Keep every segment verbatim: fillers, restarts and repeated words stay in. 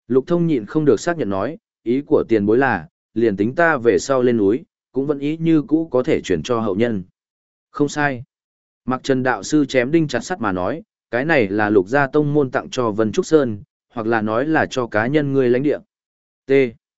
Lục Thông nhịn không được xác nhận nói, ý của tiền bối là, liền tính ta về sau lên núi, cũng vẫn ý như cũ có thể chuyển cho hậu nhân. Không sai. Mạc Trần đạo sư chém đinh chặt sắt mà nói, cái này là Lục gia tông môn tặng cho Vân Trúc Sơn, hoặc là nói là cho cá nhân ngươi lãnh địa. T.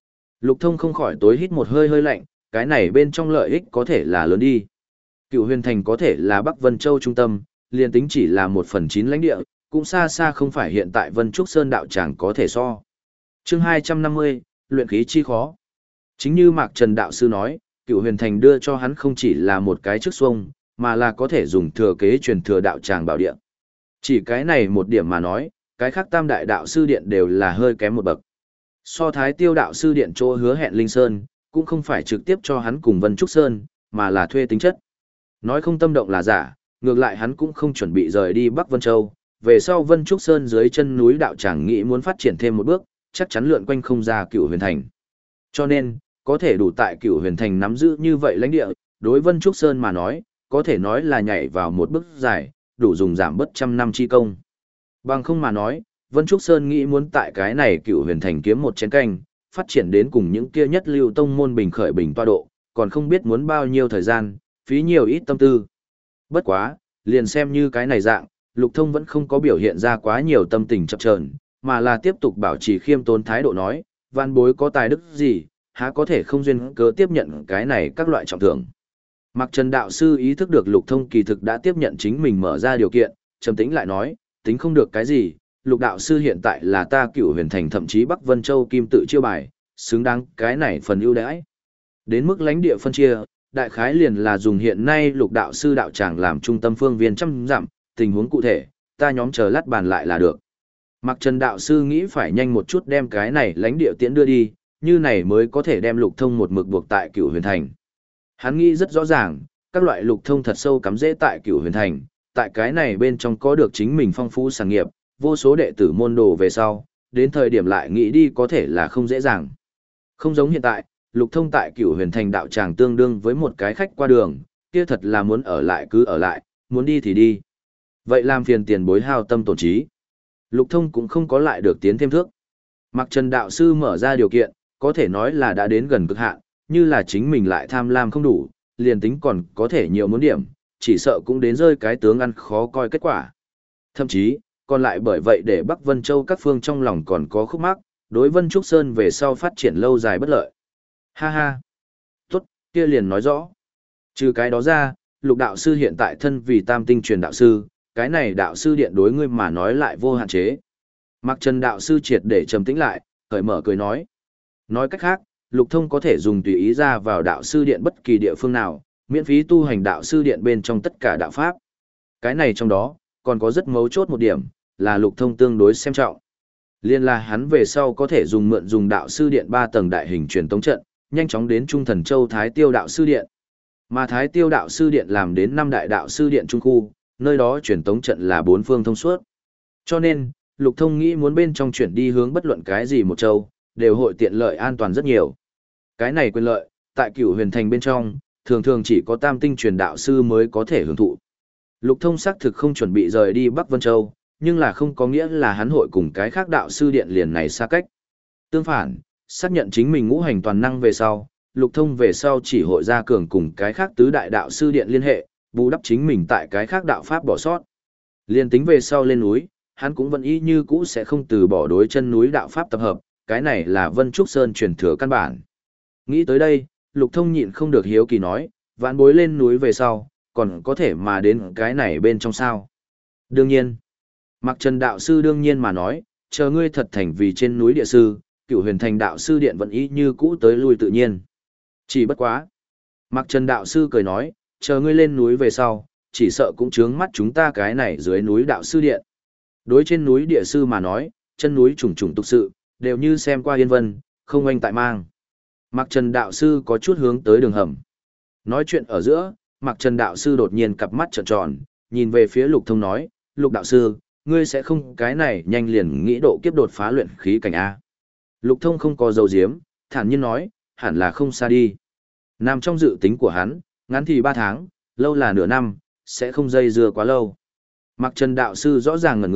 Lục Thông không khỏi tối hít một hơi hơi lạnh, cái này bên trong lợi ích có thể là lớn đi. Cựu Huyền Thành có thể là Bắc Vân Châu trung tâm, liền tính chỉ là một phần chín lãnh địa, cũng xa xa không phải hiện tại Vân Trúc Sơn đạo tràng có thể so. Chương hai trăm năm mươi, luyện khí chi khó. Chính như Mạc Trần đạo sư nói, Cựu Huyền Thành đưa cho hắn không chỉ là một cái chức xuông, mà là có thể dùng thừa kế truyền thừa đạo tràng bảo địa. Chỉ cái này một điểm mà nói, cái khác tam đại đạo sư điện đều là hơi kém một bậc. So Thái Tiêu đạo sư điện chỗ hứa hẹn Linh Sơn, cũng không phải trực tiếp cho hắn cùng Vân Trúc Sơn, mà là thuê tính chất. Nói không tâm động là giả, ngược lại hắn cũng không chuẩn bị rời đi Bắc Vân Châu, về sau Vân Trúc Sơn dưới chân núi đạo tràng nghĩ muốn phát triển thêm một bước, chắc chắn lượn quanh không ra Cựu Huyền Thành. Cho nên, có thể đủ tại Cựu Huyền Thành nắm giữ như vậy lãnh địa, đối Vân Trúc Sơn mà nói, có thể nói là nhảy vào một bước dài, đủ dùng giảm bất trăm năm chi công. Bằng không mà nói, Vân Trúc Sơn nghĩ muốn tại cái này Cựu Huyền Thành kiếm một chén canh, phát triển đến cùng những kia nhất lưu tông môn bình khởi bình toa độ, còn không biết muốn bao nhiêu thời gian, phí nhiều ít tâm tư. Bất quá, liền xem như cái này dạng, Lục Thông vẫn không có biểu hiện ra quá nhiều tâm tình chập chờn, mà là tiếp tục bảo trì khiêm tốn thái độ nói, văn bối có tài đức gì, há có thể không duyên cớ tiếp nhận cái này các loại trọng thưởng. Mạc Trần đạo sư ý thức được Lục Thông kỳ thực đã tiếp nhận chính mình mở ra điều kiện, trầm tĩnh lại nói, tính không được cái gì, Lục đạo sư hiện tại là ta Cựu Huyền Thành thậm chí Bắc Vân Châu kim tự chiêu bài, xứng đáng cái này phần ưu đãi. Đến mức lãnh địa phân chia, đại khái liền là dùng hiện nay Lục đạo sư đạo tràng làm trung tâm phương viên trăm dặm, tình huống cụ thể, ta nhóm chờ lát bàn lại là được. Mạc Trần đạo sư nghĩ phải nhanh một chút đem cái này lãnh địa tiễn đưa đi, như này mới có thể đem Lục Thông một mực buộc tại Cựu Huyền Thành. Hắn nghĩ rất rõ ràng, các loại Lục Thông thật sâu cắm rễ tại Cựu Huyền Thành, tại cái này bên trong có được chính mình phong phú sản nghiệp, vô số đệ tử môn đồ về sau, đến thời điểm lại nghĩ đi có thể là không dễ dàng. Không giống hiện tại, Lục Thông tại Cựu Huyền Thành đạo tràng tương đương với một cái khách qua đường, kia thật là muốn ở lại cứ ở lại, muốn đi thì đi. Vậy làm phiền tiền bối hao tâm tổn trí. Lục Thông cũng không có lại được tiến thêm thước. Mạc Trần đạo sư mở ra điều kiện, có thể nói là đã đến gần cực hạn, như là chính mình lại tham lam không đủ, liền tính còn có thể nhiều muốn điểm, chỉ sợ cũng đến rơi cái tướng ăn khó coi kết quả. Thậm chí, còn lại bởi vậy để Bắc Vân Châu các phương trong lòng còn có khúc mắc, đối Vân Trúc Sơn về sau phát triển lâu dài bất lợi. Ha ha. Tốt, kia liền nói rõ. Trừ cái đó ra, Lục đạo sư hiện tại thân vì tam tinh truyền đạo sư, cái này đạo sư điện đối ngươi mà nói lại vô hạn chế. Mạc Trần đạo sư triệt để trầm tĩnh lại, cởi mở cười nói. Nói cách khác, Lục Thông có thể dùng tùy ý ra vào đạo sư điện bất kỳ địa phương nào, miễn phí tu hành đạo sư điện bên trong tất cả đạo pháp. Cái này trong đó, còn có rất mấu chốt một điểm, là Lục Thông tương đối xem trọng. Liên là hắn về sau có thể dùng mượn dùng đạo sư điện ba tầng đại hình truyền tống trận, nhanh chóng đến Trung Thần Châu Thái Tiêu đạo sư điện. Mà Thái Tiêu đạo sư điện làm đến năm đại đạo sư điện trung khu, nơi đó truyền tống trận là bốn phương thông suốt. Cho nên, Lục Thông nghĩ muốn bên trong chuyển đi hướng bất luận cái gì một châu, đều hội tiện lợi an toàn rất nhiều. Cái này quyền lợi, tại Cửu Huyền Thành bên trong, thường thường chỉ có tam tinh truyền đạo sư mới có thể hưởng thụ. Lục Thông xác thực không chuẩn bị rời đi Bắc Vân Châu, nhưng là không có nghĩa là hắn hội cùng cái khác đạo sư điện liền này xa cách. Tương phản, xác nhận chính mình ngũ hành toàn năng về sau, Lục Thông về sau chỉ hội ra cường cùng cái khác tứ đại đạo sư điện liên hệ, bù đắp chính mình tại cái khác đạo pháp bỏ sót. Liên tính về sau lên núi, hắn cũng vẫn y như cũ sẽ không từ bỏ đối chân núi đạo pháp tập hợp, cái này là Vân Trúc Sơn truyền thừa căn bản. Nghĩ tới đây, Lục Thông nhịn không được hiếu kỳ nói, vạn bối lên núi về sau, còn có thể mà đến cái này bên trong sao. Đương nhiên, Mạc Trần đạo sư đương nhiên mà nói, chờ ngươi thật thành vì trên núi địa sư, Cửu Huyền Thành đạo sư điện vẫn y như cũ tới lui tự nhiên. Chỉ bất quá. Mạc Trần đạo sư cười nói, chờ ngươi lên núi về sau, chỉ sợ cũng chướng mắt chúng ta cái này dưới núi đạo sư điện. Đối trên núi địa sư mà nói, chân núi trùng trùng tục sự, đều như xem qua yên vân, không oanh tại mang. Mạc Trần đạo sư có chút hướng tới đường hầm. Nói chuyện ở giữa, Mạc Trần đạo sư đột nhiên cặp mắt trợn tròn, nhìn về phía Lục Thông nói, Lục đạo sư, ngươi sẽ không cái này nhanh liền nghĩ độ kiếp đột phá luyện khí cảnh A. Lục Thông không có dấu diếm, thản nhiên nói, hẳn là không xa đi. Nằm trong dự tính của hắn, ngắn thì ba tháng, lâu là nửa năm, sẽ không dây dưa quá lâu. Mạc Trần đạo sư rõ ràng ngẩn người,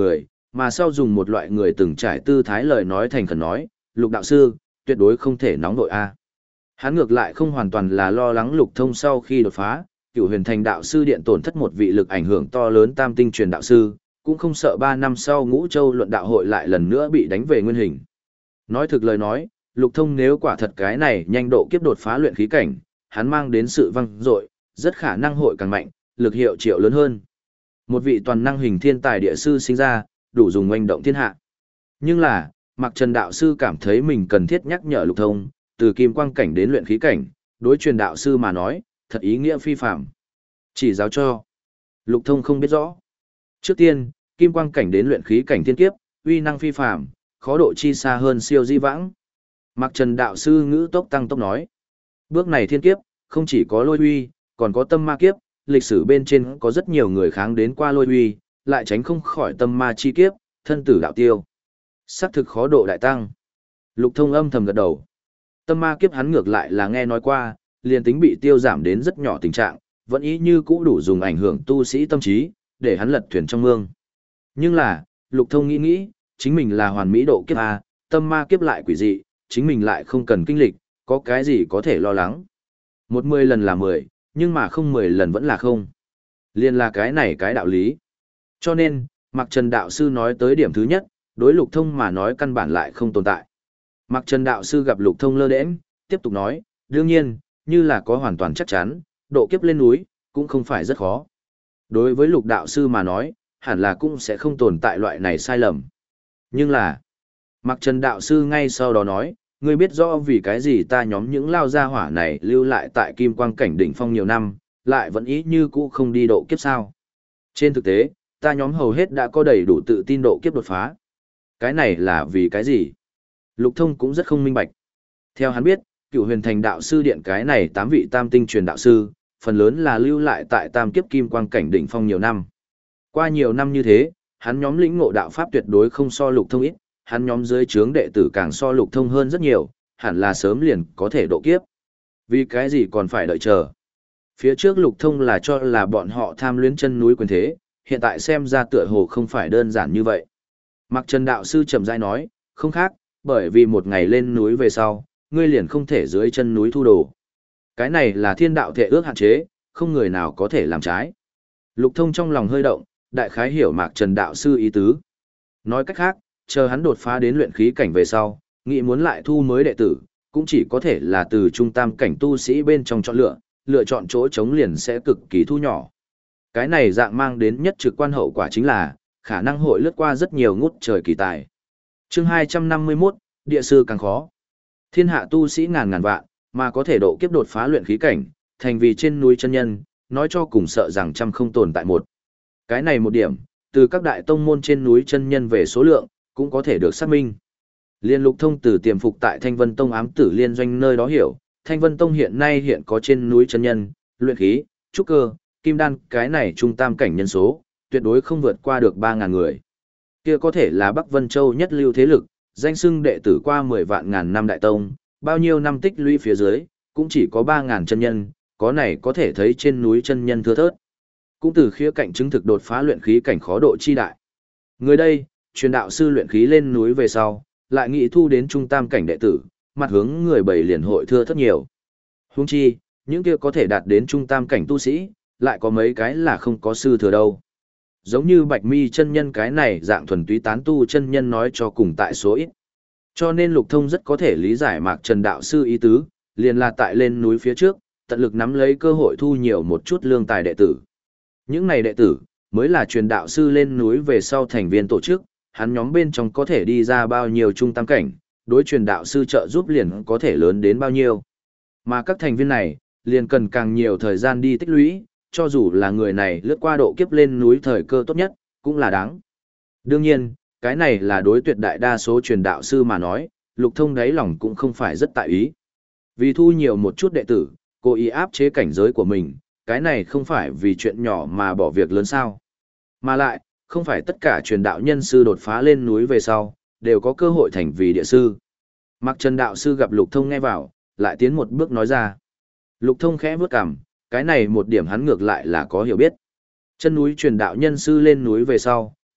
mà sau dùng một loại người từng trải tư thái lời nói thành khẩn nói, Lục đạo sư, tuyệt đối không thể nóng vội a. Hắn ngược lại không hoàn toàn là lo lắng Lục Thông sau khi đột phá, Cửu Huyền Thành đạo sư điện tổn thất một vị lực ảnh hưởng to lớn tam tinh truyền đạo sư, cũng không sợ ba năm sau Ngũ Châu luận đạo hội lại lần nữa bị đánh về nguyên hình. Nói thực lời nói, Lục Thông nếu quả thật cái này nhanh độ kiếp đột phá luyện khí cảnh, hắn mang đến sự văng dội, rất khả năng hội càng mạnh, lực hiệu triệu lớn hơn. Một vị toàn năng hình thiên tài địa sư sinh ra, đủ dùng oanh động thiên hạ. Nhưng là, Mạc Trần đạo sư cảm thấy mình cần thiết nhắc nhở Lục Thông, từ kim quang cảnh đến luyện khí cảnh, đối truyền đạo sư mà nói, thật ý nghĩa phi phạm. Chỉ giáo cho. Lục Thông không biết rõ. Trước tiên, kim quang cảnh đến luyện khí cảnh thiên kiếp, uy năng phi phạm, khó độ chi xa hơn siêu di vãng. Mạc Trần đạo sư ngữ tốc tăng tốc nói. Bước này thiên kiếp, không chỉ có lôi uy, còn có tâm ma kiếp, lịch sử bên trên có rất nhiều người kháng đến qua lôi uy, lại tránh không khỏi tâm ma chi kiếp, thân tử đạo tiêu. Sắc thực khó độ đại tăng. Lục Thông âm thầm gật đầu. Tâm ma kiếp hắn ngược lại là nghe nói qua, liền tính bị tiêu giảm đến rất nhỏ tình trạng, vẫn ý như cũ đủ dùng ảnh hưởng tu sĩ tâm trí, để hắn lật thuyền trong mương. Nhưng là, Lục Thông nghĩ nghĩ, chính mình là hoàn mỹ độ kiếp A, tâm ma kiếp lại quỷ dị, chính mình lại không cần kinh lịch, có cái gì có thể lo lắng. Một mười lần là mười, nhưng mà không mười lần vẫn là không. Liên là cái này cái đạo lý. Cho nên, Mạc Trần đạo sư nói tới điểm thứ nhất, đối Lục Thông mà nói căn bản lại không tồn tại. Mạc Trần đạo sư gặp Lục Thông lơ đễnh, tiếp tục nói, đương nhiên, như là có hoàn toàn chắc chắn, độ kiếp lên núi, cũng không phải rất khó. Đối với Lục đạo sư mà nói, hẳn là cũng sẽ không tồn tại loại này sai lầm. Nhưng là, Mạc Trần đạo sư ngay sau đó nói, ngươi biết rõ vì cái gì ta nhóm những lao gia hỏa này lưu lại tại kim quang cảnh đỉnh phong nhiều năm, lại vẫn ý như cũ không đi độ kiếp sao. Trên thực tế, ta nhóm hầu hết đã có đầy đủ tự tin độ kiếp đột phá. Cái này là vì cái gì? Lục Thông cũng rất không minh bạch. Theo hắn biết, Cửu Huyền Thành đạo sư điện cái này tám vị tam tinh truyền đạo sư, phần lớn là lưu lại tại tam kiếp kim quang cảnh đỉnh phong nhiều năm. Qua nhiều năm như thế, hắn nhóm lĩnh ngộ đạo pháp tuyệt đối không so Lục Thông ít, hắn nhóm dưới trướng đệ tử càng so Lục Thông hơn rất nhiều, hẳn là sớm liền có thể độ kiếp. Vì cái gì còn phải đợi chờ? Phía trước Lục Thông là cho là bọn họ tham luyến chân núi quyền thế, hiện tại xem ra tựa hồ không phải đơn giản như vậy. Mạc Trần đạo sư chậm rãi nói, không khác, bởi vì một ngày lên núi về sau, ngươi liền không thể dưới chân núi thu đồ. Cái này là thiên đạo thệ ước hạn chế, không người nào có thể làm trái. Lục Thông trong lòng hơi động, đại khái hiểu Mạc Trần đạo sư ý tứ. Nói cách khác, chờ hắn đột phá đến luyện khí cảnh về sau, nghĩ muốn lại thu mới đệ tử, cũng chỉ có thể là từ trung tam cảnh tu sĩ bên trong chọn lựa, lựa chọn chỗ trống liền sẽ cực kỳ thu nhỏ. Cái này dạng mang đến nhất trực quan hậu quả chính là, khả năng hội lướt qua rất nhiều ngút trời kỳ tài. Chương hai trăm năm mươi mốt, địa sư càng khó. Thiên hạ tu sĩ ngàn ngàn vạn, mà có thể độ kiếp đột phá luyện khí cảnh, thành vì trên núi chân nhân, nói cho cùng sợ rằng trăm không tồn tại một. Cái này một điểm, từ các đại tông môn trên núi chân nhân về số lượng, cũng có thể được xác minh. Liên Lục Thông từ tiềm phục tại Thanh Vân Tông ám tử liên doanh nơi đó hiểu, Thanh Vân Tông hiện nay hiện có trên núi chân nhân, luyện khí, trúc cơ, kim đan, cái này trung tam cảnh nhân số, tuyệt đối không vượt qua được ba ngàn người. Kia có thể là Bắc Vân Châu nhất lưu thế lực, danh xưng đệ tử qua mười vạn ngàn năm đại tông, bao nhiêu năm tích lũy phía dưới, cũng chỉ có ba ngàn chân nhân, có này có thể thấy trên núi chân nhân thưa thớt. Cũng từ khía cạnh chứng thực đột phá luyện khí cảnh khó độ chi đại. Người đây, truyền đạo sư luyện khí lên núi về sau, lại nghĩ thu đến trung tam cảnh đệ tử, mặt hướng người bảy liền hội thưa thớt nhiều. Huống chi, những kia có thể đạt đến trung tam cảnh tu sĩ, lại có mấy cái là không có sư thừa đâu. Giống như Bạch Mi chân nhân cái này dạng thuần túy tán tu chân nhân nói cho cùng tại số ít. Cho nên Lục Thông rất có thể lý giải Mạc Trần đạo sư ý tứ, liền là tại lên núi phía trước, tận lực nắm lấy cơ hội thu nhiều một chút lương tài đệ tử. Những này đệ tử, mới là truyền đạo sư lên núi về sau thành viên tổ chức, hắn nhóm bên trong có thể đi ra bao nhiêu trung tam cảnh, đối truyền đạo sư trợ giúp liền có thể lớn đến bao nhiêu. Mà các thành viên này, liền cần càng nhiều thời gian đi tích lũy, cho dù là người này lướt qua độ kiếp lên núi thời cơ tốt nhất, cũng là đáng. Đương nhiên, cái này là đối tuyệt đại đa số truyền đạo sư mà nói, Lục Thông đáy lòng cũng không phải rất tại ý. Vì thu nhiều một chút đệ tử, cố ý áp chế cảnh giới của mình, cái này không phải vì chuyện nhỏ mà bỏ việc lớn sao. Mà lại, không phải tất cả truyền đạo nhân sư đột phá lên núi về sau, đều có cơ hội thành vì địa sư. Mạc Trần đạo sư gặp Lục Thông nghe vào, lại tiến một bước nói ra. Lục Thông khẽ bước cằm, cái này một điểm hắn ngược lại là có hiểu biết. Chân núi truyền đạo nhân sư lên núi về sau,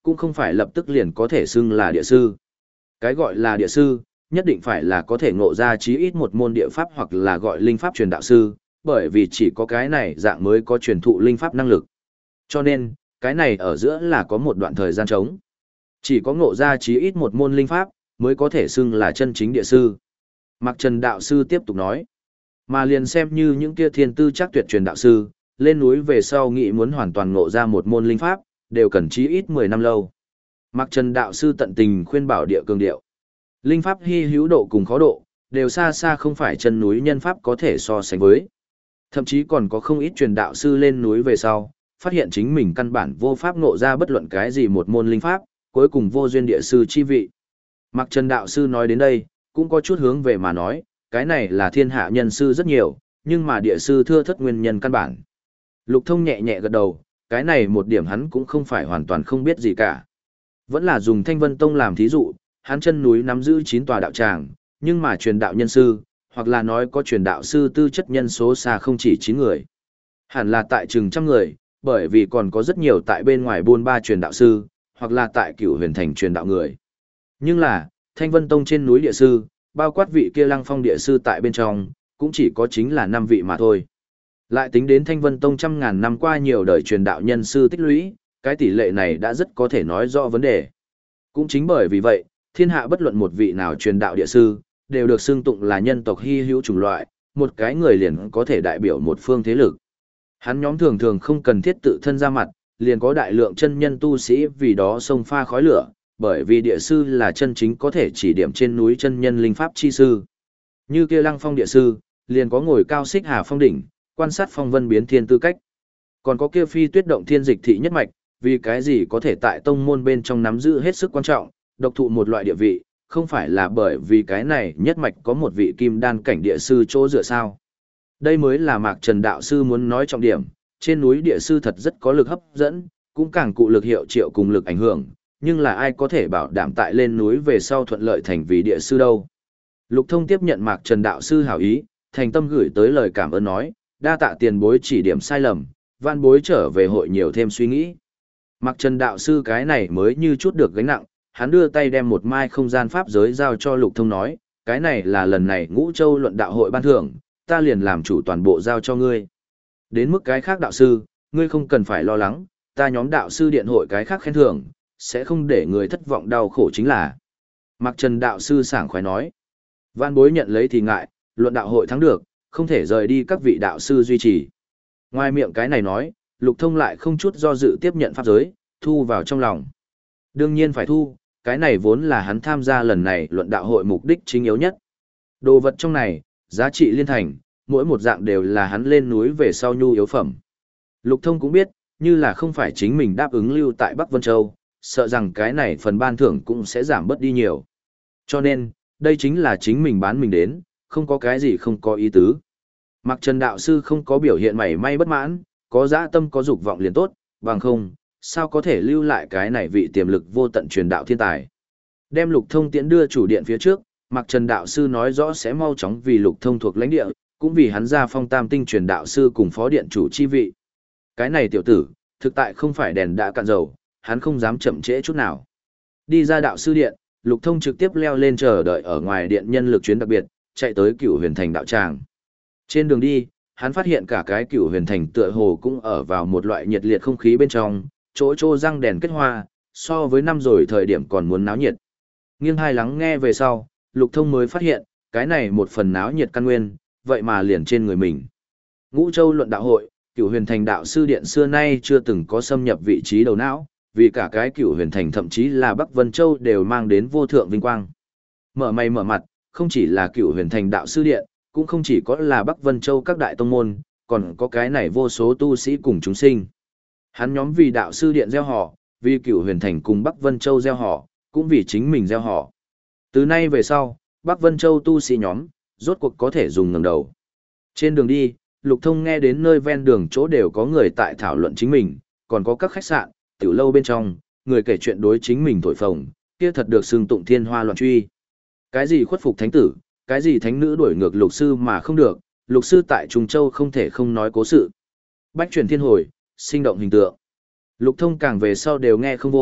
cũng không phải lập tức liền có thể xưng là địa sư. Cái gọi là địa sư, nhất định phải là có thể ngộ ra chí ít một môn địa pháp hoặc là gọi linh pháp truyền đạo sư, bởi vì chỉ có cái này dạng mới có truyền thụ linh pháp năng lực. Cho nên, cái này ở giữa là có một đoạn thời gian trống. Chỉ có ngộ ra chí ít một môn linh pháp, mới có thể xưng là chân chính địa sư. Mạc Trần đạo sư tiếp tục nói, mà liền xem như những kia thiên tư chắc tuyệt truyền đạo sư, lên núi về sau nghĩ muốn hoàn toàn ngộ ra một môn linh pháp, đều cần chí ít mười năm lâu. Mạc Trần đạo sư tận tình khuyên bảo địa cường điệu. Linh pháp hy hữu độ cùng khó độ, đều xa xa không phải chân núi nhân pháp có thể so sánh với. Thậm chí còn có không ít truyền đạo sư lên núi về sau, phát hiện chính mình căn bản vô pháp ngộ ra bất luận cái gì một môn linh pháp, cuối cùng vô duyên địa sư chi vị. Mạc Trần đạo sư nói đến đây, cũng có chút hướng về mà nói, cái này là thiên hạ nhân sư rất nhiều, nhưng mà địa sư thưa thất nguyên nhân căn bản. Lục Thông nhẹ nhẹ gật đầu, cái này một điểm hắn cũng không phải hoàn toàn không biết gì cả. Vẫn là dùng Thanh Vân Tông làm thí dụ, hắn chân núi nắm giữ chín tòa đạo tràng, nhưng mà truyền đạo nhân sư, hoặc là nói có truyền đạo sư tư chất nhân số xa không chỉ chín người. Hẳn là tại chừng trăm người, bởi vì còn có rất nhiều tại bên ngoài buôn ba truyền đạo sư, hoặc là tại Cửu Huyền Thành truyền đạo người. Nhưng là, Thanh Vân Tông trên núi địa sư, bao quát vị kia Lăng Phong địa sư tại bên trong, cũng chỉ có chính là năm vị mà thôi. Lại tính đến Thanh Vân Tông trăm ngàn năm qua nhiều đời truyền đạo nhân sư tích lũy, cái tỷ lệ này đã rất có thể nói rõ vấn đề. Cũng chính bởi vì vậy, thiên hạ bất luận một vị nào truyền đạo địa sư, đều được xưng tụng là nhân tộc hy hữu chủng loại, một cái người liền có thể đại biểu một phương thế lực. Hắn nhóm thường thường không cần thiết tự thân ra mặt, liền có đại lượng chân nhân tu sĩ vì đó xông pha khói lửa, bởi vì địa sư là chân chính có thể chỉ điểm trên núi chân nhân linh pháp chi sư. Như kia Lăng Phong địa sư, liền có ngồi cao xích hà phong đỉnh, quan sát phong vân biến thiên tư cách. Còn có kia Phi Tuyết động thiên dịch thị nhất mạch, vì cái gì có thể tại tông môn bên trong nắm giữ hết sức quan trọng, độc thụ một loại địa vị, không phải là bởi vì cái này nhất mạch có một vị kim đan cảnh địa sư chỗ dựa sao. Đây mới là Mạc Trần đạo sư muốn nói trọng điểm, trên núi địa sư thật rất có lực hấp dẫn, cũng càng cụ lực hiệu triệu cùng lực ảnh hưởng, nhưng là ai có thể bảo đảm tại lên núi về sau thuận lợi thành vì địa sư đâu. Lục Thông tiếp nhận Mạc Trần đạo sư hảo ý, thành tâm gửi tới lời cảm ơn nói, đa tạ tiền bối chỉ điểm sai lầm, van bối trở về hội nhiều thêm suy nghĩ. Mạc Trần đạo sư cái này mới như chút được gánh nặng, hắn đưa tay đem một mai không gian pháp giới giao cho Lục Thông nói, cái này là lần này Ngũ Châu luận đạo hội ban thưởng, ta liền làm chủ toàn bộ giao cho ngươi. Đến mức cái khác đạo sư, ngươi không cần phải lo lắng, ta nhóm đạo sư điện hội cái khác khen thưởng, sẽ không để người thất vọng đau khổ chính là. Mạc Trần đạo sư sảng khoái nói, van bối nhận lấy thì ngại, luận đạo hội thắng được, không thể rời đi các vị đạo sư duy trì. Ngoài miệng cái này nói, Lục Thông lại không chút do dự tiếp nhận pháp giới, thu vào trong lòng. Đương nhiên phải thu, cái này vốn là hắn tham gia lần này luận đạo hội mục đích chính yếu nhất. Đồ vật trong này, giá trị liên thành, mỗi một dạng đều là hắn lên núi về sau nhu yếu phẩm. Lục Thông cũng biết, như là không phải chính mình đáp ứng lưu tại Bắc Vân Châu, sợ rằng cái này phần ban thưởng cũng sẽ giảm bớt đi nhiều. Cho nên, đây chính là chính mình bán mình đến, không có cái gì không có ý tứ. Mạc Trần đạo sư không có biểu hiện mảy may bất mãn, có dã tâm có dục vọng liền tốt, bằng không, sao có thể lưu lại cái này vị tiềm lực vô tận truyền đạo thiên tài. Đem Lục Thông tiễn đưa chủ điện phía trước, Mạc Trần đạo sư nói rõ sẽ mau chóng vì Lục Thông thuộc lãnh địa, cũng vì hắn ra phong tam tinh truyền đạo sư cùng phó điện chủ chi vị. Cái này tiểu tử, thực tại không phải đèn đã cạn dầu, hắn không dám chậm trễ chút nào. Đi ra đạo sư điện, Lục Thông trực tiếp leo lên chờ đợi ở ngoài điện nhân lực chuyến đặc biệt, chạy tới Cửu Huyền Thành đạo tràng. Trên đường đi, hắn phát hiện cả cái Cửu Huyền Thành tựa hồ cũng ở vào một loại nhiệt liệt không khí bên trong, chỗ chỗ răng đèn kết hoa, so với năm rồi thời điểm còn muốn náo nhiệt. Nghiêng hai lắng nghe về sau, Lục Thông mới phát hiện, cái này một phần náo nhiệt căn nguyên, vậy mà liền trên người mình. Ngũ Châu luận đạo hội, Cửu Huyền Thành đạo sư điện xưa nay chưa từng có xâm nhập vị trí đầu não, vì cả cái Cửu Huyền Thành thậm chí là Bắc Vân Châu đều mang đến vô thượng vinh quang. Mở mày mở mặt, không chỉ là Cửu Huyền Thành đạo sư điện, cũng không chỉ có là Bắc Vân Châu các đại tông môn, còn có cái này vô số tu sĩ cùng chúng sinh. Hắn nhóm vì đạo sư điện gieo họ, vì Cửu Huyền Thành cùng Bắc Vân Châu gieo họ, cũng vì chính mình gieo họ. Từ nay về sau, Bắc Vân Châu tu sĩ nhóm, rốt cuộc có thể dùng ngẩng đầu. Trên đường đi, Lục Thông nghe đến nơi ven đường chỗ đều có người tại thảo luận chính mình, còn có các khách sạn, tiểu lâu bên trong, người kể chuyện đối chính mình thổi phồng, kia thật được xưng tụng thiên hoa loạn truy. Cái gì khuất phục thánh tử, cái gì thánh nữ đuổi ngược lục sư mà không được, lục sư tại Trung Châu không thể không nói cố sự. Bách truyền thiên hồi, sinh động hình tượng. Lục Thông càng về sau đều nghe không vô,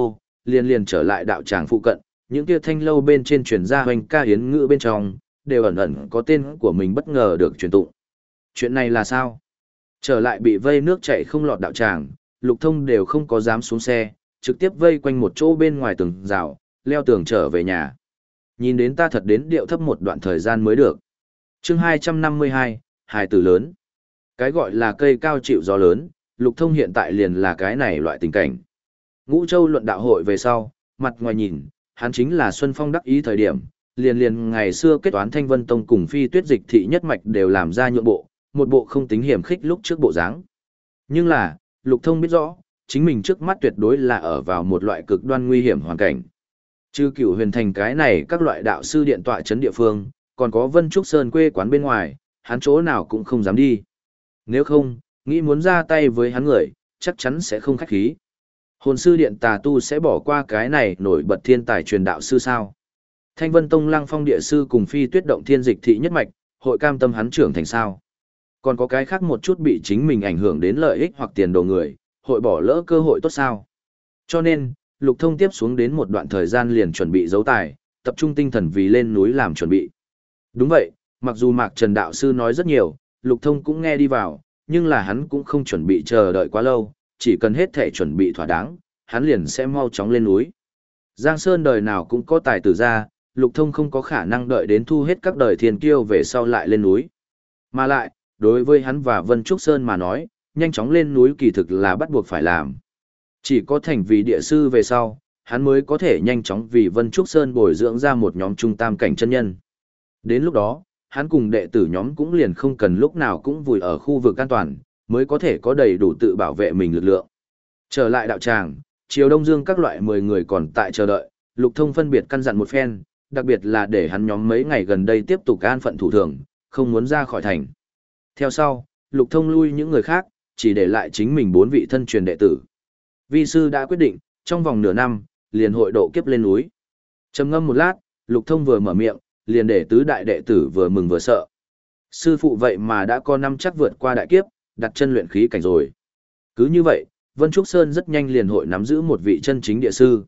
liền liền trở lại đạo tràng phụ cận, những kia thanh lâu bên trên truyền ra hoành ca hiến ngữ bên trong, đều ẩn ẩn có tên của mình bất ngờ được truyền tụng. Chuyện này là sao? Trở lại bị vây nước chảy không lọt đạo tràng, Lục Thông đều không có dám xuống xe, trực tiếp vây quanh một chỗ bên ngoài tường rào, leo tường trở về nhà. Nhìn đến ta thật đến điệu thấp một đoạn thời gian mới được. Chương hai trăm năm mươi hai, hài tử lớn. Cái gọi là cây cao chịu gió lớn, Lục Thông hiện tại liền là cái này loại tình cảnh. Ngũ Châu luận đạo hội về sau, mặt ngoài nhìn, hắn chính là Xuân Phong đắc ý thời điểm, liền liền ngày xưa kết toán Thanh Vân Tông cùng Phi Tuyết Dịch thị nhất mạch đều làm ra nhượng bộ, một bộ không tính hiểm khích lúc trước bộ dáng. Nhưng là, Lục Thông biết rõ, chính mình trước mắt tuyệt đối là ở vào một loại cực đoan nguy hiểm hoàn cảnh. Trừ Cửu Huyền Thành cái này các loại đạo sư điện tọa trấn địa phương, còn có Vân Trúc Sơn quê quán bên ngoài, hắn chỗ nào cũng không dám đi. Nếu không, nghĩ muốn ra tay với hắn người, chắc chắn sẽ không khách khí. Hồn sư điện tà tu sẽ bỏ qua cái này nổi bật thiên tài truyền đạo sư sao? Thanh Vân Tông Lăng Phong địa sư cùng Phi Tuyết Động Thiên Dịch thị nhất mạch, hội cam tâm hắn trưởng thành sao? Còn có cái khác một chút bị chính mình ảnh hưởng đến lợi ích hoặc tiền đồ người, hội bỏ lỡ cơ hội tốt sao? Cho nên, Lục Thông tiếp xuống đến một đoạn thời gian liền chuẩn bị giấu tài, tập trung tinh thần vì lên núi làm chuẩn bị. Đúng vậy, mặc dù Mạc Trần đạo sư nói rất nhiều, Lục Thông cũng nghe đi vào, nhưng là hắn cũng không chuẩn bị chờ đợi quá lâu, chỉ cần hết thể chuẩn bị thỏa đáng, hắn liền sẽ mau chóng lên núi. Giang Sơn đời nào cũng có tài tử ra, Lục Thông không có khả năng đợi đến thu hết các đời thiên kiêu về sau lại lên núi. Mà lại, đối với hắn và Vân Trúc Sơn mà nói, nhanh chóng lên núi kỳ thực là bắt buộc phải làm. Chỉ có thành vì địa sư về sau, hắn mới có thể nhanh chóng vì Vân Trúc Sơn bồi dưỡng ra một nhóm trung tam cảnh chân nhân. Đến lúc đó, hắn cùng đệ tử nhóm cũng liền không cần lúc nào cũng vùi ở khu vực an toàn, mới có thể có đầy đủ tự bảo vệ mình lực lượng. Trở lại đạo tràng, Triều Đông Dương các loại mười người còn tại chờ đợi, Lục Thông phân biệt căn dặn một phen, đặc biệt là để hắn nhóm mấy ngày gần đây tiếp tục an phận thủ thường, không muốn ra khỏi thành. Theo sau, Lục Thông lui những người khác, chỉ để lại chính mình bốn vị thân truyền đệ tử. Vi sư đã quyết định, trong vòng nửa năm, liền hội độ kiếp lên núi. Trầm ngâm một lát, Lục Thông vừa mở miệng, liền để tứ đại đệ tử vừa mừng vừa sợ. Sư phụ vậy mà đã có năm chắc vượt qua đại kiếp, đặt chân luyện khí cảnh rồi. Cứ như vậy, Vân Trúc Sơn rất nhanh liền hội nắm giữ một vị chân chính địa sư.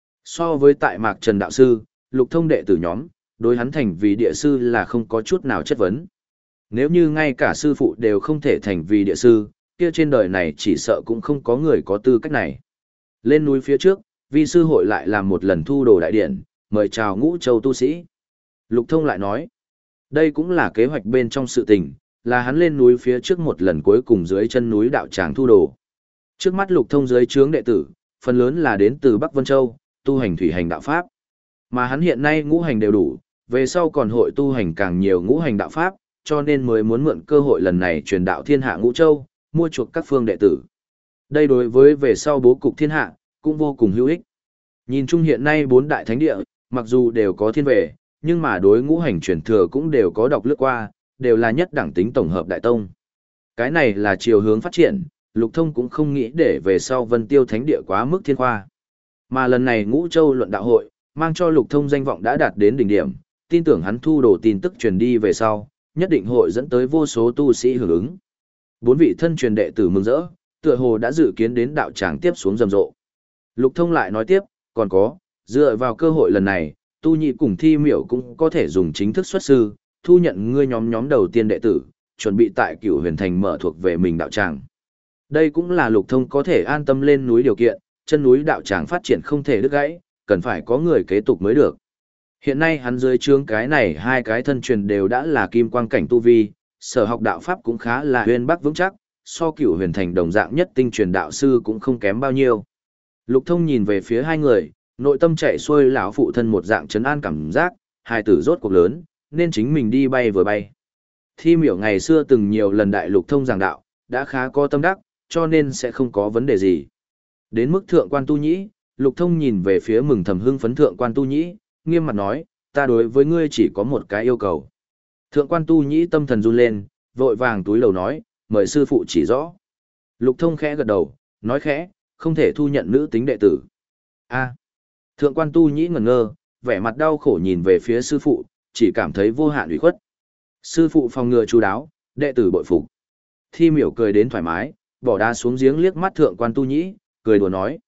So với tại Mạc Trần đạo sư, Lục Thông đệ tử nhóm, đối hắn thành vì địa sư là không có chút nào chất vấn. Nếu như ngay cả sư phụ đều không thể thành vì địa sư, kia trên đời này chỉ sợ cũng không có người có tư cách này. Lên núi phía trước, vi sư hội lại làm một lần thu đồ đại điển, mời chào Ngũ Châu tu sĩ. Lục Thông lại nói, đây cũng là kế hoạch bên trong sự tình, là hắn lên núi phía trước một lần cuối cùng dưới chân núi đạo tràng thu đồ. Trước mắt Lục Thông dưới trướng đệ tử, phần lớn là đến từ Bắc Vân Châu, tu hành thủy hành đạo pháp. Mà hắn hiện nay ngũ hành đều đủ, về sau còn hội tu hành càng nhiều ngũ hành đạo pháp, cho nên mới muốn mượn cơ hội lần này truyền đạo thiên hạ Ngũ Châu, mua chuộc các phương đệ tử. Đây đối với về sau bố cục thiên hạ, cũng vô cùng hữu ích. Nhìn chung hiện nay bốn đại thánh địa, mặc dù đều có thiên về, nhưng mà đối ngũ hành truyền thừa cũng đều có đọc lướt qua, đều là nhất đẳng tính tổng hợp đại tông. Cái này là chiều hướng phát triển, Lục Thông cũng không nghĩ để về sau Vân Tiêu thánh địa quá mức thiên khoa. Mà lần này Ngũ Châu luận đạo hội, mang cho Lục Thông danh vọng đã đạt đến đỉnh điểm, tin tưởng hắn thu đồ tin tức truyền đi về sau, nhất định hội dẫn tới vô số tu sĩ hưởng ứng. Bốn vị thân truyền đệ tử mừng rỡ, tựa hồ đã dự kiến đến đạo tràng tiếp xuống rầm rộ. Lục Thông lại nói tiếp, còn có, dựa vào cơ hội lần này, tu nhị cùng thi miểu cũng có thể dùng chính thức xuất sư, thu nhận ngươi nhóm nhóm đầu tiên đệ tử, chuẩn bị tại Cửu Huyền Thành mở thuộc về mình đạo tràng. Đây cũng là Lục Thông có thể an tâm lên núi điều kiện, chân núi đạo tràng phát triển không thể đứt gãy, cần phải có người kế tục mới được. Hiện nay hắn dưới trướng cái này hai cái thân truyền đều đã là kim quang cảnh tu vi, sở học đạo pháp cũng khá là huyền bắc vững chắc, so Cửu Huyền Thành đồng dạng nhất tinh truyền đạo sư cũng không kém bao nhiêu. Lục Thông nhìn về phía hai người, nội tâm chạy xuôi lão phụ thân một dạng trấn an cảm giác, hai tử rốt cuộc lớn, nên chính mình đi bay vừa bay. Thi miểu ngày xưa từng nhiều lần đại Lục Thông giảng đạo, đã khá có tâm đắc, cho nên sẽ không có vấn đề gì. Đến mức thượng quan tu nhĩ, Lục Thông nhìn về phía mừng thầm hưng phấn thượng quan tu nhĩ, nghiêm mặt nói, ta đối với ngươi chỉ có một cái yêu cầu. Thượng quan tu nhĩ tâm thần run lên, vội vàng túi lầu nói, mời sư phụ chỉ rõ. Lục Thông khẽ gật đầu, nói khẽ, không thể thu nhận nữ tính đệ tử. A. Thượng quan tu nhĩ ngẩn ngơ, vẻ mặt đau khổ nhìn về phía sư phụ, chỉ cảm thấy vô hạn ủy khuất. Sư phụ phòng ngừa chú đáo, đệ tử bội phục. Thi miểu cười đến thoải mái, bỏ đá xuống giếng liếc mắt thượng quan tu nhĩ, cười đùa nói.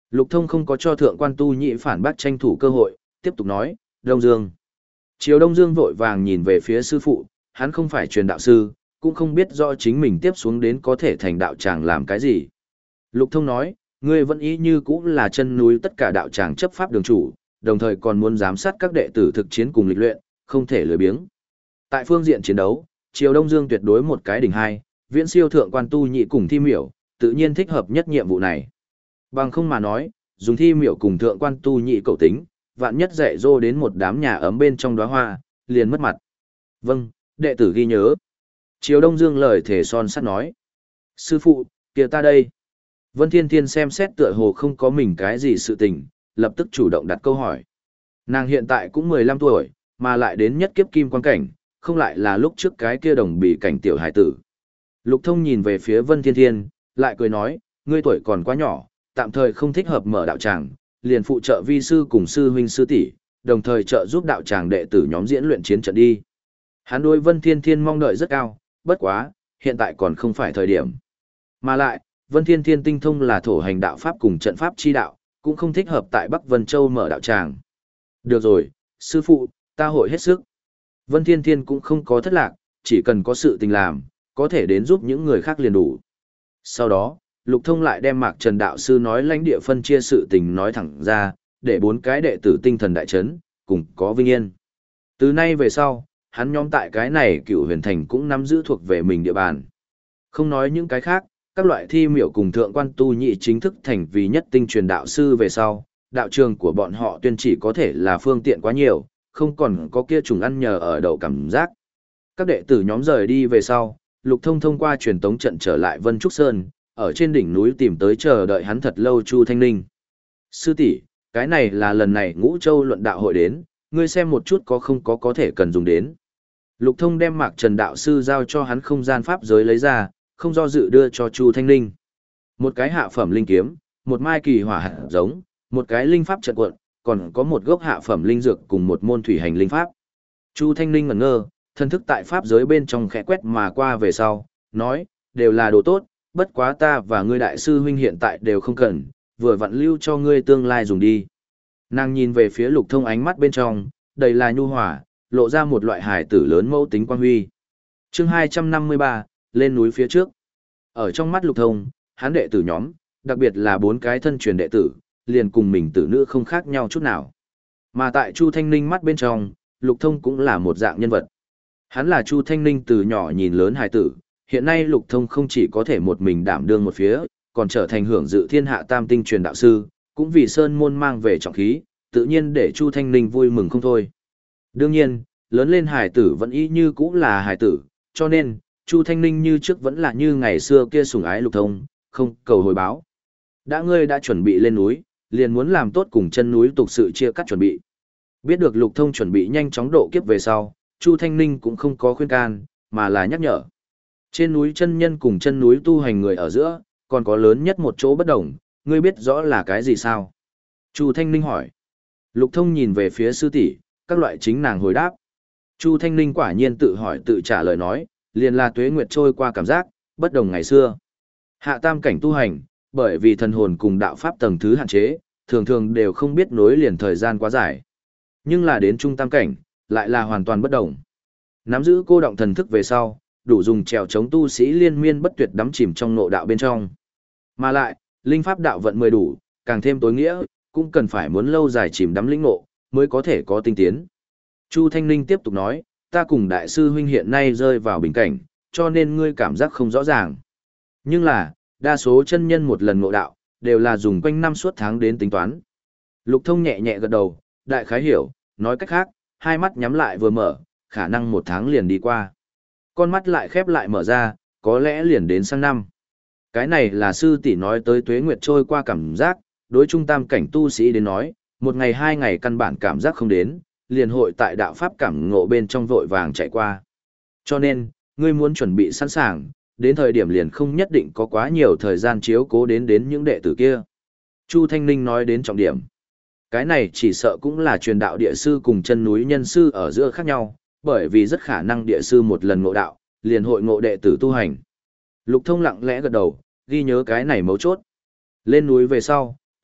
Lục Thông không có cho thượng quan tu nhị phản bác tranh thủ cơ hội, tiếp tục nói, Đông Dương. Triều Đông Dương vội vàng nhìn về phía sư phụ, hắn không phải truyền đạo sư, cũng không biết rõ chính mình tiếp xuống đến có thể thành đạo tràng làm cái gì. Lục Thông nói, ngươi vẫn ý như cũ là chân núi tất cả đạo tràng chấp pháp đường chủ, đồng thời còn muốn giám sát các đệ tử thực chiến cùng lịch luyện, không thể lười biếng. Tại phương diện chiến đấu, Triều Đông Dương tuyệt đối một cái đỉnh hai, viễn siêu thượng quan tu nhị cùng thi miểu, tự nhiên thích hợp nhất nhiệm vụ này. Bằng không mà nói, dùng thi miểu cùng thượng quan tu nhị cầu tính, vạn nhất dạy dô đến một đám nhà ấm bên trong đóa hoa, liền mất mặt. Vâng, đệ tử ghi nhớ. Triều Đông Dương lời thể son sắt nói. Sư phụ, kìa ta đây. Vân Thiên Thiên xem xét tựa hồ không có mình cái gì sự tình, lập tức chủ động đặt câu hỏi. Nàng hiện tại cũng mười lăm tuổi, mà lại đến nhất kiếp kim quan cảnh, không lại là lúc trước cái kia đồng bị cảnh tiểu hải tử. Lục Thông nhìn về phía Vân Thiên Thiên, lại cười nói, ngươi tuổi còn quá nhỏ, tạm thời không thích hợp mở đạo tràng, liền phụ trợ vi sư cùng sư huynh sư tỷ, đồng thời trợ giúp đạo tràng đệ tử nhóm diễn luyện chiến trận đi. Hắn đối Vân Thiên Thiên mong đợi rất cao, bất quá, hiện tại còn không phải thời điểm. Mà lại, Vân Thiên Thiên tinh thông là thổ hành đạo pháp cùng trận pháp chi đạo, cũng không thích hợp tại Bắc Vân Châu mở đạo tràng. Được rồi, sư phụ, ta hội hết sức. Vân Thiên Thiên cũng không có thất lạc, chỉ cần có sự tình làm, có thể đến giúp những người khác liền đủ. Sau đó, Lục Thông lại đem Mạc Trần đạo sư nói lãnh địa phân chia sự tình nói thẳng ra, để bốn cái đệ tử tinh thần đại chấn, cùng có vinh yên. Từ nay về sau, hắn nhóm tại cái này Cựu Huyền Thành cũng nắm giữ thuộc về mình địa bàn. Không nói những cái khác, các loại thi miểu cùng thượng quan tu nhị chính thức thành vì nhất tinh truyền đạo sư về sau, đạo trường của bọn họ tuyên chỉ có thể là phương tiện quá nhiều, không còn có kia trùng ăn nhờ ở đậu cảm giác. Các đệ tử nhóm rời đi về sau, Lục Thông thông qua truyền tống trận trở lại Vân Trúc Sơn, ở trên đỉnh núi tìm tới chờ đợi hắn thật lâu Chu Thanh Ninh. Sư tỷ, cái này là lần này Ngũ Châu luận đạo hội đến, ngươi xem một chút có không có có thể cần dùng đến. Lục Thông đem Mạc Trần đạo sư giao cho hắn không gian pháp giới lấy ra, không do dự đưa cho Chu Thanh Ninh. Một cái hạ phẩm linh kiếm, một mai kỳ hỏa hạt giống, một cái linh pháp trận cuộn, còn có một gốc hạ phẩm linh dược cùng một môn thủy hành linh pháp. Chu Thanh Ninh ngẩn ngơ, thân thức tại pháp giới bên trong khẽ quét mà qua về sau, nói, đều là đồ tốt, bất quá ta và ngươi đại sư huynh hiện tại đều không cần, vừa vặn lưu cho ngươi tương lai dùng đi. Nàng nhìn về phía Lục Thông ánh mắt bên trong, đầy là nhu hòa, lộ ra một loại hài tử lớn mẫu tính quan huy. Chương hai trăm năm mươi ba, lên núi phía trước. Ở trong mắt Lục Thông, hắn đệ tử nhóm, đặc biệt là bốn cái thân truyền đệ tử, liền cùng mình tử nữ không khác nhau chút nào. Mà tại Chu Thanh Ninh mắt bên trong, Lục Thông cũng là một dạng nhân vật. Hắn là Chu Thanh Ninh từ nhỏ nhìn lớn hài tử, hiện nay Lục Thông không chỉ có thể một mình đảm đương một phía, còn trở thành hưởng dự thiên hạ tam tinh truyền đạo sư, cũng vì Sơn Môn mang về trọng khí, tự nhiên để Chu Thanh Ninh vui mừng không thôi. Đương nhiên, lớn lên hài tử vẫn y như cũ là hài tử, cho nên, Chu Thanh Ninh như trước vẫn là như ngày xưa kia sủng ái Lục Thông, không cầu hồi báo. Đã ngươi đã chuẩn bị lên núi, liền muốn làm tốt cùng chân núi tục sự chia cắt chuẩn bị. Biết được Lục Thông chuẩn bị nhanh chóng độ kiếp về sau, Chu Thanh Ninh cũng không có khuyên can, mà là nhắc nhở. Trên núi chân nhân cùng chân núi tu hành người ở giữa, còn có lớn nhất một chỗ bất đồng, ngươi biết rõ là cái gì sao? Chu Thanh Ninh hỏi. Lục Thông nhìn về phía sư tỷ, các loại chính nàng hồi đáp. Chu Thanh Ninh quả nhiên tự hỏi tự trả lời nói, liền là tuế nguyệt trôi qua cảm giác, bất đồng ngày xưa. Hạ tam cảnh tu hành, bởi vì thần hồn cùng đạo pháp tầng thứ hạn chế, thường thường đều không biết nối liền thời gian quá dài. Nhưng là đến trung tam cảnh, lại là hoàn toàn bất đồng. Nắm giữ cô động thần thức về sau, đủ dùng trèo chống tu sĩ liên miên bất tuyệt đắm chìm trong nội đạo bên trong. Mà lại, linh pháp đạo vận mười đủ, càng thêm tối nghĩa, cũng cần phải muốn lâu dài chìm đắm lĩnh ngộ, mới có thể có tinh tiến. Chu Thanh Ninh tiếp tục nói, ta cùng đại sư huynh hiện nay rơi vào bình cảnh, cho nên ngươi cảm giác không rõ ràng. Nhưng là, đa số chân nhân một lần ngộ đạo, đều là dùng quanh năm suốt tháng đến tính toán. Lục Thông nhẹ nhẹ gật đầu, đại khái hiểu, nói cách khác, hai mắt nhắm lại vừa mở, khả năng một tháng liền đi qua. Con mắt lại khép lại mở ra, có lẽ liền đến sang năm. Cái này là sư tỷ nói tới tuế nguyệt trôi qua cảm giác, đối trung tam cảnh tu sĩ đến nói, một ngày hai ngày căn bản cảm giác không đến, liền hội tại đạo pháp cảm ngộ bên trong vội vàng chạy qua. Cho nên, ngươi muốn chuẩn bị sẵn sàng, đến thời điểm liền không nhất định có quá nhiều thời gian chiếu cố đến đến những đệ tử kia. Chu Thanh Ninh nói đến trọng điểm. Cái này chỉ sợ cũng là truyền đạo địa sư cùng chân núi nhân sư ở giữa khác nhau, bởi vì rất khả năng địa sư một lần ngộ đạo, liền hội ngộ đệ tử tu hành. Lục Thông lặng lẽ gật đầu, ghi nhớ cái này mấu chốt. Lên núi về sau,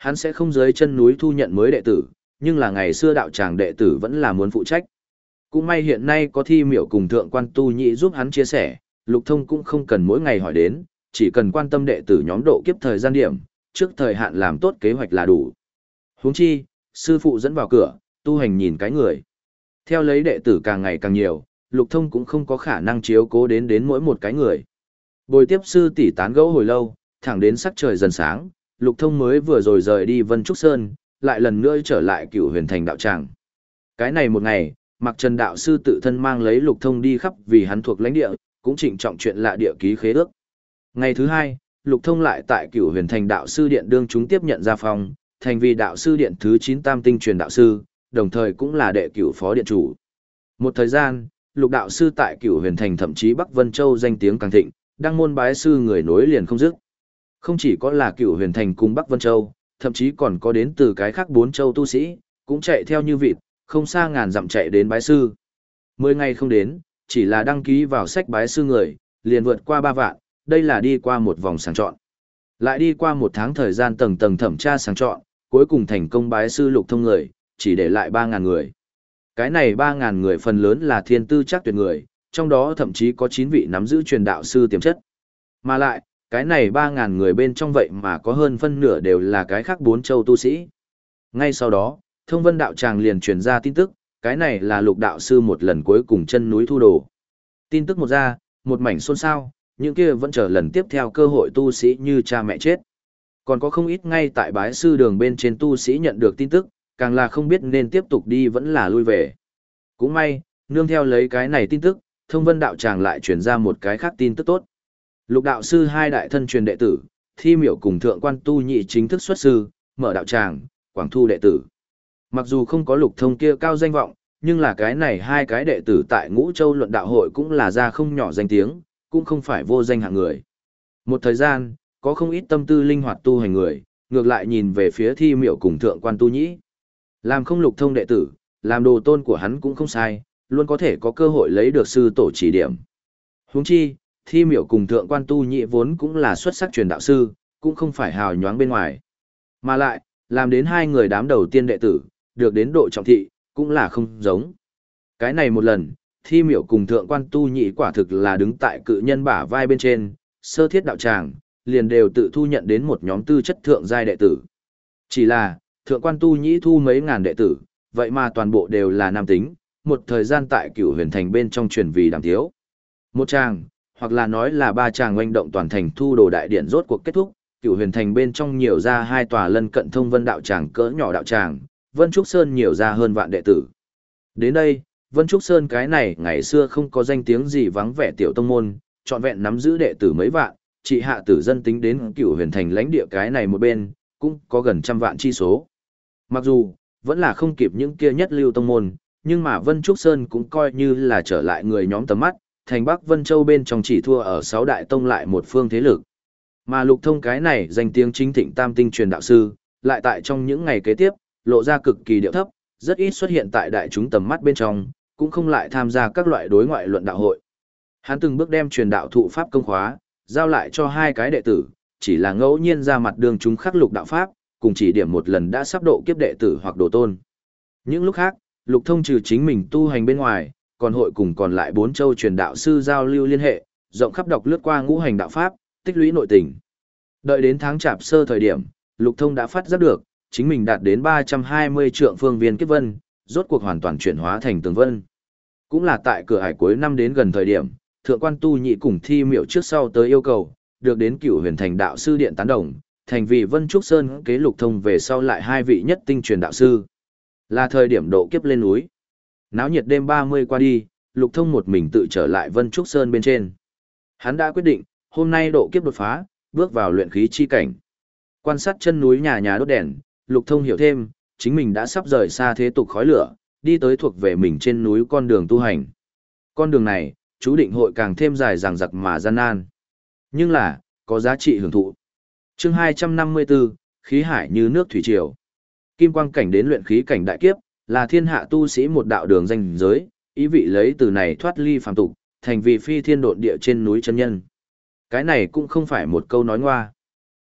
hắn sẽ không dưới chân núi thu nhận mới đệ tử, nhưng là ngày xưa đạo tràng đệ tử vẫn là muốn phụ trách. Cũng may hiện nay có Thi Miểu cùng Thượng Quan Tu Nhị giúp hắn chia sẻ, Lục Thông cũng không cần mỗi ngày hỏi đến, chỉ cần quan tâm đệ tử nhóm độ kiếp thời gian điểm, trước thời hạn làm tốt kế hoạch là đủ. Huống chi, sư phụ dẫn vào cửa, tu hành nhìn cái người. Theo lấy đệ tử càng ngày càng nhiều, Lục Thông cũng không có khả năng chiếu cố đến đến mỗi một cái người. Bồi tiếp sư tỷ tán gẫu hồi lâu, thẳng đến sắc trời dần sáng, Lục Thông mới vừa rồi rời đi Vân Trúc Sơn, lại lần nữa trở lại Cửu Huyền Thành đạo tràng. Cái này một ngày, Mạc Trần đạo sư tự thân mang lấy Lục Thông đi khắp vì hắn thuộc lãnh địa, cũng trịnh trọng chuyện lạ địa ký khế ước. Ngày thứ hai, Lục Thông lại tại Cửu Huyền Thành đạo sư điện đương chúng tiếp nhận gia phong, thành vì đạo sư điện thứ chín tam tinh truyền đạo sư, đồng thời cũng là đệ cửu phó điện chủ. Một thời gian, Lục đạo sư tại Cửu Huyền Thành thậm chí Bắc Vân Châu danh tiếng càng thịnh, đăng môn bái sư người nối liền không dứt. Không chỉ có là Cửu Huyền Thành cùng Bắc Vân Châu, thậm chí còn có đến từ cái khác bốn châu tu sĩ, cũng chạy theo như vịt, không xa ngàn dặm chạy đến bái sư. Mười ngày không đến, chỉ là đăng ký vào sách bái sư người, liền vượt qua ba vạn, đây là đi qua một vòng sàng chọn. Lại đi qua một tháng thời gian tầng tầng thẩm tra sàng chọn, cuối cùng thành công bái sư Lục Thông người, chỉ để lại ba ngàn người. Cái này ba ngàn người phần lớn là thiên tư chắc tuyệt người, trong đó thậm chí có chín vị nắm giữ truyền đạo sư tiềm chất. Mà lại, cái này ba ngàn người bên trong vậy mà có hơn phân nửa đều là cái khác bốn châu tu sĩ. Ngay sau đó, Thông Vân đạo tràng liền truyền ra tin tức, cái này là Lục đạo sư một lần cuối cùng chân núi thu đồ. Tin tức một ra, một mảnh xôn xao, những kia vẫn chờ lần tiếp theo cơ hội tu sĩ như cha mẹ chết. Còn có không ít ngay tại bái sư đường bên trên tu sĩ nhận được tin tức, càng là không biết nên tiếp tục đi vẫn là lui về. Cũng may, nương theo lấy cái này tin tức, Thông Vân đạo tràng lại truyền ra một cái khác tin tức tốt. Lục đạo sư hai đại thân truyền đệ tử, Thi Miểu cùng Thượng Quan Tu Nhị chính thức xuất sư, mở đạo tràng, quảng thu đệ tử. Mặc dù không có Lục Thông kia cao danh vọng, nhưng là cái này hai cái đệ tử tại Ngũ Châu luận đạo hội cũng là ra không nhỏ danh tiếng, cũng không phải vô danh hạng người. Một thời gian, có không ít tâm tư linh hoạt tu hành người, ngược lại nhìn về phía Thi Miểu cùng Thượng Quan Tu Nhĩ. Làm không Lục Thông đệ tử, làm đồ tôn của hắn cũng không sai, luôn có thể có cơ hội lấy được sư tổ chỉ điểm. Huống chi, Thi Miểu cùng Thượng Quan Tu Nhĩ vốn cũng là xuất sắc truyền đạo sư, cũng không phải hào nhoáng bên ngoài. Mà lại, làm đến hai người đám đầu tiên đệ tử, được đến độ trọng thị, cũng là không giống. Cái này một lần, Thi Miểu cùng Thượng Quan Tu Nhĩ quả thực là đứng tại cự nhân bả vai bên trên, sơ thiết đạo tràng, liền đều tự thu nhận đến một nhóm tư chất thượng giai đệ tử. Chỉ là, Thượng Quan Tu Nhĩ thu mấy ngàn đệ tử, vậy mà toàn bộ đều là nam tính, một thời gian tại Cửu Huyền Thành bên trong truyền vì đàm thiếu. Một tràng, hoặc là nói là ba tràng oanh động toàn thành thu đồ đại điện rốt cuộc kết thúc, Cửu Huyền Thành bên trong nhiều ra hai tòa lân cận Thông Vân đạo tràng cỡ nhỏ đạo tràng, Vân Trúc Sơn nhiều ra hơn vạn đệ tử. Đến đây, Vân Trúc Sơn cái này ngày xưa không có danh tiếng gì vắng vẻ tiểu tông môn, trọn vẹn nắm giữ đệ tử mấy vạn, trị hạ tử dân tính đến Cửu Huyền Thành lãnh địa cái này một bên, cũng có gần trăm vạn chi số. Mặc dù, vẫn là không kịp những kia nhất lưu tông môn, nhưng mà Vân Trúc Sơn cũng coi như là trở lại người nhóm tầm mắt, thành Bắc Vân Châu bên trong chỉ thua ở sáu đại tông lại một phương thế lực. Mà Lục Thông cái này danh tiếng chính thịnh tam tinh truyền đạo sư, lại tại trong những ngày kế tiếp, lộ ra cực kỳ điệu thấp, rất ít xuất hiện tại đại chúng tầm mắt bên trong, cũng không lại tham gia các loại đối ngoại luận đạo hội. Hắn từng bước đem truyền đạo thụ pháp công khóa, giao lại cho hai cái đệ tử, chỉ là ngẫu nhiên ra mặt đường chúng khắc lục đạo pháp, cùng chỉ điểm một lần đã sắp độ kiếp đệ tử hoặc đồ tôn. Những lúc khác, Lục Thông trừ chính mình tu hành bên ngoài, còn hội cùng còn lại bốn châu truyền đạo sư giao lưu liên hệ, rộng khắp đọc lướt qua ngũ hành đạo pháp, tích lũy nội tình. Đợi đến tháng chạp sơ thời điểm, Lục Thông đã phát giác được, chính mình đạt đến ba trăm hai mươi trượng phương viên kiếp vân, rốt cuộc hoàn toàn chuyển hóa thành tường vân. Cũng là tại cửa hải cuối năm đến gần thời điểm, Thượng Quan Tu Nhị cùng Thi Miểu trước sau tới yêu cầu, được đến Cửu Huyền Thành đạo sư điện tán đồng, thành vì Vân Trúc Sơn kế Lục Thông về sau lại hai vị nhất tinh truyền đạo sư. Là thời điểm độ kiếp lên núi. Náo nhiệt đêm ba mươi qua đi, Lục Thông một mình tự trở lại Vân Trúc Sơn bên trên. Hắn đã quyết định, hôm nay độ kiếp đột phá, bước vào luyện khí chi cảnh. Quan sát chân núi nhà nhà đốt đèn, Lục Thông hiểu thêm, chính mình đã sắp rời xa thế tục khói lửa, đi tới thuộc về mình trên núi con đường tu hành. Con đường này, chú định hội càng thêm dài dằng dặc mà gian nan. Nhưng là, có giá trị hưởng thụ. Chương hai trăm năm mươi tư, khí hải như nước thủy triều. Kim quang cảnh đến luyện khí cảnh đại kiếp, là thiên hạ tu sĩ một đạo đường danh giới, ý vị lấy từ này thoát ly phàm tục, thành vị phi thiên độn địa trên núi chân nhân. Cái này cũng không phải một câu nói ngoa.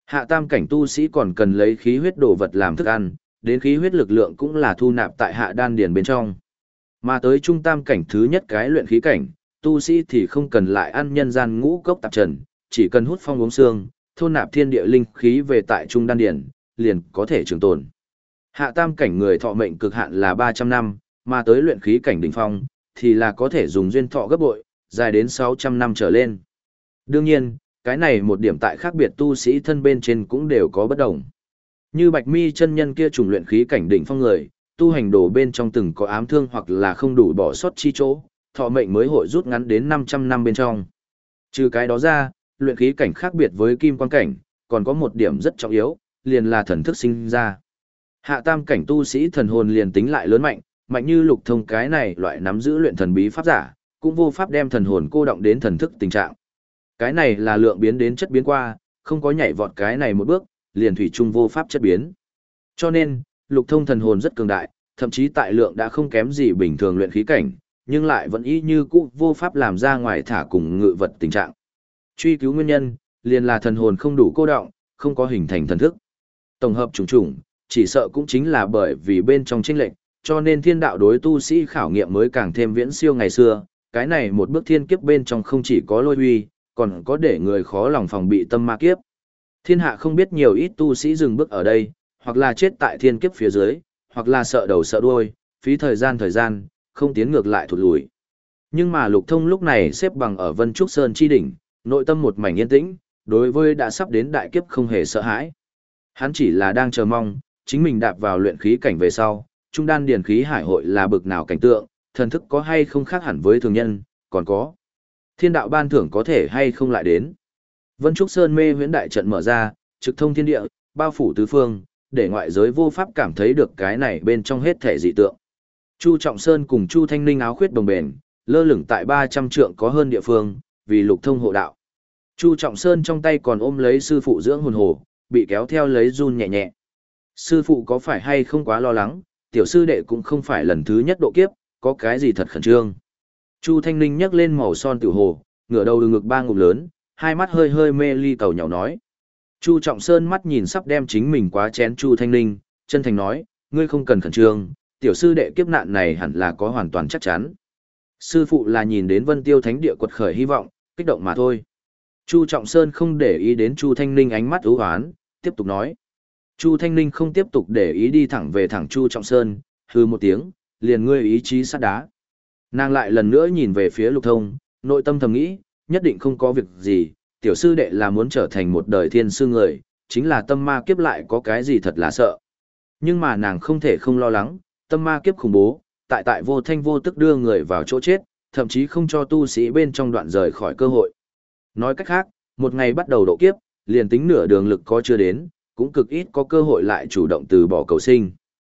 Hạ tam cảnh tu sĩ còn cần lấy khí huyết đồ vật làm thức ăn, đến khí huyết lực lượng cũng là thu nạp tại hạ đan điền bên trong. Mà tới trung tam cảnh thứ nhất cái luyện khí cảnh, tu sĩ thì không cần lại ăn nhân gian ngũ cốc tạp trần, chỉ cần hút phong uống xương, thôn nạp thiên địa linh khí về tại trung đan điền, liền có thể trường tồn. Hạ tam cảnh người thọ mệnh cực hạn là ba trăm năm, mà tới luyện khí cảnh đỉnh phong thì là có thể dùng duyên thọ gấp bội, dài đến sáu trăm năm trở lên. Đương nhiên, cái này một điểm tại khác biệt tu sĩ thân bên trên cũng đều có bất đồng. Như Bạch Mi chân nhân kia trùng luyện khí cảnh đỉnh phong người, tu hành đồ bên trong từng có ám thương hoặc là không đủ bỏ sót chi chỗ, thọ mệnh mới hội rút ngắn đến năm trăm năm bên trong. Trừ cái đó ra, luyện khí cảnh khác biệt với kim quan cảnh, còn có một điểm rất trọng yếu, liền là thần thức sinh ra. Hạ tam cảnh tu sĩ thần hồn liền tính lại lớn mạnh, mạnh như Lục Thông cái này loại nắm giữ luyện thần bí pháp giả, cũng vô pháp đem thần hồn cô động đến thần thức tình trạng. Cái này là lượng biến đến chất biến qua, không có nhảy vọt cái này một bước, liền thủy chung vô pháp chất biến. Cho nên, Lục Thông thần hồn rất cường đại, thậm chí tại lượng đã không kém gì bình thường luyện khí cảnh, nhưng lại vẫn y như cũ vô pháp làm ra ngoài thả cùng ngự vật tình trạng. Truy cứu nguyên nhân, liền là thần hồn không đủ cô động, không có hình thành thần thức. Tổng hợp trùng trùng, chỉ sợ cũng chính là bởi vì bên trong chênh lệch, cho nên thiên đạo đối tu sĩ khảo nghiệm mới càng thêm viễn siêu ngày xưa, cái này một bước thiên kiếp bên trong không chỉ có lôi uy, còn có để người khó lòng phòng bị tâm ma kiếp. Thiên hạ không biết nhiều ít tu sĩ dừng bước ở đây, hoặc là chết tại thiên kiếp phía dưới, hoặc là sợ đầu sợ đuôi, phí thời gian thời gian, không tiến ngược lại thụt lùi. Nhưng mà Lục Thông lúc này xếp bằng ở Vân Trúc Sơn chi đỉnh, nội tâm một mảnh yên tĩnh, đối với đã sắp đến đại kiếp không hề sợ hãi. Hắn chỉ là đang chờ mong, chính mình đạp vào luyện khí cảnh về sau, trung đan điền khí hải hội là bực nào cảnh tượng, thần thức có hay không khác hẳn với thường nhân, còn có thiên đạo ban thưởng có thể hay không lại đến. Vân Trúc Sơn mê huyễn đại trận mở ra, trực thông thiên địa, bao phủ tứ phương, để ngoại giới vô pháp cảm thấy được cái này bên trong hết thể dị tượng. Chu Trọng Sơn cùng Chu Thanh Ninh áo khuyết đồng bền, lơ lửng tại ba trăm trượng có hơn địa phương, vì Lục Thông hộ đạo. Chu Trọng Sơn trong tay còn ôm lấy sư phụ dưỡng hồn hồ, bị kéo theo lấy run nhẹ nhẹ. Sư phụ có phải hay không quá lo lắng, tiểu sư đệ cũng không phải lần thứ nhất độ kiếp, có cái gì thật khẩn trương. Chu Thanh Ninh nhấc lên màu son tiểu hồ, ngửa đầu đường ngực ba ngụm lớn, hai mắt hơi hơi mê ly cầu nhỏ nói. Chu Trọng Sơn mắt nhìn sắp đem chính mình quá chén Chu Thanh Ninh, chân thành nói, ngươi không cần khẩn trương, tiểu sư đệ kiếp nạn này hẳn là có hoàn toàn chắc chắn. Sư phụ là nhìn đến Vân Tiêu Thánh địa quật khởi hy vọng, kích động mà thôi. Chu Trọng Sơn không để ý đến Chu Thanh Ninh ánh mắt ưu hoán, tiếp tục nói. Chu Thanh Ninh không tiếp tục để ý đi thẳng về thẳng Chu Trọng Sơn, hư một tiếng, liền ngươi ý chí sắt đá. Nàng lại lần nữa nhìn về phía Lục Thông, nội tâm thầm nghĩ, nhất định không có việc gì, tiểu sư đệ là muốn trở thành một đời thiên sư người, chính là tâm ma kiếp lại có cái gì thật là sợ. Nhưng mà nàng không thể không lo lắng, tâm ma kiếp khủng bố, tại tại vô thanh vô tức đưa người vào chỗ chết, thậm chí không cho tu sĩ bên trong đoạn rời khỏi cơ hội. Nói cách khác, một ngày bắt đầu độ kiếp, liền tính nửa đường lực có chưa đến, cũng cực ít có cơ hội lại chủ động từ bỏ cầu sinh.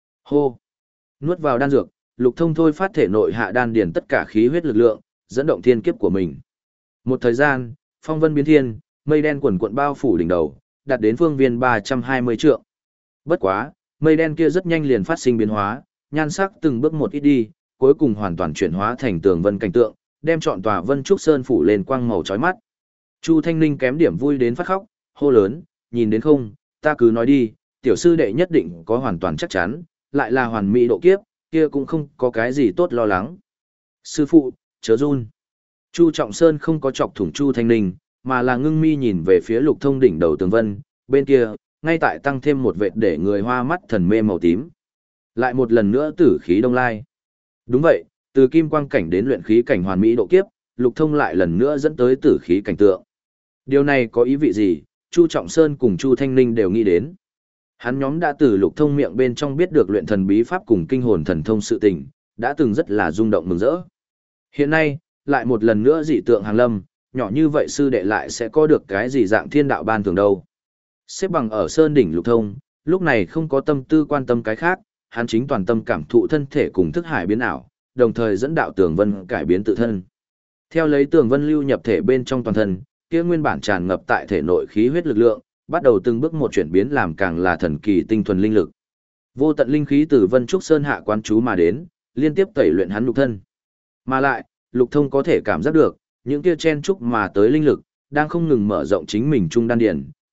Hô! Nuốt vào đan dược, Lục Thông thôi phát thể nội hạ đan điền tất cả khí huyết lực lượng, dẫn động thiên kiếp của mình. Một thời gian, phong vân biến thiên, mây đen quần quận bao phủ đỉnh đầu, đạt đến phương viên ba trăm hai mươi trượng. Bất quá, mây đen kia rất nhanh liền phát sinh biến hóa, nhan sắc từng bước một ít đi, cuối cùng hoàn toàn chuyển hóa thành tường vân cảnh tượng, đem trọn tòa Vân Trúc Sơn phủ lên quang màu chói mắt. Chu Thanh Ninh kém điểm vui đến phát khóc, hô lớn, nhìn đến không, ta cứ nói đi, tiểu sư đệ nhất định có hoàn toàn chắc chắn, lại là hoàn mỹ độ kiếp, kia cũng không có cái gì tốt lo lắng. Sư phụ, chớ run. Chu Trọng Sơn không có chọc thủng Chu Thanh Ninh, mà là ngưng mi nhìn về phía Lục Thông đỉnh đầu tường vân, bên kia, ngay tại tăng thêm một vệt để người hoa mắt thần mê màu tím. Lại một lần nữa tử khí đông lai. Đúng vậy, từ kim quang cảnh đến luyện khí cảnh hoàn mỹ độ kiếp, Lục Thông lại lần nữa dẫn tới tử khí cảnh tượng. Điều này có ý vị gì, Chu Trọng Sơn cùng Chu Thanh Ninh đều nghĩ đến. Hắn nhóm đã từ Lục Thông miệng bên trong biết được luyện thần bí pháp cùng kinh hồn thần thông sự tình, đã từng rất là rung động mừng rỡ. Hiện nay, lại một lần nữa dị tượng hàng lâm, nhỏ như vậy sư đệ lại sẽ có được cái gì dạng thiên đạo ban thường đâu. Xếp bằng ở sơn đỉnh Lục Thông, lúc này không có tâm tư quan tâm cái khác, hắn chính toàn tâm cảm thụ thân thể cùng thức hải biến ảo, đồng thời dẫn đạo tường vân cải biến tự thân. Theo lấy tường vân lưu nhập thể bên trong toàn thân, kia nguyên bản tràn ngập tại thể nội khí huyết lực lượng, bắt đầu từng bước một chuyển biến làm càng là thần kỳ tinh thuần linh lực. Vô tận linh khí từ Vân Trúc Sơn hạ quán chú mà đến, liên tiếp tẩy luyện hắn lục thân. Mà lại, Lục Thông có thể cảm giác được, những kia chen trúc mà tới linh lực, đang không ngừng mở rộng chính mình trung đan điển,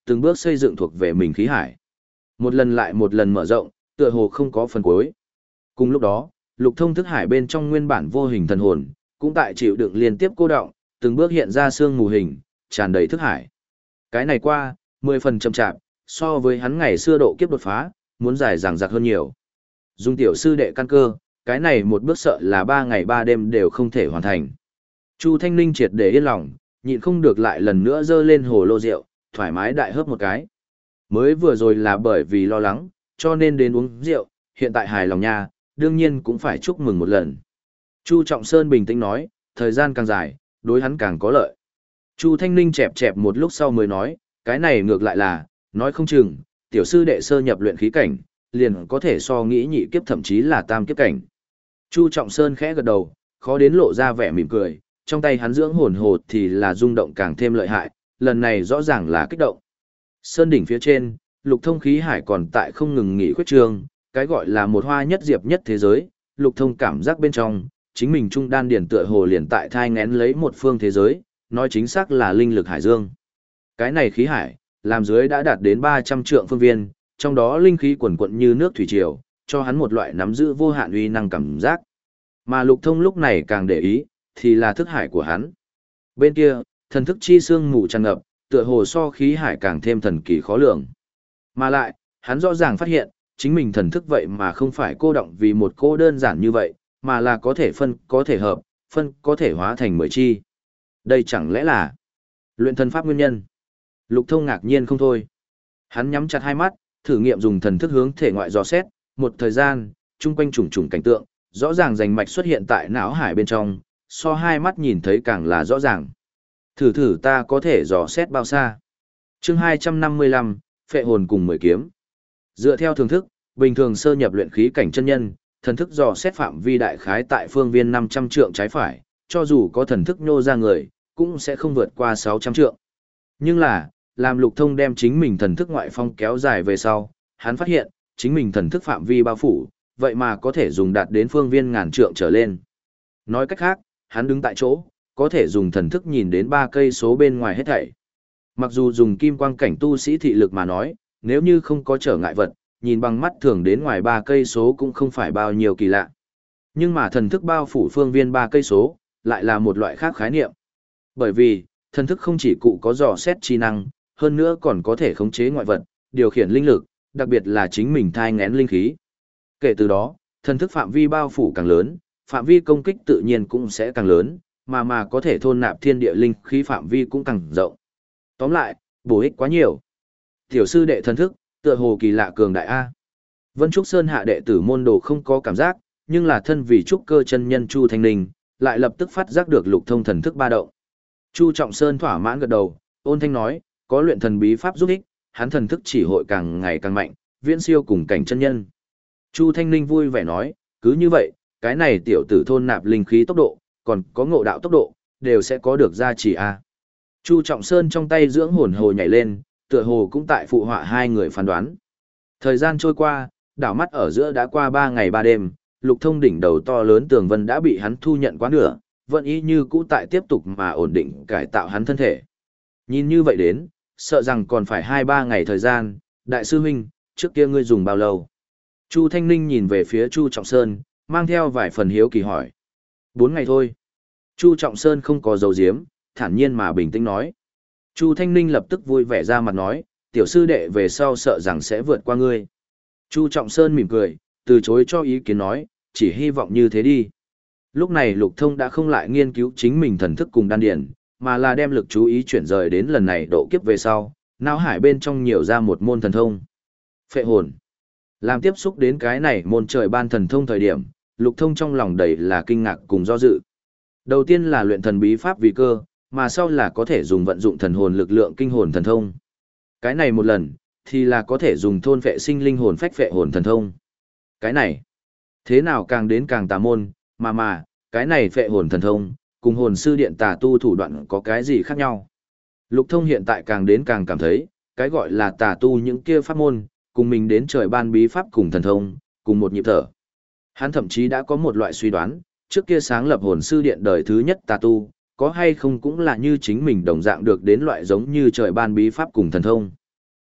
từng bước xây dựng thuộc về mình khí hải. Một lần lại một lần mở rộng, tựa hồ không có phần cuối. Cùng lúc đó, Lục Thông thức hải bên trong nguyên bản vô hình thần hồn, cũng tại chịu đựng liên tiếp cô động, từng bước hiện ra xương mù hình, tràn đầy thức hải. Cái này qua, mười phần chậm chạp, so với hắn ngày xưa độ kiếp đột phá, muốn dài dằng dặc hơn nhiều. Dung tiểu sư đệ căn cơ, cái này một bước sợ là ba ngày ba đêm đều không thể hoàn thành. Chu Thanh Ninh triệt để yên lòng, nhịn không được lại lần nữa dơ lên hồ lô rượu, thoải mái đại hớp một cái. Mới vừa rồi là bởi vì lo lắng, cho nên đến uống rượu, hiện tại hài lòng nha, đương nhiên cũng phải chúc mừng một lần. Chu Trọng Sơn bình tĩnh nói, thời gian càng dài, đối hắn càng có lợi. Chu Thanh Ninh chẹp chẹp một lúc sau mới nói, cái này ngược lại là, nói không chừng, tiểu sư đệ sơ nhập luyện khí cảnh, liền có thể so nghĩ nhị kiếp thậm chí là tam kiếp cảnh. Chu Trọng Sơn khẽ gật đầu, khó đến lộ ra vẻ mỉm cười, trong tay hắn dưỡng hồn hồ thì là rung động càng thêm lợi hại, lần này rõ ràng là kích động. Sơn đỉnh phía trên, Lục Thông khí hải còn tại không ngừng nghỉ khuyết trường, cái gọi là một hoa nhất diệp nhất thế giới, Lục Thông cảm giác bên trong, chính mình trung đan điển tựa hồ liền tại thai ngén lấy một phương thế giới, nói chính xác là linh lực hải dương. Cái này khí hải, làm dưới đã đạt đến ba trăm trượng phương viên, trong đó linh khí quần quận như nước thủy triều, cho hắn một loại nắm giữ vô hạn uy năng cảm giác. Mà Lục Thông lúc này càng để ý, thì là thức hải của hắn. Bên kia, thần thức chi xương mù tràn ngập, tựa hồ so khí hải càng thêm thần kỳ khó lường. Mà lại, hắn rõ ràng phát hiện, chính mình thần thức vậy mà không phải cô động vì một cô đơn giản như vậy, mà là có thể phân, có thể hợp, phân có thể hóa thành mười chi. Đây chẳng lẽ là luyện thần pháp nguyên nhân? Lục Thông ngạc nhiên không thôi. Hắn nhắm chặt hai mắt, thử nghiệm dùng thần thức hướng thể ngoại dò xét, một thời gian, chung quanh trùng trùng cảnh tượng, rõ ràng rành mạch xuất hiện tại não hải bên trong, so hai mắt nhìn thấy càng là rõ ràng. Thử thử ta có thể dò xét bao xa. Chương hai trăm năm mươi lăm, phệ hồn cùng mười kiếm. Dựa theo thường thức, bình thường sơ nhập luyện khí cảnh chân nhân, thần thức dò xét phạm vi đại khái tại phương viên năm trăm trượng trái phải, cho dù có thần thức nhô ra người, cũng sẽ không vượt qua sáu trăm trượng. Nhưng là, làm Lục Thông đem chính mình thần thức ngoại phong kéo dài về sau, hắn phát hiện, chính mình thần thức phạm vi bao phủ, vậy mà có thể dùng đạt đến phương viên ngàn trượng trở lên. Nói cách khác, hắn đứng tại chỗ, có thể dùng thần thức nhìn đến ba cây số bên ngoài hết thảy. Mặc dù dùng kim quang cảnh tu sĩ thị lực mà nói, nếu như không có trở ngại vật, nhìn bằng mắt thường đến ngoài ba cây số cũng không phải bao nhiêu kỳ lạ. Nhưng mà thần thức bao phủ phương viên ba cây số, lại là một loại khác khái niệm. Bởi vì, thần thức không chỉ cụ có dò xét chi năng, hơn nữa còn có thể khống chế ngoại vật, điều khiển linh lực, đặc biệt là chính mình thai ngén linh khí. Kể từ đó, thần thức phạm vi bao phủ càng lớn, phạm vi công kích tự nhiên cũng sẽ càng lớn, mà mà có thể thôn nạp thiên địa linh khí phạm vi cũng càng rộng. Tóm lại, bổ ích quá nhiều. Tiểu sư đệ thần thức, tựa hồ kỳ lạ cường đại A. Vân Trúc Sơn hạ đệ tử môn đồ không có cảm giác, nhưng là thân vì trúc cơ chân nhân Chu Thanh Ninh, lại lập tức phát giác được Lục Thông thần thức ba động. Chu Trọng Sơn thỏa mãn gật đầu, ôn thanh nói, có luyện thần bí pháp giúp ích, hắn thần thức chỉ hội càng ngày càng mạnh, viễn siêu cùng cảnh chân nhân. Chu Thanh Ninh vui vẻ nói, cứ như vậy, cái này tiểu tử thôn nạp linh khí tốc độ, còn có ngộ đạo tốc độ, đều sẽ có được gia trì a. Chu Trọng Sơn trong tay dưỡng hồn hồ nhảy lên, tựa hồ cũng tại phụ họa hai người phán đoán. Thời gian trôi qua, đảo mắt ở giữa đã qua ba ngày ba đêm, Lục Thông đỉnh đầu to lớn tường vân đã bị hắn thu nhận quá nửa, vẫn y như cũ tại tiếp tục mà ổn định cải tạo hắn thân thể. Nhìn như vậy đến, sợ rằng còn phải hai ba ngày thời gian, đại sư huynh, trước kia ngươi dùng bao lâu? Chu Thanh Ninh nhìn về phía Chu Trọng Sơn, mang theo vài phần hiếu kỳ hỏi. Bốn ngày thôi. Chu Trọng Sơn không có dấu diếm, thản nhiên mà bình tĩnh nói. Chu Thanh Ninh lập tức vui vẻ ra mặt nói, tiểu sư đệ về sau sợ rằng sẽ vượt qua ngươi. Chu Trọng Sơn mỉm cười, từ chối cho ý kiến nói, chỉ hy vọng như thế đi. Lúc này Lục Thông đã không lại nghiên cứu chính mình thần thức cùng đan điển, mà là đem lực chú ý chuyển rời đến lần này độ kiếp về sau, não hải bên trong nhiều ra một môn thần thông. Phệ hồn. Làm tiếp xúc đến cái này môn trời ban thần thông thời điểm, Lục Thông trong lòng đầy là kinh ngạc cùng do dự. Đầu tiên là luyện thần bí pháp vì cơ, mà sau là có thể dùng vận dụng thần hồn lực lượng kinh hồn thần thông. Cái này một lần, thì là có thể dùng thôn phệ sinh linh hồn phách phệ hồn thần thông. Cái này, thế nào càng đến càng tà môn, mà mà, cái này phệ hồn thần thông, cùng hồn sư điện tà tu thủ đoạn có cái gì khác nhau. Lục Thông hiện tại càng đến càng cảm thấy, cái gọi là tà tu những kia pháp môn, cùng mình đến trời ban bí pháp cùng thần thông, cùng một nhịp thở. Hắn thậm chí đã có một loại suy đoán, trước kia sáng lập hồn sư điện đời thứ nhất tà tu, có hay không cũng là như chính mình đồng dạng được đến loại giống như trời ban bí pháp cùng thần thông.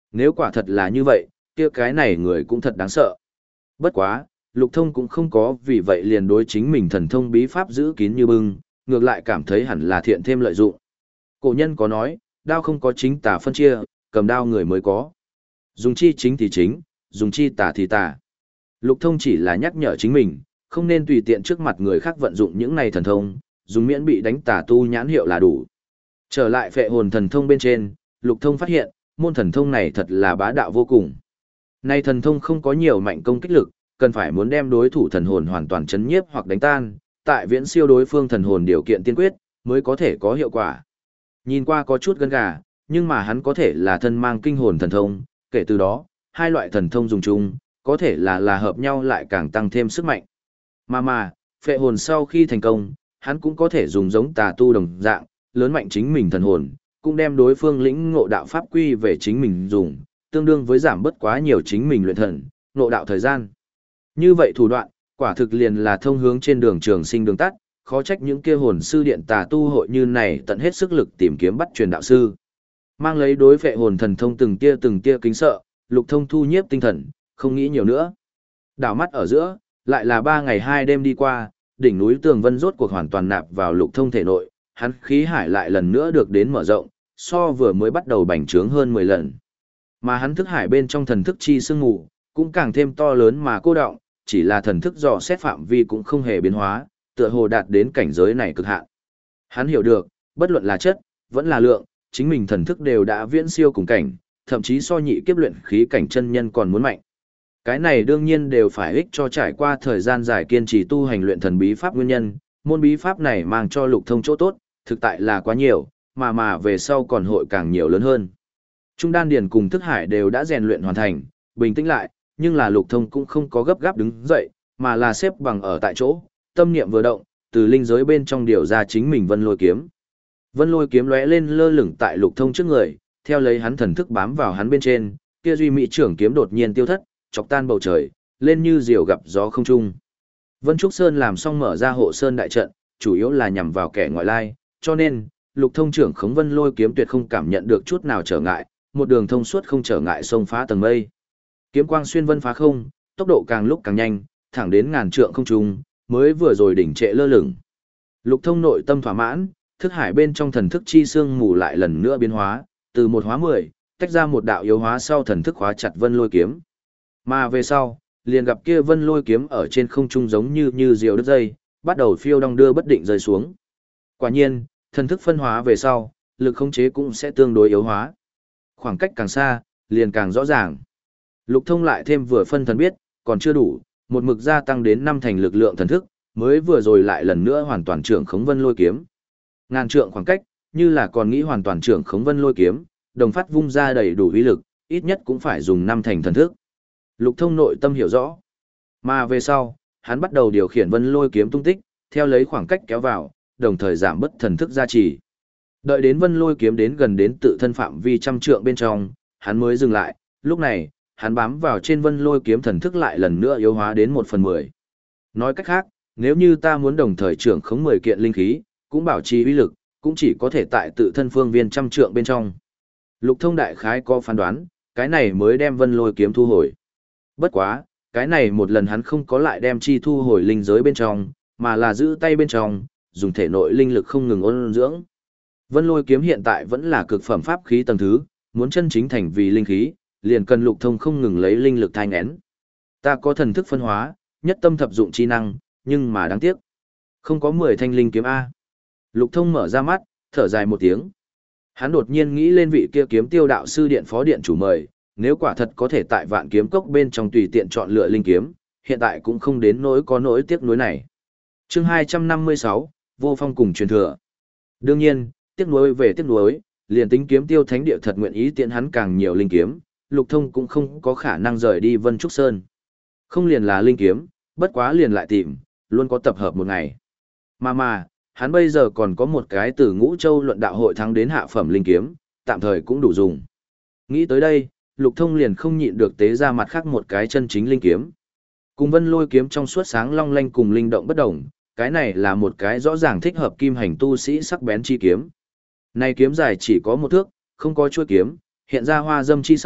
Nếu quả thật là như vậy, kia cái này người cũng thật đáng sợ. Bất quá, Lục Thông cũng không có vì vậy liền đối chính mình thần thông bí pháp giữ kín như bưng, ngược lại cảm thấy hẳn là thiện thêm lợi dụng. Cổ nhân có nói, đao không có chính tà phân chia, cầm đao người mới có. Dùng chi chính thì chính, dùng chi tà thì tà. Lục Thông chỉ là nhắc nhở chính mình, không nên tùy tiện trước mặt người khác vận dụng những này thần thông, dùng miễn bị đánh tà tu nhãn hiệu là đủ. Trở lại phệ hồn thần thông bên trên, Lục Thông phát hiện, môn thần thông này thật là bá đạo vô cùng. Nay thần thông không có nhiều mạnh công kích lực, cần phải muốn đem đối thủ thần hồn hoàn toàn chấn nhiếp hoặc đánh tan, tại viễn siêu đối phương thần hồn điều kiện tiên quyết, mới có thể có hiệu quả. Nhìn qua có chút gân gà, nhưng mà hắn có thể là thân mang kinh hồn thần thông, kể từ đó, hai loại thần thông dùng chung, có thể là là hợp nhau lại càng tăng thêm sức mạnh. Mà mà, phệ hồn sau khi thành công, hắn cũng có thể dùng giống tà tu đồng dạng, lớn mạnh chính mình thần hồn, cũng đem đối phương lĩnh ngộ đạo pháp quy về chính mình dùng, tương đương với giảm bớt quá nhiều chính mình luyện thần, ngộ đạo thời gian. Như vậy thủ đoạn, quả thực liền là thông hướng trên đường trường sinh đường tắt, khó trách những kia hồn sư điện tà tu hội như này tận hết sức lực tìm kiếm bắt truyền đạo sư. Mang lấy đối phệ hồn thần thông từng tia từng tia kính sợ, Lục Thông thu nhiếp tinh thần, không nghĩ nhiều nữa. Đảo mắt ở giữa, lại là ba ngày hai đêm đi qua, đỉnh núi Tường Vân rốt cuộc hoàn toàn nạp vào Lục Thông thể nội, hắn khí hải lại lần nữa được đến mở rộng, so vừa mới bắt đầu bành trướng hơn mười lần. Mà hắn thức hải bên trong thần thức chi sương mù, cũng càng thêm to lớn mà cô đọng, chỉ là thần thức dò xét phạm vi cũng không hề biến hóa, tựa hồ đạt đến cảnh giới này cực hạn. Hắn hiểu được, bất luận là chất, vẫn là lượng, chính mình thần thức đều đã viễn siêu cùng cảnh, thậm chí so nhị kiếp luyện khí cảnh chân nhân còn muốn mạnh. Cái này đương nhiên đều phải ích cho trải qua thời gian dài kiên trì tu hành luyện thần bí pháp nguyên nhân, môn bí pháp này mang cho Lục Thông chỗ tốt, thực tại là quá nhiều, mà mà về sau còn hội càng nhiều lớn hơn. Trung đan điền cùng thức hải đều đã rèn luyện hoàn thành, bình tĩnh lại, nhưng là Lục Thông cũng không có gấp gáp đứng dậy, mà là xếp bằng ở tại chỗ, tâm niệm vừa động, từ linh giới bên trong điều ra chính mình Vân Lôi kiếm. Vân Lôi kiếm lóe lên lơ lửng tại Lục Thông trước người, theo lấy hắn thần thức bám vào hắn bên trên, kia duy mỹ trưởng kiếm đột nhiên tiêu thất, chọc tan bầu trời, lên như diều gặp gió không trung. Vân Trúc Sơn làm xong mở ra hộ sơn đại trận, chủ yếu là nhằm vào kẻ ngoại lai, cho nên, Lục Thông trưởng khống Vân Lôi kiếm tuyệt không cảm nhận được chút nào trở ngại, một đường thông suốt không trở ngại xông phá tầng mây. Kiếm quang xuyên vân phá không, tốc độ càng lúc càng nhanh, thẳng đến ngàn trượng không trung, mới vừa rồi đỉnh trệ lơ lửng. Lục Thông nội tâm thỏa mãn, thức hải bên trong thần thức chi xương mù lại lần nữa biến hóa, từ một hóa mười, tách ra một đạo yếu hóa sau thần thức hóa chặt Vân Lôi kiếm. Mà về sau, liền gặp kia Vân Lôi kiếm ở trên không trung giống như như diều đứt dây, bắt đầu phiêu đong đưa bất định rơi xuống. Quả nhiên, thần thức phân hóa về sau, lực khống chế cũng sẽ tương đối yếu hóa. Khoảng cách càng xa, liền càng rõ ràng. Lục Thông lại thêm vừa phân thần biết, còn chưa đủ, một mực gia tăng đến năm thành lực lượng thần thức, mới vừa rồi lại lần nữa hoàn toàn trưởng khống Vân Lôi kiếm. Ngàn trượng khoảng cách, như là còn nghĩ hoàn toàn trưởng khống Vân Lôi kiếm, đồng phát vung ra đầy đủ uy lực, ít nhất cũng phải dùng năm thành thần thức. Lục Thông nội tâm hiểu rõ. Mà về sau, hắn bắt đầu điều khiển Vân Lôi kiếm tung tích, theo lấy khoảng cách kéo vào, đồng thời giảm bớt thần thức gia trì. Đợi đến Vân Lôi kiếm đến gần đến tự thân phạm vi trăm trượng bên trong, hắn mới dừng lại, lúc này, hắn bám vào trên Vân Lôi kiếm thần thức lại lần nữa yếu hóa đến một phần mười. Nói cách khác, nếu như ta muốn đồng thời trưởng khống mười kiện linh khí, cũng bảo trì uy lực, cũng chỉ có thể tại tự thân phương viên trăm trượng bên trong. Lục Thông đại khái có phán đoán, cái này mới đem Vân Lôi kiếm thu hồi. Bất quá, cái này một lần hắn không có lại đem chi thu hồi linh giới bên trong, mà là giữ tay bên trong, dùng thể nội linh lực không ngừng ôn dưỡng. Vân Lôi kiếm hiện tại vẫn là cực phẩm pháp khí tầng thứ, muốn chân chính thành vì linh khí, liền cần Lục Thông không ngừng lấy linh lực thai nghén. Ta có thần thức phân hóa, nhất tâm thập dụng chi năng, nhưng mà đáng tiếc, không có mười thanh linh kiếm a. Lục Thông mở ra mắt, thở dài một tiếng. Hắn đột nhiên nghĩ lên vị kia kiếm tiêu đạo sư điện phó điện chủ mời, nếu quả thật có thể tại Vạn Kiếm Cốc bên trong tùy tiện chọn lựa linh kiếm, hiện tại cũng không đến nỗi có nỗi tiếc nuối này. Chương hai trăm năm mươi sáu, Vô Phong cùng truyền thừa. Đương nhiên, tiếc nuối về tiếc nuối, liền tính kiếm tiêu thánh địa thật nguyện ý tiện hắn càng nhiều linh kiếm, Lục Thông cũng không có khả năng rời đi Vân Trúc Sơn. Không liền là linh kiếm, bất quá liền lại tìm, luôn có tập hợp một ngày. Mà mà, hắn bây giờ còn có một cái từ Ngũ Châu luận đạo hội thắng đến hạ phẩm linh kiếm, tạm thời cũng đủ dùng. Nghĩ tới đây, Lục Thông liền không nhịn được tế ra mặt khác một cái chân chính linh kiếm. Cùng Vân Lôi kiếm trong suốt sáng long lanh cùng linh động bất động, cái này là một cái rõ ràng thích hợp kim hành tu sĩ sắc bén chi kiếm. Này kiếm dài chỉ có một thước, không có chuôi kiếm, hiện ra hoa dâm chi sắc,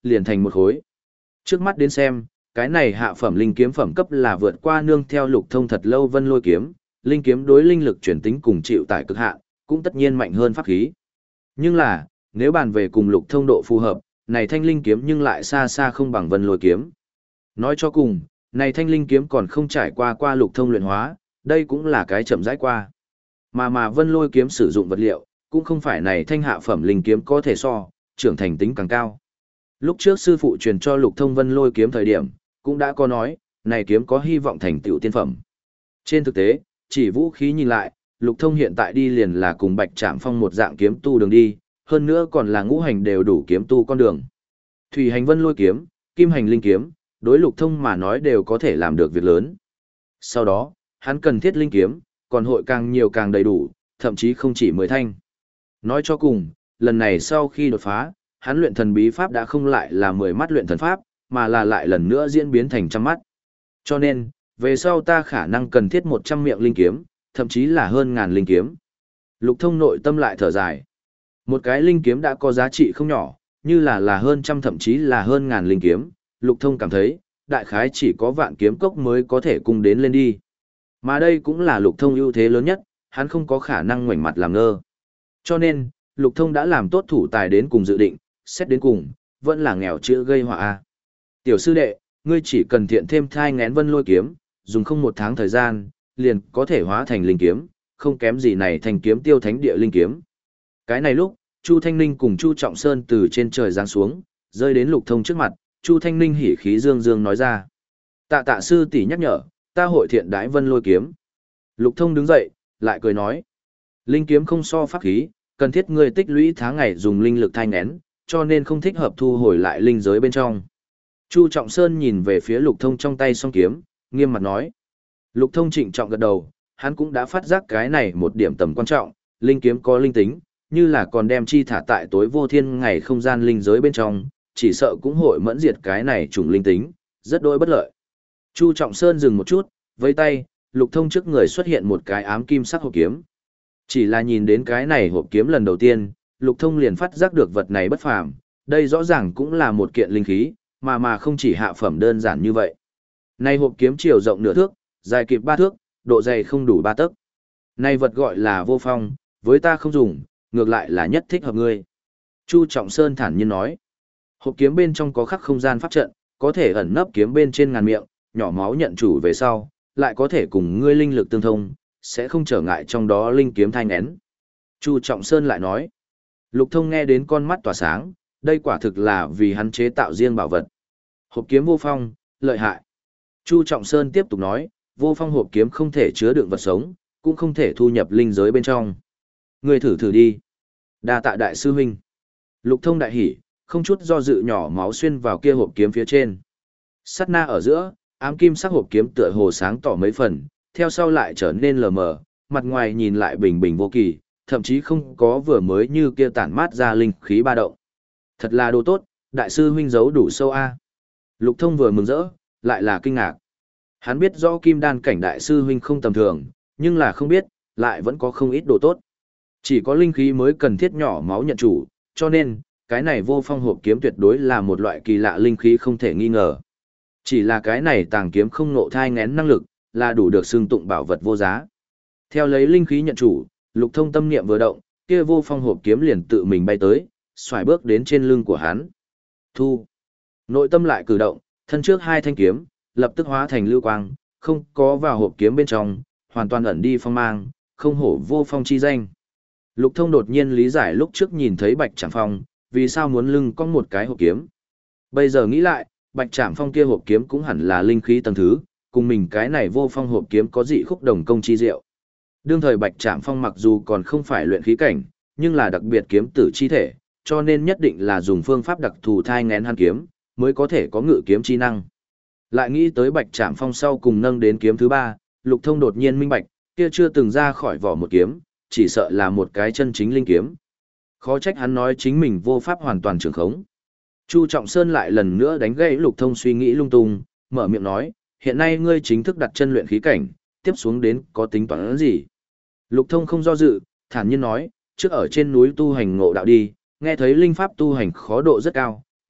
liền thành một khối. Trước mắt đến xem, cái này hạ phẩm linh kiếm phẩm cấp là vượt qua nương theo Lục Thông thật lâu vân lôi kiếm, linh kiếm đối linh lực chuyển tính cùng chịu tải cực hạn, cũng tất nhiên mạnh hơn pháp khí. Nhưng là, nếu bàn về cùng Lục Thông độ phù hợp, này thanh linh kiếm nhưng lại xa xa không bằng vân lôi kiếm. Nói cho cùng, này thanh linh kiếm còn không trải qua qua Lục Thông luyện hóa, đây cũng là cái chậm rãi qua. Mà mà vân lôi kiếm sử dụng vật liệu, cũng không phải này thanh hạ phẩm linh kiếm có thể so, trưởng thành tính càng cao. Lúc trước sư phụ truyền cho Lục Thông vân lôi kiếm thời điểm, cũng đã có nói, này kiếm có hy vọng thành tựu tiên phẩm. Trên thực tế, chỉ vũ khí nhìn lại, Lục Thông hiện tại đi liền là cùng Bạch Trảm Phong một dạng kiếm tu đường đi, hơn nữa còn là ngũ hành đều đủ kiếm tu con đường. Thủy hành vân lôi kiếm, kim hành linh kiếm, đối Lục Thông mà nói đều có thể làm được việc lớn. Sau đó, hắn cần thiết linh kiếm, còn hội càng nhiều càng đầy đủ, thậm chí không chỉ mười thanh. Nói cho cùng, lần này sau khi đột phá, hắn luyện thần bí pháp đã không lại là mười mắt luyện thần pháp, mà là lại lần nữa diễn biến thành trăm mắt. Cho nên, về sau ta khả năng cần thiết một trăm miệng linh kiếm, thậm chí là hơn ngàn linh kiếm. Lục Thông nội tâm lại thở dài. Một cái linh kiếm đã có giá trị không nhỏ, như là là hơn trăm thậm chí là hơn ngàn linh kiếm, Lục Thông cảm thấy, đại khái chỉ có vạn kiếm cốc mới có thể cùng đến lên đi. Mà đây cũng là Lục Thông ưu thế lớn nhất, hắn không có khả năng ngoảnh mặt làm ngơ. Cho nên, Lục Thông đã làm tốt thủ tài đến cùng dự định, xét đến cùng, vẫn là nghèo chữa gây họa a. Tiểu sư đệ, ngươi chỉ cần thiện thêm thai ngén vân lôi kiếm, dùng không một tháng thời gian, liền có thể hóa thành linh kiếm, không kém gì này thành kiếm tiêu thánh địa linh kiếm. Cái này lúc, Chu Thanh Ninh cùng Chu Trọng Sơn từ trên trời giáng xuống, rơi đến Lục Thông trước mặt, Chu Thanh Ninh hỉ khí dương dương nói ra. Tạ tạ sư tỷ nhắc nhở, ta hội thiện đái vân lôi kiếm. Lục Thông đứng dậy, lại cười nói. Linh kiếm không so pháp khí, cần thiết ngươi tích lũy tháng ngày dùng linh lực thai ngén, cho nên không thích hợp thu hồi lại linh giới bên trong. Chu Trọng Sơn nhìn về phía Lục Thông trong tay song kiếm, nghiêm mặt nói. Lục Thông trịnh trọng gật đầu, hắn cũng đã phát giác cái này một điểm tầm quan trọng, linh kiếm có linh tính, như là còn đem chi thả tại tối vô thiên ngày không gian linh giới bên trong, chỉ sợ cũng hội mẫn diệt cái này trùng linh tính, rất đôi bất lợi. Chu Trọng Sơn dừng một chút, với tay, Lục Thông trước người xuất hiện một cái ám kim sắc hộp kiếm. Chỉ là nhìn đến cái này hộp kiếm lần đầu tiên, Lục Thông liền phát giác được vật này bất phàm, đây rõ ràng cũng là một kiện linh khí, mà mà không chỉ hạ phẩm đơn giản như vậy. Này hộp kiếm chiều rộng nửa thước, dài kịp ba thước, độ dày không đủ ba tấc. Này vật gọi là vô phong, với ta không dùng, ngược lại là nhất thích hợp ngươi. Chu Trọng Sơn thản nhiên nói. Hộp kiếm bên trong có khắc không gian pháp trận, có thể ẩn nấp kiếm bên trên ngàn miệng, nhỏ máu nhận chủ về sau, lại có thể cùng ngươi linh lực tương thông, sẽ không trở ngại trong đó linh kiếm thai nghén. Chu Trọng Sơn lại nói. Lục Thông nghe đến con mắt tỏa sáng, đây quả thực là vì hắn chế tạo riêng bảo vật. Hộp kiếm vô phong, lợi hại. Chu Trọng Sơn tiếp tục nói, vô phong hộp kiếm không thể chứa đựng vật sống, cũng không thể thu nhập linh giới bên trong. Ngươi thử thử đi. Đa tạ đại sư huynh. Lục Thông đại hỉ, không chút do dự nhỏ máu xuyên vào kia hộp kiếm phía trên. Sát na ở giữa, ám kim sắc hộp kiếm tựa hồ sáng tỏ mấy phần, theo sau lại trở nên lờ mờ, mặt ngoài nhìn lại bình bình vô kỳ, thậm chí không có vừa mới như kia tản mát ra linh khí ba động. Thật là đồ tốt, đại sư huynh giấu đủ sâu a. Lục Thông vừa mừng rỡ, lại là kinh ngạc. Hắn biết rõ kim đan cảnh đại sư huynh không tầm thường, nhưng là không biết, lại vẫn có không ít đồ tốt. Chỉ có linh khí mới cần thiết nhỏ máu nhận chủ, cho nên, cái này vô phong hộp kiếm tuyệt đối là một loại kỳ lạ linh khí không thể nghi ngờ. Chỉ là cái này tàng kiếm không nộ thai ngén năng lực, là đủ được xưng tụng bảo vật vô giá. Theo lấy linh khí nhận chủ, Lục Thông tâm niệm vừa động, kia vô phong hộp kiếm liền tự mình bay tới, xoài bước đến trên lưng của hắn. Thu. Nội tâm lại cử động, thân trước hai thanh kiếm, lập tức hóa thành lưu quang, không có vào hộp kiếm bên trong, hoàn toàn ẩn đi phong mang, không hổ vô phong chi danh. Lục Thông đột nhiên lý giải lúc trước nhìn thấy Bạch Trảm Phong, vì sao muốn lưng có một cái hộp kiếm. Bây giờ nghĩ lại, Bạch Trảm Phong kia hộp kiếm cũng hẳn là linh khí tầng thứ, cùng mình cái này vô phong hộp kiếm có dị khúc đồng công chi diệu. Đương thời Bạch Trảm Phong mặc dù còn không phải luyện khí cảnh, nhưng là đặc biệt kiếm tử chi thể, cho nên nhất định là dùng phương pháp đặc thù thai ngén hắn kiếm, mới có thể có ngự kiếm chi năng. Lại nghĩ tới Bạch Trảm Phong sau cùng nâng đến kiếm thứ ba, Lục Thông đột nhiên minh bạch, kia chưa từng ra khỏi vỏ một kiếm, chỉ sợ là một cái chân chính linh kiếm. Khó trách hắn nói chính mình vô pháp hoàn toàn trường khống. Chu Trọng Sơn lại lần nữa đánh gãy Lục Thông suy nghĩ lung tung, mở miệng nói, hiện nay ngươi chính thức đặt chân luyện khí cảnh, tiếp xuống đến có tính toán gì? Lục Thông không do dự, thản nhiên nói, trước ở trên núi tu hành ngộ đạo đi, nghe thấy linh pháp tu hành khó độ rất cao,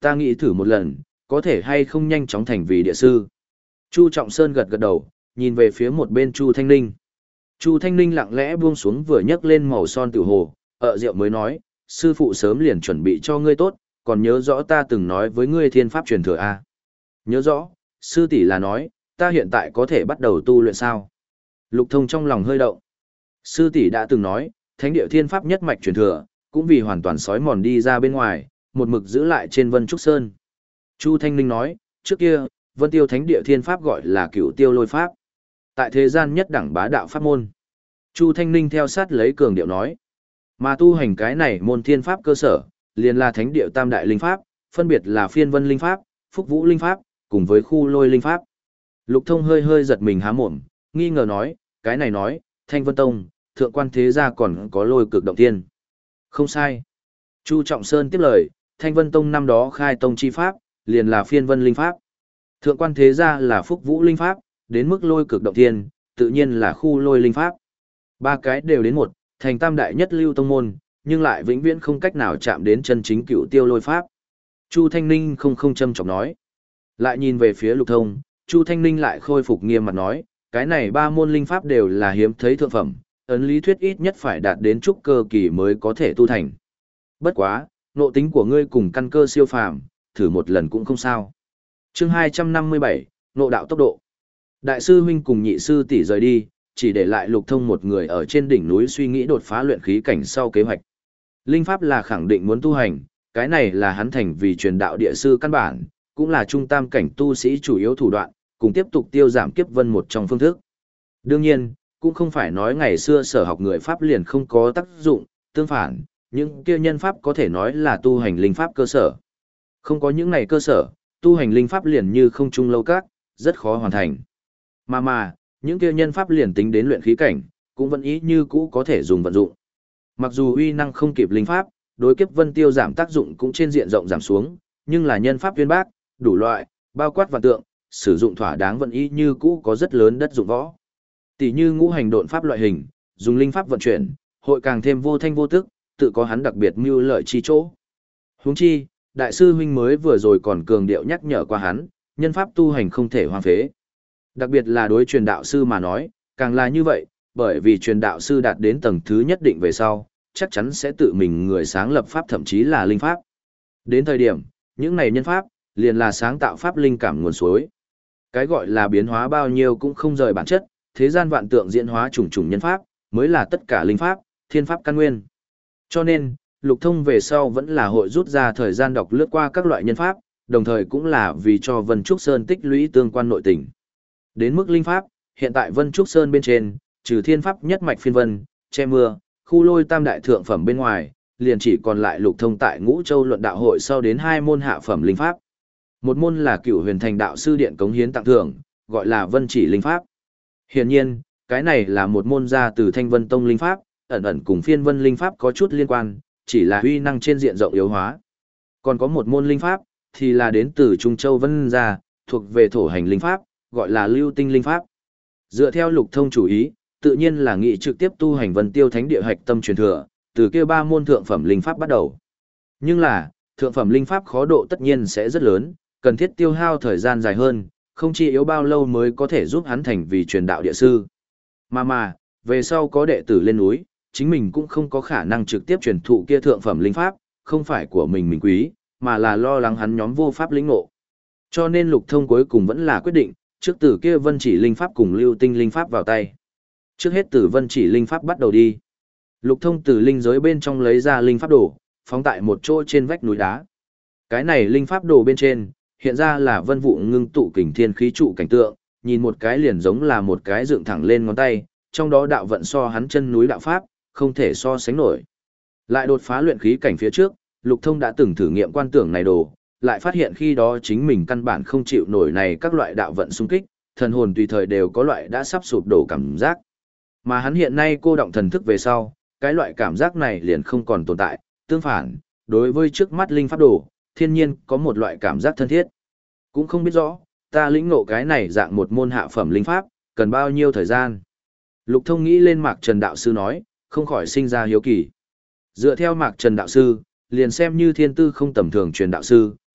ta nghĩ thử một lần, có thể hay không nhanh chóng thành vì địa sư. Chu Trọng Sơn gật gật đầu, nhìn về phía một bên Chu Thanh Ninh. Chu Thanh Ninh lặng lẽ buông xuống vừa nhấc lên màu son tiểu hồ, ợ rượu mới nói, sư phụ sớm liền chuẩn bị cho ngươi tốt, còn nhớ rõ ta từng nói với ngươi thiên pháp truyền thừa à? Nhớ rõ, sư tỷ là nói, ta hiện tại có thể bắt đầu tu luyện sao? Lục Thông trong lòng hơi động. Sư tỷ đã từng nói, thánh địa thiên pháp nhất mạch truyền thừa, cũng vì hoàn toàn sói mòn đi ra bên ngoài, một mực giữ lại trên Vân Trúc Sơn. Chu Thanh Ninh nói, trước kia, Vân Tiêu thánh địa thiên pháp gọi là Cửu Tiêu Lôi pháp. Tại thế gian nhất đẳng bá đạo pháp môn. Chu Thanh Ninh theo sát lấy cường điệu nói, mà tu hành cái này môn thiên pháp cơ sở, liền là thánh địa tam đại linh pháp, phân biệt là Phiên Vân linh pháp, Phúc Vũ linh pháp, cùng với Khu Lôi linh pháp. Lục Thông hơi hơi giật mình há mồm, nghi ngờ nói, cái này nói, Thanh Vân Tông, thượng quan thế gia còn có Lôi Cực Động Thiên. Không sai. Chu Trọng Sơn tiếp lời, Thanh Vân Tông năm đó khai tông chi pháp, liền là Phiên Vân linh pháp. Thượng quan thế gia là Phúc Vũ linh pháp, đến mức Lôi Cực Động Thiên, tự nhiên là Khu Lôi linh pháp. Ba cái đều đến một, thành tam đại nhất lưu tông môn, nhưng lại vĩnh viễn không cách nào chạm đến chân chính Cửu Tiêu Lôi pháp. Chu Thanh Ninh không không châm chọc nói. Lại nhìn về phía Lục Thông, Chu Thanh Ninh lại khôi phục nghiêm mặt nói, cái này ba môn linh pháp đều là hiếm thấy thượng phẩm, ấn lý thuyết ít nhất phải đạt đến trúc cơ kỳ mới có thể tu thành. Bất quá, nộ tính của ngươi cùng căn cơ siêu phàm, thử một lần cũng không sao. Chương hai trăm năm mươi bảy, nộ đạo tốc độ. Đại sư huynh cùng nhị sư tỷ rời đi, chỉ để lại Lục Thông một người ở trên đỉnh núi suy nghĩ đột phá luyện khí cảnh sau kế hoạch. Linh pháp là khẳng định muốn tu hành, cái này là hắn thành vì truyền đạo địa sư căn bản, cũng là trung tam cảnh tu sĩ chủ yếu thủ đoạn, cùng tiếp tục tiêu giảm kiếp vân một trong phương thức. Đương nhiên, cũng không phải nói ngày xưa sở học người pháp liền không có tác dụng, tương phản, những kia nhân pháp có thể nói là tu hành linh pháp cơ sở. Không có những này cơ sở, tu hành linh pháp liền như không trung lâu các, rất khó hoàn thành. Mà mà, những kia nhân pháp liền tính đến luyện khí cảnh, cũng vẫn ý như cũ có thể dùng vận dụng. Mặc dù uy năng không kịp linh pháp, đối kiếp vân tiêu giảm tác dụng cũng trên diện rộng giảm xuống, nhưng là nhân pháp viên bác, đủ loại, bao quát vạn tượng, sử dụng thỏa đáng vẫn ý như cũ có rất lớn đất dụng võ. Tỷ như ngũ hành độn pháp loại hình, dùng linh pháp vận chuyển, hội càng thêm vô thanh vô tức, tự có hắn đặc biệt mưu lợi chi chỗ. Huống chi, đại sư huynh mới vừa rồi còn cường điệu nhắc nhở qua hắn, nhân pháp tu hành không thể hoang phế. Đặc biệt là đối truyền đạo sư mà nói, càng là như vậy, bởi vì truyền đạo sư đạt đến tầng thứ nhất định về sau, chắc chắn sẽ tự mình người sáng lập pháp thậm chí là linh pháp. Đến thời điểm, những này nhân pháp, liền là sáng tạo pháp linh cảm nguồn suối. Cái gọi là biến hóa bao nhiêu cũng không rời bản chất, thế gian vạn tượng diễn hóa trùng trùng nhân pháp, mới là tất cả linh pháp, thiên pháp căn nguyên. Cho nên, Lục Thông về sau vẫn là hội rút ra thời gian đọc lướt qua các loại nhân pháp, đồng thời cũng là vì cho Vân Trúc Sơn tích lũy tương quan nội tình. Đến mức linh pháp, hiện tại Vân Trúc Sơn bên trên, trừ thiên pháp nhất mạch phiên vân, che mưa, khu lôi tam đại thượng phẩm bên ngoài, liền chỉ còn lại Lục Thông tại Ngũ Châu luận đạo hội sau đến hai môn hạ phẩm linh pháp. Một môn là Cửu Huyền Thành đạo sư điện cống hiến tặng thưởng, gọi là Vân Chỉ linh pháp. Hiển nhiên, cái này là một môn ra từ Thanh Vân Tông linh pháp, ẩn ẩn cùng Phiên Vân linh pháp có chút liên quan, chỉ là uy năng trên diện rộng yếu hóa. Còn có một môn linh pháp, thì là đến từ Trung Châu Vân gia, thuộc về thổ hành linh pháp, gọi là Lưu Tinh linh pháp. Dựa theo Lục Thông chủ ý, tự nhiên là nghị trực tiếp tu hành Vân Tiêu Thánh địa hạch tâm truyền thừa, từ kia ba môn thượng phẩm linh pháp bắt đầu. Nhưng là, thượng phẩm linh pháp khó độ tất nhiên sẽ rất lớn, cần thiết tiêu hao thời gian dài hơn, không chỉ yếu bao lâu mới có thể giúp hắn thành vì truyền đạo địa sư. Mà mà, về sau có đệ tử lên núi, chính mình cũng không có khả năng trực tiếp truyền thụ kia thượng phẩm linh pháp, không phải của mình mình quý, mà là lo lắng hắn nhóm vô pháp lĩnh ngộ. Cho nên Lục Thông cuối cùng vẫn là quyết định, trước từ kia Vân Chỉ linh pháp cùng Lưu Tinh linh pháp vào tay. Trước hết từ Vân Chỉ linh pháp bắt đầu đi. Lục Thông từ linh giới bên trong lấy ra linh pháp đồ, phóng tại một chỗ trên vách núi đá. Cái này linh pháp đồ bên trên, hiện ra là vân vụ ngưng tụ kình thiên khí trụ cảnh tượng, nhìn một cái liền giống là một cái dựng thẳng lên ngón tay, trong đó đạo vận so hắn chân núi đạo pháp, không thể so sánh nổi. Lại đột phá luyện khí cảnh phía trước, Lục Thông đã từng thử nghiệm quan tưởng này đồ, lại phát hiện khi đó chính mình căn bản không chịu nổi này các loại đạo vận xung kích, thần hồn tùy thời đều có loại đã sắp sụp đổ cảm giác. Mà hắn hiện nay cô động thần thức về sau, cái loại cảm giác này liền không còn tồn tại, tương phản, đối với trước mắt linh pháp đồ, thiên nhiên có một loại cảm giác thân thiết. Cũng không biết rõ, ta lĩnh ngộ cái này dạng một môn hạ phẩm linh pháp, cần bao nhiêu thời gian. Lục Thông nghĩ lên Mạc Trần đạo sư nói, không khỏi sinh ra hiếu kỳ. Dựa theo Mạc Trần đạo sư, liền xem như thiên tư không tầm thường truyền đạo sư,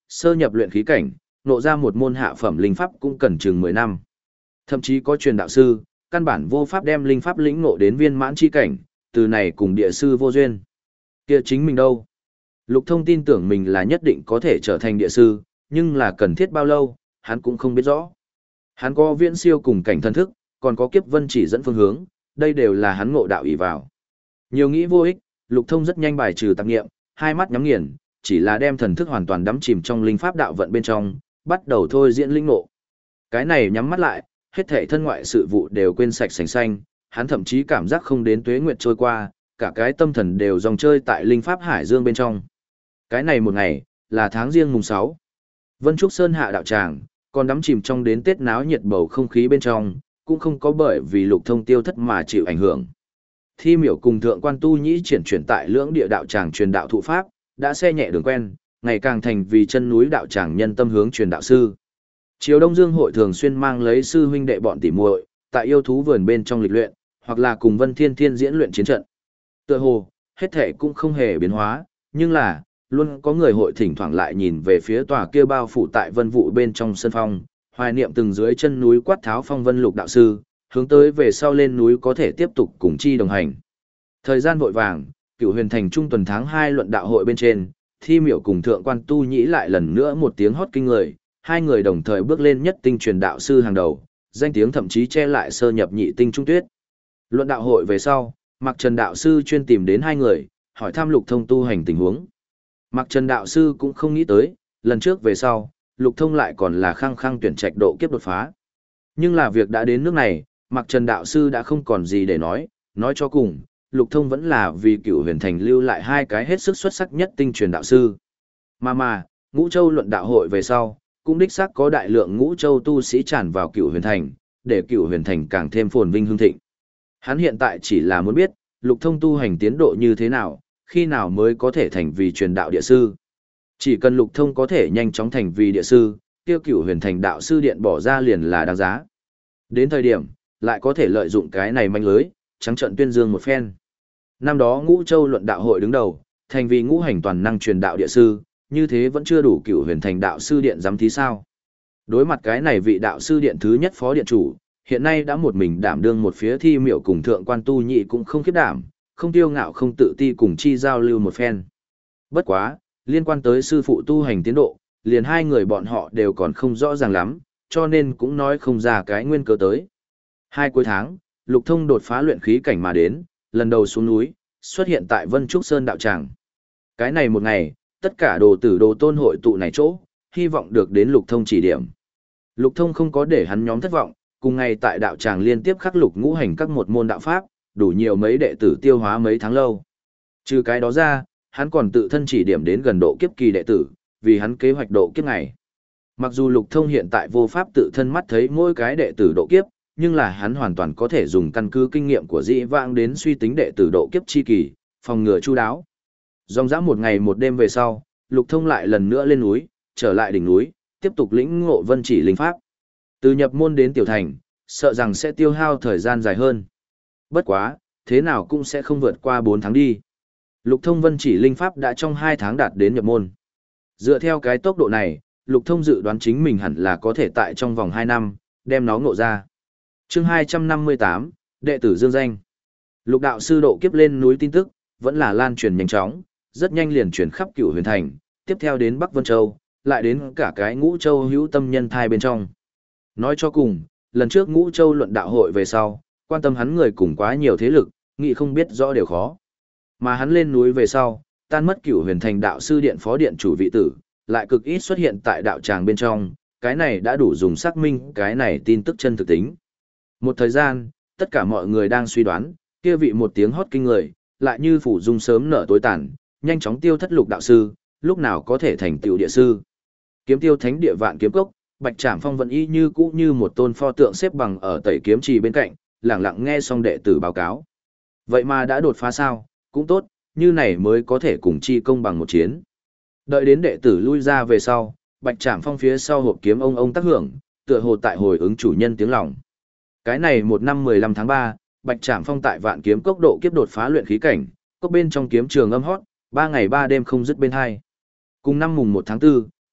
Sơ nhập luyện khí cảnh, nộ ra một môn hạ phẩm linh pháp cũng cần chừng mười năm. Thậm chí có truyền đạo sư, căn bản vô pháp đem linh pháp lĩnh ngộ đến viên mãn chi cảnh, từ này cùng địa sư vô duyên. Kia chính mình đâu? Lục Thông tin tưởng mình là nhất định có thể trở thành địa sư, nhưng là cần thiết bao lâu, hắn cũng không biết rõ. Hắn có viễn siêu cùng cảnh thân thức, còn có kiếp vân chỉ dẫn phương hướng, đây đều là hắn ngộ đạo ý vào. Nhiều nghĩ vô ích, Lục Thông rất nhanh bài trừ tạp nghiệm, hai mắt nhắm nghiền, chỉ là đem thần thức hoàn toàn đắm chìm trong linh pháp đạo vận bên trong, bắt đầu thôi diễn linh ngộ. Cái này nhắm mắt lại, hết thảy thân ngoại sự vụ đều quên sạch sành xanh, hắn thậm chí cảm giác không đến tuế nguyệt trôi qua, cả cái tâm thần đều dòng chơi tại linh pháp hải dương bên trong. Cái này một ngày, là tháng riêng mùng sáu. Vân Trúc Sơn hạ đạo tràng, còn đắm chìm trong đến Tết náo nhiệt bầu không khí bên trong, cũng không có bởi vì Lục Thông tiêu thất mà chịu ảnh hưởng. Thi Miểu cùng Thượng Quan Tu Nhĩ triển chuyển tại lưỡng địa đạo tràng truyền đạo thụ pháp, đã xe nhẹ đường quen, ngày càng thành vì chân núi đạo tràng nhân tâm hướng truyền đạo sư. Chiều Đông Dương hội thường xuyên mang lấy sư huynh đệ bọn tỉ muội, tại yêu thú vườn bên trong lịch luyện, hoặc là cùng Vân Thiên Thiên diễn luyện chiến trận. Tựa hồ, hết thể cũng không hề biến hóa, nhưng là, luôn có người hội thỉnh thoảng lại nhìn về phía tòa kia bao phủ tại vân vụ bên trong sân phong, hoài niệm từng dưới chân núi quát tháo phong vân lục đạo sư, hướng tới về sau lên núi có thể tiếp tục cùng chi đồng hành. Thời gian vội vàng, Cửu Huyền Thành trung tuần tháng hai luận đạo hội bên trên, Thi Miểu cùng Thượng Quan Tu Nhĩ lại lần nữa một tiếng hót kinh người, hai người đồng thời bước lên nhất tinh truyền đạo sư hàng đầu, danh tiếng thậm chí che lại sơ nhập nhị tinh trung tuyết. Luận đạo hội về sau, Mạc Trần đạo sư chuyên tìm đến hai người, hỏi thăm Lục Thông tu hành tình huống. Mạc Trần đạo sư cũng không nghĩ tới, lần trước về sau, Lục Thông lại còn là khăng khăng tuyển trạch độ kiếp đột phá. Nhưng là việc đã đến nước này, Mạc Trần đạo sư đã không còn gì để nói, nói cho cùng, Lục Thông vẫn là vì Cửu Huyền Thành lưu lại hai cái hết sức xuất sắc nhất tinh truyền đạo sư. Mà mà, Ngũ Châu luận đạo hội về sau, cũng đích xác có đại lượng Ngũ Châu tu sĩ tràn vào Cửu Huyền Thành, để Cửu Huyền Thành càng thêm phồn vinh hưng thịnh. Hắn hiện tại chỉ là muốn biết, Lục Thông tu hành tiến độ như thế nào, khi nào mới có thể thành vì truyền đạo địa sư. Chỉ cần Lục Thông có thể nhanh chóng thành vì địa sư, tiêu Cửu Huyền Thành đạo sư điện bỏ ra liền là đáng giá. Đến thời điểm, lại có thể lợi dụng cái này manh lưới, trắng trận tuyên dương một phen. Năm đó Ngũ Châu luận đạo hội đứng đầu, thành vì ngũ hành toàn năng truyền đạo địa sư, như thế vẫn chưa đủ Cửu Huyền Thành đạo sư điện dám thí sao. Đối mặt cái này vị đạo sư điện thứ nhất phó điện chủ, hiện nay đã một mình đảm đương một phía Thi Miểu cùng Thượng Quan Tu Nhĩ cũng không khiếp đảm, không tiêu ngạo không tự ti cùng chi giao lưu một phen. Bất quá, liên quan tới sư phụ tu hành tiến độ, liền hai người bọn họ đều còn không rõ ràng lắm, cho nên cũng nói không ra cái nguyên cớ tới. Hai cuối tháng, Lục Thông đột phá luyện khí cảnh mà đến, lần đầu xuống núi, xuất hiện tại Vân Trúc Sơn đạo tràng. Cái này một ngày, tất cả đồ tử đồ tôn hội tụ này chỗ, hy vọng được đến Lục Thông chỉ điểm. Lục Thông không có để hắn nhóm thất vọng, cùng ngày tại đạo tràng liên tiếp khắc lục ngũ hành các một môn đạo pháp, đủ nhiều mấy đệ tử tiêu hóa mấy tháng lâu. Trừ cái đó ra, hắn còn tự thân chỉ điểm đến gần độ kiếp kỳ đệ tử, vì hắn kế hoạch độ kiếp ngày. Mặc dù Lục Thông hiện tại vô pháp tự thân mắt thấy mỗi cái đệ tử độ kiếp, nhưng là hắn hoàn toàn có thể dùng căn cứ kinh nghiệm của dĩ vãng đến suy tính đệ tử độ kiếp chi kỳ, phòng ngừa chu đáo. Dòng dã một ngày một đêm về sau, Lục Thông lại lần nữa lên núi, trở lại đỉnh núi, tiếp tục lĩnh ngộ vân chỉ linh pháp. Từ nhập môn đến tiểu thành, sợ rằng sẽ tiêu hao thời gian dài hơn. Bất quá, thế nào cũng sẽ không vượt qua bốn tháng đi. Lục Thông vân chỉ linh pháp đã trong hai tháng đạt đến nhập môn. Dựa theo cái tốc độ này, Lục Thông dự đoán chính mình hẳn là có thể tại trong vòng hai năm, đem nó ngộ ra. Chương hai trăm năm mươi tám, đệ tử dương danh. Lục đạo sư độ kiếp lên núi tin tức, vẫn là lan truyền nhanh chóng, rất nhanh liền truyền khắp Cửu Huyền Thành, tiếp theo đến Bắc Vân Châu, lại đến cả cái Ngũ Châu hữu tâm nhân thai bên trong. Nói cho cùng, lần trước Ngũ Châu luận đạo hội về sau, quan tâm hắn người cùng quá nhiều thế lực, nghĩ không biết rõ đều khó. Mà hắn lên núi về sau, tan mất Cửu Huyền Thành đạo sư điện phó điện chủ vị tử, lại cực ít xuất hiện tại đạo tràng bên trong, cái này đã đủ dùng xác minh cái này tin tức chân thực tính. Một thời gian, tất cả mọi người đang suy đoán, kia vị một tiếng hót kinh người, lại như phủ dung sớm nở tối tàn, nhanh chóng tiêu thất Lục đạo sư, lúc nào có thể thành tựu địa sư. Kiếm tiêu thánh địa vạn kiếm cốc, Bạch Trảm Phong vẫn y như cũ như một tôn pho tượng xếp bằng ở tẩy kiếm trì bên cạnh, lặng lặng nghe xong đệ tử báo cáo. Vậy mà đã đột phá sao, cũng tốt, như này mới có thể cùng chi công bằng một chiến. Đợi đến đệ tử lui ra về sau, Bạch Trảm Phong phía sau hộp kiếm ông ông tác hưởng, tựa hồ tại hồi ứng chủ nhân tiếng lòng. Cái này một năm mười lăm tháng ba, Bạch Trảm Phong tại vạn kiếm cốc độ kiếp đột phá luyện khí cảnh, cốc bên trong kiếm trường âm hót, ba ngày ba đêm không dứt bên hai. Cùng năm mùng một tháng tư,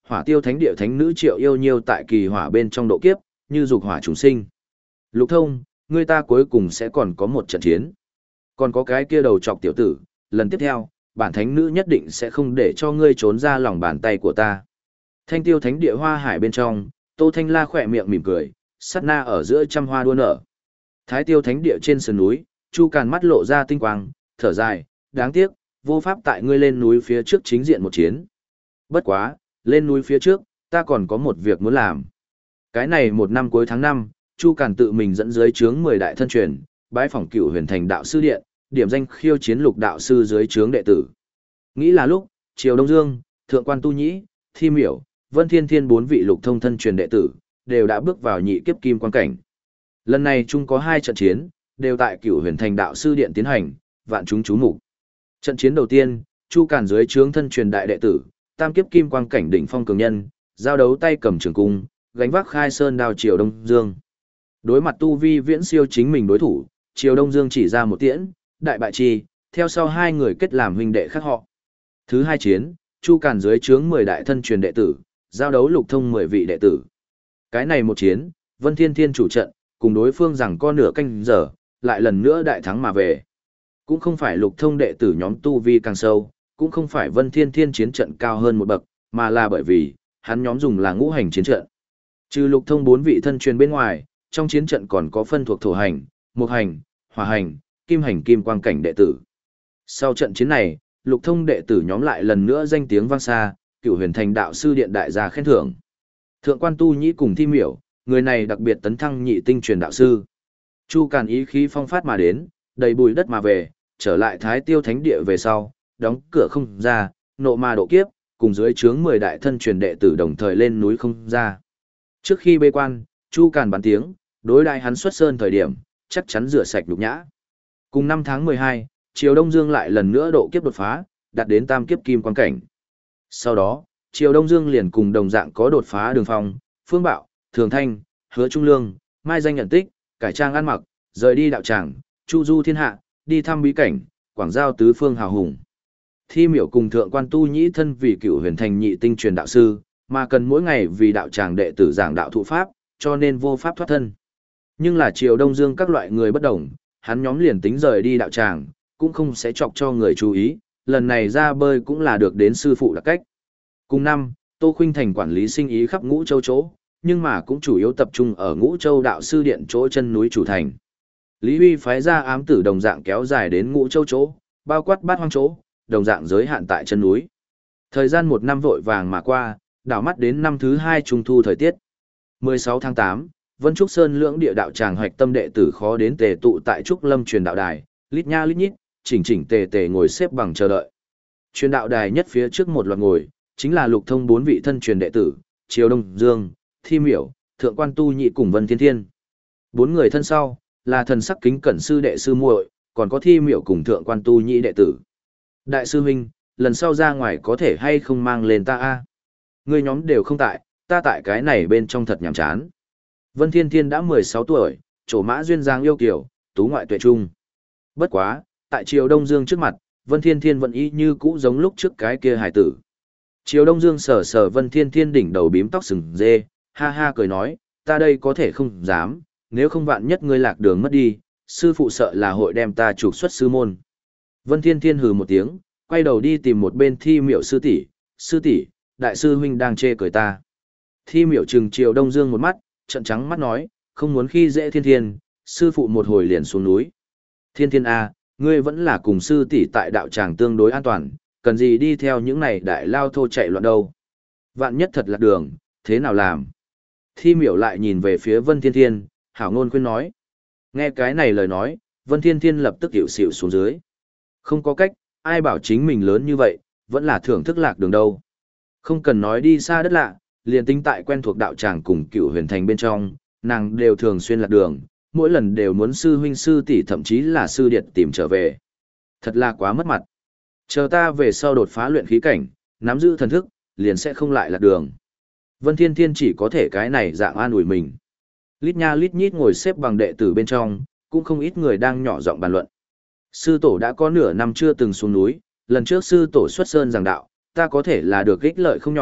hỏa tiêu thánh địa thánh nữ Triệu Yêu Nhiêu tại kỳ hỏa bên trong độ kiếp, như dục hỏa chúng sinh. Lục Thông, ngươi ta cuối cùng sẽ còn có một trận chiến. Còn có cái kia đầu chọc tiểu tử, lần tiếp theo, bản thánh nữ nhất định sẽ không để cho ngươi trốn ra lòng bàn tay của ta. Thanh tiêu thánh địa hoa hải bên trong, Tô Thanh La khỏe miệng mỉm cười, sát na ở giữa trăm hoa đua nở. Thái tiêu thánh địa trên sườn núi, Chu Càn mắt lộ ra tinh quang, thở dài, đáng tiếc, vô pháp tại ngươi lên núi phía trước chính diện một chiến. Bất quá, lên núi phía trước, ta còn có một việc muốn làm. Cái này một năm cuối tháng năm, Chu Càn tự mình dẫn dưới trướng mười đại thân truyền, bái phỏng Cửu Huyền Thành đạo sư điện, điểm danh khiêu chiến lục đạo sư dưới trướng đệ tử. Nghĩ là lúc, Triều Đông Dương, Thượng Quan Tu Nhĩ, Thi Miểu, Vân Thiên Thiên bốn vị lục thông thân truyền đệ tử, đều đã bước vào nhị kiếp kim quan cảnh. Lần này chung có hai trận chiến, đều tại Cửu Huyền Thành đạo sư điện tiến hành, vạn chúng chú mục. Trận chiến đầu tiên, Chu Càn dưới trướng thân truyền đại đệ tử, tam kiếp kim quang cảnh đỉnh phong cường nhân, giao đấu tay cầm trường cung, gánh vác khai sơn đao Triều Đông Dương. Đối mặt tu vi viễn siêu chính mình đối thủ, Triều Đông Dương chỉ ra một tiễn, đại bại chi, theo sau hai người kết làm huynh đệ khác họ. Thứ hai chiến, Chu Càn dưới trướng mười đại thân truyền đệ tử, giao đấu lục thông mười vị đệ tử. Cái này một chiến, Vân Thiên Thiên chủ trận, cùng đối phương rằng có nửa canh giờ, lại lần nữa đại thắng mà về. Cũng không phải lục thông đệ tử nhóm tu vi càng sâu, cũng không phải Vân Thiên Thiên chiến trận cao hơn một bậc, mà là bởi vì, hắn nhóm dùng là ngũ hành chiến trận. Trừ lục thông bốn vị thân truyền bên ngoài, trong chiến trận còn có phân thuộc thổ hành, mộc hành, hỏa hành, kim hành kim quang cảnh đệ tử. Sau trận chiến này, lục thông đệ tử nhóm lại lần nữa danh tiếng vang xa, Cửu Huyền Thành đạo sư điện đại gia khen thưởng. Thượng Quan Tu Nhĩ cùng Thi Miểu, người này đặc biệt tấn thăng nhị tinh truyền đạo sư. Chu Càn ý khí phong phát mà đến, đầy bùi đất mà về, trở lại Thái Tiêu Thánh địa về sau, đóng cửa không ra, nộ ma độ kiếp, cùng dưới trướng mười đại thân truyền đệ tử đồng thời lên núi không ra. Trước khi bê quan, Chu Càn bắn tiếng, đối đại hắn xuất sơn thời điểm, chắc chắn rửa sạch nhục nhã. Cùng năm tháng mười hai, Triều Đông Dương lại lần nữa độ kiếp đột phá, đạt đến tam kiếp kim quan cảnh. Sau đó, Triều Đông Dương liền cùng đồng dạng có đột phá Đường Phong, Phương Bạo, Thường Thanh, Hứa Trung Lương, Mai Danh nhận tích, cải trang ăn mặc, rời đi đạo tràng, chu du thiên hạ, đi thăm bí cảnh, quảng giao tứ phương hào hùng. Thi Miểu cùng Thượng Quan Tu Nhĩ thân vì Cửu Huyền Thành nhị tinh truyền đạo sư, mà cần mỗi ngày vì đạo tràng đệ tử giảng đạo thụ pháp, cho nên vô pháp thoát thân. Nhưng là Triều Đông Dương các loại người bất đồng, hắn nhóm liền tính rời đi đạo tràng, cũng không sẽ chọc cho người chú ý, lần này ra bơi cũng là được đến sư phụ đặc cách. Cùng năm, Tô Khuynh Thành quản lý sinh ý khắp Ngũ Châu chỗ, nhưng mà cũng chủ yếu tập trung ở Ngũ Châu đạo sư điện chỗ chân núi chủ thành. Lý Huy phái ra ám tử đồng dạng kéo dài đến Ngũ Châu chỗ, bao quát Bát Hoang chỗ, đồng dạng giới hạn tại chân núi. Thời gian một năm vội vàng mà qua, đảo mắt đến năm thứ hai trung thu thời tiết. mười sáu tháng tám, Vân Trúc Sơn lưỡng địa đạo tràng hoạch tâm đệ tử khó đến tề tụ tại Trúc Lâm truyền đạo đài, lít nha lít nhít, chỉnh chỉnh tề tề ngồi xếp bằng chờ đợi. Truyền đạo đài nhất phía trước một loạt ngồi, chính là lục thông bốn vị thân truyền đệ tử, Triều Đông Dương, Thi Miểu, Thượng Quan Tu Nhĩ cùng Vân Thiên Thiên. Bốn người thân sau, là thần sắc kính cẩn sư đệ sư muội, còn có Thi Miểu cùng Thượng Quan Tu Nhĩ đệ tử. Đại sư huynh, lần sau ra ngoài có thể hay không mang lên ta a? Người nhóm đều không tại, ta tại cái này bên trong thật nhàm chán. Vân Thiên Thiên đã mười sáu tuổi, trổ mã duyên dáng yêu kiều, tú ngoại tuệ trung. Bất quá, tại Triều Đông Dương trước mặt, Vân Thiên Thiên vẫn y như cũ giống lúc trước cái kia hải tử. Triều Đông Dương sờ sờ Vân Thiên Thiên đỉnh đầu bím tóc sừng dê, ha ha cười nói, ta đây có thể không dám, nếu không vạn nhất ngươi lạc đường mất đi, sư phụ sợ là hội đem ta trục xuất sư môn. Vân Thiên Thiên hừ một tiếng, quay đầu đi tìm một bên Thi Miểu sư tỷ, sư tỷ, đại sư huynh đang chê cười ta. Thi Miểu trừng Triều Đông Dương một mắt, trợn trắng mắt nói, không muốn khi dễ Thiên Thiên, sư phụ một hồi liền xuống núi. Thiên Thiên a, ngươi vẫn là cùng sư tỷ tại đạo tràng tương đối an toàn, cần gì đi theo những này đại lao thô chạy loạn đâu. Vạn nhất thật lạc đường, thế nào làm? Thi Miểu lại nhìn về phía Vân Thiên Thiên, hảo ngôn khuyên nói. Nghe cái này lời nói, Vân Thiên Thiên lập tức hiểu xỉu xuống dưới. Không có cách, ai bảo chính mình lớn như vậy, vẫn là thưởng thức lạc đường đâu. Không cần nói đi xa đất lạ, liền tính tại quen thuộc đạo tràng cùng Cửu Huyền Thành bên trong, nàng đều thường xuyên lạc đường, mỗi lần đều muốn sư huynh sư tỷ thậm chí là sư điệt tìm trở về. Thật là quá mất mặt. Chờ ta về sau đột phá luyện khí cảnh, nắm giữ thần thức, liền sẽ không lại lạc đường. Vân Thiên Thiên chỉ có thể cái này dạng an ủi mình. Lít nha lít nhít ngồi xếp bằng đệ tử bên trong, cũng không ít người đang nhỏ giọng bàn luận. Sư tổ đã có nửa năm chưa từng xuống núi, lần trước sư tổ xuất sơn giảng đạo, ta có thể là được ích lợi không nhỏ,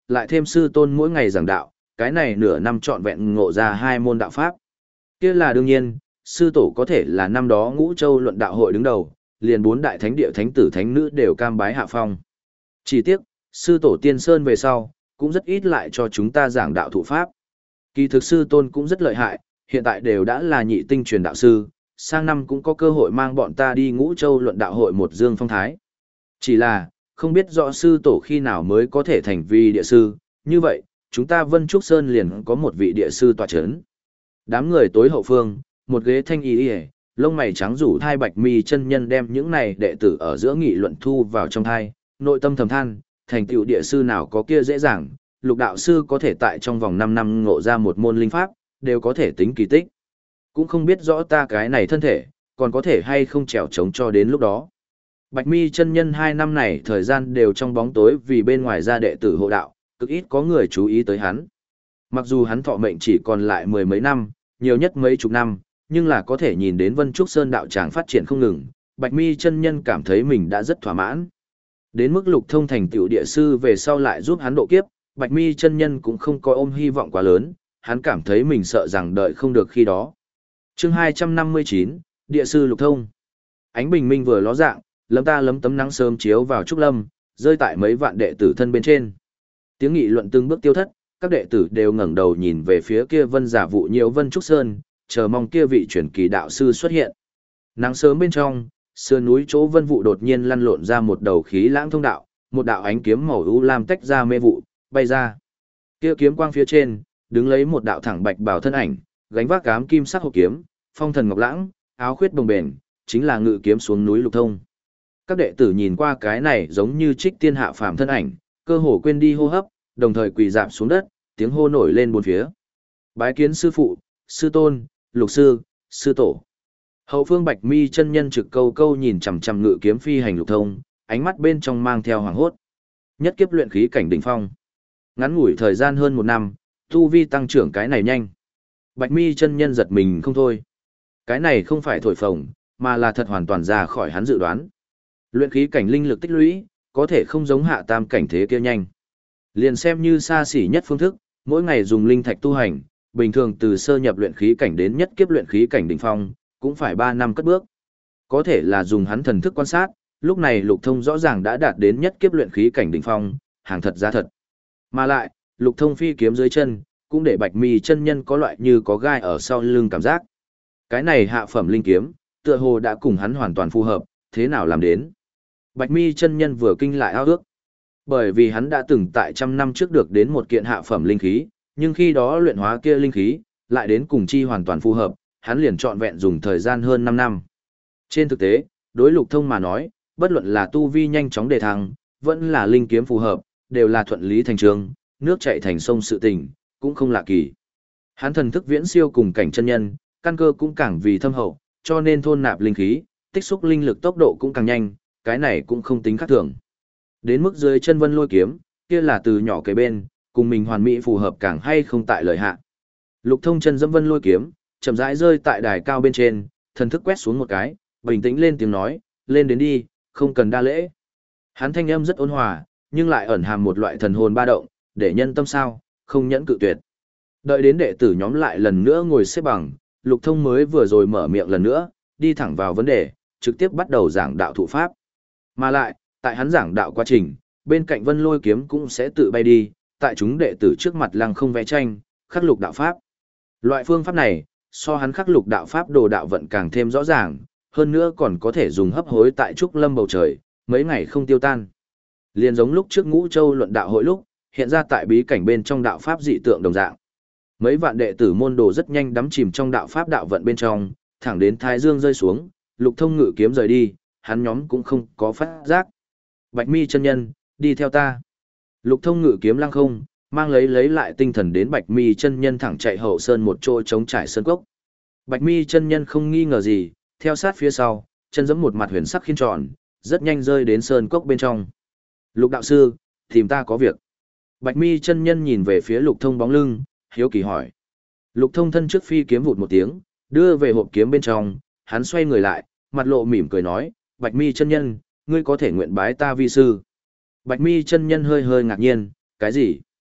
lại thêm sư tôn mỗi ngày giảng đạo, cái này nửa năm trọn vẹn ngộ ra hai môn đạo pháp. Kia là đương nhiên, sư tổ có thể là năm đó Ngũ Châu luận đạo hội đứng đầu, liền bốn đại thánh địa thánh tử thánh nữ đều cam bái hạ phong. Chỉ tiếc, sư tổ tiên sơn về sau, cũng rất ít lại cho chúng ta giảng đạo thụ pháp. Kỳ thực sư tôn cũng rất lợi hại, hiện tại đều đã là nhị tinh truyền đạo sư, sang năm cũng có cơ hội mang bọn ta đi Ngũ Châu luận đạo hội một dương phong thái. Chỉ là, không biết rõ sư tổ khi nào mới có thể thành vi địa sư, như vậy, chúng ta Vân Trúc Sơn liền có một vị địa sư tọa chấn. Đám người tối hậu phương, một ghế thanh y y, lông mày trắng rủ thai bạch mi chân nhân đem những này đệ tử ở giữa nghị luận thu vào trong thai, nội tâm thầm than, thành tựu địa sư nào có kia dễ dàng, lục đạo sư có thể tại trong vòng năm năm ngộ ra một môn linh pháp, đều có thể tính kỳ tích. Cũng không biết rõ ta cái này thân thể, còn có thể hay không trèo trống cho đến lúc đó. Bạch mi chân nhân hai năm này thời gian đều trong bóng tối vì bên ngoài ra đệ tử hộ đạo, cực ít có người chú ý tới hắn. Mặc dù hắn thọ mệnh chỉ còn lại mười mấy năm, nhiều nhất mấy chục năm, nhưng là có thể nhìn đến Vân Trúc Sơn đạo tràng phát triển không ngừng, Bạch mi chân nhân cảm thấy mình đã rất thỏa mãn. Đến mức Lục Thông thành tựu địa sư về sau lại giúp hắn độ kiếp, Bạch mi chân nhân cũng không có ôm hy vọng quá lớn, hắn cảm thấy mình sợ rằng đợi không được khi đó. Chương hai trăm năm mươi chín, Địa sư Lục Thông. Ánh bình minh vừa ló dạng, lấm ta lấm tấm nắng sớm chiếu vào trúc lâm, rơi tại mấy vạn đệ tử thân bên trên. Tiếng nghị luận từng bước tiêu thất, các đệ tử đều ngẩng đầu nhìn về phía kia Vân Giả Vụ nhiều Vân Trúc Sơn, chờ mong kia vị truyền kỳ đạo sư xuất hiện. Nắng sớm bên trong, sườn núi chỗ Vân Vụ đột nhiên lăn lộn ra một đầu khí lãng thông đạo, một đạo ánh kiếm màu u lam tách ra mê vụ, bay ra. Kia kiếm quang phía trên, đứng lấy một đạo thẳng bạch bào thân ảnh, gánh vác ám kim sắc hộp kiếm, phong thần ngọc lãng, áo khuyết bồng bềnh, chính là ngự kiếm xuống núi Lục Thông. Các đệ tử nhìn qua cái này giống như trích tiên hạ phàm thân ảnh, cơ hồ quên đi hô hấp, đồng thời quỳ rạp xuống đất, tiếng hô nổi lên bốn phía. Bái kiến sư phụ, sư tôn, lục sư, sư tổ. Hậu phương Bạch mi chân nhân trực câu câu nhìn chằm chằm ngự kiếm phi hành Lục Thông, ánh mắt bên trong mang theo hoàng hốt. Nhất kiếp luyện khí cảnh đỉnh phong. Ngắn ngủi thời gian hơn một năm, tu vi tăng trưởng cái này nhanh. Bạch mi chân nhân giật mình không thôi. Cái này không phải thổi phồng, mà là thật hoàn toàn ra khỏi hắn dự đoán. Luyện khí cảnh linh lực tích lũy, có thể không giống hạ tam cảnh thế kia nhanh. Liền xem như xa xỉ nhất phương thức, mỗi ngày dùng linh thạch tu hành, bình thường từ sơ nhập luyện khí cảnh đến nhất kiếp luyện khí cảnh đỉnh phong, cũng phải ba năm cất bước. Có thể là dùng hắn thần thức quan sát, lúc này Lục Thông rõ ràng đã đạt đến nhất kiếp luyện khí cảnh đỉnh phong, hàng thật giá thật. Mà lại, Lục Thông phi kiếm dưới chân, cũng để Bạch mi chân nhân có loại như có gai ở sau lưng cảm giác. Cái này hạ phẩm linh kiếm, tựa hồ đã cùng hắn hoàn toàn phù hợp, thế nào làm đến? Bạch mi chân nhân vừa kinh lại ao ước. Bởi vì hắn đã từng tại trăm năm trước được đến một kiện hạ phẩm linh khí, nhưng khi đó luyện hóa kia linh khí, lại đến cùng chi hoàn toàn phù hợp, hắn liền trọn vẹn dùng thời gian hơn năm năm. Trên thực tế, đối Lục Thông mà nói, bất luận là tu vi nhanh chóng đề thăng, vẫn là linh kiếm phù hợp, đều là thuận lý thành trường, nước chảy thành sông sự tình, cũng không lạ kỳ. Hắn thần thức viễn siêu cùng cảnh chân nhân, căn cơ cũng càng vì thâm hậu, cho nên thôn nạp linh khí, tích xúc linh lực tốc độ cũng càng nhanh, cái này cũng không tính khác thường. Đến mức dưới chân Vân Lôi kiếm, kia là từ nhỏ kế bên, cùng mình hoàn mỹ phù hợp càng hay không tại lời hạ. Lục Thông chân dẫm Vân Lôi kiếm, chậm rãi rơi tại đài cao bên trên, thần thức quét xuống một cái, bình tĩnh lên tiếng nói, lên đến đi, không cần đa lễ. Hắn thanh âm rất ôn hòa, nhưng lại ẩn hàm một loại thần hồn ba động, để nhân tâm sao, không nhẫn cự tuyệt. Đợi đến đệ tử nhóm lại lần nữa ngồi xếp bằng, Lục Thông mới vừa rồi mở miệng lần nữa, đi thẳng vào vấn đề, trực tiếp bắt đầu giảng đạo thụ pháp. Mà lại, tại hắn giảng đạo quá trình, bên cạnh Vân Lôi kiếm cũng sẽ tự bay đi, tại chúng đệ tử trước mặt lăng không vẽ tranh, khắc lục đạo pháp. Loại phương pháp này, so hắn khắc lục đạo pháp đồ đạo vận càng thêm rõ ràng, hơn nữa còn có thể dùng hấp hối tại trúc lâm bầu trời, mấy ngày không tiêu tan. Liền giống lúc trước Ngũ Châu luận đạo hội lúc, hiện ra tại bí cảnh bên trong đạo pháp dị tượng đồng dạng. Mấy vạn đệ tử môn đồ rất nhanh đắm chìm trong đạo pháp đạo vận bên trong, thẳng đến thái dương rơi xuống, Lục Thông ngự kiếm rời đi, hắn nhóm cũng không có phát giác. Bạch mi chân nhân, đi theo ta. Lục Thông ngự kiếm lăng không, mang lấy lấy lại tinh thần đến Bạch mi chân nhân thẳng chạy hậu sơn một chỗ trống trải sơn cốc. Bạch mi chân nhân không nghi ngờ gì, theo sát phía sau, chân giẫm một mặt huyền sắc khiên tròn, rất nhanh rơi đến sơn cốc bên trong. Lục đạo sư, tìm ta có việc. Bạch mi chân nhân nhìn về phía Lục Thông bóng lưng, hiếu kỳ hỏi. Lục Thông thân trước phi kiếm vụt một tiếng, đưa về hộp kiếm bên trong, hắn xoay người lại, mặt lộ mỉm cười nói, Bạch mi chân nhân, ngươi có thể nguyện bái ta vi sư. Bạch mi chân nhân hơi hơi ngạc nhiên, cái gì?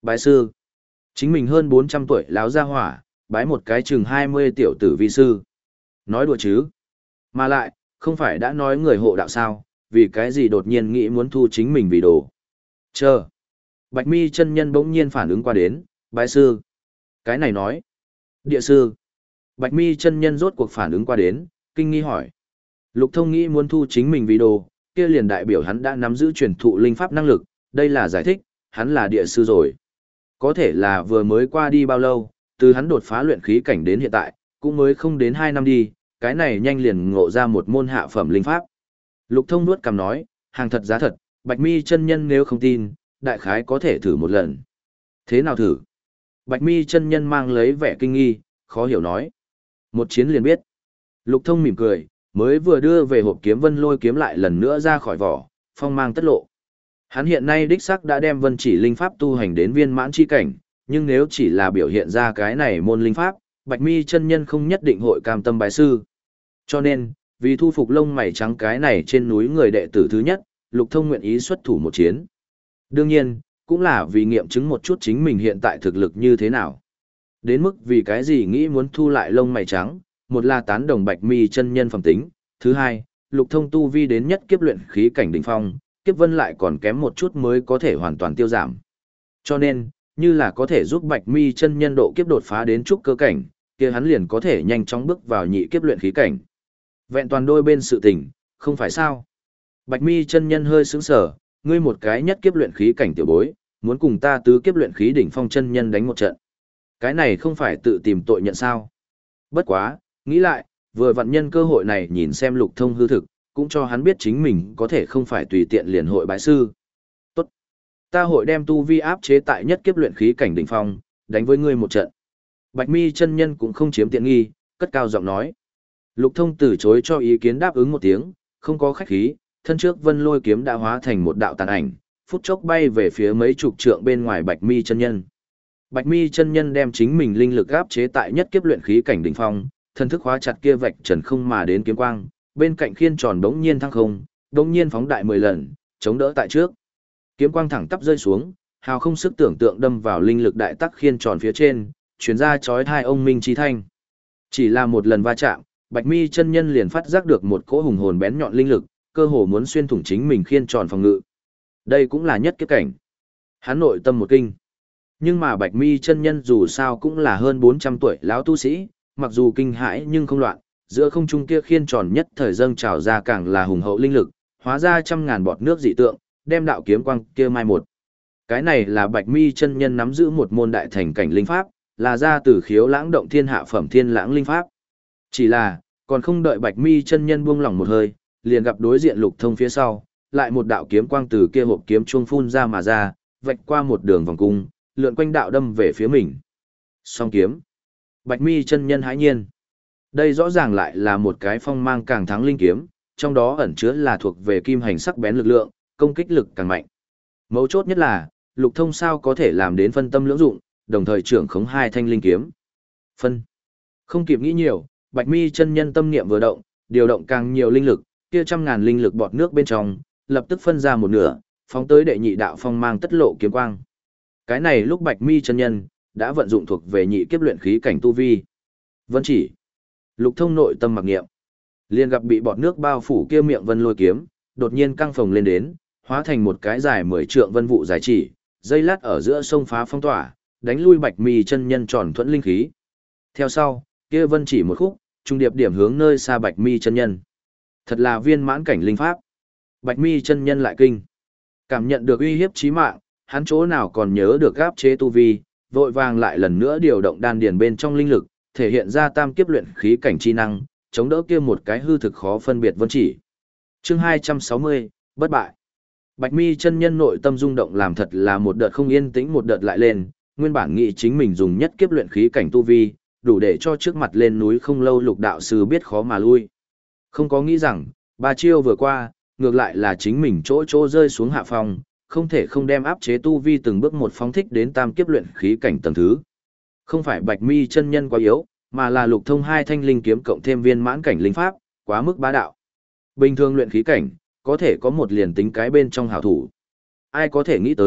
Bái sư. Chính mình hơn bốn trăm tuổi láo ra hỏa, bái một cái chừng hai mươi tiểu tử vi sư. Nói đùa chứ. Mà lại, không phải đã nói người hộ đạo sao, vì cái gì đột nhiên nghĩ muốn thu chính mình vì đồ. Chờ. Bạch mi chân nhân bỗng nhiên phản ứng qua đến, bái sư. Cái này nói. Địa sư. Bạch mi chân nhân rốt cuộc phản ứng qua đến, kinh nghi hỏi. Lục thông nghĩ muốn thu chính mình vì đồ, kia liền đại biểu hắn đã nắm giữ truyền thụ linh pháp năng lực, đây là giải thích, hắn là địa sư rồi. Có thể là vừa mới qua đi bao lâu, từ hắn đột phá luyện khí cảnh đến hiện tại, cũng mới không đến hai năm đi, cái này nhanh liền ngộ ra một môn hạ phẩm linh pháp. Lục thông nuốt cằm nói, hàng thật giá thật, Bạch mi chân nhân nếu không tin, đại khái có thể thử một lần. Thế nào thử? Bạch mi chân nhân mang lấy vẻ kinh nghi, khó hiểu nói. Một chiến liền biết. Lục thông mỉm cười, mới vừa đưa về hộp kiếm vân lôi kiếm lại lần nữa ra khỏi vỏ, phong mang tất lộ. Hắn hiện nay đích sắc đã đem vân chỉ linh pháp tu hành đến viên mãn chi cảnh, nhưng nếu chỉ là biểu hiện ra cái này môn linh pháp, Bạch mi chân nhân không nhất định hội cam tâm bái sư. Cho nên, vì thu phục lông mày trắng cái này trên núi người đệ tử thứ nhất, Lục thông nguyện ý xuất thủ một chiến. Đương nhiên, cũng là vì nghiệm chứng một chút chính mình hiện tại thực lực như thế nào. Đến mức vì cái gì nghĩ muốn thu lại lông mày trắng, một là tán đồng Bạch mi chân nhân phẩm tính, thứ hai, Lục thông tu vi đến nhất kiếp luyện khí cảnh đỉnh phong, kiếp vân lại còn kém một chút mới có thể hoàn toàn tiêu giảm. Cho nên, như là có thể giúp Bạch mi chân nhân độ kiếp đột phá đến trúc cơ cảnh, kia hắn liền có thể nhanh chóng bước vào nhị kiếp luyện khí cảnh. Vẹn toàn đôi bên sự tình, không phải sao? Bạch mi chân nhân hơi sững sờ, ngươi một cái nhất kiếp luyện khí cảnh tiểu bối, muốn cùng ta tứ kiếp luyện khí đỉnh phong chân nhân đánh một trận. Cái này không phải tự tìm tội nhận sao? Bất quá, nghĩ lại, vừa vặn nhân cơ hội này nhìn xem Lục thông hư thực, cũng cho hắn biết chính mình có thể không phải tùy tiện liền hội bái sư. Tốt. Ta hội đem tu vi áp chế tại nhất kiếp luyện khí cảnh đỉnh phong, đánh với ngươi một trận. Bạch mi chân nhân cũng không chiếm tiện nghi, cất cao giọng nói. Lục thông từ chối cho ý kiến đáp ứng một tiếng, không có khách khí, thân trước vân lôi kiếm đã hóa thành một đạo tàn ảnh, phút chốc bay về phía mấy chục trượng bên ngoài Bạch mi chân nhân. Bạch mi chân nhân đem chính mình linh lực áp chế tại nhất kiếp luyện khí cảnh đỉnh phong, thân thức hóa chặt kia vạch trần không mà đến kiếm quang, bên cạnh khiên tròn bỗng nhiên thăng không, bỗng nhiên phóng đại mười lần, chống đỡ tại trước. Kiếm quang thẳng tắp rơi xuống, hào không sức tưởng tượng đâm vào linh lực đại tắc khiên tròn phía trên, truyền ra chói tai ông minh chi thanh. Chỉ là một lần va chạm, Bạch mi chân nhân liền phát giác được một cỗ hùng hồn bén nhọn linh lực, cơ hồ muốn xuyên thủng chính mình khiên tròn phòng ngự. Đây cũng là nhất kiếp cảnh. Hắn nội tâm một kinh. Nhưng mà Bạch mi chân nhân dù sao cũng là hơn bốn trăm tuổi lão tu sĩ, mặc dù kinh hãi nhưng không loạn, giữa không trung kia khiên tròn nhất thời dâng trào ra càng là hùng hậu linh lực, hóa ra trăm ngàn bọt nước dị tượng, đem đạo kiếm quang kia mai một. Cái này là Bạch mi chân nhân nắm giữ một môn đại thành cảnh linh pháp, là ra từ khiếu lãng động thiên hạ phẩm thiên lãng linh pháp. Chỉ là, còn không đợi Bạch mi chân nhân buông lỏng một hơi, liền gặp đối diện Lục thông phía sau, lại một đạo kiếm quang từ kia hộp kiếm chuông phun ra mà ra, vạch qua một đường vòng cung, lượn quanh đạo đâm về phía mình. Song kiếm. Bạch mi chân nhân hãi nhiên. Đây rõ ràng lại là một cái phong mang càng thắng linh kiếm, trong đó ẩn chứa là thuộc về kim hành sắc bén lực lượng, công kích lực càng mạnh. Mấu chốt nhất là, Lục thông sao có thể làm đến phân tâm lưỡng dụng, đồng thời trưởng khống hai thanh linh kiếm. Phân. Không kịp nghĩ nhiều, Bạch mi chân nhân tâm niệm vừa động, điều động càng nhiều linh lực, kia trăm ngàn linh lực bọt nước bên trong, lập tức phân ra một nửa, phóng tới đệ nhị đạo phong mang tất lộ kiếm quang. Cái này lúc Bạch mi chân nhân đã vận dụng thuộc về nhị kiếp luyện khí cảnh tu vi. Vân chỉ. Lục thông nội tâm mặc niệm, liền gặp bị bọt nước bao phủ kia miệng vân lôi kiếm, đột nhiên căng phồng lên đến, hóa thành một cái dài mười trượng vân vụ dài chỉ, dây lát ở giữa sông phá phong tỏa, đánh lui Bạch mi chân nhân tròn thuẫn linh khí. Theo sau, kia vân chỉ một khúc, trung điệp điểm hướng nơi xa Bạch mi chân nhân. Thật là viên mãn cảnh linh pháp. Bạch mi chân nhân lại kinh. Cảm nhận được uy hiếp chí mạng, hắn chỗ nào còn nhớ được áp chế tu vi, vội vàng lại lần nữa điều động đan điền bên trong linh lực, thể hiện ra tam kiếp luyện khí cảnh chi năng, chống đỡ kia một cái hư thực khó phân biệt vân chỉ. Chương hai trăm sáu mươi, bất bại. Bạch mi chân nhân nội tâm rung động làm thật là một đợt không yên tĩnh một đợt lại lên, nguyên bản nghĩ chính mình dùng nhất kiếp luyện khí cảnh tu vi, đủ để cho trước mặt lên núi không lâu Lục đạo sư biết khó mà lui. Không có nghĩ rằng, ba chiêu vừa qua, ngược lại là chính mình chỗ chỗ rơi xuống hạ phong, không thể không đem áp chế tu vi từng bước một phóng thích đến tam kiếp luyện khí cảnh tầng thứ. Không phải Bạch mi chân nhân quá yếu, mà là Lục thông hai thanh linh kiếm cộng thêm viên mãn cảnh linh pháp, quá mức bá đạo. Bình thường luyện khí cảnh, có thể có một liền tính cái bên trong hảo thủ. Ai có thể nghĩ tới,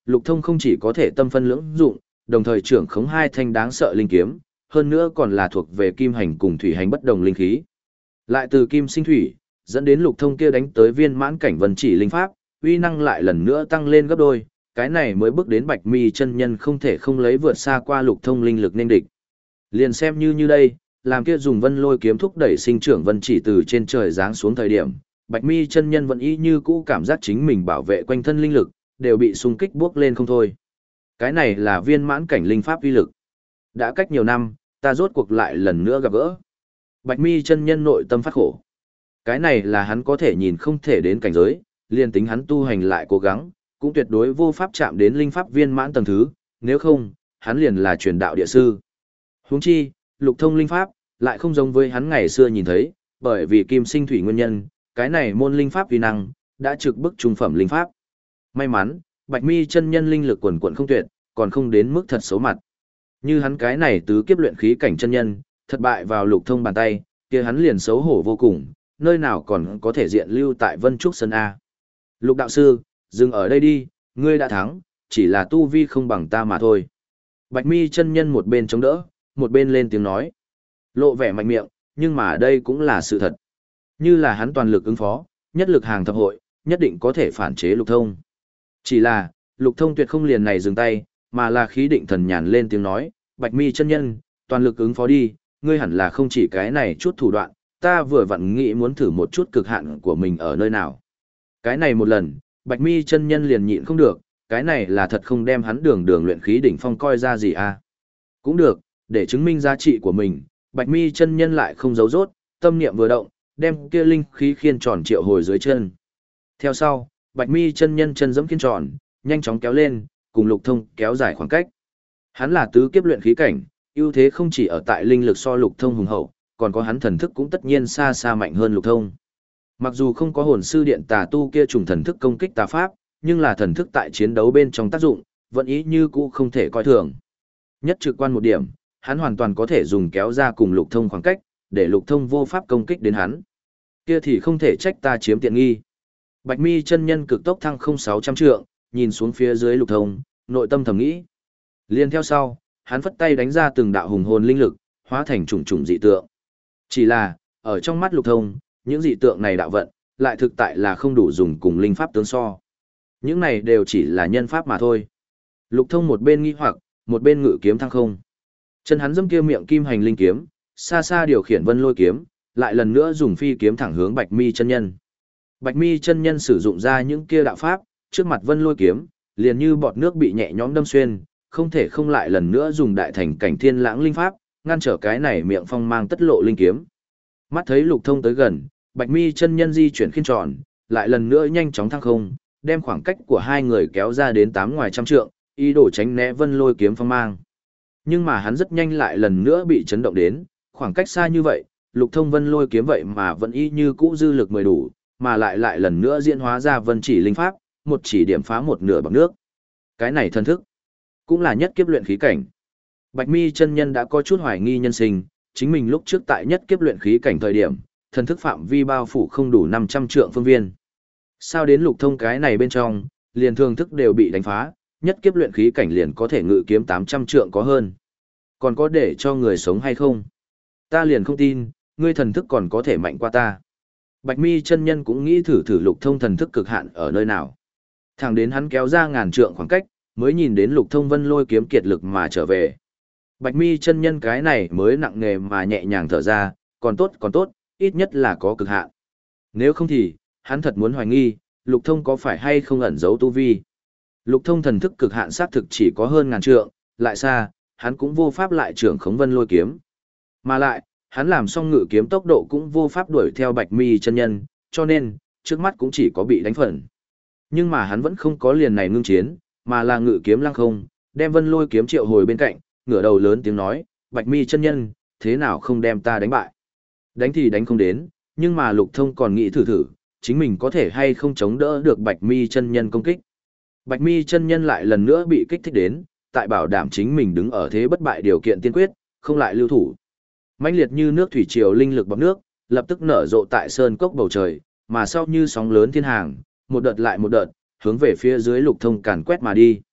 Lục Thông không chỉ có thể tâm phân lưỡng dụng, đồng thời trưởng khống hai thanh đáng sợ linh kiếm, hơn nữa còn là thuộc về kim hành cùng thủy hành bất đồng linh khí. Lại từ kim sinh thủy, dẫn đến Lục Thông kia đánh tới viên mãn cảnh vân chỉ linh pháp, uy năng lại lần nữa tăng lên gấp đôi, cái này mới bước đến Bạch Mi chân nhân không thể không lấy vượt xa qua Lục Thông linh lực nên địch. Liền xem như như đây, làm kia dùng vân lôi kiếm thúc đẩy sinh trưởng vân chỉ từ trên trời giáng xuống thời điểm, Bạch Mi chân nhân vẫn y như cũ cảm giác chính mình bảo vệ quanh thân linh lực đều bị xung kích bước lên không thôi. Cái này là viên mãn cảnh linh pháp uy lực. Đã cách nhiều năm, ta rốt cuộc lại lần nữa gặp gỡ. Bạch Mi chân nhân nội tâm phát khổ. Cái này là hắn có thể nhìn không thể đến cảnh giới, liền tính hắn tu hành lại cố gắng, cũng tuyệt đối vô pháp chạm đến linh pháp viên mãn tầng thứ, nếu không, hắn liền là truyền đạo địa sư. Huống chi, Lục Thông linh pháp lại không giống với hắn ngày xưa nhìn thấy, bởi vì kim sinh thủy nguyên nhân, cái này môn linh pháp uy năng đã trực bức trung phẩm linh pháp. May mắn, Bạch Mi chân nhân linh lực quần quần không tuyệt, còn không đến mức thật xấu mặt. Như hắn cái này tứ kiếp luyện khí cảnh chân nhân, thất bại vào Lục Thông bàn tay, kia hắn liền xấu hổ vô cùng, nơi nào còn có thể diện lưu tại Vân Trúc Sơn A. Lục đạo sư, dừng ở đây đi, ngươi đã thắng, chỉ là tu vi không bằng ta mà thôi. Bạch Mi chân nhân một bên chống đỡ, một bên lên tiếng nói. Lộ vẻ mạnh miệng, nhưng mà đây cũng là sự thật. Như là hắn toàn lực ứng phó, nhất lực hàng thập hội, nhất định có thể phản chế Lục Thông. Chỉ là, Lục Thông tuyệt không liền này dừng tay, mà là khí định thần nhàn lên tiếng nói, Bạch Mi chân nhân, toàn lực ứng phó đi, ngươi hẳn là không chỉ cái này chút thủ đoạn, ta vừa vặn nghĩ muốn thử một chút cực hạn của mình ở nơi nào. Cái này một lần, Bạch Mi chân nhân liền nhịn không được, cái này là thật không đem hắn đường đường luyện khí đỉnh phong coi ra gì à. Cũng được, để chứng minh giá trị của mình, Bạch Mi chân nhân lại không giấu rốt, tâm niệm vừa động, đem kia linh khí khiên tròn triệu hồi dưới chân. Theo sau, Bạch Mi chân nhân chân giẫm khiên tròn, nhanh chóng kéo lên, cùng Lục Thông kéo dài khoảng cách. Hắn là tứ kiếp luyện khí cảnh, ưu thế không chỉ ở tại linh lực so Lục Thông hùng hậu, còn có hắn thần thức cũng tất nhiên xa xa mạnh hơn Lục Thông. Mặc dù không có hồn sư điện tà tu kia trùng thần thức công kích tà pháp, nhưng là thần thức tại chiến đấu bên trong tác dụng, vẫn ý như cũ không thể coi thường. Nhất trực quan một điểm, hắn hoàn toàn có thể dùng kéo ra cùng Lục Thông khoảng cách, để Lục Thông vô pháp công kích đến hắn. Kia thì không thể trách ta chiếm tiện nghi. Bạch Mi chân nhân cực tốc thăng không sáu trăm trượng, nhìn xuống phía dưới Lục Thông, nội tâm thầm nghĩ. Liên theo sau, hắn phất tay đánh ra từng đạo hùng hồn linh lực, hóa thành trùng trùng dị tượng. Chỉ là, ở trong mắt Lục Thông, những dị tượng này đạo vận, lại thực tại là không đủ dùng cùng linh pháp tướng so. Những này đều chỉ là nhân pháp mà thôi. Lục Thông một bên nghi hoặc, một bên ngự kiếm thăng không. Chân hắn dâm kia miệng kim hành linh kiếm, xa xa điều khiển vân lôi kiếm, lại lần nữa dùng phi kiếm thẳng hướng Bạch Mi chân nhân. Bạch Mi chân nhân sử dụng ra những kia đạo pháp, trước mặt vân lôi kiếm, liền như bọt nước bị nhẹ nhõm đâm xuyên, không thể không lại lần nữa dùng đại thành cảnh thiên lãng linh pháp, ngăn trở cái này miệng phong mang tất lộ linh kiếm. Mắt thấy Lục Thông tới gần, Bạch Mi chân nhân di chuyển khiên tròn, lại lần nữa nhanh chóng thăng không, đem khoảng cách của hai người kéo ra đến tám ngoài trăm trượng, ý đồ tránh né vân lôi kiếm phong mang. Nhưng mà hắn rất nhanh lại lần nữa bị chấn động đến, khoảng cách xa như vậy, Lục Thông vân lôi kiếm vậy mà vẫn y như cũ dư lực mười đủ, mà lại lại lần nữa diễn hóa ra vân chỉ linh pháp, một chỉ điểm phá một nửa bằng nước. Cái này thân thức, cũng là nhất kiếp luyện khí cảnh. Bạch Mi chân nhân đã có chút hoài nghi nhân sinh, chính mình lúc trước tại nhất kiếp luyện khí cảnh thời điểm, thần thức phạm vi bao phủ không đủ năm trăm trượng phương viên. Sao đến Lục Thông cái này bên trong, liền thường thức đều bị đánh phá, nhất kiếp luyện khí cảnh liền có thể ngự kiếm tám trăm trượng có hơn. Còn có để cho người sống hay không? Ta liền không tin, ngươi thần thức còn có thể mạnh qua ta. Bạch Mi chân nhân cũng nghĩ thử thử Lục Thông thần thức cực hạn ở nơi nào. Thẳng đến hắn kéo ra ngàn trượng khoảng cách, mới nhìn đến Lục Thông vân lôi kiếm kiệt lực mà trở về. Bạch Mi chân nhân cái này mới nặng nề mà nhẹ nhàng thở ra, còn tốt còn tốt, ít nhất là có cực hạn. Nếu không thì, hắn thật muốn hoài nghi, Lục Thông có phải hay không ẩn giấu tu vi. Lục Thông thần thức cực hạn xác thực chỉ có hơn ngàn trượng, lại xa, hắn cũng vô pháp lại trưởng khống vân lôi kiếm. Mà lại, hắn làm xong ngự kiếm tốc độ cũng vô pháp đuổi theo Bạch Mi chân nhân, cho nên, trước mắt cũng chỉ có bị đánh phần. Nhưng mà hắn vẫn không có liền này ngưng chiến, mà là ngự kiếm lăng không, đem vân lôi kiếm triệu hồi bên cạnh, ngửa đầu lớn tiếng nói, Bạch Mi chân nhân, thế nào không đem ta đánh bại? Đánh thì đánh không đến, nhưng mà Lục Thông còn nghĩ thử thử, chính mình có thể hay không chống đỡ được Bạch Mi chân nhân công kích. Bạch Mi chân nhân lại lần nữa bị kích thích đến, tại bảo đảm chính mình đứng ở thế bất bại điều kiện tiên quyết, không lại lưu thủ. Mãnh liệt như nước thủy triều linh lực bọt nước, lập tức nở rộ tại sơn cốc bầu trời, mà sau như sóng lớn thiên hàng, một đợt lại một đợt, hướng về phía dưới Lục Thông càn quét mà đi.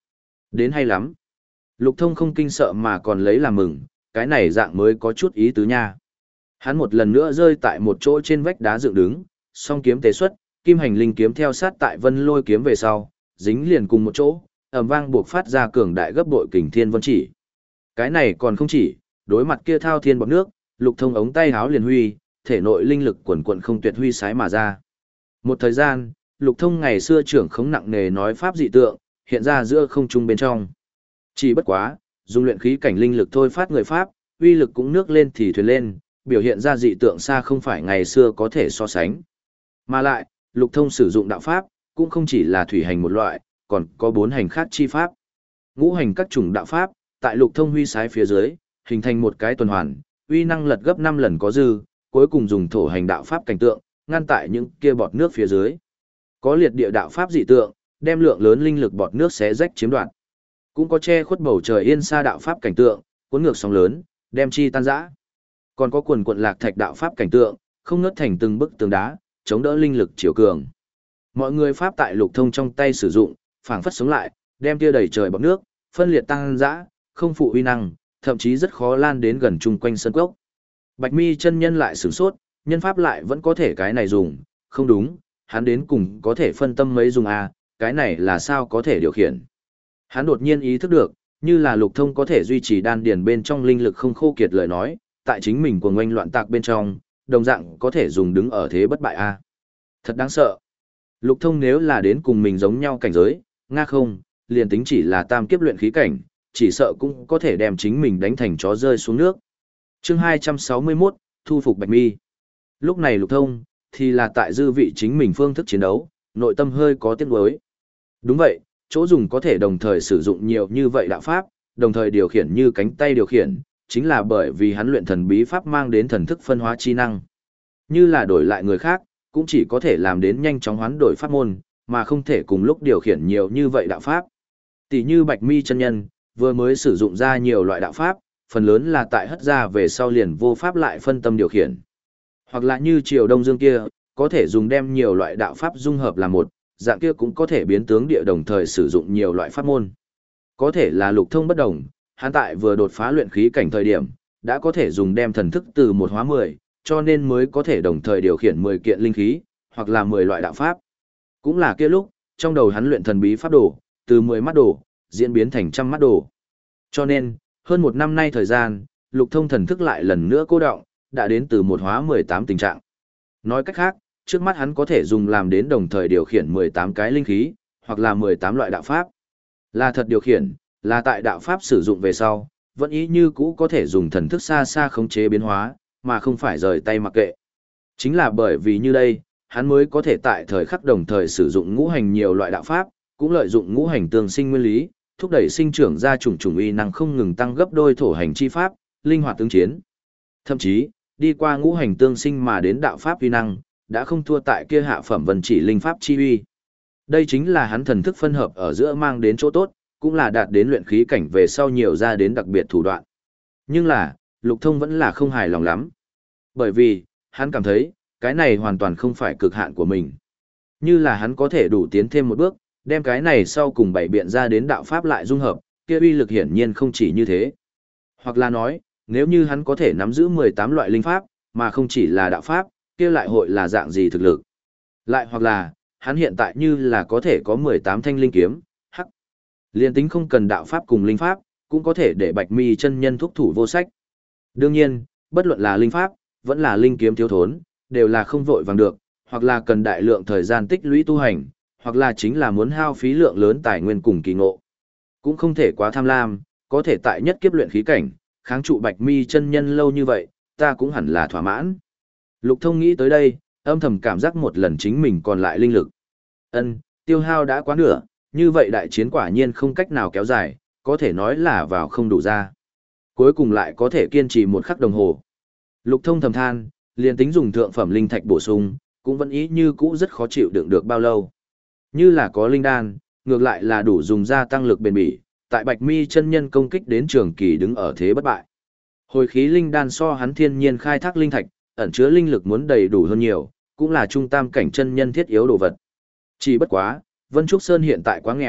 Đến hay lắm. Lục Thông không kinh sợ mà còn lấy làm mừng, cái này dạng mới có chút ý tứ nha. Hắn một lần nữa rơi tại một chỗ trên vách đá dựng đứng, song kiếm tế xuất, kim hành linh kiếm theo sát tại vân lôi kiếm về sau, dính liền cùng một chỗ, ầm vang buộc phát ra cường đại gấp bội kình thiên vân chỉ. Cái này còn không chỉ, đối mặt kia thao thiên bọt nước, Lục Thông ống tay háo liền huy, thể nội linh lực quần quần không tuyệt huy sái mà ra. Một thời gian, Lục Thông ngày xưa trưởng khống nặng nề nói pháp dị tượng, hiện ra giữa không trung bên trong. Chỉ bất quá, dùng luyện khí cảnh linh lực thôi phát người pháp, uy lực cũng nước lên thì thuyền lên, biểu hiện ra dị tượng xa không phải ngày xưa có thể so sánh. Mà lại, Lục Thông sử dụng đạo pháp, cũng không chỉ là thủy hành một loại, còn có bốn hành khác chi pháp. Ngũ hành các chủng đạo pháp, tại Lục Thông huy sái phía dưới, hình thành một cái tuần hoàn, uy năng lật gấp năm lần có dư, cuối cùng dùng thổ hành đạo pháp cảnh tượng, ngăn tại những kia bọt nước phía dưới. Có liệt địa đạo pháp dị tượng, đem lượng lớn linh lực bọt nước xé rách chiếm đoạt. Cũng có che khuất bầu trời yên sa đạo pháp cảnh tượng, cuốn ngược sóng lớn, đem chi tan rã. Còn có quần quận lạc thạch đạo pháp cảnh tượng, không ngớt thành từng bức tường đá, chống đỡ linh lực chiều cường. Mọi người pháp tại Lục Thông trong tay sử dụng, phảng phất sống lại, đem tia đầy trời bọt nước, phân liệt tăng dã, không phụ uy năng, thậm chí rất khó lan đến gần chung quanh sân cốc. Bạch Mi chân nhân lại sửng sốt, nhân pháp lại vẫn có thể cái này dùng, không đúng, hắn đến cùng có thể phân tâm mấy dùng a, cái này là sao có thể điều khiển. Hắn đột nhiên ý thức được, như là Lục Thông có thể duy trì đan điền bên trong linh lực không khô kiệt lời nói, tại chính mình cuồng oanh loạn tạc bên trong, đồng dạng có thể dùng đứng ở thế bất bại a. Thật đáng sợ. Lục Thông nếu là đến cùng mình giống nhau cảnh giới, nga không, liền tính chỉ là tam kiếp luyện khí cảnh, chỉ sợ cũng có thể đem chính mình đánh thành chó rơi xuống nước. Chương hai trăm sáu mươi mốt, thu phục Bạch Mi. Lúc này Lục Thông thì là tại dư vị chính mình phương thức chiến đấu, nội tâm hơi có tiếc nuối. Đúng vậy, chỗ dùng có thể đồng thời sử dụng nhiều như vậy đạo pháp, đồng thời điều khiển như cánh tay điều khiển, chính là bởi vì hắn luyện thần bí pháp mang đến thần thức phân hóa chi năng. Như là đổi lại người khác, cũng chỉ có thể làm đến nhanh chóng hoán đổi pháp môn, mà không thể cùng lúc điều khiển nhiều như vậy đạo pháp. Tỷ như Bạch Mi chân nhân, vừa mới sử dụng ra nhiều loại đạo pháp, phần lớn là tại hất ra về sau liền vô pháp lại phân tâm điều khiển. Hoặc là như Triều Đông Dương kia, có thể dùng đem nhiều loại đạo pháp dung hợp làm một, dạng kia cũng có thể biến tướng địa đồng thời sử dụng nhiều loại pháp môn. Có thể là Lục Thông bất đồng, hắn tại vừa đột phá luyện khí cảnh thời điểm, đã có thể dùng đem thần thức từ một hóa mười, cho nên mới có thể đồng thời điều khiển mười kiện linh khí, hoặc là mười loại đạo pháp. Cũng là kia lúc, trong đầu hắn luyện thần bí pháp đồ, từ mười mắt đồ, diễn biến thành trăm mắt đồ. Cho nên, hơn một năm nay thời gian, Lục Thông thần thức lại lần nữa cô động, đã đến từ một hóa mười tám tình trạng. Nói cách khác, trước mắt hắn có thể dùng làm đến đồng thời điều khiển mười tám cái linh khí, hoặc là mười tám loại đạo pháp. Là thật điều khiển, là tại đạo pháp sử dụng về sau, vẫn ý như cũ có thể dùng thần thức xa xa khống chế biến hóa, mà không phải rời tay mặc kệ. Chính là bởi vì như đây, hắn mới có thể tại thời khắc đồng thời sử dụng ngũ hành nhiều loại đạo pháp, cũng lợi dụng ngũ hành tương sinh nguyên lý, thúc đẩy sinh trưởng ra chủng chủng uy năng không ngừng tăng gấp đôi thổ hành chi pháp, linh hoạt tương chiến. Thậm chí, đi qua ngũ hành tương sinh mà đến đạo pháp uy năng, đã không thua tại kia hạ phẩm vân chỉ linh pháp chi uy. Đây chính là hắn thần thức phân hợp ở giữa mang đến chỗ tốt, cũng là đạt đến luyện khí cảnh về sau nhiều ra đến đặc biệt thủ đoạn. Nhưng là, Lục Thông vẫn là không hài lòng lắm. Bởi vì, hắn cảm thấy, cái này hoàn toàn không phải cực hạn của mình. Như là hắn có thể đủ tiến thêm một bước, đem cái này sau cùng bảy biện ra đến đạo pháp lại dung hợp, kia uy lực hiển nhiên không chỉ như thế. Hoặc là nói, nếu như hắn có thể nắm giữ mười tám loại linh pháp, mà không chỉ là đạo pháp, kia lại hội là dạng gì thực lực. Lại hoặc là, hắn hiện tại như là có thể có mười tám thanh linh kiếm, hắc. Liên tính không cần đạo pháp cùng linh pháp, cũng có thể để Bạch Mi chân nhân thúc thủ vô sách. Đương nhiên, bất luận là linh pháp, vẫn là linh kiếm thiếu thốn, đều là không vội vàng được, hoặc là cần đại lượng thời gian tích lũy tu hành, hoặc là chính là muốn hao phí lượng lớn tài nguyên cùng kỳ ngộ. Cũng không thể quá tham lam, có thể tại nhất kiếp luyện khí cảnh, kháng trụ Bạch Mi chân nhân lâu như vậy, ta cũng hẳn là thỏa mãn. Lục Thông nghĩ tới đây, âm thầm cảm giác một lần chính mình còn lại linh lực. Ân, tiêu hao đã quá nửa, như vậy đại chiến quả nhiên không cách nào kéo dài, có thể nói là vào không đủ ra. Cuối cùng lại có thể kiên trì một khắc đồng hồ. Lục Thông thầm than, liền tính dùng thượng phẩm linh thạch bổ sung, cũng vẫn ý như cũ rất khó chịu đựng được bao lâu. Như là có linh đan, ngược lại là đủ dùng ra tăng lực bền bỉ, tại Bạch Mi chân nhân công kích đến trường kỳ đứng ở thế bất bại. Hồi khí linh đan so hắn thiên nhiên khai thác linh thạch, ẩn chứa linh lực muốn đầy đủ hơn nhiều, cũng là trung tam cảnh chân nhân thiết yếu đồ vật. Chỉ bất quá, Vân Trúc Sơn hiện tại quá nghèo,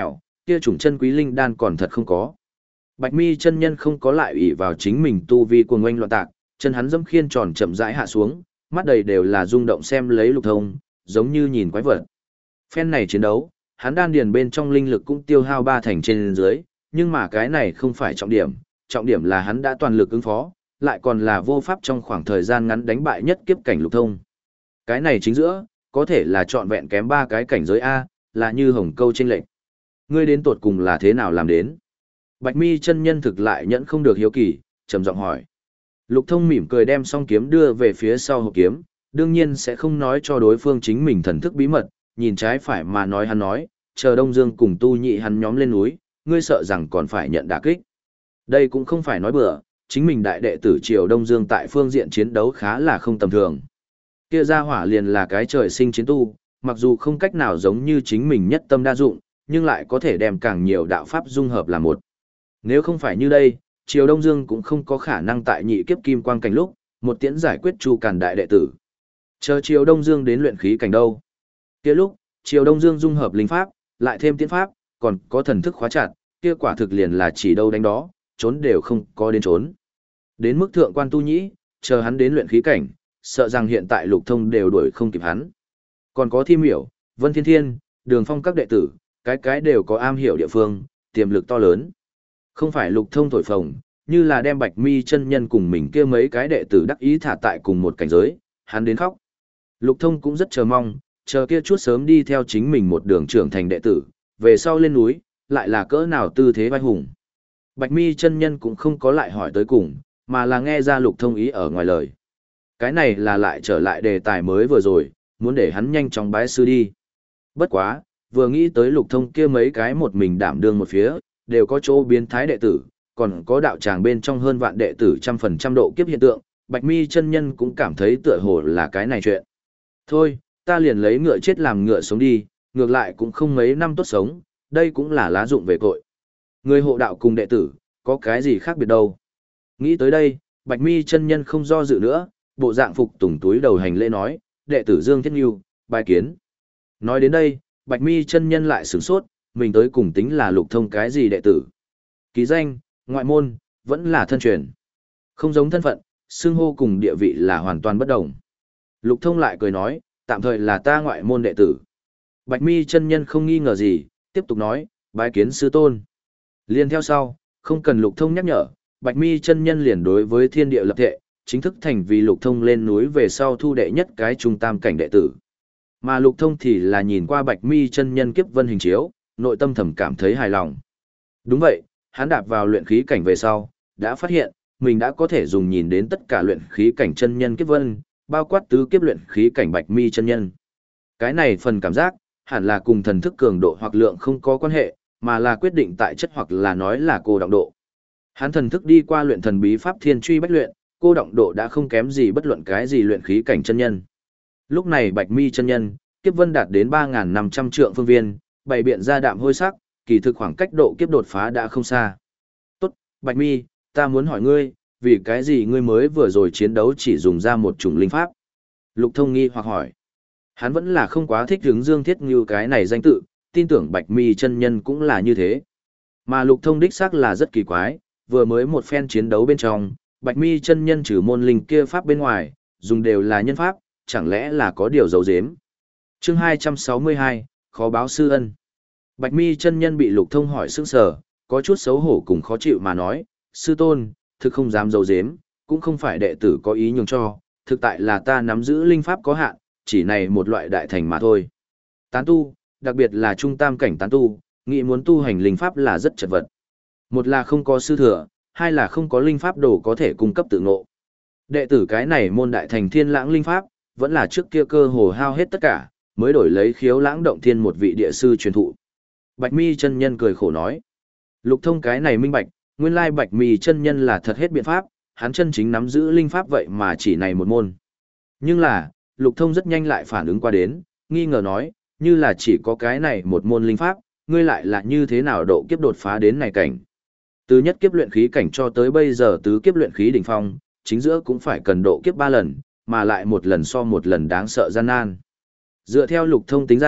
kia chủng chân quý linh đan còn thật không có. Bạch Mi chân nhân không có lại ủy vào chính mình tu vi cuồng oanh loạn tạc, chân hắn dẫm khiên tròn chậm rãi hạ xuống, mắt đầy đều là rung động xem lấy Lục Thông, giống như nhìn quái vật. Phen này chiến đấu, hắn đan điền bên trong linh lực cũng tiêu hao ba thành trên dưới, nhưng mà cái này không phải trọng điểm, trọng điểm là hắn đã toàn lực ứng phó, lại còn là vô pháp trong khoảng thời gian ngắn đánh bại nhất kiếp cảnh Lục Thông. Cái này chính giữa, có thể là trọn vẹn kém ba cái cảnh giới A, là như hồng câu trên lệnh. Ngươi đến tột cùng là thế nào làm đến? Bạch Mi chân nhân thực lại nhẫn không được hiếu kỳ, trầm giọng hỏi. Lục Thông mỉm cười đem song kiếm đưa về phía sau hộp kiếm, đương nhiên sẽ không nói cho đối phương chính mình thần thức bí mật, nhìn trái phải mà nói hắn nói, chờ Đông Dương cùng tu nhị hắn nhóm lên núi, ngươi sợ rằng còn phải nhận đả kích. Đây cũng không phải nói bừa, chính mình đại đệ tử Triều Đông Dương tại phương diện chiến đấu khá là không tầm thường. Kia gia hỏa liền là cái trời sinh chiến tu, mặc dù không cách nào giống như chính mình nhất tâm đa dụng, nhưng lại có thể đem càng nhiều đạo pháp dung hợp là một. Nếu không phải như đây, Triều Đông Dương cũng không có khả năng tại nhị kiếp kim quang cảnh lúc, một tiễn giải quyết Chu Càn đại đệ tử. Chờ Triều Đông Dương đến luyện khí cảnh đâu? Kia lúc, Triều Đông Dương dung hợp linh pháp, lại thêm tiễn pháp, còn có thần thức khóa chặt, kia quả thực liền là chỉ đâu đánh đó, trốn đều không có đến trốn. Đến mức thượng quan tu nhĩ, chờ hắn đến luyện khí cảnh, sợ rằng hiện tại Lục Thông đều đuổi không kịp hắn. Còn có Thi Miểu, Vân Thiên Thiên, Đường Phong các đệ tử, cái cái đều có am hiểu địa phương, tiềm lực to lớn. Không phải Lục Thông thổi phồng, như là đem Bạch Mi chân nhân cùng mình kia mấy cái đệ tử đắc ý thả tại cùng một cảnh giới, hắn đến khóc. Lục Thông cũng rất chờ mong, chờ kia chút sớm đi theo chính mình một đường trưởng thành đệ tử, về sau lên núi, lại là cỡ nào tư thế vai hùng. Bạch Mi chân nhân cũng không có lại hỏi tới cùng, mà là nghe ra Lục Thông ý ở ngoài lời. Cái này là lại trở lại đề tài mới vừa rồi, muốn để hắn nhanh chóng bái sư đi. Bất quá, vừa nghĩ tới Lục Thông kia mấy cái một mình đảm đương một phía, đều có chỗ biến thái đệ tử, còn có đạo tràng bên trong hơn vạn đệ tử trăm phần trăm độ kiếp hiện tượng, Bạch Mi chân nhân cũng cảm thấy tựa hồ là cái này chuyện. Thôi, ta liền lấy ngựa chết làm ngựa sống đi, ngược lại cũng không mấy năm tốt sống, đây cũng là lá dụng về cội. Người hộ đạo cùng đệ tử, có cái gì khác biệt đâu. Nghĩ tới đây, Bạch Mi chân nhân không do dự nữa, bộ dạng phục tùng túi đầu hành lễ nói, đệ tử Dương Thiết Nhu, bài kiến. Nói đến đây, Bạch Mi chân nhân lại sửng sốt, mình tới cùng tính là Lục Thông cái gì đệ tử. Ký danh, ngoại môn, vẫn là thân truyền. Không giống thân phận, xưng hô cùng địa vị là hoàn toàn bất đồng. Lục Thông lại cười nói, tạm thời là ta ngoại môn đệ tử. Bạch Mi chân nhân không nghi ngờ gì, tiếp tục nói, bái kiến sư tôn. Liên theo sau, không cần Lục Thông nhắc nhở, Bạch Mi chân nhân liền đối với thiên địa lập thệ, chính thức thành vì Lục Thông lên núi về sau thu đệ nhất cái trung tam cảnh đệ tử. Mà Lục Thông thì là nhìn qua Bạch Mi chân nhân kiếp vân hình chiếu, nội tâm thầm cảm thấy hài lòng. Đúng vậy, hắn đạp vào luyện khí cảnh về sau, đã phát hiện, mình đã có thể dùng nhìn đến tất cả luyện khí cảnh chân nhân kiếp vân, bao quát tứ kiếp luyện khí cảnh Bạch Mi chân nhân. Cái này phần cảm giác, hẳn là cùng thần thức cường độ hoặc lượng không có quan hệ, mà là quyết định tại chất hoặc là nói là cô động độ. Hắn thần thức đi qua luyện thần bí pháp thiên truy bách luyện, cô động độ đã không kém gì bất luận cái gì luyện khí cảnh chân nhân. Lúc này Bạch Mi chân nhân, kiếp vân đạt đến ba nghìn năm trăm trượng phương viên, bày biện ra đạm hôi sắc, kỳ thực khoảng cách độ kiếp đột phá đã không xa. Tốt, Bạch Mi, ta muốn hỏi ngươi, vì cái gì ngươi mới vừa rồi chiến đấu chỉ dùng ra một chủng linh pháp? Lục Thông nghi hoặc hỏi. Hắn vẫn là không quá thích hứng Dương Thiết Ngưu cái này danh tự, tin tưởng Bạch Mi chân nhân cũng là như thế. Mà Lục Thông đích xác là rất kỳ quái, vừa mới một phen chiến đấu bên trong, Bạch Mi chân nhân trừ môn linh kia pháp bên ngoài, dùng đều là nhân pháp, chẳng lẽ là có điều giấu giếm. Chương hai trăm sáu mươi hai, khó báo sư ân. Bạch Mi chân nhân bị Lục Thông hỏi sững sờ, có chút xấu hổ cùng khó chịu mà nói, sư tôn, thực không dám giấu giếm, cũng không phải đệ tử có ý nhường cho, thực tại là ta nắm giữ linh pháp có hạn, chỉ này một loại đại thành mà thôi. Tán tu, đặc biệt là trung tam cảnh tán tu, nghĩ muốn tu hành linh pháp là rất chật vật. Một là không có sư thừa, hai là không có linh pháp đồ có thể cung cấp tự ngộ. Đệ tử cái này môn đại thành thiên lãng linh pháp, vẫn là trước kia cơ hồ hao hết tất cả, mới đổi lấy khiếu lãng động thiên một vị địa sư truyền thụ. Bạch Mi chân nhân cười khổ nói. Lục Thông cái này minh bạch, nguyên lai Bạch Mi chân nhân là thật hết biện pháp, hắn chân chính nắm giữ linh pháp vậy mà chỉ này một môn. Nhưng là, Lục Thông rất nhanh lại phản ứng qua đến, nghi ngờ nói, như là chỉ có cái này một môn linh pháp, ngươi lại là như thế nào độ kiếp đột phá đến này cảnh. Từ nhất kiếp luyện khí cảnh cho tới bây giờ tứ kiếp luyện khí đỉnh phong, chính giữa cũng phải cần độ kiếp ba lần, mà lại một lần so một lần đáng sợ gian nan. Dựa theo Lục Thông tính ra,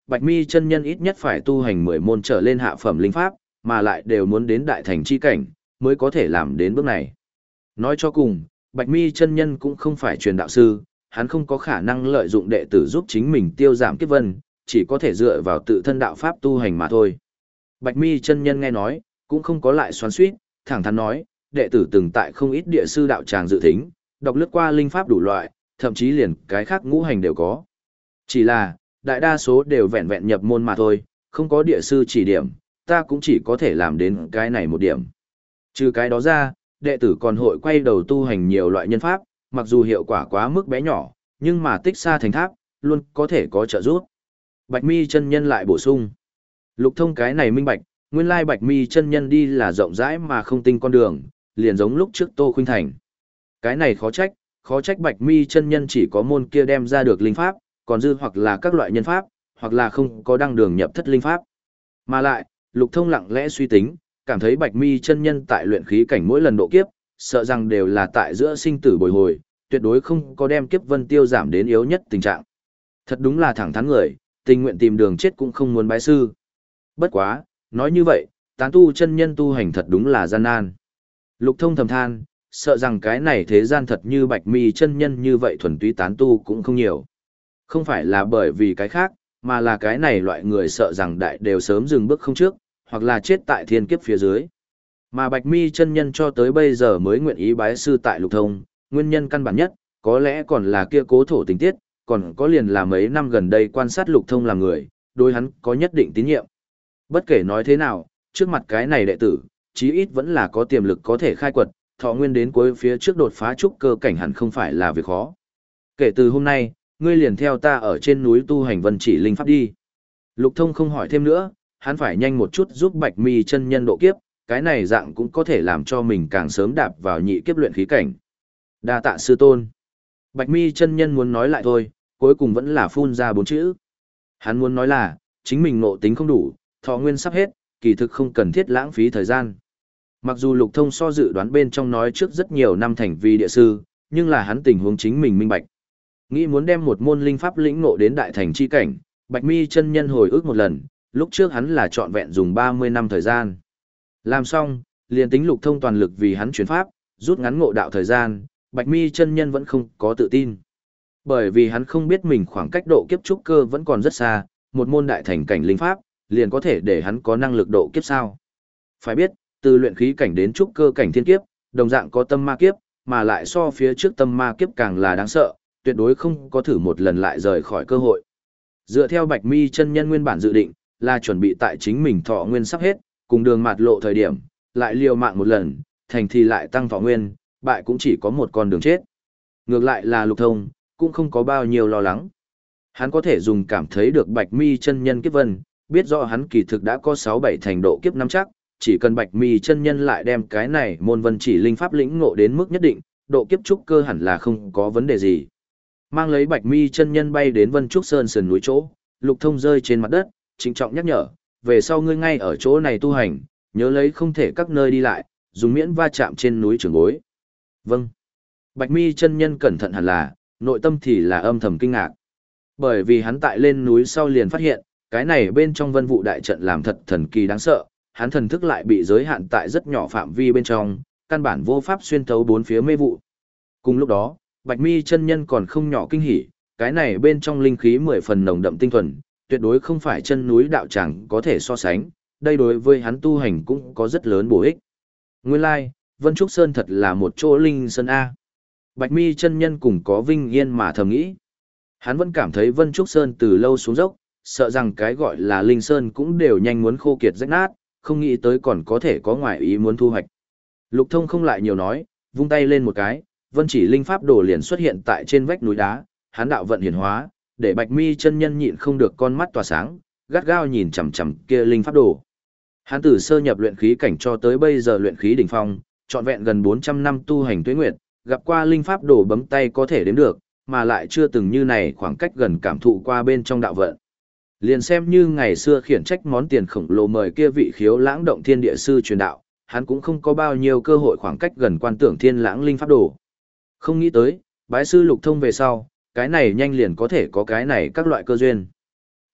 Bạch Mi chân nhân ít nhất phải tu hành mười môn trở lên hạ phẩm linh pháp, mà lại đều muốn đến đại thành chi cảnh, mới có thể làm đến bước này. Nói cho cùng, Bạch Mi chân nhân cũng không phải truyền đạo sư, hắn không có khả năng lợi dụng đệ tử giúp chính mình tiêu giảm kiếp vân, chỉ có thể dựa vào tự thân đạo pháp tu hành mà thôi. Bạch Mi chân nhân nghe nói, cũng không có lại xoắn xuýt, thẳng thắn nói, đệ tử từng tại không ít địa sư đạo tràng dự thính, đọc lướt qua linh pháp đủ loại, thậm chí liền cái khác ngũ hành đều có. Chỉ là, đại đa số đều vẹn vẹn nhập môn mà thôi, không có địa sư chỉ điểm, ta cũng chỉ có thể làm đến cái này một điểm. Trừ cái đó ra, đệ tử còn hội quay đầu tu hành nhiều loại nhân pháp, mặc dù hiệu quả quá mức bé nhỏ, nhưng mà tích xa thành tháp, luôn có thể có trợ giúp. Bạch Mi chân nhân lại bổ sung. Lục Thông cái này minh bạch, nguyên lai Bạch Mi chân nhân đi là rộng rãi mà không tinh con đường, liền giống lúc trước Tô Khuynh Thành. Cái này khó trách, khó trách Bạch Mi chân nhân chỉ có môn kia đem ra được linh pháp, còn dư hoặc là các loại nhân pháp, hoặc là không có đăng đường nhập thất linh pháp. Mà lại, Lục Thông lặng lẽ suy tính, cảm thấy Bạch Mi chân nhân tại luyện khí cảnh mỗi lần độ kiếp, sợ rằng đều là tại giữa sinh tử bồi hồi, tuyệt đối không có đem kiếp vân tiêu giảm đến yếu nhất tình trạng. Thật đúng là thẳng thắn người, tình nguyện tìm đường chết cũng không muốn bái sư. Bất quá, nói như vậy, tán tu chân nhân tu hành thật đúng là gian nan. Lục Thông thầm than, sợ rằng cái này thế gian thật như Bạch Mi chân nhân như vậy thuần túy tán tu cũng không nhiều. Không phải là bởi vì cái khác, mà là cái này loại người sợ rằng đại đều sớm dừng bước không trước, hoặc là chết tại thiên kiếp phía dưới. Mà Bạch Mi chân nhân cho tới bây giờ mới nguyện ý bái sư tại Lục Thông, nguyên nhân căn bản nhất, có lẽ còn là kia cố thổ tình tiết, còn có liền là mấy năm gần đây quan sát Lục Thông làm người, đối hắn có nhất định tín nhiệm. Bất kể nói thế nào, trước mặt cái này đệ tử, chí ít vẫn là có tiềm lực có thể khai quật, thọ nguyên đến cuối phía trước đột phá trúc cơ cảnh hẳn không phải là việc khó. Kể từ hôm nay, ngươi liền theo ta ở trên núi tu hành vân chỉ linh pháp đi. Lục Thông không hỏi thêm nữa, hắn phải nhanh một chút giúp Bạch Mi chân nhân độ kiếp, cái này dạng cũng có thể làm cho mình càng sớm đạp vào nhị kiếp luyện khí cảnh. Đa tạ sư tôn. Bạch Mi chân nhân muốn nói lại thôi, cuối cùng vẫn là phun ra bốn chữ. Hắn muốn nói là, chính mình ngộ tính không đủ, thọ nguyên sắp hết, kỳ thực không cần thiết lãng phí thời gian. Mặc dù Lục Thông so dự đoán bên trong nói trước rất nhiều năm thành vi địa sư, nhưng là hắn tình huống chính mình minh bạch. Nghĩ muốn đem một môn linh pháp lĩnh ngộ đến đại thành chi cảnh, Bạch Mi chân nhân hồi ức một lần, lúc trước hắn là trọn vẹn dùng ba mươi năm thời gian. Làm xong, liền tính Lục Thông toàn lực vì hắn chuyển pháp, rút ngắn ngộ đạo thời gian, Bạch Mi chân nhân vẫn không có tự tin. Bởi vì hắn không biết mình khoảng cách độ kiếp trúc cơ vẫn còn rất xa, một môn đại thành cảnh linh pháp, liền có thể để hắn có năng lực độ kiếp sao. Phải biết, từ luyện khí cảnh đến trúc cơ cảnh thiên kiếp, đồng dạng có tâm ma kiếp, mà lại so phía trước tâm ma kiếp càng là đáng sợ, tuyệt đối không có thử một lần lại rời khỏi cơ hội. Dựa theo Bạch Mi chân nhân nguyên bản dự định, là chuẩn bị tại chính mình thọ nguyên sắp hết, cùng đường mạt lộ thời điểm, lại liều mạng một lần, thành thì lại tăng thọ nguyên, bại cũng chỉ có một con đường chết. Ngược lại là Lục Thông, cũng không có bao nhiêu lo lắng. Hắn có thể dùng cảm thấy được Bạch Mi chân nhân kiếp vân, biết rõ hắn kỳ thực đã có sáu bảy thành độ kiếp nắm chắc, chỉ cần Bạch Mi chân nhân lại đem cái này môn vân chỉ linh pháp lĩnh ngộ đến mức nhất định, độ kiếp trúc cơ hẳn là không có vấn đề gì. Mang lấy Bạch Mi chân nhân bay đến Vân Trúc Sơn sườn núi chỗ, Lục Thông rơi trên mặt đất, trịnh trọng nhắc nhở, về sau ngươi ngay ở chỗ này tu hành, nhớ lấy không thể các nơi đi lại, dùng miễn va chạm trên núi trường bối. Vâng. Bạch Mi chân nhân cẩn thận hẳn là, nội tâm thì là âm thầm kinh ngạc. Bởi vì hắn tại lên núi sau liền phát hiện, cái này bên trong vân vụ đại trận làm thật thần kỳ đáng sợ, hắn thần thức lại bị giới hạn tại rất nhỏ phạm vi bên trong, căn bản vô pháp xuyên thấu bốn phía mê vụ. Cùng lúc đó, Bạch Mi chân nhân còn không nhỏ kinh hỉ, cái này bên trong linh khí mười phần nồng đậm tinh thuần, tuyệt đối không phải chân núi đạo tràng có thể so sánh, đây đối với hắn tu hành cũng có rất lớn bổ ích. Nguyên lai, like, Vân Trúc Sơn thật là một chỗ linh sơn A. Bạch Mi chân nhân cùng có vinh yên mà thầm nghĩ. Hắn vẫn cảm thấy Vân Trúc Sơn từ lâu xuống dốc, sợ rằng cái gọi là linh sơn cũng đều nhanh muốn khô kiệt rách nát, không nghĩ tới còn có thể có ngoại ý muốn thu hoạch. Lục Thông không lại nhiều nói, vung tay lên một cái, Vân chỉ linh pháp đồ liền xuất hiện tại trên vách núi đá, hắn đạo vận hiển hóa, để Bạch Mi chân nhân nhịn không được con mắt tỏa sáng, gắt gao nhìn chằm chằm kia linh pháp đồ. Hắn từ sơ nhập luyện khí cảnh cho tới bây giờ luyện khí đỉnh phong, trọn vẹn gần bốn trăm năm tu hành tuế nguyệt, gặp qua linh pháp đồ bấm tay có thể đếm được, mà lại chưa từng như này khoảng cách gần cảm thụ qua bên trong đạo vận. Liền xem như ngày xưa khiển trách món tiền khổng lồ mời kia vị khiếu lãng động thiên địa sư truyền đạo, hắn cũng không có bao nhiêu cơ hội khoảng cách gần quan tưởng thiên lãng linh pháp đồ. Không nghĩ tới, bái sư Lục Thông về sau, cái này nhanh liền có thể có cái này các loại cơ duyên.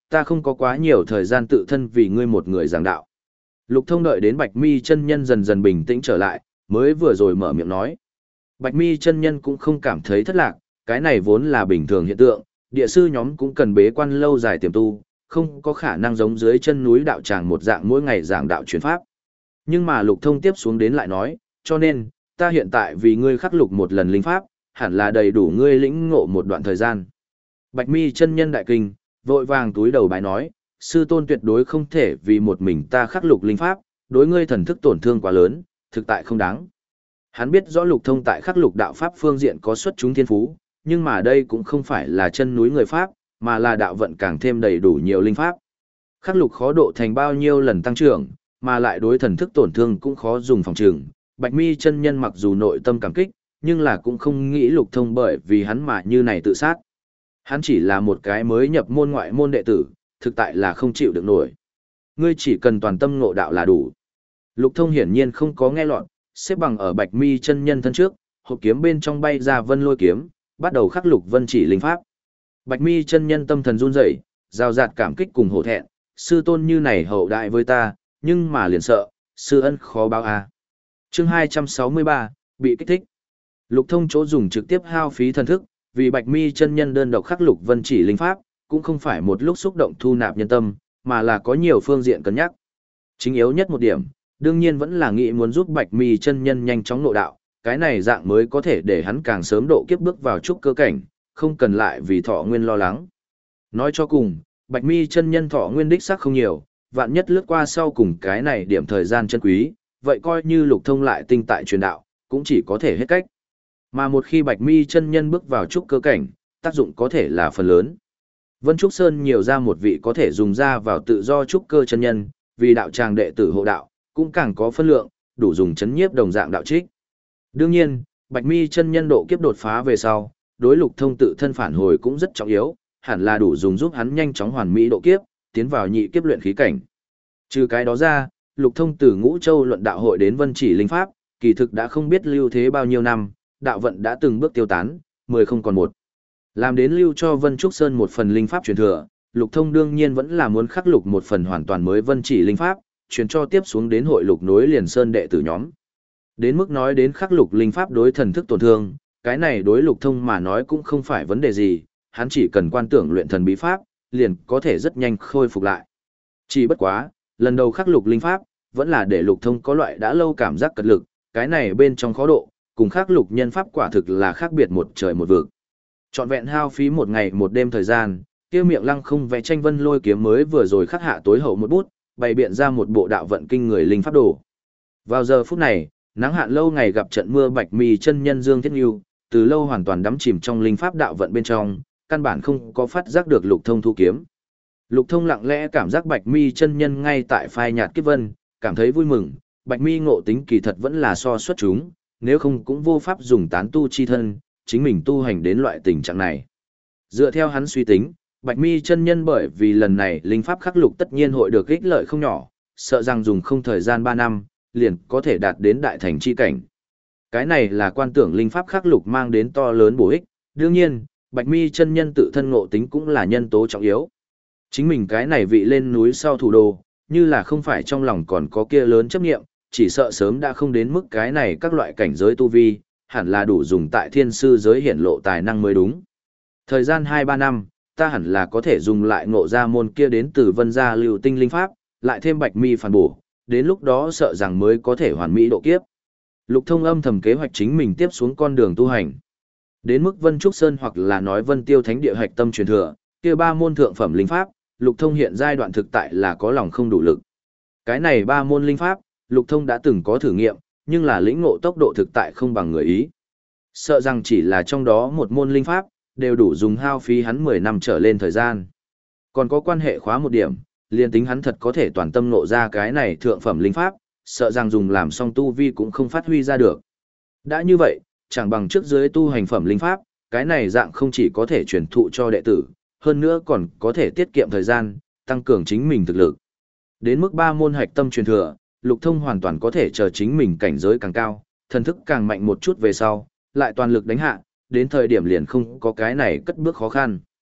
ta không có quá nhiều thời gian tự thân vì ngươi một người giảng đạo. Lục Thông đợi đến Bạch Mi chân nhân dần dần bình tĩnh trở lại, mới vừa rồi mở miệng nói. Bạch Mi chân nhân cũng không cảm thấy thất lạc, cái này vốn là bình thường hiện tượng, địa sư nhóm cũng cần bế quan lâu dài tiềm tu, không có khả năng giống dưới chân núi đạo tràng một dạng mỗi ngày giảng đạo truyền pháp. Nhưng mà Lục Thông tiếp xuống đến lại nói, cho nên, ta hiện tại vì ngươi khắc lục một lần linh pháp, hẳn là đầy đủ ngươi lĩnh ngộ một đoạn thời gian. Bạch Mi chân nhân đại kinh, vội vàng túi đầu bái nói, sư tôn tuyệt đối không thể vì một mình ta khắc lục linh pháp, đối ngươi thần thức tổn thương quá lớn, thực tại không đáng. Hắn biết rõ Lục Thông tại khắc lục đạo pháp phương diện có xuất chúng thiên phú, nhưng mà đây cũng không phải là chân núi người pháp, mà là đạo vận càng thêm đầy đủ nhiều linh pháp. Khắc lục khó độ thành bao nhiêu lần tăng trưởng, mà lại đối thần thức tổn thương cũng khó dùng phòng trường. Bạch Mi chân nhân mặc dù nội tâm cảm kích, nhưng là cũng không nghĩ Lục Thông bởi vì hắn mà như này tự sát. Hắn chỉ là một cái mới nhập môn ngoại môn đệ tử, thực tại là không chịu được nổi. Ngươi chỉ cần toàn tâm ngộ đạo là đủ. Lục Thông hiển nhiên không có nghe lọt, xếp bằng ở Bạch Mi chân nhân thân trước, hộp kiếm bên trong bay ra vân lôi kiếm, bắt đầu khắc lục vân chỉ linh pháp. Bạch Mi chân nhân tâm thần run rẩy, rào rạt cảm kích cùng hổ thẹn, sư tôn như này hậu đại với ta, nhưng mà liền sợ, sư ân khó báo a. À. Chương hai trăm sáu mươi ba, bị kích thích. Lục Thông chỗ dùng trực tiếp hao phí thần thức, vì Bạch Mi chân nhân đơn độc khắc lục vân chỉ linh pháp, cũng không phải một lúc xúc động thu nạp nhân tâm, mà là có nhiều phương diện cân nhắc. Chính yếu nhất một điểm, đương nhiên vẫn là nghĩ muốn giúp Bạch Mi chân nhân nhanh chóng nội đạo, cái này dạng mới có thể để hắn càng sớm độ kiếp bước vào trúc cơ cảnh, không cần lại vì thọ nguyên lo lắng. Nói cho cùng, Bạch Mi chân nhân thọ nguyên đích xác không nhiều, vạn nhất lướt qua sau cùng cái này điểm thời gian chân quý, vậy coi như Lục Thông lại tinh tại truyền đạo, cũng chỉ có thể hết cách. Mà một khi Bạch Mi chân nhân bước vào trúc cơ cảnh, tác dụng có thể là phần lớn. Vân Trúc Sơn nhiều ra một vị có thể dùng ra vào tự do trúc cơ chân nhân, vì đạo tràng đệ tử hộ đạo, cũng càng có phân lượng, đủ dùng chấn nhiếp đồng dạng đạo trích. Đương nhiên, Bạch Mi chân nhân độ kiếp đột phá về sau, đối Lục Thông tự thân phản hồi cũng rất trọng yếu, hẳn là đủ dùng giúp hắn nhanh chóng hoàn mỹ độ kiếp, tiến vào nhị kiếp luyện khí cảnh. Trừ cái đó ra, Lục Thông từ Ngũ Châu luận đạo hội đến Vân Chỉ linh pháp, kỳ thực đã không biết lưu thế bao nhiêu năm, đạo vận đã từng bước tiêu tán, mười không còn một. Làm đến lưu cho Vân Trúc Sơn một phần linh pháp truyền thừa, Lục Thông đương nhiên vẫn là muốn khắc lục một phần hoàn toàn mới Vân Chỉ linh pháp, truyền cho tiếp xuống đến hội lục nối liền sơn đệ tử nhóm. Đến mức nói đến khắc lục linh pháp đối thần thức tổn thương, cái này đối Lục Thông mà nói cũng không phải vấn đề gì, hắn chỉ cần quan tưởng luyện thần bí pháp, liền có thể rất nhanh khôi phục lại. Chỉ bất quá, lần đầu khắc lục linh pháp, vẫn là để Lục Thông có loại đã lâu cảm giác cật lực, cái này bên trong khó độ, cùng khắc lục nhân pháp quả thực là khác biệt một trời một vực. Trọn vẹn hao phí một ngày một đêm thời gian, kia miệng lăng không vẽ tranh vân lôi kiếm mới vừa rồi khắc hạ tối hậu một bút, bày biện ra một bộ đạo vận kinh người linh pháp đồ. Vào giờ phút này, nắng hạn lâu ngày gặp trận mưa Bạch Mi chân nhân Dương Thiết Nhu, từ lâu hoàn toàn đắm chìm trong linh pháp đạo vận bên trong, căn bản không có phát giác được Lục Thông thu kiếm. Lục Thông lặng lẽ cảm giác Bạch Mi chân nhân ngay tại phai nhạt kiếp vân, cảm thấy vui mừng, Bạch Mi ngộ tính kỳ thật vẫn là so xuất chúng, nếu không cũng vô pháp dùng tán tu chi thân, chính mình tu hành đến loại tình trạng này. Dựa theo hắn suy tính, Bạch Mi chân nhân bởi vì lần này linh pháp khắc lục tất nhiên hội được ích lợi không nhỏ, sợ rằng dùng không thời gian ba năm, liền có thể đạt đến đại thành chi cảnh. Cái này là quan tưởng linh pháp khắc lục mang đến to lớn bổ ích, đương nhiên, Bạch Mi chân nhân tự thân ngộ tính cũng là nhân tố trọng yếu. Chính mình cái này vị lên núi sau thủ đô, như là không phải trong lòng còn có kia lớn chấp nghiệm, chỉ sợ sớm đã không đến mức cái này các loại cảnh giới tu vi, hẳn là đủ dùng tại thiên sư giới hiển lộ tài năng mới đúng. Thời gian hai ba năm, ta hẳn là có thể dùng lại ngộ ra môn kia đến từ vân gia lưu tinh linh pháp, lại thêm Bạch Mi phản bổ, đến lúc đó sợ rằng mới có thể hoàn mỹ độ kiếp. Lục Thông âm thầm kế hoạch chính mình tiếp xuống con đường tu hành. Đến mức Vân Trúc Sơn hoặc là nói Vân Tiêu Thánh địa hạch tâm truyền thừa, kia ba môn thượng phẩm linh pháp, Lục Thông hiện giai đoạn thực tại là có lòng không đủ lực. Cái này ba môn linh pháp, Lục Thông đã từng có thử nghiệm, nhưng là lĩnh ngộ tốc độ thực tại không bằng người ý. Sợ rằng chỉ là trong đó một môn linh pháp, đều đủ dùng hao phí hắn mười năm trở lên thời gian. Còn có quan hệ khóa một điểm, liền tính hắn thật có thể toàn tâm ngộ ra cái này thượng phẩm linh pháp, sợ rằng dùng làm xong tu vi cũng không phát huy ra được. Đã như vậy, chẳng bằng trước dưới tu hành phẩm linh pháp, cái này dạng không chỉ có thể truyền thụ cho đệ tử, hơn nữa còn có thể tiết kiệm thời gian, tăng cường chính mình thực lực. Đến mức ba môn hạch tâm truyền thừa, Lục Thông hoàn toàn có thể chờ chính mình cảnh giới càng cao, thần thức càng mạnh một chút về sau, lại toàn lực đánh hạ, đến thời điểm liền không có cái này cất bước khó khăn.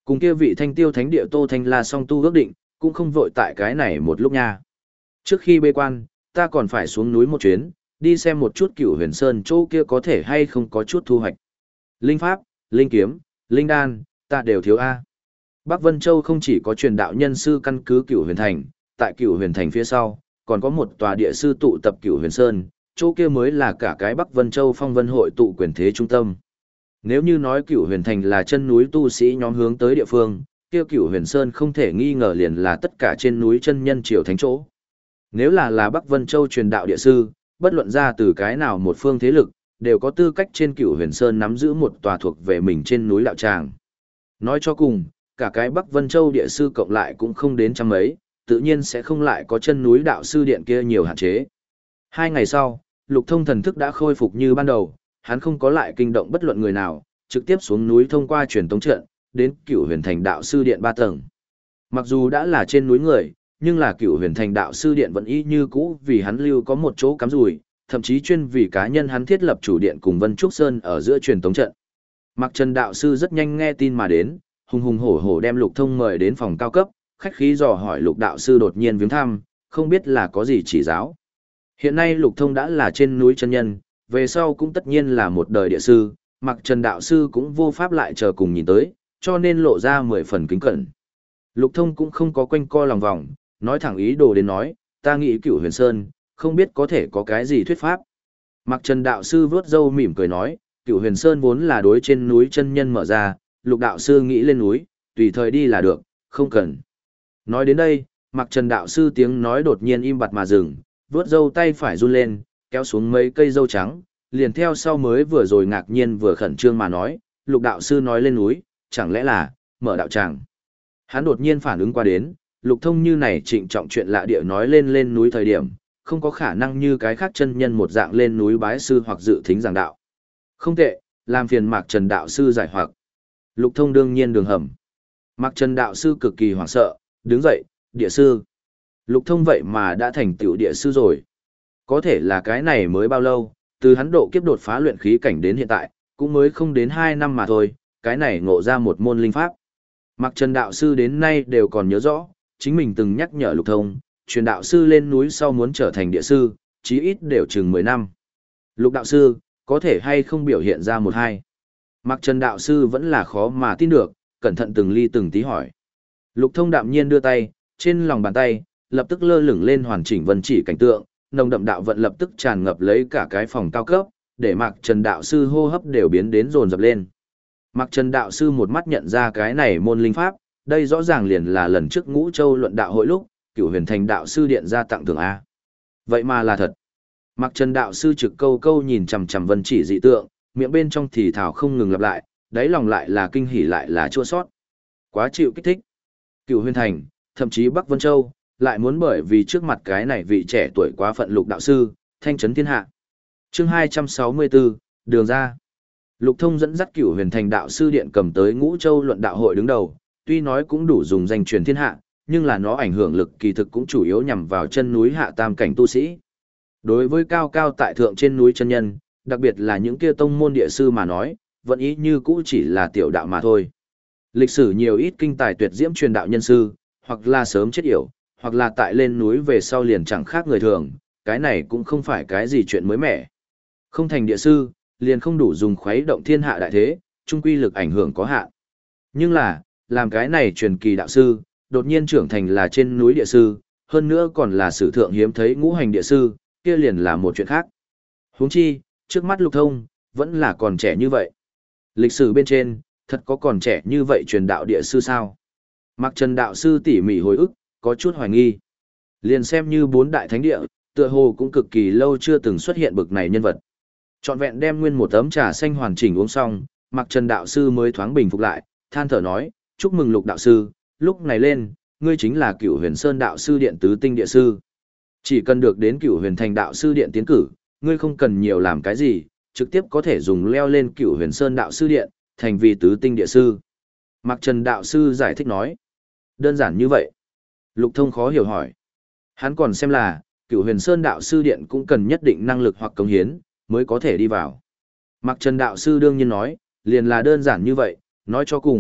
Cùng kia vị thanh tiêu thánh địa Tô Thanh La song tu ước định, cũng không vội tại cái này một lúc nha. Trước khi bê quan, ta còn phải xuống núi một chuyến, đi xem một chút Cửu Huyền Sơn chỗ kia có thể hay không có chút thu hoạch. Linh pháp, linh kiếm, linh đan, ta đều thiếu a. Bắc Vân Châu không chỉ có truyền đạo nhân sư căn cứ Cửu Huyền Thành, tại Cửu Huyền Thành phía sau, còn có một tòa địa sư tụ tập Cửu Huyền Sơn, chỗ kia mới là cả cái Bắc Vân Châu Phong Vân hội tụ quyền thế trung tâm. Nếu như nói Cửu Huyền Thành là chân núi tu sĩ nhóm hướng tới địa phương, kia Cửu Huyền Sơn không thể nghi ngờ liền là tất cả trên núi chân nhân triều thánh chỗ. Nếu là là Bắc Vân Châu truyền đạo địa sư, bất luận ra từ cái nào một phương thế lực, đều có tư cách trên Cửu Huyền Sơn nắm giữ một tòa thuộc về mình trên núi đạo tràng. Nói cho cùng, cả cái Bắc Vân Châu địa sư cộng lại cũng không đến trăm mấy, tự nhiên sẽ không lại có chân núi đạo sư điện kia nhiều hạn chế. Hai ngày sau, Lục Thông thần thức đã khôi phục như ban đầu, hắn không có lại kinh động bất luận người nào, trực tiếp xuống núi thông qua truyền tống trận, đến Cửu Huyền Thành đạo sư điện ba tầng. Mặc dù đã là trên núi người, nhưng là Cửu Huyền Thành đạo sư điện vẫn y như cũ vì hắn lưu có một chỗ cắm rủi, thậm chí chuyên vì cá nhân hắn thiết lập chủ điện cùng Vân Trúc Sơn ở giữa truyền tống trận. Mặc Trần đạo sư rất nhanh nghe tin mà đến, hùng hùng hổ hổ đem Lục Thông mời đến phòng cao cấp, khách khí dò hỏi Lục đạo sư đột nhiên viếng thăm, không biết là có gì chỉ giáo. Hiện nay Lục Thông đã là trên núi chân nhân, về sau cũng tất nhiên là một đời địa sư, Mặc Trần đạo sư cũng vô pháp lại chờ cùng nhìn tới, cho nên lộ ra mười phần kính cẩn. Lục Thông cũng không có quanh co lòng vòng, nói thẳng ý đồ đến nói, ta nghĩ Cửu Huyền Sơn, không biết có thể có cái gì thuyết pháp. Mặc Trần đạo sư vớt râu mỉm cười nói, Cửu Huyền Sơn vốn là đối trên núi chân nhân mở ra, Lục đạo sư nghĩ lên núi, tùy thời đi là được, không cần. Nói đến đây, Mặc Trần đạo sư tiếng nói đột nhiên im bặt mà dừng, vớt râu tay phải run lên, kéo xuống mấy cây râu trắng, liền theo sau mới vừa rồi ngạc nhiên vừa khẩn trương mà nói, Lục đạo sư nói lên núi, chẳng lẽ là mở đạo tràng. Hắn đột nhiên phản ứng qua đến, Lục Thông như này trịnh trọng chuyện lạ địa nói lên lên núi thời điểm, không có khả năng như cái khác chân nhân một dạng lên núi bái sư hoặc dự thính giảng đạo. Không tệ, làm phiền Mạc Trần đạo sư giải hoặc. Lục Thông đương nhiên đường hầm. Mạc Trần đạo sư cực kỳ hoảng sợ, đứng dậy, địa sư. Lục Thông vậy mà đã thành tựu địa sư rồi. Có thể là cái này mới bao lâu, từ hắn độ kiếp đột phá luyện khí cảnh đến hiện tại, cũng mới không đến hai năm mà thôi, cái này ngộ ra một môn linh pháp. Mạc Trần đạo sư đến nay đều còn nhớ rõ, chính mình từng nhắc nhở Lục Thông, truyền đạo sư lên núi sau muốn trở thành địa sư, chí ít đều chừng mười năm. Lục đạo sư, có thể hay không biểu hiện ra một hai. Mạc Trần đạo sư vẫn là khó mà tin được, cẩn thận từng ly từng tí hỏi. Lục Thông đạm nhiên đưa tay, trên lòng bàn tay, lập tức lơ lửng lên hoàn chỉnh vân chỉ cảnh tượng, nồng đậm đạo vận lập tức tràn ngập lấy cả cái phòng cao cấp, để Mạc Trần đạo sư hô hấp đều biến đến dồn dập lên. Mạc Trần đạo sư một mắt nhận ra cái này môn linh pháp, đây rõ ràng liền là lần trước Ngũ Châu luận đạo hội lúc, Cửu Huyền Thành đạo sư điện ra tặng thưởng a. Vậy mà là thật. Mạc Trần đạo sư trực câu câu nhìn chằm chằm vân chỉ dị tượng, miệng bên trong thì thào không ngừng lặp lại, đáy lòng lại là kinh hỉ lại là chua sót. Quá chịu kích thích. Cửu Huyền Thành, thậm chí Bắc Vân Châu, lại muốn bởi vì trước mặt cái này vị trẻ tuổi quá phận Lục đạo sư, thanh trấn thiên hạ. Chương hai trăm sáu mươi bốn, đường ra. Lục Thông dẫn dắt Cửu Huyền Thành đạo sư điện cầm tới Ngũ Châu luận đạo hội đứng đầu, tuy nói cũng đủ dùng danh truyền thiên hạ, nhưng là nó ảnh hưởng lực kỳ thực cũng chủ yếu nhằm vào chân núi hạ tam cảnh tu sĩ. Đối với cao cao tại thượng trên núi chân nhân, đặc biệt là những kia tông môn địa sư mà nói, vẫn ý như cũ chỉ là tiểu đạo mà thôi. Lịch sử nhiều ít kinh tài tuyệt diễm truyền đạo nhân sư, hoặc là sớm chết yểu, hoặc là tại lên núi về sau liền chẳng khác người thường, cái này cũng không phải cái gì chuyện mới mẻ. Không thành địa sư, liền không đủ dùng khuấy động thiên hạ đại thế, trung quy lực ảnh hưởng có hạn. Nhưng là, làm cái này truyền kỳ đạo sư, đột nhiên trưởng thành là trên núi địa sư, hơn nữa còn là sử thượng hiếm thấy ngũ hành địa sư, kia liền là một chuyện khác. Huống chi, trước mắt Lục Thông, vẫn là còn trẻ như vậy. Lịch sử bên trên, thật có còn trẻ như vậy truyền đạo địa sư sao? Mạc Trần đạo sư tỉ mỉ hồi ức, có chút hoài nghi. Liền xem như bốn đại thánh địa, tựa hồ cũng cực kỳ lâu chưa từng xuất hiện bực này nhân vật. Trọn vẹn đem nguyên một tấm trà xanh hoàn chỉnh uống xong, Mạc Trần đạo sư mới thoáng bình phục lại, than thở nói, chúc mừng Lục đạo sư, lúc này lên, ngươi chính là Cửu Huyền Sơn đạo sư điện tứ tinh địa sư. Chỉ cần được đến Cửu Huyền Thành đạo sư điện tiến cử, ngươi không cần nhiều làm cái gì, trực tiếp có thể dùng leo lên Cửu Huyền Sơn đạo sư điện, thành vì tứ tinh địa sư. Mạc Trần đạo sư giải thích nói, đơn giản như vậy. Lục Thông khó hiểu hỏi. Hắn còn xem là, Cửu Huyền Sơn đạo sư điện cũng cần nhất định năng lực hoặc cống hiến, mới có thể đi vào. Mạc Trần đạo sư đương nhiên nói, liền là đơn giản như vậy, nói cho cùng,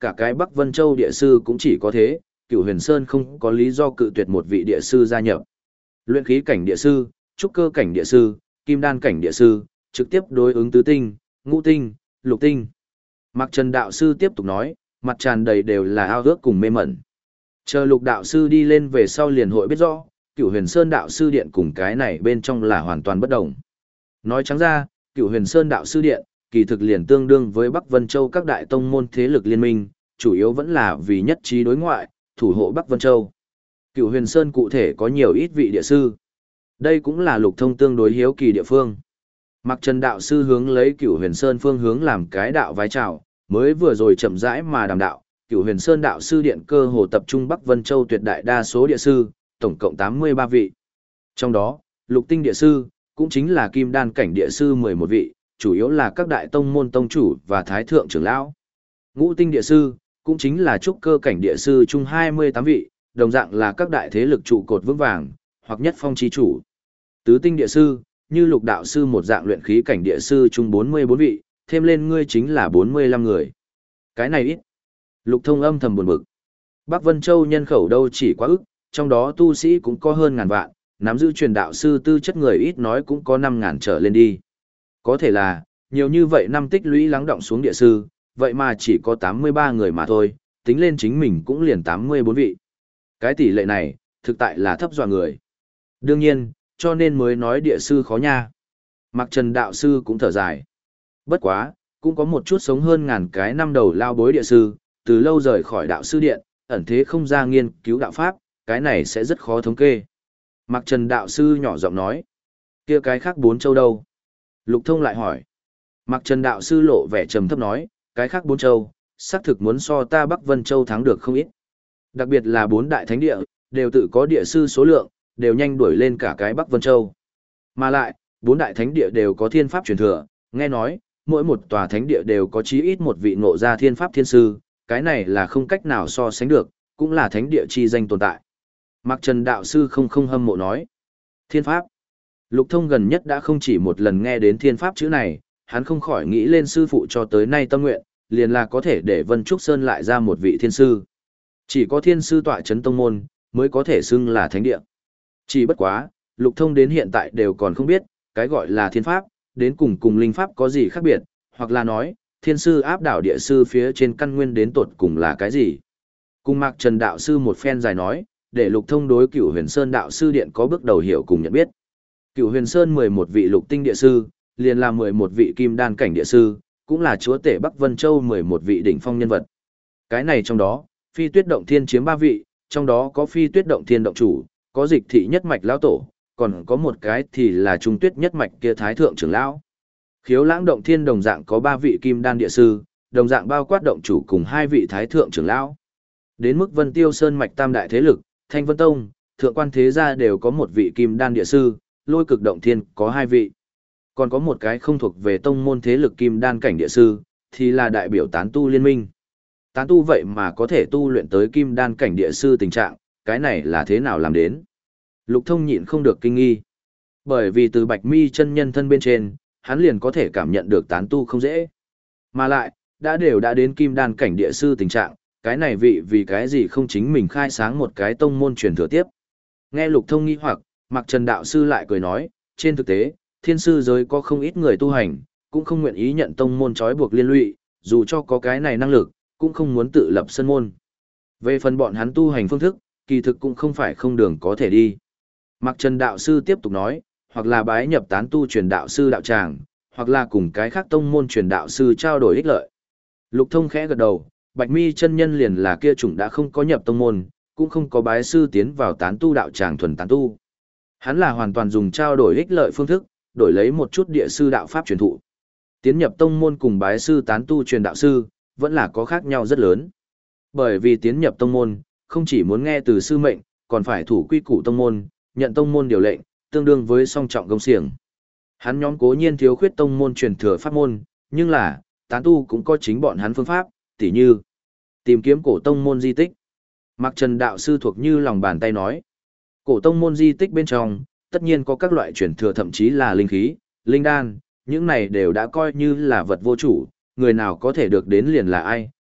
cả cái Bắc Vân Châu địa sư cũng chỉ có thế, Cửu Huyền Sơn không có lý do cự tuyệt một vị địa sư gia nhập. Luyện khí cảnh địa sư, trúc cơ cảnh địa sư, kim đan cảnh địa sư, trực tiếp đối ứng tứ tinh, ngũ tinh, lục tinh. Mạc Trần đạo sư tiếp tục nói, mặt tràn đầy đều là ao ước cùng mê mẩn. Chờ Lục đạo sư đi lên về sau liền hội biết rõ, Cửu Huyền Sơn đạo sư điện cùng cái này bên trong là hoàn toàn bất đồng. Nói trắng ra, Cửu Huyền Sơn đạo sư điện, kỳ thực liền tương đương với Bắc Vân Châu các đại tông môn thế lực liên minh, chủ yếu vẫn là vì nhất trí đối ngoại, thủ hộ Bắc Vân Châu. Cửu Huyền Sơn cụ thể có nhiều ít vị địa sư. Đây cũng là Lục Thông tương đối hiếu kỳ địa phương. Mạc Trần đạo sư hướng lấy Cửu Huyền Sơn phương hướng làm cái đạo vái chào, mới vừa rồi chậm rãi mà đàm đạo, Cửu Huyền Sơn đạo sư điện cơ hồ tập trung Bắc Vân Châu tuyệt đại đa số địa sư, tổng cộng tám mươi ba vị. Trong đó, lục tinh địa sư, cũng chính là kim đan cảnh địa sư mười một vị, chủ yếu là các đại tông môn tông chủ và thái thượng trưởng lão. Ngũ tinh địa sư, cũng chính là trúc cơ cảnh địa sư chung hai mươi tám vị, đồng dạng là các đại thế lực trụ cột vững vàng, hoặc nhất phong chi chủ. Tứ tinh địa sư, như lục đạo sư một dạng luyện khí cảnh địa sư chung bốn mươi bốn vị, thêm lên ngươi chính là bốn mươi lăm người. Cái này ít. Lục Thông âm thầm buồn bực. Bắc Vân Châu nhân khẩu đâu chỉ quá ức, trong đó tu sĩ cũng có hơn ngàn vạn, nắm giữ truyền đạo sư tư chất người ít nói cũng có năm ngàn trở lên đi. Có thể là, nhiều như vậy năm tích lũy lắng động xuống địa sư, vậy mà chỉ có tám mươi ba người mà thôi, tính lên chính mình cũng liền tám mươi bốn vị. Cái tỷ lệ này, thực tại là thấp dọa người. Đương nhiên, cho nên mới nói địa sư khó nha. Mạc Trần đạo sư cũng thở dài. Bất quá, cũng có một chút sống hơn ngàn cái năm đầu lao bối địa sư, từ lâu rời khỏi đạo sư điện, ẩn thế không ra nghiên cứu đạo pháp, cái này sẽ rất khó thống kê. Mạc Trần đạo sư nhỏ giọng nói, kia cái khác bốn châu đâu? Lục Thông lại hỏi. Mạc Trần đạo sư lộ vẻ trầm thấp nói, cái khác bốn châu, xác thực muốn so ta Bắc Vân Châu thắng được không ít. Đặc biệt là bốn đại thánh địa, đều tự có địa sư số lượng, đều nhanh đuổi lên cả cái Bắc Vân Châu. Mà lại, bốn đại thánh địa đều có thiên pháp truyền thừa, nghe nói, mỗi một tòa thánh địa đều có chí ít một vị ngộ ra thiên pháp thiên sư, cái này là không cách nào so sánh được, cũng là thánh địa chi danh tồn tại. Mạc Trần đạo sư không không hâm mộ nói. Thiên pháp. Lục Thông gần nhất đã không chỉ một lần nghe đến thiên pháp chữ này, hắn không khỏi nghĩ lên sư phụ cho tới nay tâm nguyện, liền là có thể để Vân Trúc Sơn lại ra một vị thiên sư. Chỉ có thiên sư tọa chấn tông môn, mới có thể xưng là thánh địa. Chỉ bất quá, Lục Thông đến hiện tại đều còn không biết, cái gọi là thiên pháp, đến cùng cùng linh pháp có gì khác biệt, hoặc là nói, thiên sư áp đảo địa sư phía trên căn nguyên đến tột cùng là cái gì. Cùng Mạc Trần đạo sư một phen dài nói, để Lục Thông đối Cửu Huyền Sơn đạo sư điện có bước đầu hiểu cùng nhận biết. Cửu Huyền Sơn mười một vị lục tinh địa sư, liền là mười một vị kim đan cảnh địa sư, cũng là chúa tể Bắc Vân Châu mười một vị đỉnh phong nhân vật. Cái này trong đó, Phi Tuyết Động Thiên chiếm ba vị, trong đó có Phi Tuyết Động Thiên động chủ, có Dịch Thị nhất mạch lão tổ, còn có một cái thì là Trung Tuyết nhất mạch kia thái thượng trưởng lão. Khiếu Lãng Động Thiên đồng dạng có ba vị kim đan địa sư, đồng dạng bao quát động chủ cùng hai vị thái thượng trưởng lão. Đến mức Vân Tiêu Sơn mạch tam đại thế lực, Thanh Vân Tông, Thượng Quan Thế Gia đều có một vị kim đan địa sư, Lôi Cực Động Thiên có hai vị. Còn có một cái không thuộc về tông môn thế lực kim đan cảnh địa sư, thì là đại biểu tán tu liên minh. Tán tu vậy mà có thể tu luyện tới kim đan cảnh địa sư tình trạng, cái này là thế nào làm đến? Lục Thông nhịn không được kinh nghi. Bởi vì từ Bạch Mi chân nhân thân bên trên, hắn liền có thể cảm nhận được tán tu không dễ. Mà lại, đã đều đã đến kim đan cảnh địa sư tình trạng, cái này vị vì cái gì không chính mình khai sáng một cái tông môn truyền thừa tiếp. Nghe Lục Thông nghi hoặc, Mạc Trần đạo sư lại cười nói, trên thực tế, thiên sư giới có không ít người tu hành, cũng không nguyện ý nhận tông môn trói buộc liên lụy, dù cho có cái này năng lực, cũng không muốn tự lập sân môn. Về phần bọn hắn tu hành phương thức, kỳ thực cũng không phải không đường có thể đi. Mạc Trần đạo sư tiếp tục nói, hoặc là bái nhập tán tu truyền đạo sư đạo tràng, hoặc là cùng cái khác tông môn truyền đạo sư trao đổi ích lợi. Lục Thông khẽ gật đầu, Bạch Mi chân nhân liền là kia chủng đã không có nhập tông môn, cũng không có bái sư tiến vào tán tu đạo tràng thuần tán tu. Hắn là hoàn toàn dùng trao đổi ích lợi phương thức, đổi lấy một chút địa sư đạo pháp truyền thụ. Tiến nhập tông môn cùng bái sư tán tu truyền đạo sư, vẫn là có khác nhau rất lớn. Bởi vì tiến nhập tông môn, không chỉ muốn nghe từ sư mệnh, còn phải thủ quy củ tông môn, nhận tông môn điều lệnh, tương đương với song trọng công xiềng. Hắn nhóm cố nhiên thiếu khuyết tông môn truyền thừa pháp môn, nhưng là, tán tu cũng có chính bọn hắn phương pháp, tỉ như tìm kiếm cổ tông môn di tích. Mạc Trần đạo sư thuộc như lòng bàn tay nói. Cổ tông môn di tích bên trong, tất nhiên có các loại truyền thừa thậm chí là linh khí, linh đan, những này đều đã coi như là vật vô chủ, người nào có thể được đến liền là ai,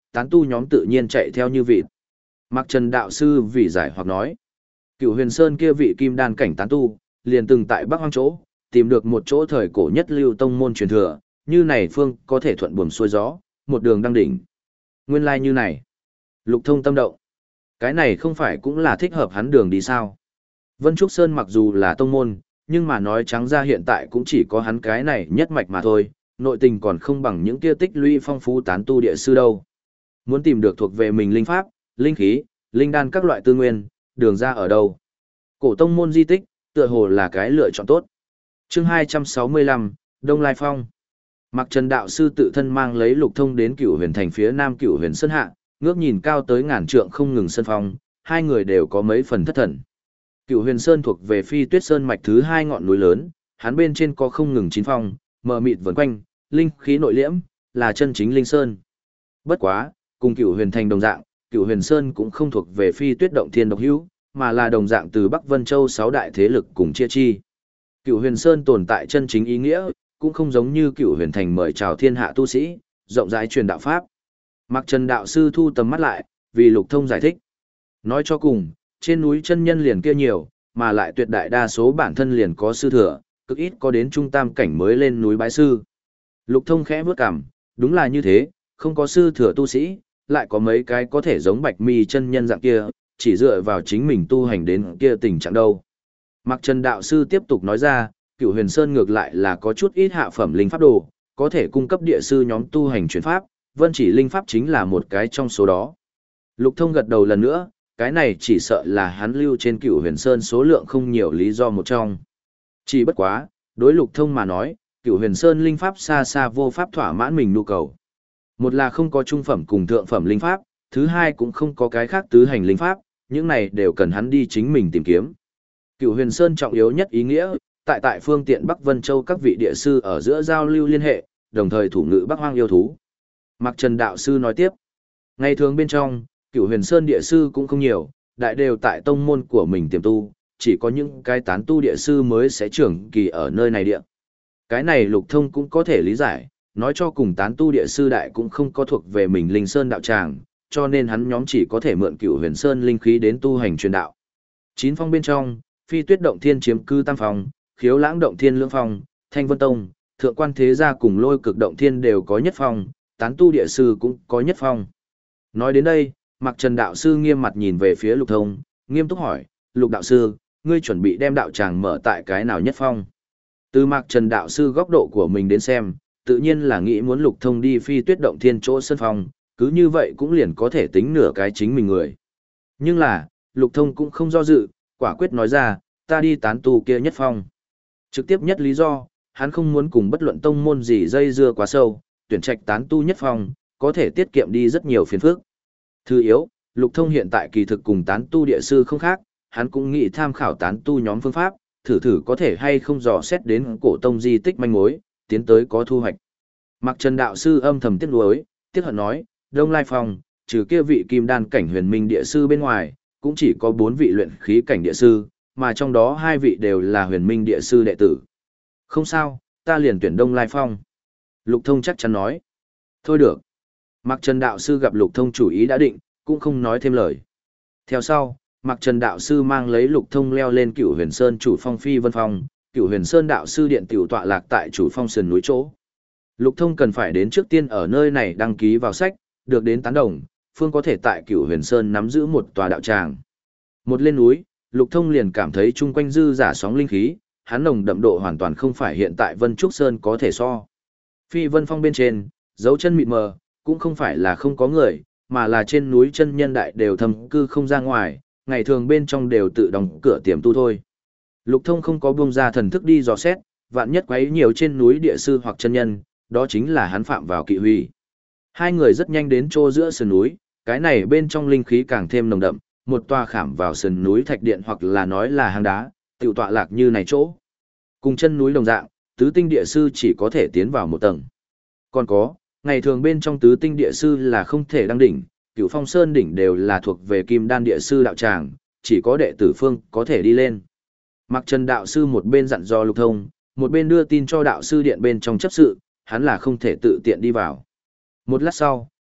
tán tu nhóm tự nhiên chạy theo như vịt. Mạc Trần đạo sư vì giải hoặc nói, Cửu Huyền Sơn kia vị kim đan cảnh tán tu, liền từng tại Bắc Hoang chỗ, tìm được một chỗ thời cổ nhất lưu tông môn truyền thừa, như này phương có thể thuận buồm xuôi gió, một đường đăng đỉnh. Nguyên lai like như này. Lục Thông tâm động. Cái này không phải cũng là thích hợp hắn đường đi sao? Vân Trúc Sơn mặc dù là tông môn, nhưng mà nói trắng ra hiện tại cũng chỉ có hắn cái này nhất mạch mà thôi, nội tình còn không bằng những kia tích lũy phong phú tán tu địa sư đâu. Muốn tìm được thuộc về mình linh pháp, linh khí, linh đan các loại tư nguyên, đường ra ở đâu? Cổ tông môn di tích, tựa hồ là cái lựa chọn tốt. Chương hai trăm sáu mươi lăm, Đông Lai Phong. Mạc Trần đạo sư tự thân mang lấy Lục Thông đến Cửu Huyền thành phía nam Cửu Huyền Sơn hạ, ngước nhìn cao tới ngàn trượng không ngừng sân phong, hai người đều có mấy phần thất thần. Cửu Huyền Sơn thuộc về Phi Tuyết Sơn mạch thứ hai ngọn núi lớn, hắn bên trên có không ngừng chín phong, mờ mịt vần quanh, linh khí nội liễm, là chân chính linh sơn. Bất quá, cùng Cửu Huyền thành đồng dạng, Cửu Huyền Sơn cũng không thuộc về Phi Tuyết động thiên độc hữu, mà là đồng dạng từ Bắc Vân Châu sáu đại thế lực cùng chia chi. Cửu Huyền Sơn tồn tại chân chính ý nghĩa, cũng không giống như Cửu Huyền thành mời chào thiên hạ tu sĩ, rộng rãi truyền đạo pháp. Mạc Trần đạo sư thu tầm mắt lại, vì Lục Thông giải thích. Nói cho cùng, trên núi chân nhân liền kia nhiều, mà lại tuyệt đại đa số bản thân liền có sư thừa, cực ít có đến trung tam cảnh mới lên núi bái sư. Lục Thông khẽ bước cằm, đúng là như thế, không có sư thừa tu sĩ, lại có mấy cái có thể giống Bạch Mi chân nhân dạng kia, chỉ dựa vào chính mình tu hành đến kia tình trạng đâu. Mạc Trần đạo sư tiếp tục nói ra, Cửu Huyền Sơn ngược lại là có chút ít hạ phẩm linh pháp đồ, có thể cung cấp địa sư nhóm tu hành truyền pháp, Vân Chỉ linh pháp chính là một cái trong số đó. Lục Thông gật đầu lần nữa, cái này chỉ sợ là hắn lưu trên Cửu Huyền Sơn số lượng không nhiều lý do một trong. Chỉ bất quá, đối Lục Thông mà nói, Cửu Huyền Sơn linh pháp xa xa vô pháp thỏa mãn mình nhu cầu. Một là không có trung phẩm cùng thượng phẩm linh pháp, thứ hai cũng không có cái khác tứ hành linh pháp, những này đều cần hắn đi chính mình tìm kiếm. Cửu Huyền Sơn trọng yếu nhất ý nghĩa, tại tại phương tiện Bắc Vân Châu các vị địa sư ở giữa giao lưu liên hệ, đồng thời thủ ngữ Bắc Hoang yêu thú. Mạc Trần đạo sư nói tiếp, ngày thường bên trong, Cửu Huyền Sơn địa sư cũng không nhiều, đại đều tại tông môn của mình tiềm tu, chỉ có những cái tán tu địa sư mới sẽ trưởng kỳ ở nơi này địa. Cái này Lục Thông cũng có thể lý giải, nói cho cùng tán tu địa sư đại cũng không có thuộc về mình Linh Sơn đạo tràng, cho nên hắn nhóm chỉ có thể mượn Cửu Huyền Sơn linh khí đến tu hành truyền đạo. Chín phong bên trong, Phi Tuyết động thiên chiếm cư tam phong, Khiếu Lãng động thiên lưỡng phong, Thanh Vân tông, Thượng Quan Thế gia cùng Lôi Cực động thiên đều có nhất phong, tán tu địa sư cũng có nhất phong. Nói đến đây, Mạc Trần đạo sư nghiêm mặt nhìn về phía Lục Thông, nghiêm túc hỏi, Lục đạo sư, ngươi chuẩn bị đem đạo tràng mở tại cái nào nhất phong? Từ Mạc Trần đạo sư góc độ của mình đến xem, tự nhiên là nghĩ muốn Lục Thông đi Phi Tuyết động thiên chỗ sân phong, cứ như vậy cũng liền có thể tính nửa cái chính mình người. Nhưng là, Lục Thông cũng không do dự, quả quyết nói ra, ta đi tán tu kia nhất phong. Trực tiếp nhất lý do, hắn không muốn cùng bất luận tông môn gì dây dưa quá sâu, tuyển trạch tán tu nhất phong, có thể tiết kiệm đi rất nhiều phiền phức. Thứ yếu, Lục Thông hiện tại kỳ thực cùng tán tu địa sư không khác, hắn cũng nghĩ tham khảo tán tu nhóm phương pháp, thử thử có thể hay không dò xét đến cổ tông di tích manh mối, tiến tới có thu hoạch. Mạc Trần đạo sư âm thầm tiếc nuối, tiếc hận nói, Đông Lai Phong, trừ kia vị kim đan cảnh huyền minh địa sư bên ngoài, cũng chỉ có bốn vị luyện khí cảnh địa sư, mà trong đó hai vị đều là huyền minh địa sư đệ tử. Không sao, ta liền tuyển Đông Lai Phong. Lục Thông chắc chắn nói. Thôi được. Mạc Trần đạo sư gặp Lục Thông chủ ý đã định, cũng không nói thêm lời. Theo sau, Mạc Trần đạo sư mang lấy Lục Thông leo lên Cửu Huyền Sơn chủ phong Phi Vân Phong, Cửu Huyền Sơn đạo sư điện tiểu tọa lạc tại chủ phong sườn núi chỗ. Lục Thông cần phải đến trước tiên ở nơi này đăng ký vào sách, được đến tán đồng, phương có thể tại Cửu Huyền Sơn nắm giữ một tòa đạo tràng. Một lên núi, Lục Thông liền cảm thấy chung quanh dư giả sóng linh khí, hắn nồng đậm độ hoàn toàn không phải hiện tại Vân Trúc Sơn có thể so. Phi Vân Phong bên trên, dấu chân mịt mờ, cũng không phải là không có người, mà là trên núi chân nhân đại đều thầm cư không ra ngoài, ngày thường bên trong đều tự đóng cửa tiềm tu thôi. Lục Thông không có buông ra thần thức đi dò xét, vạn nhất quấy nhiều trên núi địa sư hoặc chân nhân, đó chính là hắn phạm vào kỵ huy. Hai người rất nhanh đến chỗ giữa sườn núi, cái này bên trong linh khí càng thêm nồng đậm, một tòa khảm vào sườn núi thạch điện hoặc là nói là hang đá, tiểu tọa lạc như này chỗ. Cùng chân núi đồng dạng, tứ tinh địa sư chỉ có thể tiến vào một tầng. Còn có, ngày thường bên trong tứ tinh địa sư là không thể đăng đỉnh, Cửu Phong Sơn đỉnh đều là thuộc về Kim Đan địa sư đạo tràng, chỉ có đệ tử phương có thể đi lên. Mạc Trần đạo sư một bên dặn dò Lục Thông, một bên đưa tin cho đạo sư điện bên trong chấp sự, hắn là không thể tự tiện đi vào. Một lát sau,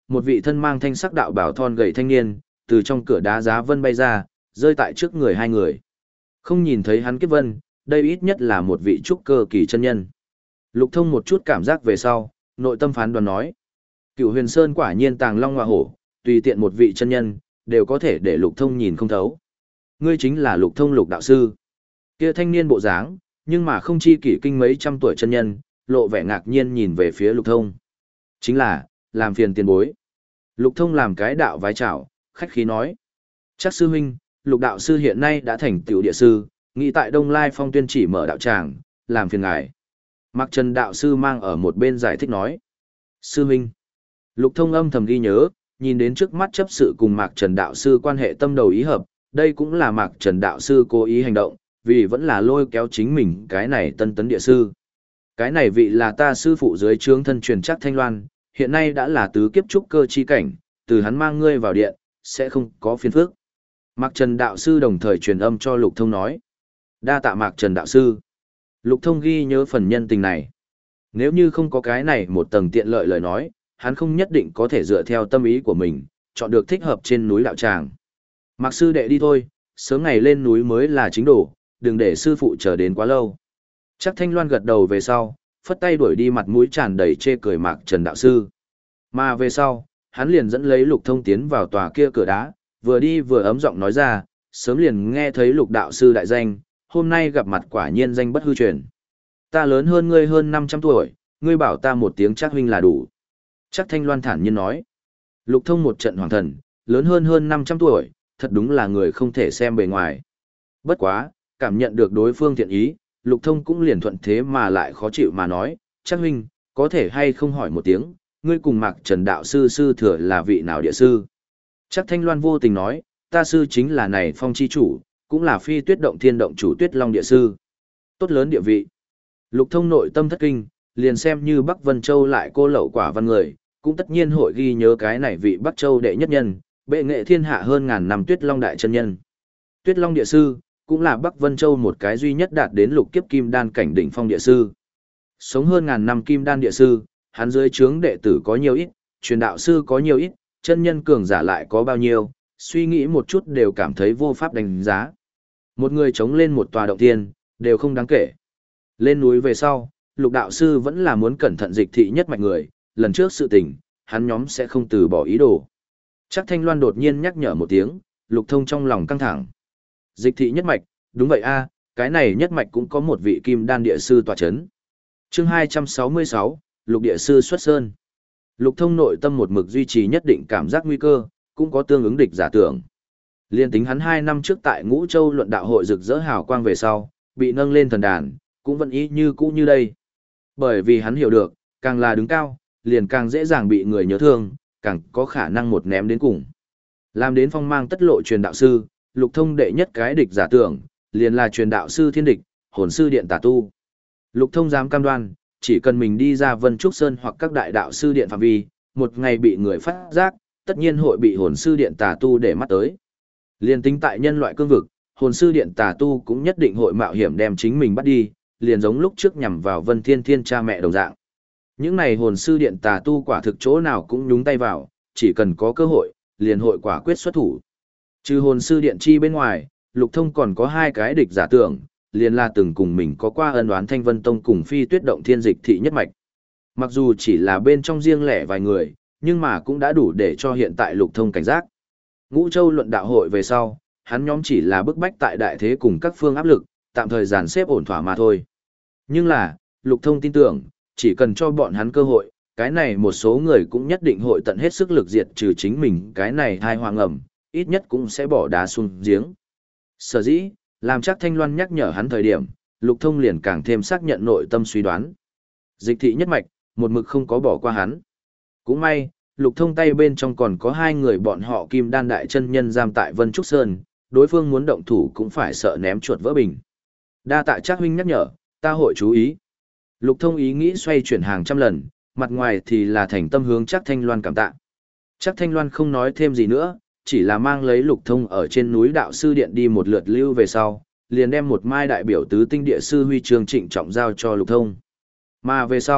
một vị thân mang thanh sắc đạo bảo thon gầy thanh niên, từ trong cửa đá giá vân bay ra, rơi tại trước người hai người. Không nhìn thấy hắn kiếp vân, đây ít nhất là một vị trúc cơ kỳ chân nhân. Lục Thông một chút cảm giác về sau, nội tâm phán đoán nói. Cửu Huyền Sơn quả nhiên tàng long hoa hổ, tùy tiện một vị chân nhân, đều có thể để Lục Thông nhìn không thấu. Ngươi chính là Lục Thông Lục đạo sư. Kia thanh niên bộ dáng, nhưng mà không chi kỷ kinh mấy trăm tuổi chân nhân, lộ vẻ ngạc nhiên nhìn về phía Lục Thông. Chính là, làm phiền tiền bối. Lục Thông làm cái đạo vái chào, khách khí nói. Chắc sư huynh, Lục đạo sư hiện nay đã thành tiểu địa sư, nghĩ tại Đông Lai Phong tuyên chỉ mở đạo tràng, làm phiền ngài. Mạc Trần đạo sư mang ở một bên giải thích nói. Sư huynh. Lục Thông âm thầm ghi nhớ, nhìn đến trước mắt chấp sự cùng Mạc Trần đạo sư quan hệ tâm đầu ý hợp, đây cũng là Mạc Trần đạo sư cố ý hành động, vì vẫn là lôi kéo chính mình cái này tân tấn địa sư. Cái này vị là ta sư phụ dưới trướng thân truyền chắc Thanh Loan, hiện nay đã là tứ kiếp trúc cơ chi cảnh, từ hắn mang ngươi vào điện, sẽ không có phiền phức. Mạc Trần đạo sư đồng thời truyền âm cho Lục Thông nói. Đa tạ Mạc Trần đạo sư. Lục Thông ghi nhớ phần nhân tình này. Nếu như không có cái này một tầng tiện lợi lời nói, hắn không nhất định có thể dựa theo tâm ý của mình, chọn được thích hợp trên núi đạo tràng. Mạc sư đệ đi thôi, sớm ngày lên núi mới là chính đủ, đừng để sư phụ chờ đến quá lâu. Chắc Thanh Loan gật đầu về sau, phất tay đuổi đi mặt mũi tràn đầy chê cười Mạc Trần đạo sư. Mà về sau, hắn liền dẫn lấy Lục Thông tiến vào tòa kia cửa đá, vừa đi vừa ấm giọng nói ra, sớm liền nghe thấy Lục đạo sư đại danh, hôm nay gặp mặt quả nhiên danh bất hư truyền. Ta lớn hơn ngươi hơn năm trăm tuổi, ngươi bảo ta một tiếng chắc huynh là đủ. Chắc Thanh Loan thản nhiên nói. Lục Thông một trận hoàng thần, lớn hơn hơn năm trăm tuổi, thật đúng là người không thể xem bề ngoài. Bất quá, cảm nhận được đối phương thiện ý, Lục Thông cũng liền thuận thế mà lại khó chịu mà nói, chắc huynh, có thể hay không hỏi một tiếng, ngươi cùng Mạc Trần đạo sư sư thừa là vị nào địa sư? Chắc Thanh Loan vô tình nói, ta sư chính là này phong chi chủ, cũng là phi tuyết động thiên động chủ tuyết long địa sư. Tốt lớn địa vị. Lục Thông nội tâm thất kinh, liền xem như Bắc Vân Châu lại cô lậu quả văn người, cũng tất nhiên hội ghi nhớ cái này vị Bắc Châu đệ nhất nhân, bệ nghệ thiên hạ hơn ngàn năm tuyết long đại chân nhân. Tuyết long địa sư, cũng là Bắc Vân Châu một cái duy nhất đạt đến lục kiếp kim đan cảnh đỉnh phong địa sư. Sống hơn ngàn năm kim đan địa sư, hắn dưới trướng đệ tử có nhiều ít, truyền đạo sư có nhiều ít, chân nhân cường giả lại có bao nhiêu, suy nghĩ một chút đều cảm thấy vô pháp đánh giá. Một người chống lên một tòa động thiên, đều không đáng kể. Lên núi về sau, Lục đạo sư vẫn là muốn cẩn thận dịch thị nhất mạch người, lần trước sự tình, hắn nhóm sẽ không từ bỏ ý đồ. Chắc Thanh Loan đột nhiên nhắc nhở một tiếng, Lục Thông trong lòng căng thẳng. Dịch thị nhất mạch, đúng vậy a, cái này nhất mạch cũng có một vị kim đan địa sư tọa chấn. Chương hai trăm sáu mươi sáu, Lục địa sư xuất sơn. Lục Thông nội tâm một mực duy trì nhất định cảm giác nguy cơ, cũng có tương ứng địch giả tưởng. Liên tính hắn hai năm trước tại Ngũ Châu luận đạo hội rực rỡ hào quang về sau, bị nâng lên thần đàn, cũng vẫn ý như cũ như đây. Bởi vì hắn hiểu được, càng là đứng cao, liền càng dễ dàng bị người nhớ thương, càng có khả năng một ném đến cùng. Làm đến phong mang tất lộ truyền đạo sư, Lục Thông đệ nhất cái địch giả tưởng, liền là truyền đạo sư thiên địch, hồn sư điện tà tu. Lục Thông dám cam đoan, chỉ cần mình đi ra Vân Trúc Sơn hoặc các đại đạo sư điện phạm vi, một ngày bị người phát giác, tất nhiên hội bị hồn sư điện tà tu để mắt tới. Liên tính tại nhân loại cương vực, hồn sư điện tà tu cũng nhất định hội mạo hiểm đem chính mình bắt đi, liền giống lúc trước nhằm vào Vân Thiên Thiên cha mẹ đồng dạng. Những này hồn sư điện tà tu quả thực chỗ nào cũng nhúng tay vào, chỉ cần có cơ hội, liền hội quả quyết xuất thủ. Trừ hồn sư điện chi bên ngoài, Lục Thông còn có hai cái địch giả tưởng, liền là từng cùng mình có qua ân oán Thanh Vân Tông cùng Phi Tuyết Động Thiên Dịch thị nhất mạch. Mặc dù chỉ là bên trong riêng lẻ vài người, nhưng mà cũng đã đủ để cho hiện tại Lục Thông cảnh giác. Ngũ Châu luận đạo hội về sau, hắn nhóm chỉ là bức bách tại đại thế cùng các phương áp lực, tạm thời dàn xếp ổn thỏa mà thôi. Nhưng là, Lục Thông tin tưởng, chỉ cần cho bọn hắn cơ hội, cái này một số người cũng nhất định hội tận hết sức lực diệt trừ chính mình cái này thai hoang ẩm, ít nhất cũng sẽ bỏ đá xuống giếng. Sở dĩ, làm chắc Thanh Loan nhắc nhở hắn thời điểm, Lục Thông liền càng thêm xác nhận nội tâm suy đoán. Dịch thị nhất mạch, một mực không có bỏ qua hắn. Cũng may, Lục Thông tay bên trong còn có hai người bọn họ kim đan đại chân nhân giam tại Vân Trúc Sơn, đối phương muốn động thủ cũng phải sợ ném chuột vỡ bình. Đa tạ Trác huynh nhắc nhở, ta hội chú ý. Lục Thông ý nghĩ xoay chuyển hàng trăm lần, mặt ngoài thì là thành tâm hướng Trác Thanh Loan cảm tạ. Trác Thanh Loan không nói thêm gì nữa, chỉ là mang lấy Lục Thông ở trên núi đạo sư điện đi một lượt lưu về sau, liền đem một mai đại biểu tứ tinh địa sư huy chương trịnh trọng giao cho Lục Thông. Mà về sau,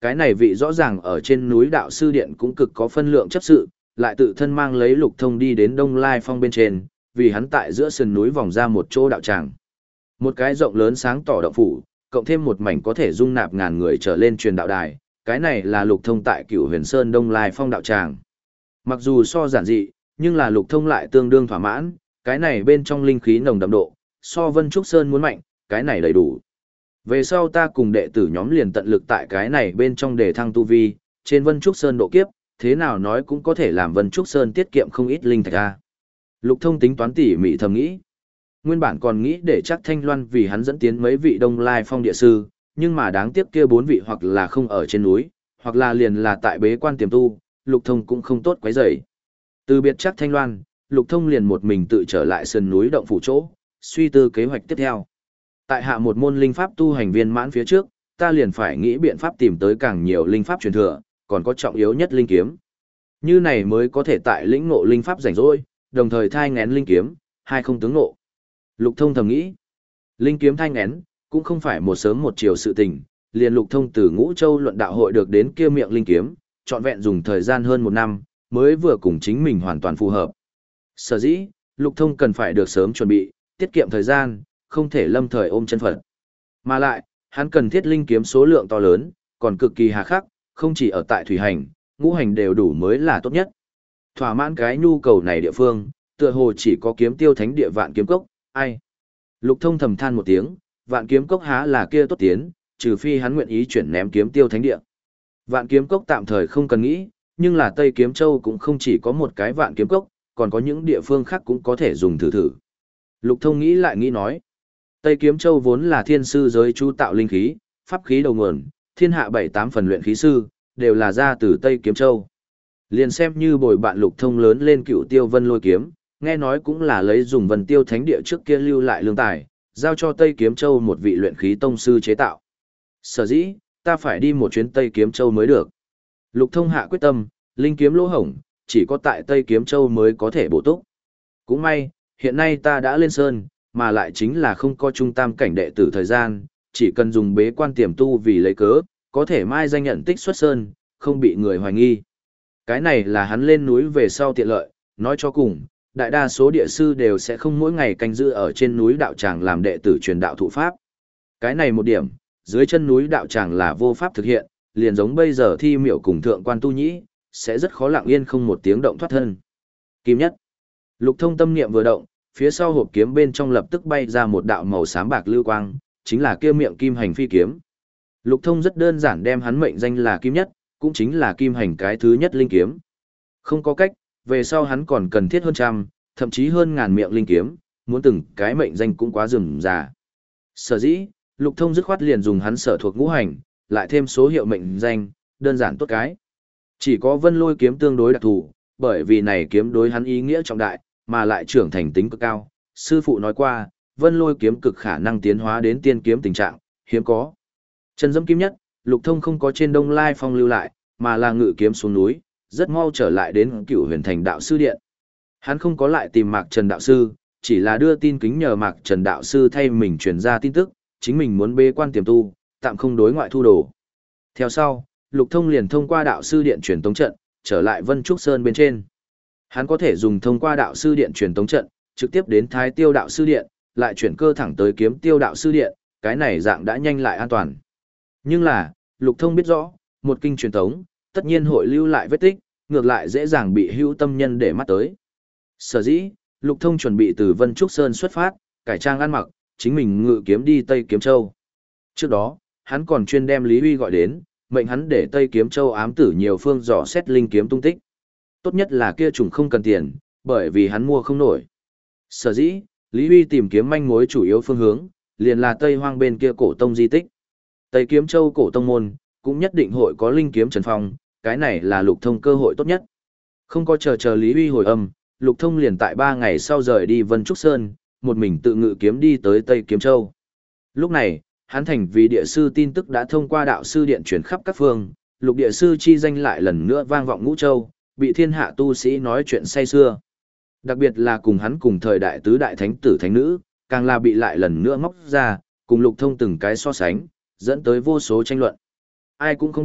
Cái này vị rõ ràng ở trên núi đạo sư điện cũng cực có phân lượng chấp sự, lại tự thân mang lấy Lục Thông đi đến Đông Lai Phong bên trên, vì hắn tại giữa sườn núi vòng ra một chỗ đạo tràng. Một cái rộng lớn sáng tỏ động phủ, cộng thêm một mảnh có thể dung nạp ngàn người trở lên truyền đạo đài, cái này là Lục Thông tại Cửu Huyền Sơn Đông Lai Phong đạo tràng. Mặc dù so giản dị, nhưng là Lục Thông lại tương đương thỏa mãn, cái này bên trong linh khí nồng đậm độ, so Vân Trúc Sơn muốn mạnh, cái này đầy đủ. Về sau ta cùng đệ tử nhóm liền tận lực tại cái này bên trong để thăng tu vi, trên Vân Trúc Sơn độ kiếp, thế nào nói cũng có thể làm Vân Trúc Sơn tiết kiệm không ít linh thạch a. Lục Thông tính toán tỉ mỉ thầm nghĩ. Nguyên bản còn nghĩ để chắc Thanh Loan vì hắn dẫn tiến mấy vị Đông Lai Phong địa sư, nhưng mà đáng tiếc kia bốn vị hoặc là không ở trên núi, hoặc là liền là tại bế quan tiềm tu, Lục Thông cũng không tốt quấy rầy. Từ biệt chắc Thanh Loan, Lục Thông liền một mình tự trở lại sườn núi động phủ chỗ, suy tư kế hoạch tiếp theo. Tại hạ một môn linh pháp tu hành viên mãn phía trước, ta liền phải nghĩ biện pháp tìm tới càng nhiều linh pháp truyền thừa, còn có trọng yếu nhất linh kiếm. Như này mới có thể tại lĩnh ngộ linh pháp rảnh rỗi, đồng thời thai ngén linh kiếm, hai không tướng ngộ. Lục Thông thầm nghĩ, linh kiếm thai ngén cũng không phải một sớm một chiều sự tình, liền Lục Thông từ Ngũ Châu luận đạo hội được đến kia miệng linh kiếm, trọn vẹn dùng thời gian hơn một năm, mới vừa cùng chính mình hoàn toàn phù hợp. Sở dĩ, Lục Thông cần phải được sớm chuẩn bị, tiết kiệm thời gian, không thể lâm thời ôm chân Phật. Mà lại, hắn cần thiết linh kiếm số lượng to lớn, còn cực kỳ hà khắc, không chỉ ở tại thủy hành, ngũ hành đều đủ mới là tốt nhất. Thỏa mãn cái nhu cầu này địa phương, tựa hồ chỉ có kiếm tiêu thánh địa Vạn Kiếm Cốc, ai. Lục Thông thầm than một tiếng, Vạn Kiếm Cốc há là kia tốt tiến, trừ phi hắn nguyện ý chuyển ném kiếm tiêu thánh địa. Vạn Kiếm Cốc tạm thời không cần nghĩ, nhưng là Tây Kiếm Châu cũng không chỉ có một cái Vạn Kiếm Cốc, còn có những địa phương khác cũng có thể dùng thử thử. Lục Thông nghĩ lại nghĩ nói, Tây Kiếm Châu vốn là thiên sư giới chu tạo linh khí, pháp khí đầu nguồn, thiên hạ bảy tám phần luyện khí sư, đều là ra từ Tây Kiếm Châu. Liền xem như bồi bạn Lục Thông lớn lên Cựu Tiêu Vân Lôi kiếm, nghe nói cũng là lấy dùng Vân Tiêu Thánh địa trước kia lưu lại lương tài, giao cho Tây Kiếm Châu một vị luyện khí tông sư chế tạo. Sở dĩ, ta phải đi một chuyến Tây Kiếm Châu mới được. Lục Thông hạ quyết tâm, linh kiếm lỗ hổng, chỉ có tại Tây Kiếm Châu mới có thể bổ túc. Cũng may, hiện nay ta đã lên sơn, mà lại chính là không có trung tam cảnh đệ tử thời gian, chỉ cần dùng bế quan tiềm tu vì lấy cớ, có thể mai danh nhận tích xuất sơn, không bị người hoài nghi. Cái này là hắn lên núi về sau tiện lợi, nói cho cùng, đại đa số địa sư đều sẽ không mỗi ngày canh giữ ở trên núi đạo tràng làm đệ tử truyền đạo thụ pháp. Cái này một điểm, dưới chân núi đạo tràng là vô pháp thực hiện, liền giống bây giờ thi miểu cùng thượng quan tu nhĩ, sẽ rất khó lặng yên không một tiếng động thoát thân. Kim nhất, Lục Thông tâm niệm vừa động, phía sau hộp kiếm bên trong lập tức bay ra một đạo màu xám bạc lưu quang, chính là kia miệng kim hành phi kiếm. Lục Thông rất đơn giản đem hắn mệnh danh là Kim nhất, cũng chính là kim hành cái thứ nhất linh kiếm. Không có cách, về sau hắn còn cần thiết hơn trăm, thậm chí hơn ngàn miệng linh kiếm, muốn từng cái mệnh danh cũng quá rườm rà. Sở dĩ, Lục Thông dứt khoát liền dùng hắn sở thuộc ngũ hành, lại thêm số hiệu mệnh danh, đơn giản tốt cái. Chỉ có Vân Lôi kiếm tương đối đặc thù, bởi vì này kiếm đối hắn ý nghĩa trọng đại, mà lại trưởng thành tính cực cao. Sư phụ nói qua, Vân Lôi kiếm cực khả năng tiến hóa đến tiên kiếm tình trạng, hiếm có. Chân dẫm kim nhất, Lục Thông không có trên Đông Lai Phong lưu lại, mà là ngự kiếm xuống núi, rất mau trở lại đến Cửu Huyền Thành đạo sư điện. Hắn không có lại tìm Mạc Trần đạo sư, chỉ là đưa tin kính nhờ Mạc Trần đạo sư thay mình truyền ra tin tức, chính mình muốn bế quan tiềm tu, tạm không đối ngoại thu đồ. Theo sau, Lục Thông liền thông qua đạo sư điện truyền tống trận, trở lại Vân Trúc Sơn bên trên. Hắn có thể dùng thông qua đạo sư điện truyền tống trận, trực tiếp đến Thái Tiêu đạo sư điện, lại chuyển cơ thẳng tới Kiếm Tiêu đạo sư điện, cái này dạng đã nhanh lại an toàn. Nhưng là, Lục Thông biết rõ, một kinh truyền tống, tất nhiên hội lưu lại vết tích, ngược lại dễ dàng bị hữu tâm nhân để mắt tới. Sở dĩ, Lục Thông chuẩn bị từ Vân Trúc Sơn xuất phát, cải trang ăn mặc, chính mình ngự kiếm đi Tây Kiếm Châu. Trước đó, hắn còn chuyên đem Lý Huy gọi đến, mệnh hắn để Tây Kiếm Châu ám tử nhiều phương dò xét linh kiếm tung tích. Tốt nhất là kia trùng không cần tiền, bởi vì hắn mua không nổi. Sở dĩ, Lý Huy tìm kiếm manh mối chủ yếu phương hướng, liền là Tây Hoang bên kia cổ tông di tích. Tây Kiếm Châu cổ tông môn, cũng nhất định hội có linh kiếm trần phong, cái này là Lục Thông cơ hội tốt nhất. Không có chờ chờ Lý Huy hồi âm, Lục Thông liền tại ba ngày sau rời đi Vân Trúc Sơn, một mình tự ngự kiếm đi tới Tây Kiếm Châu. Lúc này, hắn thành vì địa sư tin tức đã thông qua đạo sư điện truyền khắp các phương, Lục địa sư chi danh lại lần nữa vang vọng Ngũ Châu, bị thiên hạ tu sĩ nói chuyện say xưa. Đặc biệt là cùng hắn cùng thời đại tứ đại thánh tử thánh nữ, càng là bị lại lần nữa móc ra, cùng Lục Thông từng cái so sánh, dẫn tới vô số tranh luận. Ai cũng không biết,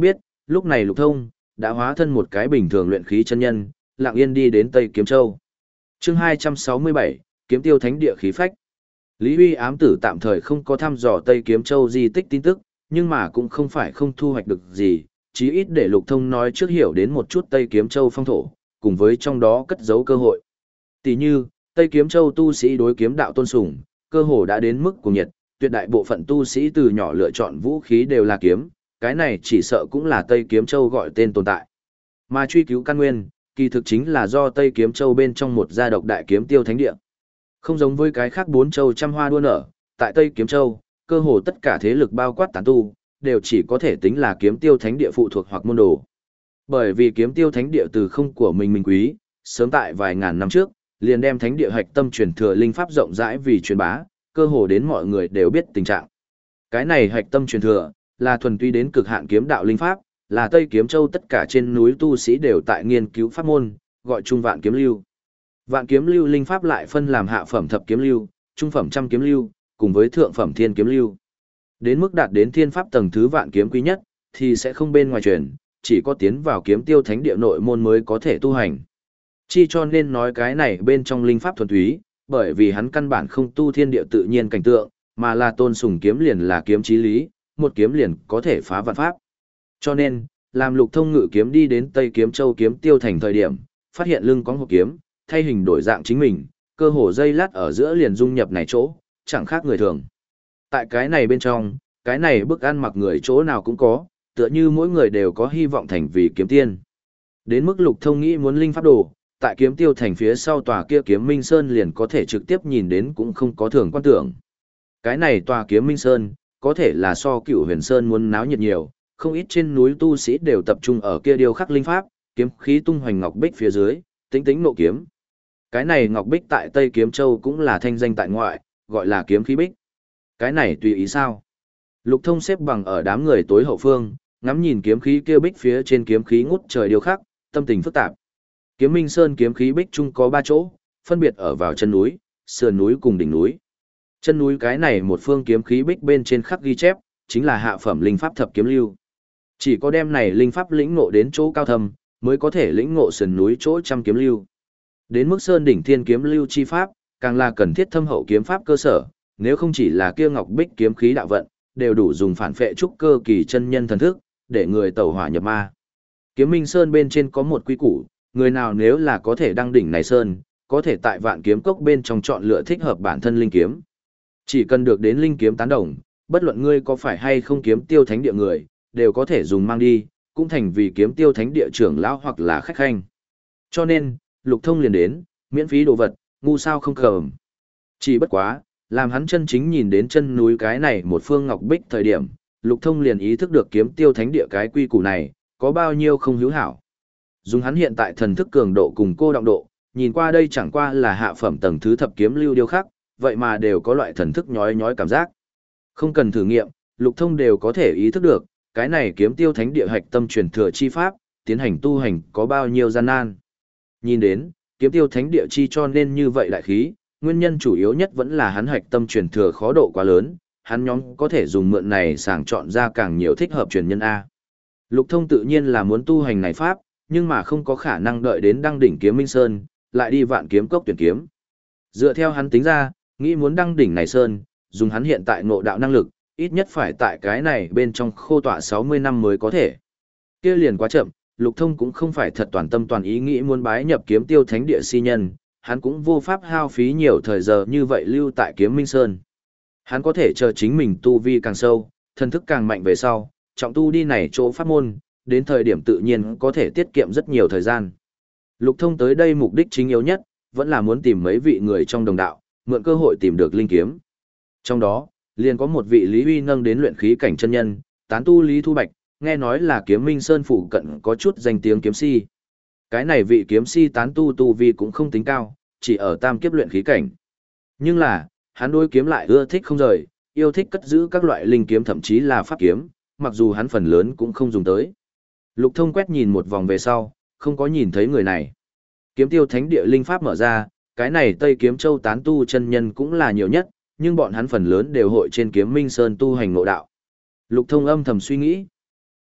Lúc này Lục Thông đã hóa thân một cái bình thường luyện khí chân nhân, lặng yên đi đến Tây Kiếm Châu. Chương hai trăm sáu mươi bảy, Kiếm Tiêu Thánh Địa khí phách. Lý Huy ám tử tạm thời không có thăm dò Tây Kiếm Châu di tích tin tức, nhưng mà cũng không phải không thu hoạch được gì, chí ít để Lục Thông nói trước hiểu đến một chút Tây Kiếm Châu phong thổ, cùng với trong đó cất giấu cơ hội. Tỷ như, Tây Kiếm Châu tu sĩ đối kiếm đạo tôn sùng, cơ hồ đã đến mức cuồng nhiệt, tuyệt đại bộ phận tu sĩ từ nhỏ lựa chọn vũ khí đều là kiếm, cái này chỉ sợ cũng là Tây Kiếm Châu gọi tên tồn tại. Mà truy cứu căn nguyên, kỳ thực chính là do Tây Kiếm Châu bên trong một gia độc đại kiếm tiêu thánh địa. Không giống với cái khác bốn châu trăm hoa đua nở, tại Tây Kiếm Châu, cơ hồ tất cả thế lực bao quát tán tu, đều chỉ có thể tính là kiếm tiêu thánh địa phụ thuộc hoặc môn đồ. Bởi vì kiếm tiêu thánh địa từ không của mình mình quý, sớm tại vài ngàn năm trước, liền đem thánh địa hạch tâm truyền thừa linh pháp rộng rãi vì truyền bá, cơ hồ đến mọi người đều biết tình trạng. Cái này hạch tâm truyền thừa, là thuần túy đến cực hạn kiếm đạo linh pháp, là Tây Kiếm Châu tất cả trên núi tu sĩ đều tại nghiên cứu pháp môn, gọi chung vạn kiếm lưu. Vạn kiếm lưu linh pháp lại phân làm hạ phẩm thập kiếm lưu, trung phẩm trăm kiếm lưu, cùng với thượng phẩm thiên kiếm lưu. Đến mức đạt đến thiên pháp tầng thứ vạn kiếm quý nhất, thì sẽ không bên ngoài truyền, chỉ có tiến vào kiếm tiêu thánh địa nội môn mới có thể tu hành. Chi cho nên nói cái này bên trong linh pháp thuần túy, bởi vì hắn căn bản không tu thiên địa tự nhiên cảnh tượng, mà là tôn sùng kiếm liền là kiếm chí lý, một kiếm liền có thể phá vạn pháp. Cho nên, làm Lục Thông ngự kiếm đi đến Tây Kiếm Châu kiếm tiêu thành thời điểm, phát hiện lưng có hộp kiếm, thay hình đổi dạng chính mình, cơ hồ dây lát ở giữa liền dung nhập này chỗ, chẳng khác người thường. Tại cái này bên trong, cái này bức ăn mặc người chỗ nào cũng có, tựa như mỗi người đều có hy vọng thành vì kiếm tiên. Đến mức Lục Thông nghĩ muốn linh pháp đồ, tại kiếm tiêu thành phía sau tòa kia kiếm Minh Sơn liền có thể trực tiếp nhìn đến cũng không có thường quan tưởng. Cái này tòa kiếm Minh Sơn, có thể là so Cửu Huyền Sơn muốn náo nhiệt nhiều, không ít trên núi tu sĩ đều tập trung ở kia điêu khắc linh pháp, kiếm khí tung hoành ngọc bích phía dưới, tĩnh tĩnh nộ kiếm. Cái này ngọc bích tại Tây Kiếm Châu cũng là thanh danh tại ngoại, gọi là kiếm khí bích. Cái này tùy ý sao? Lục Thông xếp bằng ở đám người tối hậu phương, ngắm nhìn kiếm khí kia bích phía trên kiếm khí ngút trời điêu khắc, tâm tình phức tạp. Kiếm Minh Sơn kiếm khí bích chung có ba chỗ, phân biệt ở vào chân núi, sườn núi cùng đỉnh núi. Chân núi cái này một phương kiếm khí bích bên trên khắc ghi chép, chính là hạ phẩm linh pháp thập kiếm lưu. Chỉ có đem này linh pháp lĩnh ngộ đến chỗ cao thâm, mới có thể lĩnh ngộ sườn núi chỗ trăm kiếm lưu. Đến mức sơn đỉnh thiên kiếm lưu chi pháp, càng là cần thiết thâm hậu kiếm pháp cơ sở, nếu không chỉ là kia ngọc bích kiếm khí đạo vận, đều đủ dùng phản phệ trúc cơ kỳ chân nhân thần thức, để người tẩu hỏa nhập ma. Kiếm Minh Sơn bên trên có một quy củ, người nào nếu là có thể đăng đỉnh này sơn, có thể tại vạn kiếm cốc bên trong chọn lựa thích hợp bản thân linh kiếm. Chỉ cần được đến linh kiếm tán đồng, bất luận ngươi có phải hay không kiếm tiêu thánh địa người, đều có thể dùng mang đi, cũng thành vì kiếm tiêu thánh địa trưởng lão hoặc là khách khanh. Cho nên, Lục Thông liền đến, miễn phí đồ vật, ngu sao không cầm. Chỉ bất quá, làm hắn chân chính nhìn đến chân núi cái này một phương ngọc bích thời điểm, Lục Thông liền ý thức được kiếm tiêu thánh địa cái quy củ này, có bao nhiêu không hữu hảo. Dùng hắn hiện tại thần thức cường độ cùng cô động độ, nhìn qua đây chẳng qua là hạ phẩm tầng thứ thập kiếm lưu điêu khắc, vậy mà đều có loại thần thức nhói nhói cảm giác. Không cần thử nghiệm, Lục Thông đều có thể ý thức được, cái này kiếm tiêu thánh địa hạch tâm truyền thừa chi pháp, tiến hành tu hành có bao nhiêu gian nan. Nhìn đến, kiếm tiêu thánh địa chi cho nên như vậy đại khí, nguyên nhân chủ yếu nhất vẫn là hắn hạch tâm truyền thừa khó độ quá lớn, hắn nhóm có thể dùng mượn này sàng chọn ra càng nhiều thích hợp truyền nhân A. Lục Thông tự nhiên là muốn tu hành này pháp, nhưng mà không có khả năng đợi đến đăng đỉnh kiếm Minh Sơn, lại đi vạn kiếm cốc tuyển kiếm. Dựa theo hắn tính ra, nghĩ muốn đăng đỉnh này Sơn, dùng hắn hiện tại ngộ đạo năng lực, ít nhất phải tại cái này bên trong khô tọa sáu mươi năm mới có thể. Kia liền quá chậm, Lục Thông cũng không phải thật toàn tâm toàn ý nghĩ muốn bái nhập kiếm tiêu thánh địa si nhân, hắn cũng vô pháp hao phí nhiều thời giờ như vậy lưu tại kiếm Minh Sơn. Hắn có thể chờ chính mình tu vi càng sâu, thần thức càng mạnh về sau, trọng tu đi này chỗ pháp môn, đến thời điểm tự nhiên có thể tiết kiệm rất nhiều thời gian. Lục Thông tới đây mục đích chính yếu nhất, vẫn là muốn tìm mấy vị người trong đồng đạo, mượn cơ hội tìm được linh kiếm. Trong đó, liền có một vị Lý Huy nâng đến luyện khí cảnh chân nhân, tán tu Lý Thu Bạch, nghe nói là kiếm Minh Sơn phụ cận có chút danh tiếng kiếm si. Cái này vị kiếm si tán tu tu vi cũng không tính cao, chỉ ở tam kiếp luyện khí cảnh. Nhưng là, hắn đối kiếm lại ưa thích không rời, yêu thích cất giữ các loại linh kiếm thậm chí là pháp kiếm, mặc dù hắn phần lớn cũng không dùng tới. Lục Thông quét nhìn một vòng về sau, không có nhìn thấy người này. Kiếm tiêu thánh địa linh pháp mở ra, cái này Tây Kiếm Châu tán tu chân nhân cũng là nhiều nhất, nhưng bọn hắn phần lớn đều hội trên kiếm Minh Sơn tu hành ngộ đạo. Lục Thông âm thầm suy nghĩ.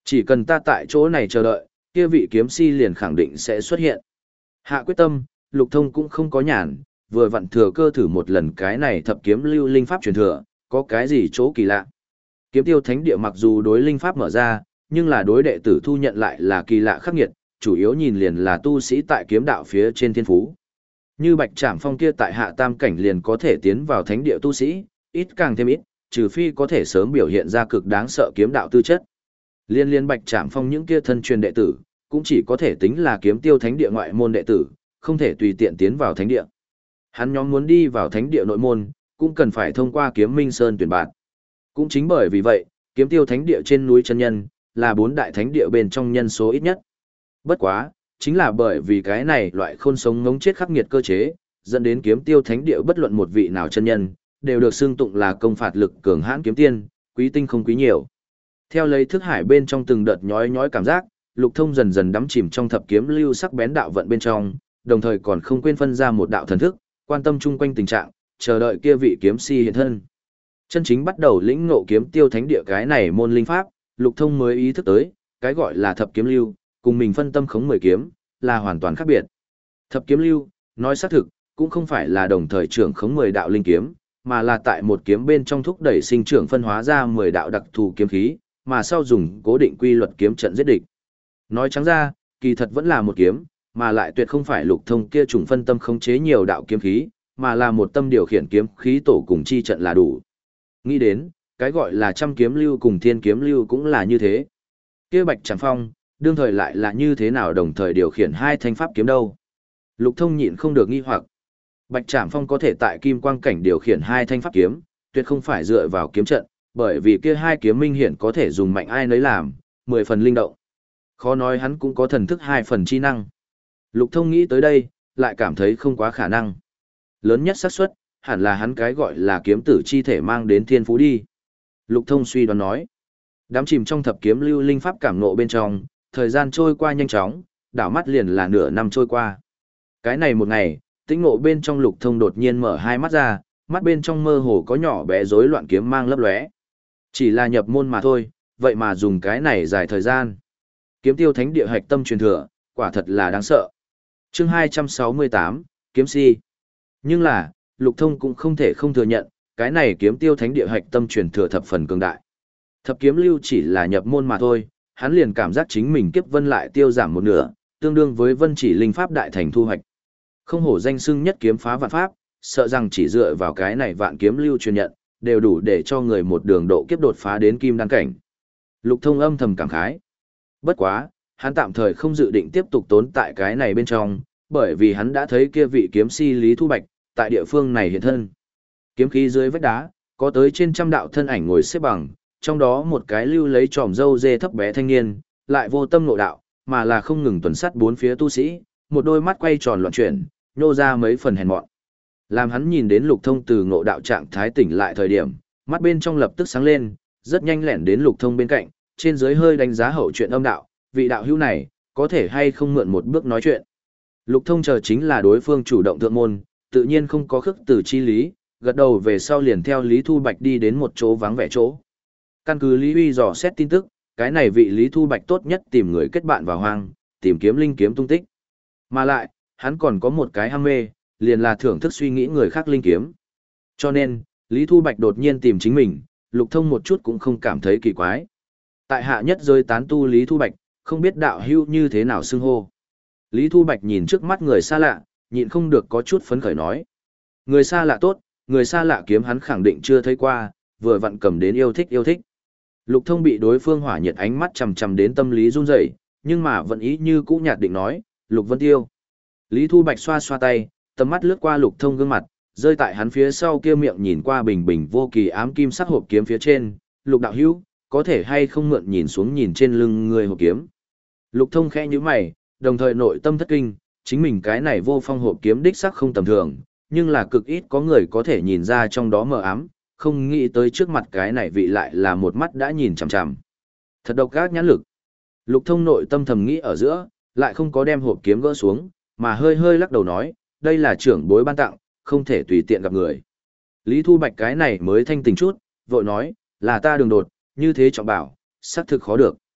Chỉ cần ta tại chỗ này chờ đợi, kia vị kiếm si liền khẳng định sẽ xuất hiện. Hạ quyết tâm, Lục Thông cũng không có nhàn, vừa vặn thừa cơ thử một lần cái này thập kiếm lưu linh pháp truyền thừa, có cái gì chỗ kỳ lạ. Kiếm tiêu thánh địa mặc dù đối linh pháp mở ra, nhưng là đối đệ tử thu nhận lại là kỳ lạ khắc nghiệt, chủ yếu nhìn liền là tu sĩ tại kiếm đạo phía trên thiên phú. Như Bạch Trảm Phong kia tại hạ tam cảnh liền có thể tiến vào thánh địa tu sĩ, ít càng thêm ít, trừ phi có thể sớm biểu hiện ra cực đáng sợ kiếm đạo tư chất. Liên liên Bạch Trảm Phong những kia thân truyền đệ tử, cũng chỉ có thể tính là kiếm tiêu thánh địa ngoại môn đệ tử, không thể tùy tiện tiến vào thánh địa. Hắn nhóm muốn đi vào thánh địa nội môn, cũng cần phải thông qua Kiếm Minh Sơn tuyển bạt. Cũng chính bởi vì vậy, kiếm tiêu thánh địa trên núi chân nhân, là bốn đại thánh địa bên trong nhân số ít nhất. Bất quá, chính là bởi vì cái này loại khôn sống ngống chết khắc nghiệt cơ chế, dẫn đến kiếm tiêu thánh địa bất luận một vị nào chân nhân, đều được xưng tụng là công phạt lực cường hãn kiếm tiên, quý tinh không quý nhiều. Theo lấy thức hải bên trong từng đợt nhói nhói cảm giác, Lục Thông dần dần đắm chìm trong thập kiếm lưu sắc bén đạo vận bên trong, đồng thời còn không quên phân ra một đạo thần thức, quan tâm chung quanh tình trạng, chờ đợi kia vị kiếm si hiện thân. Chân chính bắt đầu lĩnh ngộ kiếm tiêu thánh địa cái này môn linh pháp, Lục Thông mới ý thức tới, cái gọi là thập kiếm lưu, cùng mình phân tâm khống mười kiếm, là hoàn toàn khác biệt. Thập kiếm lưu, nói xác thực, cũng không phải là đồng thời trưởng khống mười đạo linh kiếm, mà là tại một kiếm bên trong thúc đẩy sinh trưởng phân hóa ra mười đạo đặc thù kiếm khí, mà sau dùng cố định quy luật kiếm trận giết địch. Nói trắng ra, kỳ thật vẫn là một kiếm, mà lại tuyệt không phải Lục Thông kia trùng phân tâm khống chế nhiều đạo kiếm khí, mà là một tâm điều khiển kiếm khí tổ cùng chi trận là đủ. Nghĩ đến, cái gọi là trăm kiếm lưu cùng thiên kiếm lưu cũng là như thế. Kia Bạch Trảm Phong, đương thời lại là như thế nào đồng thời điều khiển hai thanh pháp kiếm đâu? Lục Thông nhịn không được nghi hoặc. Bạch Trảm Phong có thể tại kim quang cảnh điều khiển hai thanh pháp kiếm, tuyệt không phải dựa vào kiếm trận, bởi vì kia hai kiếm minh hiển có thể dùng mạnh ai nấy làm, mười phần linh động. Khó nói hắn cũng có thần thức hai phần chi năng. Lục Thông nghĩ tới đây, lại cảm thấy không quá khả năng. Lớn nhất xác suất, hẳn là hắn cái gọi là kiếm tử chi thể mang đến thiên phú đi. Lục Thông suy đoán nói. Đám chìm trong thập kiếm lưu linh pháp cảm ngộ bên trong, thời gian trôi qua nhanh chóng, đảo mắt liền là nửa năm trôi qua. Cái này một ngày, tĩnh ngộ bên trong Lục Thông đột nhiên mở hai mắt ra, mắt bên trong mơ hồ có nhỏ bé rối loạn kiếm mang lấp lóe. Chỉ là nhập môn mà thôi, vậy mà dùng cái này dài thời gian. Kiếm tiêu thánh địa hạch tâm truyền thừa, quả thật là đáng sợ. Chương hai trăm sáu mươi tám, Kiếm Si. Nhưng là, Lục Thông cũng không thể không thừa nhận, cái này kiếm tiêu thánh địa hạch tâm truyền thừa thập phần cường đại. Thập kiếm lưu chỉ là nhập môn mà thôi, hắn liền cảm giác chính mình kiếp vân lại tiêu giảm một nửa, tương đương với vân chỉ linh pháp đại thành thu hoạch. Không hổ danh xưng nhất kiếm phá vạn pháp, sợ rằng chỉ dựa vào cái này vạn kiếm lưu truyền nhận, đều đủ để cho người một đường độ kiếp đột phá đến kim đan cảnh. Lục Thông âm thầm cảm khái. Bất quá, hắn tạm thời không dự định tiếp tục tốn tại cái này bên trong, bởi vì hắn đã thấy kia vị kiếm si Lý Thu Bạch, tại địa phương này hiện thân. Kiếm khí dưới vách đá, có tới trên trăm đạo thân ảnh ngồi xếp bằng, trong đó một cái lưu lấy tròm râu dê thấp bé thanh niên, lại vô tâm nội đạo, mà là không ngừng tuần sát bốn phía tu sĩ, một đôi mắt quay tròn loạn chuyển, nhô ra mấy phần hèn mọn. Làm hắn nhìn đến Lục Thông từ ngộ đạo trạng thái tỉnh lại thời điểm, mắt bên trong lập tức sáng lên, rất nhanh lẻn đến Lục Thông bên cạnh, trên dưới hơi đánh giá hậu chuyện âm đạo, vị đạo hữu này, có thể hay không mượn một bước nói chuyện. Lục Thông chờ chính là đối phương chủ động thượng môn, tự nhiên không có khước từ chi lý, gật đầu về sau liền theo Lý Thu Bạch đi đến một chỗ vắng vẻ chỗ. Căn cứ Lý Uy dò xét tin tức, cái này vị Lý Thu Bạch tốt nhất tìm người kết bạn vào hoang, tìm kiếm linh kiếm tung tích. Mà lại, hắn còn có một cái ham mê, liền là thưởng thức suy nghĩ người khác linh kiếm. Cho nên, Lý Thu Bạch đột nhiên tìm chính mình, Lục Thông một chút cũng không cảm thấy kỳ quái. Tại hạ nhất rơi tán tu Lý Thu Bạch, không biết đạo hữu như thế nào xưng hô. Lý Thu Bạch nhìn trước mắt người xa lạ, nhịn không được có chút phấn khởi nói. Người xa lạ tốt, người xa lạ kiếm hắn khẳng định chưa thấy qua, vừa vặn cầm đến yêu thích yêu thích. Lục Thông bị đối phương hỏa nhiệt ánh mắt chằm chằm đến tâm lý run rẩy, nhưng mà vẫn ý như cũ nhạt định nói, Lục Vân Tiêu. Lý Thu Bạch xoa xoa tay, tầm mắt lướt qua Lục Thông gương mặt, rơi tại hắn phía sau kia miệng nhìn qua bình bình vô kỳ ám kim sắc hộp kiếm phía trên, Lục đạo hữu, có thể hay không mượn nhìn xuống nhìn trên lưng người hộp kiếm. Lục Thông khẽ nhíu mày, đồng thời nội tâm thất kinh, chính mình cái này vô phong hộp kiếm đích sắc không tầm thường, nhưng là cực ít có người có thể nhìn ra trong đó mờ ám, không nghĩ tới trước mặt cái này vị lại là một mắt đã nhìn chằm chằm. Thật độc ác nhãn lực. Lục Thông nội tâm thầm nghĩ ở giữa, lại không có đem hộp kiếm gỡ xuống, mà hơi hơi lắc đầu nói, đây là trưởng bối ban tặng, không thể tùy tiện gặp người. Lý Thu Bạch cái này mới thanh tỉnh chút, vội nói, là ta đường đột, như thế trọng bảo, xác thực khó được.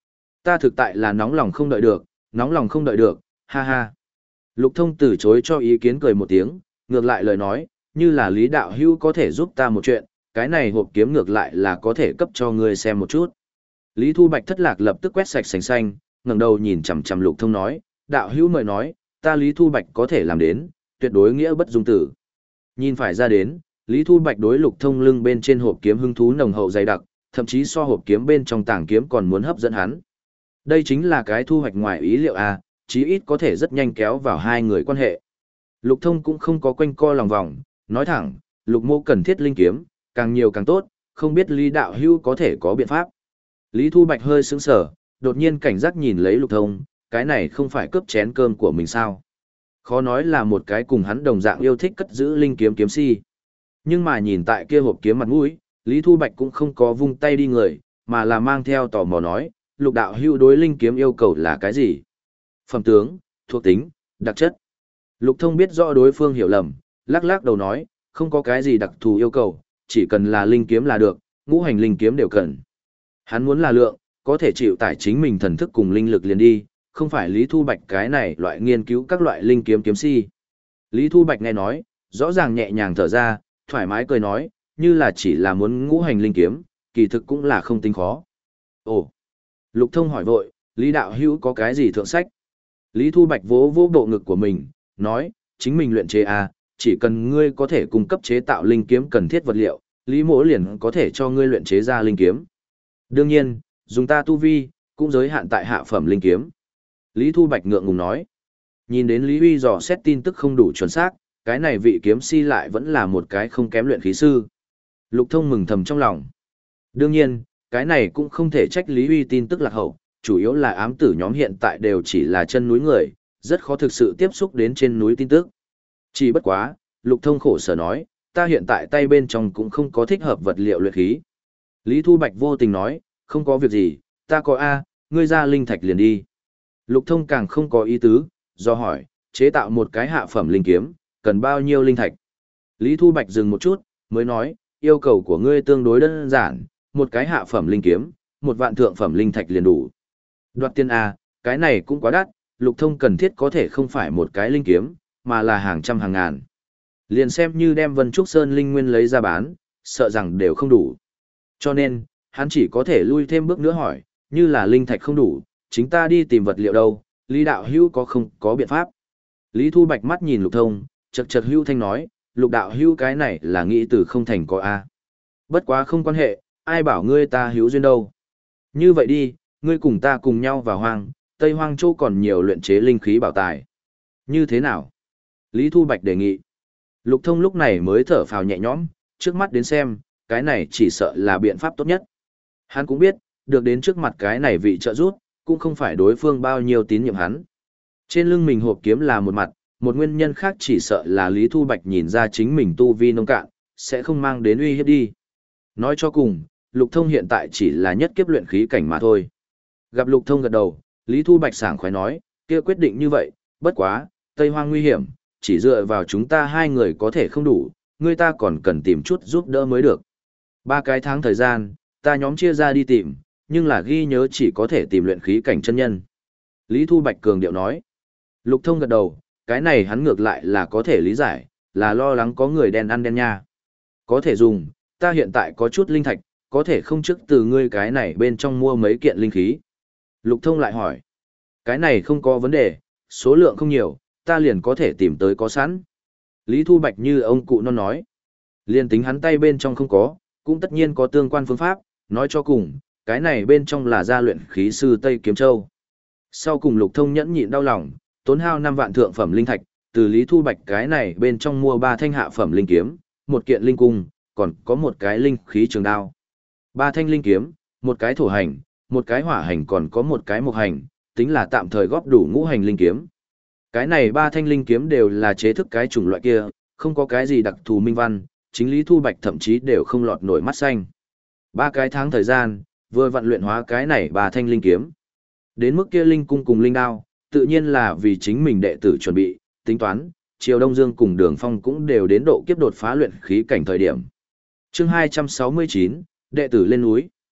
Ta thực tại là nóng lòng không đợi được, nóng lòng không đợi được, ha ha. Lục Thông từ chối cho ý kiến cười một tiếng, ngược lại lời nói, như là Lý đạo hữu có thể giúp ta một chuyện, cái này hộp kiếm ngược lại là có thể cấp cho ngươi xem một chút. Lý Thu Bạch thất lạc lập tức quét sạch sành xanh, ngẩng đầu nhìn chằm chằm Lục Thông nói, đạo hữu mời nói, ta Lý Thu Bạch có thể làm đến, tuyệt đối nghĩa bất dung tử. Nhìn phải ra đến, Lý Thu Bạch đối Lục Thông lưng bên trên hộp kiếm hứng thú nồng hậu dày đặc, thậm chí so hộp kiếm bên trong tảng kiếm còn muốn hấp dẫn hắn. Đây chính là cái thu hoạch ngoài ý liệu à, chí ít có thể rất nhanh kéo vào hai người quan hệ. Lục Thông cũng không có quanh co lòng vòng, nói thẳng, Lục mô cần thiết linh kiếm, càng nhiều càng tốt, không biết Lý đạo hữu có thể có biện pháp. Lý Thu Bạch hơi sững sờ, đột nhiên cảnh giác nhìn lấy Lục Thông, cái này không phải cướp chén cơm của mình sao? Khó nói là một cái cùng hắn đồng dạng yêu thích cất giữ linh kiếm kiếm si. Nhưng mà nhìn tại kia hộp kiếm mặt mũi, Lý Thu Bạch cũng không có vung tay đi người, mà là mang theo tò mò nói, Lục đạo hữu đối linh kiếm yêu cầu là cái gì? Phẩm tướng, thuộc tính, đặc chất. Lục Thông biết rõ đối phương hiểu lầm, lắc lắc đầu nói, không có cái gì đặc thù yêu cầu, chỉ cần là linh kiếm là được, ngũ hành linh kiếm đều cần. Hắn muốn là lượng, có thể chịu tải chính mình thần thức cùng linh lực liền đi, không phải Lý Thu Bạch cái này loại nghiên cứu các loại linh kiếm kiếm si. Lý Thu Bạch nghe nói, rõ ràng nhẹ nhàng thở ra, thoải mái cười nói, như là chỉ là muốn ngũ hành linh kiếm, kỳ thực cũng là không tính khó. Ồ! Lục Thông hỏi vội, Lý đạo hữu có cái gì thượng sách? Lý Thu Bạch vỗ vỗ bộ ngực của mình, nói, chính mình luyện chế à, chỉ cần ngươi có thể cung cấp chế tạo linh kiếm cần thiết vật liệu, Lý mỗ liền có thể cho ngươi luyện chế ra linh kiếm. Đương nhiên, dùng ta tu vi, cũng giới hạn tại hạ phẩm linh kiếm. Lý Thu Bạch ngượng ngùng nói. Nhìn đến Lý Huy dò xét tin tức không đủ chuẩn xác, cái này vị kiếm si lại vẫn là một cái không kém luyện khí sư. Lục Thông mừng thầm trong lòng. Đương nhiên, cái này cũng không thể trách Lý Huy tin tức lạc hậu, chủ yếu là ám tử nhóm hiện tại đều chỉ là chân núi người, rất khó thực sự tiếp xúc đến trên núi tin tức. Chỉ bất quá, Lục Thông khổ sở nói, ta hiện tại tay bên trong cũng không có thích hợp vật liệu luyện khí. Lý Thu Bạch vô tình nói, không có việc gì, ta có A, ngươi ra linh thạch liền đi. Lục Thông càng không có ý tứ, do hỏi, chế tạo một cái hạ phẩm linh kiếm, cần bao nhiêu linh thạch? Lý Thu Bạch dừng một chút, mới nói, yêu cầu của ngươi tương đối đơn giản, một cái hạ phẩm linh kiếm, một vạn thượng phẩm linh thạch liền đủ. Đoạt tiền A, cái này cũng quá đắt, Lục Thông cần thiết có thể không phải một cái linh kiếm, mà là hàng trăm hàng ngàn. Liền xem như đem Vân Trúc Sơn linh nguyên lấy ra bán, sợ rằng đều không đủ. Cho nên, hắn chỉ có thể lui thêm bước nữa hỏi, như là linh thạch không đủ, chính ta đi tìm vật liệu đâu, Lý đạo hữu có không có biện pháp. Lý Thu Bạch mắt nhìn Lục Thông, chật chật hữu thanh nói, Lục đạo hữu cái này là nghĩ từ không thành có A. Bất quá không quan hệ, ai bảo ngươi ta hữu duyên đâu. Như vậy đi, ngươi cùng ta cùng nhau vào hoang, Tây Hoang Châu còn nhiều luyện chế linh khí bảo tài. Như thế nào? Lý Thu Bạch đề nghị. Lục Thông lúc này mới thở phào nhẹ nhõm, trước mắt đến xem, cái này chỉ sợ là biện pháp tốt nhất. Hắn cũng biết, được đến trước mặt cái này vị trợ giúp, cũng không phải đối phương bao nhiêu tín nhiệm hắn. Trên lưng mình hộp kiếm là một mặt, một nguyên nhân khác chỉ sợ là Lý Thu Bạch nhìn ra chính mình tu vi nông cạn, sẽ không mang đến uy hiếp đi. Nói cho cùng, Lục Thông hiện tại chỉ là nhất kiếp luyện khí cảnh mà thôi. Gặp Lục Thông gật đầu, Lý Thu Bạch sảng khoái nói, kia quyết định như vậy, bất quá, Tây Hoang nguy hiểm, chỉ dựa vào chúng ta hai người có thể không đủ, người ta còn cần tìm chút giúp đỡ mới được. Ba cái tháng thời gian, ta nhóm chia ra đi tìm, nhưng là ghi nhớ chỉ có thể tìm luyện khí cảnh chân nhân. Lý Thu Bạch cường điệu nói. Lục Thông gật đầu, cái này hắn ngược lại là có thể lý giải, là lo lắng có người đen ăn đen nha. Có thể dùng, ta hiện tại có chút linh thạch, có thể không trước từ ngươi cái này bên trong mua mấy kiện linh khí. Lục Thông lại hỏi. Cái này không có vấn đề, số lượng không nhiều, ta liền có thể tìm tới có sẵn. Lý Thu Bạch như ông cụ non nói. Liền tính hắn tay bên trong không có, cũng tất nhiên có tương quan phương pháp, nói cho cùng, cái này bên trong là gia luyện khí sư Tây Kiếm Châu. Sau cùng Lục Thông nhẫn nhịn đau lòng, tốn hao năm vạn thượng phẩm linh thạch, từ Lý Thu Bạch cái này bên trong mua ba thanh hạ phẩm linh kiếm, một kiện linh cung, còn có một cái linh khí trường đao. Ba thanh linh kiếm, một cái thổ hành, một cái hỏa hành còn có một cái mộc hành, tính là tạm thời góp đủ ngũ hành linh kiếm. Cái này ba thanh linh kiếm đều là chế thức cái chủng loại kia, không có cái gì đặc thù minh văn, chính Lý Thu Bạch thậm chí đều không lọt nổi mắt xanh. Ba cái tháng thời gian, vừa vận luyện hóa cái này ba thanh linh kiếm. Đến mức kia linh cung cùng linh đao, tự nhiên là vì chính mình đệ tử chuẩn bị, tính toán, Triều Đông Dương cùng Đường Phong cũng đều đến độ kiếp đột phá luyện khí cảnh thời điểm. Chương hai trăm sáu mươi chín, đệ tử lên núi.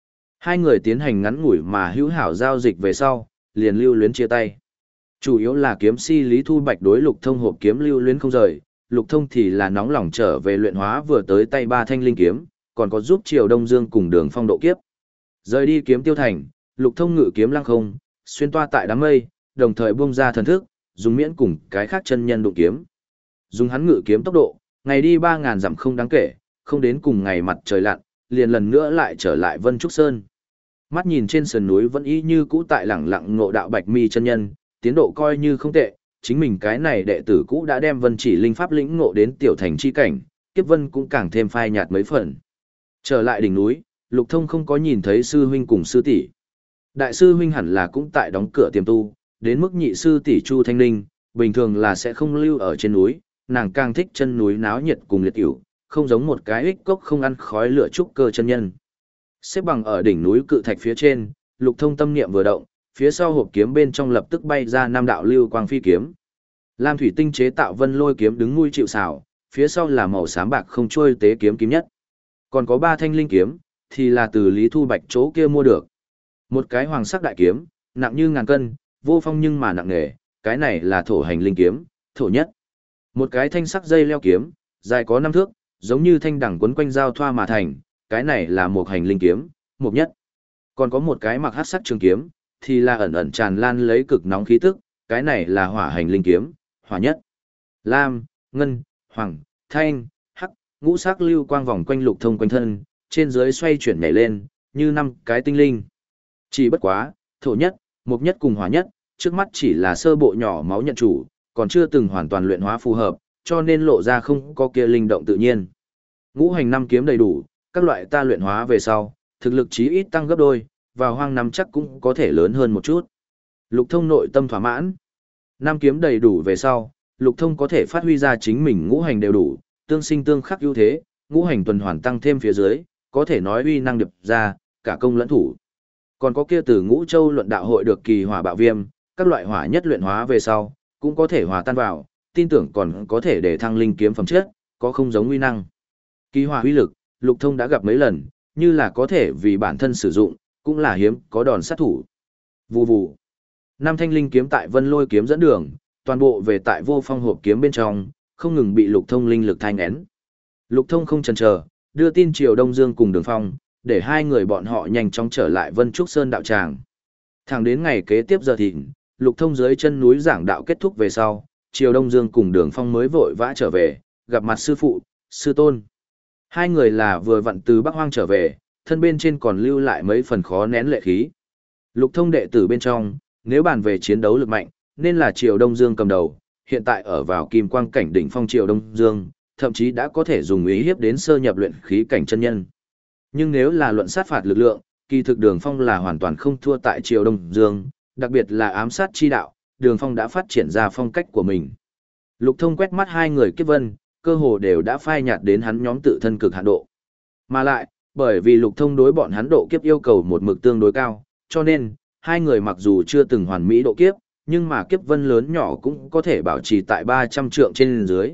Hai người tiến hành ngắn ngủi mà hữu hảo giao dịch về sau, liền lưu luyến chia tay. Chủ yếu là kiếm si Lý Thu Bạch đối Lục Thông hộp kiếm lưu luyến không rời, Lục Thông thì là nóng lòng trở về luyện hóa vừa tới tay ba thanh linh kiếm, còn có giúp Triều Đông Dương cùng Đường Phong độ kiếp. Rời đi kiếm tiêu thành, Lục Thông ngự kiếm lăng không, xuyên toa tại đám mây, đồng thời buông ra thần thức, dùng miễn cùng cái khác chân nhân đụng kiếm. Dùng hắn ngự kiếm tốc độ, ngày đi ba ngàn dặm không đáng kể, không đến cùng ngày mặt trời lặn, liền lần nữa lại trở lại Vân Trúc Sơn. Mắt nhìn trên sườn núi vẫn y như cũ tại lẳng lặng ngộ đạo Bạch Mi chân nhân, tiến độ coi như không tệ, chính mình cái này đệ tử cũ đã đem Vân Chỉ linh pháp lĩnh ngộ đến tiểu thành chi cảnh, kiếp vân cũng càng thêm phai nhạt mấy phần. Trở lại đỉnh núi, Lục Thông không có nhìn thấy sư huynh cùng sư tỷ. Đại sư huynh hẳn là cũng tại đóng cửa tiềm tu, đến mức nhị sư tỷ Chu Thanh Ninh, bình thường là sẽ không lưu ở trên núi, nàng càng thích chân núi náo nhiệt cùng liệt hữu, không giống một cái ích cốc không ăn khói lửa trúc cơ chân nhân. Xếp bằng ở đỉnh núi cự thạch phía trên, Lục Thông tâm niệm vừa động, phía sau hộp kiếm bên trong lập tức bay ra năm đạo lưu quang phi kiếm. Lam thủy tinh chế tạo vân lôi kiếm đứng nuôi chịu xảo, phía sau là màu xám bạc không trôi tế kiếm kiếm nhất. Còn có ba thanh linh kiếm, thì là từ Lý Thu Bạch chỗ kia mua được. Một cái hoàng sắc đại kiếm, nặng như ngàn cân, vô phong nhưng mà nặng nề, cái này là thổ hành linh kiếm, thổ nhất. Một cái thanh sắc dây leo kiếm, dài có năm thước, giống như thanh đẳng quấn quanh giao thoa mà thành, cái này là một hành linh kiếm, một nhất. Còn có một cái mặc hắc sắc trường kiếm, thì là ẩn ẩn tràn lan lấy cực nóng khí tức, cái này là hỏa hành linh kiếm, hỏa nhất. Lam, ngân, hoàng, thanh, hắc, ngũ sắc lưu quang vòng quanh Lục Thông quanh thân, trên dưới xoay chuyển nhảy lên, như năm cái tinh linh. Chỉ bất quá, thổ nhất, mộc nhất cùng hỏa nhất, trước mắt chỉ là sơ bộ nhỏ máu nhận chủ, còn chưa từng hoàn toàn luyện hóa phù hợp, cho nên lộ ra không có kia linh động tự nhiên. Ngũ hành năm kiếm đầy đủ, các loại ta luyện hóa về sau, thực lực chí ít tăng gấp đôi, vào hoang năm chắc cũng có thể lớn hơn một chút. Lục Thông nội tâm thỏa mãn. Năm kiếm đầy đủ về sau, Lục Thông có thể phát huy ra chính mình ngũ hành đều đủ, tương sinh tương khắc ưu thế, ngũ hành tuần hoàn tăng thêm phía dưới, có thể nói uy năng điệp ra, cả công lẫn thủ. Còn có kia từ Ngũ Châu luận đạo hội được kỳ hỏa bạo viêm, các loại hỏa nhất luyện hóa về sau, cũng có thể hòa tan vào, tin tưởng còn có thể để thăng linh kiếm phẩm chất, có không giống uy năng. Kỳ hỏa uy lực, Lục Thông đã gặp mấy lần, như là có thể vì bản thân sử dụng, cũng là hiếm có đòn sát thủ. Vù vù. Năm thanh linh kiếm tại Vân Lôi kiếm dẫn đường, toàn bộ về tại Vô Phong hộp kiếm bên trong, không ngừng bị Lục Thông linh lực thanh én. Lục Thông không chần chờ, đưa tin Triều Đông Dương cùng Đường Phong, để hai người bọn họ nhanh chóng trở lại Vân Trúc Sơn đạo tràng. Thẳng đến ngày kế tiếp giờ thịnh, Lục Thông dưới chân núi giảng đạo kết thúc về sau, Triều Đông Dương cùng Đường Phong mới vội vã trở về, gặp mặt sư phụ, sư tôn. Hai người là vừa vặn từ Bắc Hoang trở về, thân bên trên còn lưu lại mấy phần khó nén lệ khí. Lục Thông đệ tử bên trong, nếu bàn về chiến đấu lực mạnh, nên là Triều Đông Dương cầm đầu, hiện tại ở vào kim quang cảnh đỉnh phong Triều Đông Dương, thậm chí đã có thể dùng ý hiếp đến sơ nhập luyện khí cảnh chân nhân. Nhưng nếu là luận sát phạt lực lượng, kỳ thực Đường Phong là hoàn toàn không thua tại Triều Đông Dương, đặc biệt là ám sát chi đạo, Đường Phong đã phát triển ra phong cách của mình. Lục Thông quét mắt hai người kiếp vân, cơ hồ đều đã phai nhạt đến hắn nhóm tự thân cực hạn độ. Mà lại, bởi vì Lục Thông đối bọn hắn độ kiếp yêu cầu một mực tương đối cao, cho nên, hai người mặc dù chưa từng hoàn mỹ độ kiếp, nhưng mà kiếp vân lớn nhỏ cũng có thể bảo trì tại ba trăm trượng trên dưới.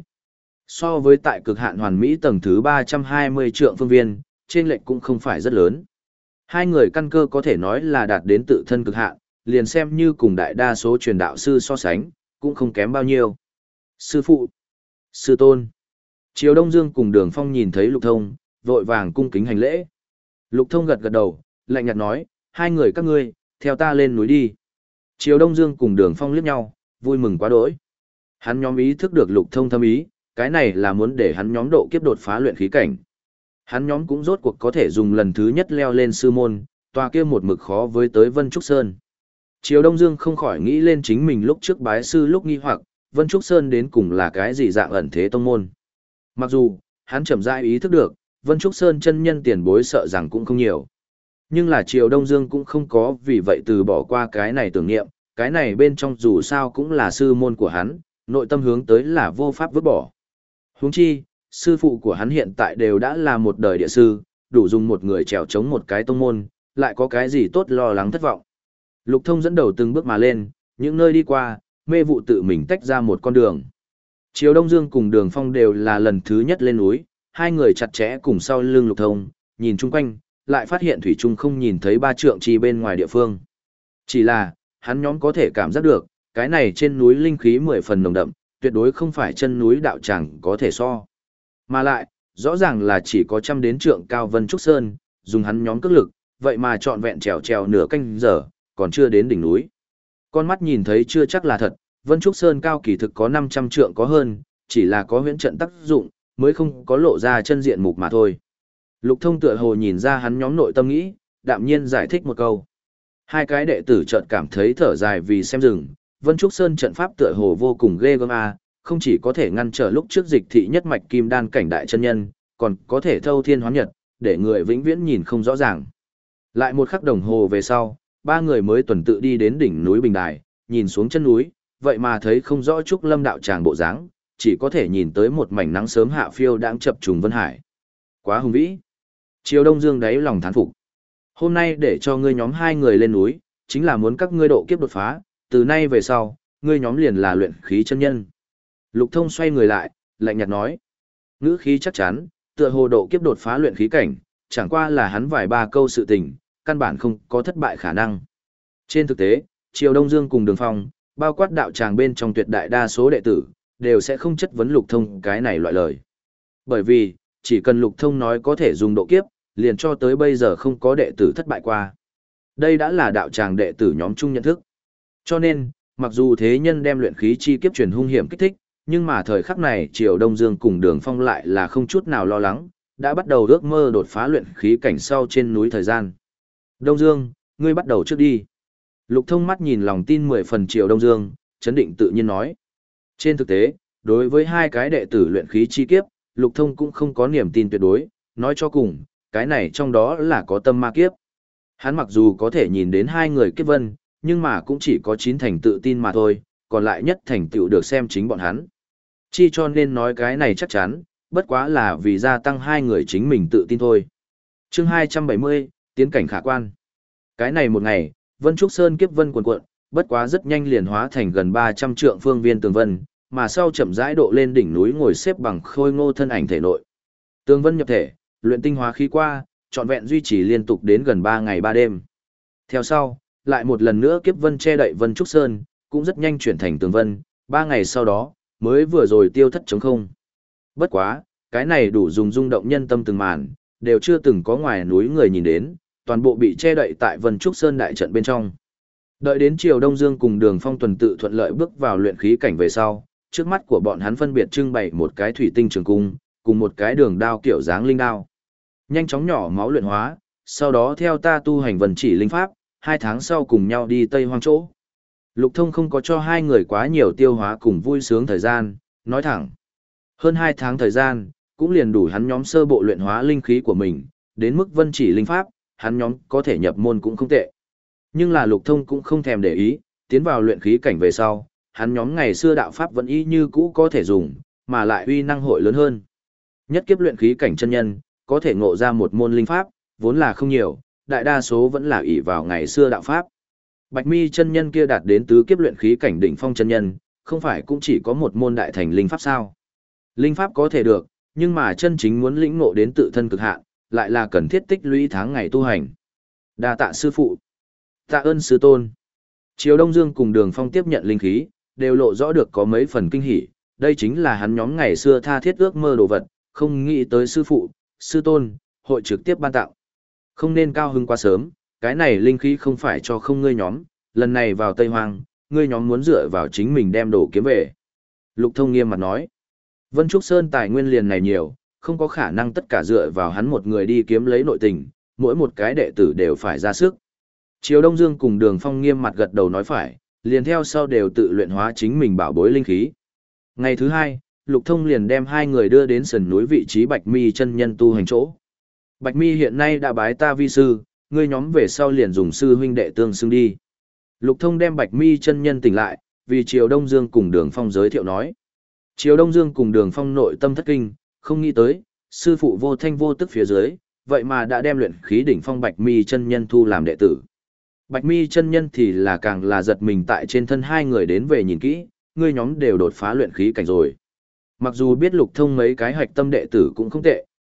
So với tại cực hạn hoàn mỹ tầng thứ ba trăm hai mươi trượng phương viên, trên lệch cũng không phải rất lớn. Hai người căn cơ có thể nói là đạt đến tự thân cực hạn, liền xem như cùng đại đa số truyền đạo sư so sánh, cũng không kém bao nhiêu. Sư phụ, sư tôn. Triều Đông Dương cùng Đường Phong nhìn thấy Lục Thông, vội vàng cung kính hành lễ. Lục Thông gật gật đầu, lạnh nhạt nói, hai người các ngươi, theo ta lên núi đi. Triều Đông Dương cùng Đường Phong liếc nhau, vui mừng quá đỗi. Hắn nhóm ý thức được Lục Thông thâm ý, cái này là muốn để hắn nhóm độ kiếp đột phá luyện khí cảnh. Hắn nhóm cũng rốt cuộc có thể dùng lần thứ nhất leo lên sư môn, tòa kia một mực khó với tới Vân Trúc Sơn. Triều Đông Dương không khỏi nghĩ lên chính mình lúc trước bái sư lúc nghi hoặc, Vân Trúc Sơn đến cùng là cái gì dạng ẩn thế tông môn. Mặc dù, hắn chậm rãi ý thức được, Vân Trúc Sơn chân nhân tiền bối sợ rằng cũng không nhiều. Nhưng là Triều Đông Dương cũng không có vì vậy từ bỏ qua cái này tưởng niệm, cái này bên trong dù sao cũng là sư môn của hắn, nội tâm hướng tới là vô pháp vứt bỏ. Huống chi, sư phụ của hắn hiện tại đều đã là một đời địa sư, đủ dùng một người trèo chống một cái tông môn, lại có cái gì tốt lo lắng thất vọng. Lục Thông dẫn đầu từng bước mà lên, những nơi đi qua, mê vụ tự mình tách ra một con đường. Triều Đông Dương cùng Đường Phong đều là lần thứ nhất lên núi, hai người chặt chẽ cùng sau lưng Lục Thông, nhìn chung quanh, lại phát hiện thủy trung không nhìn thấy ba trượng chi bên ngoài địa phương. Chỉ là, hắn nhóm có thể cảm giác được, cái này trên núi linh khí mười phần nồng đậm, tuyệt đối không phải chân núi đạo tràng có thể so. Mà lại, rõ ràng là chỉ có trăm đến trượng cao Vân Trúc Sơn, dùng hắn nhóm cước lực, vậy mà trọn vẹn trèo trèo nửa canh giờ, còn chưa đến đỉnh núi. Con mắt nhìn thấy chưa chắc là thật, Vân Trúc Sơn cao kỳ thực có năm trăm trượng có hơn, chỉ là có huyễn trận tác dụng, mới không có lộ ra chân diện mục mà thôi. Lục Thông tựa hồ nhìn ra hắn nhóm nội tâm nghĩ, đạm nhiên giải thích một câu. Hai cái đệ tử chợt cảm thấy thở dài vì xem rừng, Vân Trúc Sơn trận pháp tựa hồ vô cùng ghê gớm a, không chỉ có thể ngăn trở lúc trước dịch thị nhất mạch kim đan cảnh đại chân nhân, còn có thể thâu thiên hoán nhật, để người vĩnh viễn nhìn không rõ ràng. Lại một khắc đồng hồ về sau, ba người mới tuần tự đi đến đỉnh núi Bình Đài, nhìn xuống chân núi, vậy mà thấy không rõ Trúc Lâm đạo tràng bộ dáng, chỉ có thể nhìn tới một mảnh nắng sớm hạ phiêu đang chập trùng vân hải. Quá hùng vĩ. Triều Đông Dương đáy lòng thán phục. Hôm nay để cho ngươi nhóm hai người lên núi, chính là muốn các ngươi độ kiếp đột phá, từ nay về sau, ngươi nhóm liền là luyện khí chân nhân. Lục Thông xoay người lại, lạnh nhạt nói. Ngữ khí chắc chắn, tựa hồ độ kiếp đột phá luyện khí cảnh, chẳng qua là hắn vài ba câu sự tình, căn bản không có thất bại khả năng. Trên thực tế, Triều Đông Dương cùng Đường Phong, bao quát đạo tràng bên trong tuyệt đại đa số đệ tử, đều sẽ không chất vấn Lục Thông cái này loại lời. Bởi vì, chỉ cần Lục Thông nói có thể dùng độ kiếp, liền cho tới bây giờ không có đệ tử thất bại qua. Đây đã là đạo tràng đệ tử nhóm chung nhận thức. Cho nên, mặc dù thế nhân đem luyện khí chi kiếp truyền hung hiểm kích thích, nhưng mà thời khắc này Triều Đông Dương cùng Đường Phong lại là không chút nào lo lắng, đã bắt đầu ước mơ đột phá luyện khí cảnh sau trên núi thời gian. Đông Dương, ngươi bắt đầu trước đi. Lục Thông mắt nhìn lòng tin mười phần Triều Đông Dương, chấn định tự nhiên nói. Trên thực tế, đối với hai cái đệ tử luyện khí chi kiếp, Lục Thông cũng không có niềm tin tuyệt đối, nói cho cùng, cái này trong đó là có tâm ma kiếp. Hắn mặc dù có thể nhìn đến hai người kiếp vân, nhưng mà cũng chỉ có chín thành tự tin mà thôi, còn lại nhất thành tựu được xem chính bọn hắn. Chi cho nên nói cái này chắc chắn, bất quá là vì gia tăng hai người chính mình tự tin thôi. Chương hai trăm bảy mươi, tiến cảnh khả quan. Cái này một ngày, Vân Trúc Sơn kiếp vân cuồn cuộn, bất quá rất nhanh liền hóa thành gần ba trăm trượng phương viên tường vân, mà sau chậm rãi độ lên đỉnh núi ngồi xếp bằng khôi ngô thân ảnh thể nội. Tường vân nhập thể, luyện tinh hóa khí qua, trọn vẹn duy trì liên tục đến gần ba ngày ba đêm. Theo sau, lại một lần nữa kiếp vân che đậy Vân Trúc Sơn, cũng rất nhanh chuyển thành tường vân, ba ngày sau đó, mới vừa rồi tiêu thất trống không. Bất quá, cái này đủ dùng rung động nhân tâm từng màn, đều chưa từng có ngoài núi người nhìn đến, toàn bộ bị che đậy tại Vân Trúc Sơn đại trận bên trong. Đợi đến chiều Đông Dương cùng Đường Phong tuần tự thuận lợi bước vào luyện khí cảnh về sau, trước mắt của bọn hắn phân biệt trưng bày một cái thủy tinh trường cung, cùng một cái đường đao kiểu dáng linh đao. Nhanh chóng nhỏ máu luyện hóa, sau đó theo ta tu hành vần chỉ linh pháp, hai tháng sau cùng nhau đi Tây Hoang chỗ. Lục Thông không có cho hai người quá nhiều tiêu hóa cùng vui sướng thời gian, nói thẳng. Hơn hai tháng thời gian, cũng liền đủ hắn nhóm sơ bộ luyện hóa linh khí của mình, đến mức vân chỉ linh pháp, hắn nhóm có thể nhập môn cũng không tệ. Nhưng là Lục Thông cũng không thèm để ý, tiến vào luyện khí cảnh về sau, hắn nhóm ngày xưa đạo pháp vẫn y như cũ có thể dùng, mà lại uy năng hội lớn hơn. Nhất kiếp luyện khí cảnh chân nhân, có thể ngộ ra một môn linh pháp, vốn là không nhiều, đại đa số vẫn là ỷ vào ngày xưa đạo pháp. Bạch Mi chân nhân kia đạt đến tứ kiếp luyện khí cảnh đỉnh phong chân nhân, không phải cũng chỉ có một môn đại thành linh pháp sao? Linh pháp có thể được, nhưng mà chân chính muốn lĩnh ngộ đến tự thân cực hạn, lại là cần thiết tích lũy tháng ngày tu hành. Đa tạ sư phụ, tạ ơn sư tôn. Triều Đông Dương cùng Đường Phong tiếp nhận linh khí, đều lộ rõ được có mấy phần kinh hỉ, đây chính là hắn nhóm ngày xưa tha thiết ước mơ đồ vật, không nghĩ tới sư phụ, sư tôn, hội trực tiếp ban tặng. Không nên cao hứng quá sớm, cái này linh khí không phải cho không ngươi nhóm, lần này vào Tây Hoang, ngươi nhóm muốn dựa vào chính mình đem đồ kiếm về. Lục Thông nghiêm mặt nói, Vân Trúc Sơn tài nguyên liền này nhiều, không có khả năng tất cả dựa vào hắn một người đi kiếm lấy nội tình, mỗi một cái đệ tử đều phải ra sức. Triều Đông Dương cùng Đường Phong nghiêm mặt gật đầu nói phải, liền theo sau đều tự luyện hóa chính mình bảo bối linh khí. Ngày thứ hai, Lục Thông liền đem hai người đưa đến sườn núi vị trí Bạch Mi chân nhân tu hành chỗ. Bạch Mi hiện nay đã bái ta vi sư, ngươi nhóm về sau liền dùng sư huynh đệ tương xưng đi. Lục Thông đem Bạch Mi chân nhân tỉnh lại, vì Triều Đông Dương cùng Đường Phong giới thiệu nói. Triều Đông Dương cùng Đường Phong nội tâm thất kinh, không nghĩ tới, sư phụ vô thanh vô tức phía dưới, vậy mà đã đem luyện khí đỉnh phong Bạch Mi chân nhân thu làm đệ tử. Bạch Mi chân nhân thì là càng là giật mình tại trên thân hai người đến về nhìn kỹ, ngươi nhóm đều đột phá luyện khí cảnh rồi. Mặc dù biết Lục Thông mấy cái hạch tâm đệ tử cũng không tệ,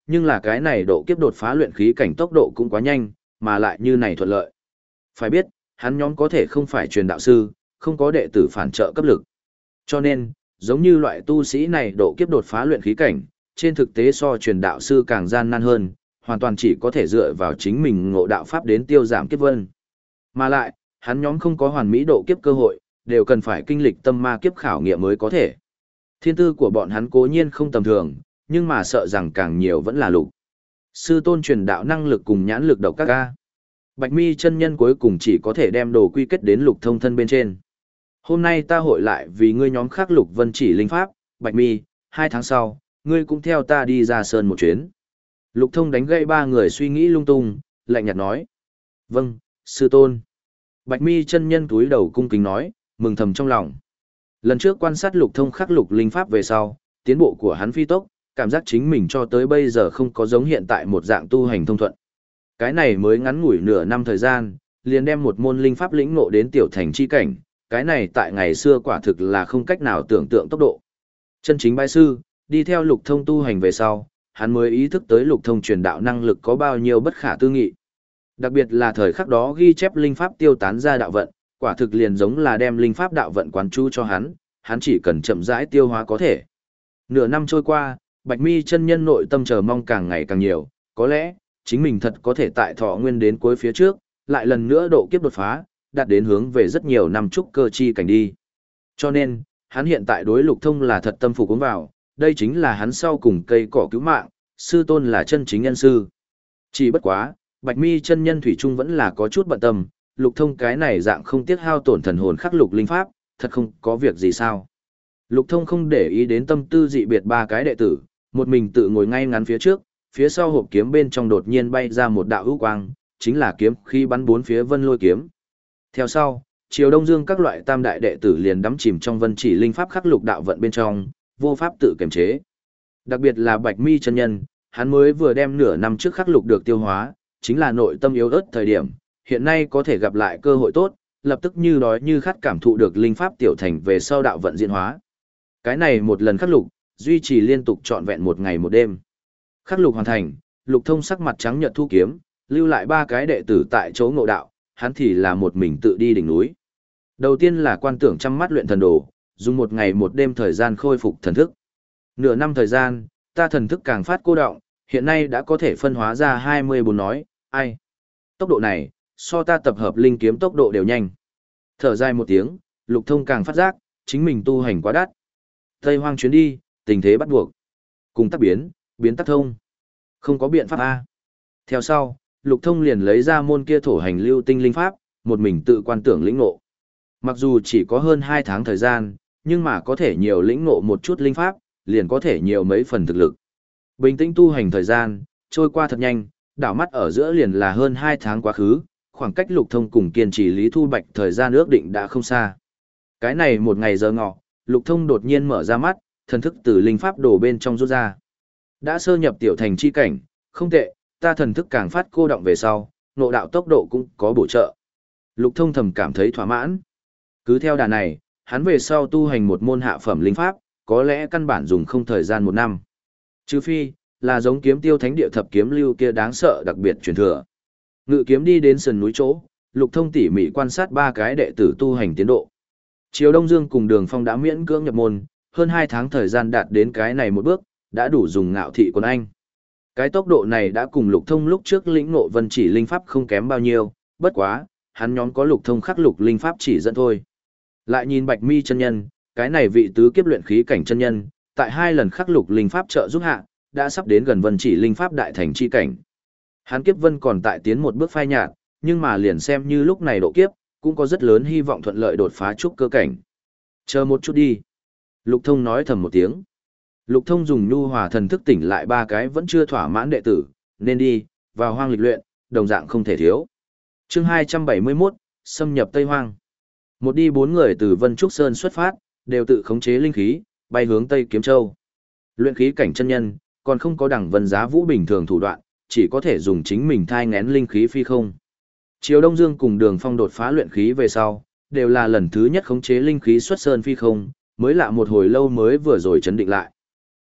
nhưng là cái này độ kiếp đột phá luyện khí cảnh tốc độ cũng quá nhanh, mà lại như này thuận lợi. Phải biết, hắn nhóm có thể không phải truyền đạo sư, không có đệ tử phản trợ cấp lực. Cho nên, giống như loại tu sĩ này độ kiếp đột phá luyện khí cảnh, trên thực tế so truyền đạo sư càng gian nan hơn, hoàn toàn chỉ có thể dựa vào chính mình ngộ đạo pháp đến tiêu giảm kiếp vân. Mà lại, hắn nhóm không có hoàn mỹ độ kiếp cơ hội, đều cần phải kinh lịch tâm ma kiếp khảo nghiệm mới có thể. Thiên tư của bọn hắn cố nhiên không tầm thường, nhưng mà sợ rằng càng nhiều vẫn là lục. Sư tôn truyền đạo năng lực cùng nhãn lực độc các ca. Bạch mi chân nhân cuối cùng chỉ có thể đem đồ quy kết đến lục thông thân bên trên. Hôm nay ta hội lại vì ngươi nhóm khác lục vân chỉ linh pháp, Bạch mi, hai tháng sau, ngươi cũng theo ta đi ra sơn một chuyến. Lục thông đánh gãy ba người suy nghĩ lung tung, lạnh nhạt nói. Vâng, sư tôn. Bạch mi chân nhân túi đầu cung kính nói, mừng thầm trong lòng. Lần trước quan sát lục thông khắc lục linh pháp về sau, tiến bộ của hắn phi tốc, cảm giác chính mình cho tới bây giờ không có giống hiện tại một dạng tu hành thông thuận. Cái này mới ngắn ngủi nửa năm thời gian, liền đem một môn linh pháp lĩnh ngộ đến tiểu thành chi cảnh, cái này tại ngày xưa quả thực là không cách nào tưởng tượng tốc độ. Chân chính bái sư, đi theo lục thông tu hành về sau, hắn mới ý thức tới lục thông truyền đạo năng lực có bao nhiêu bất khả tư nghị. Đặc biệt là thời khắc đó ghi chép linh pháp tiêu tán ra đạo vận, quả thực liền giống là đem linh pháp đạo vận quán chú cho hắn, hắn chỉ cần chậm rãi tiêu hóa có thể. Nửa năm trôi qua, Bạch mi chân nhân nội tâm chờ mong càng ngày càng nhiều, có lẽ, chính mình thật có thể tại thọ nguyên đến cuối phía trước, lại lần nữa độ kiếp đột phá, đạt đến hướng về rất nhiều năm trúc cơ chi cảnh đi. Cho nên, hắn hiện tại đối lục thông là thật tâm phục uống vào, đây chính là hắn sau cùng cây cỏ cứu mạng, sư tôn là chân chính nhân sư. Chỉ bất quá, Bạch mi chân nhân thủy trung vẫn là có chút bận tâm, lục thông cái này dạng không tiếc hao tổn thần hồn khắc lục linh pháp, thật không có việc gì sao. Lục thông không để ý đến tâm tư dị biệt ba cái đệ tử, một mình tự ngồi ngay ngắn phía trước, phía sau hộp kiếm bên trong đột nhiên bay ra một đạo ưu quang, chính là kiếm khi bắn bốn phía vân lôi kiếm. Theo sau, Triều Đông Dương các loại tam đại đệ tử liền đắm chìm trong vân chỉ linh pháp khắc lục đạo vận bên trong, vô pháp tự kiềm chế. Đặc biệt là Bạch mi chân nhân, hắn mới vừa đem nửa năm trước khắc lục được tiêu hóa, chính là nội tâm yếu ớt thời điểm, hiện nay có thể gặp lại cơ hội tốt, lập tức như đói như khát cảm thụ được linh pháp tiểu thành về sau đạo vận diễn hóa. Cái này một lần khắc lục, duy trì liên tục trọn vẹn một ngày một đêm. Khắc lục hoàn thành, Lục Thông sắc mặt trắng nhợt thu kiếm, lưu lại ba cái đệ tử tại chỗ ngộ đạo, hắn thì là một mình tự đi đỉnh núi. Đầu tiên là quan tưởng chăm mắt luyện thần đồ, dùng một ngày một đêm thời gian khôi phục thần thức. Nửa năm thời gian, ta thần thức càng phát cô động, hiện nay đã có thể phân hóa ra hai mươi bốn nói, ai. Tốc độ này, so ta tập hợp linh kiếm tốc độ đều nhanh. Thở dài một tiếng, Lục Thông càng phát giác, chính mình tu hành quá đắt. Tây Hoang chuyến đi, tình thế bắt buộc. Cùng tắc biến, biến tắc thông. Không có biện pháp A. Theo sau, Lục Thông liền lấy ra môn kia thổ hành lưu tinh linh pháp, một mình tự quan tưởng lĩnh ngộ. Mặc dù chỉ có hơn hai tháng thời gian, nhưng mà có thể nhiều lĩnh ngộ một chút linh pháp, liền có thể nhiều mấy phần thực lực. Bình tĩnh tu hành thời gian, trôi qua thật nhanh, đảo mắt ở giữa liền là hơn hai tháng quá khứ, khoảng cách Lục Thông cùng kiên trì Lý Thu Bạch thời gian ước định đã không xa. Cái này một ngày giờ ngọ, Lục Thông đột nhiên mở ra mắt, thần thức từ linh pháp đồ bên trong rút ra. Đã sơ nhập tiểu thành chi cảnh, không tệ, ta thần thức càng phát cô động về sau, ngộ đạo tốc độ cũng có bổ trợ. Lục Thông thầm cảm thấy thỏa mãn. Cứ theo đà này, hắn về sau tu hành một môn hạ phẩm linh pháp, có lẽ căn bản dùng không thời gian một năm. Trừ phi, là giống kiếm tiêu thánh địa thập kiếm lưu kia đáng sợ đặc biệt truyền thừa. Ngự kiếm đi đến sườn núi chỗ, Lục Thông tỉ mỉ quan sát ba cái đệ tử tu hành tiến độ. Triều Đông Dương cùng Đường Phong đã miễn cưỡng nhập môn, hơn hai tháng thời gian đạt đến cái này một bước, đã đủ dùng ngạo thị quân anh. Cái tốc độ này đã cùng Lục Thông lúc trước lĩnh ngộ vân chỉ linh pháp không kém bao nhiêu, bất quá, hắn nhóm có Lục Thông khắc lục linh pháp chỉ dẫn thôi. Lại nhìn Bạch mi chân nhân, cái này vị tứ kiếp luyện khí cảnh chân nhân, tại hai lần khắc lục linh pháp trợ giúp hạ, đã sắp đến gần vân chỉ linh pháp đại thành chi cảnh. Hắn kiếp vân còn tại tiến một bước phai nhạt, nhưng mà liền xem như lúc này độ kiếp, cũng có rất lớn hy vọng thuận lợi đột phá trúc cơ cảnh. Chờ một chút đi. Lục Thông nói thầm một tiếng. Lục Thông dùng nhu hòa thần thức tỉnh lại ba cái vẫn chưa thỏa mãn đệ tử, nên đi, vào hoang lịch luyện, đồng dạng không thể thiếu. Chương hai trăm bảy mươi mốt, xâm nhập Tây Hoang. Một đi bốn người từ Vân Trúc Sơn xuất phát, đều tự khống chế linh khí, bay hướng Tây Kiếm Châu. Luyện khí cảnh chân nhân, còn không có đẳng vân giá vũ bình thường thủ đoạn, chỉ có thể dùng chính mình thai ngén linh khí phi không. Triều Đông Dương cùng Đường Phong đột phá luyện khí về sau, đều là lần thứ nhất khống chế linh khí xuất sơn phi không, mới lạ một hồi lâu mới vừa rồi chấn định lại.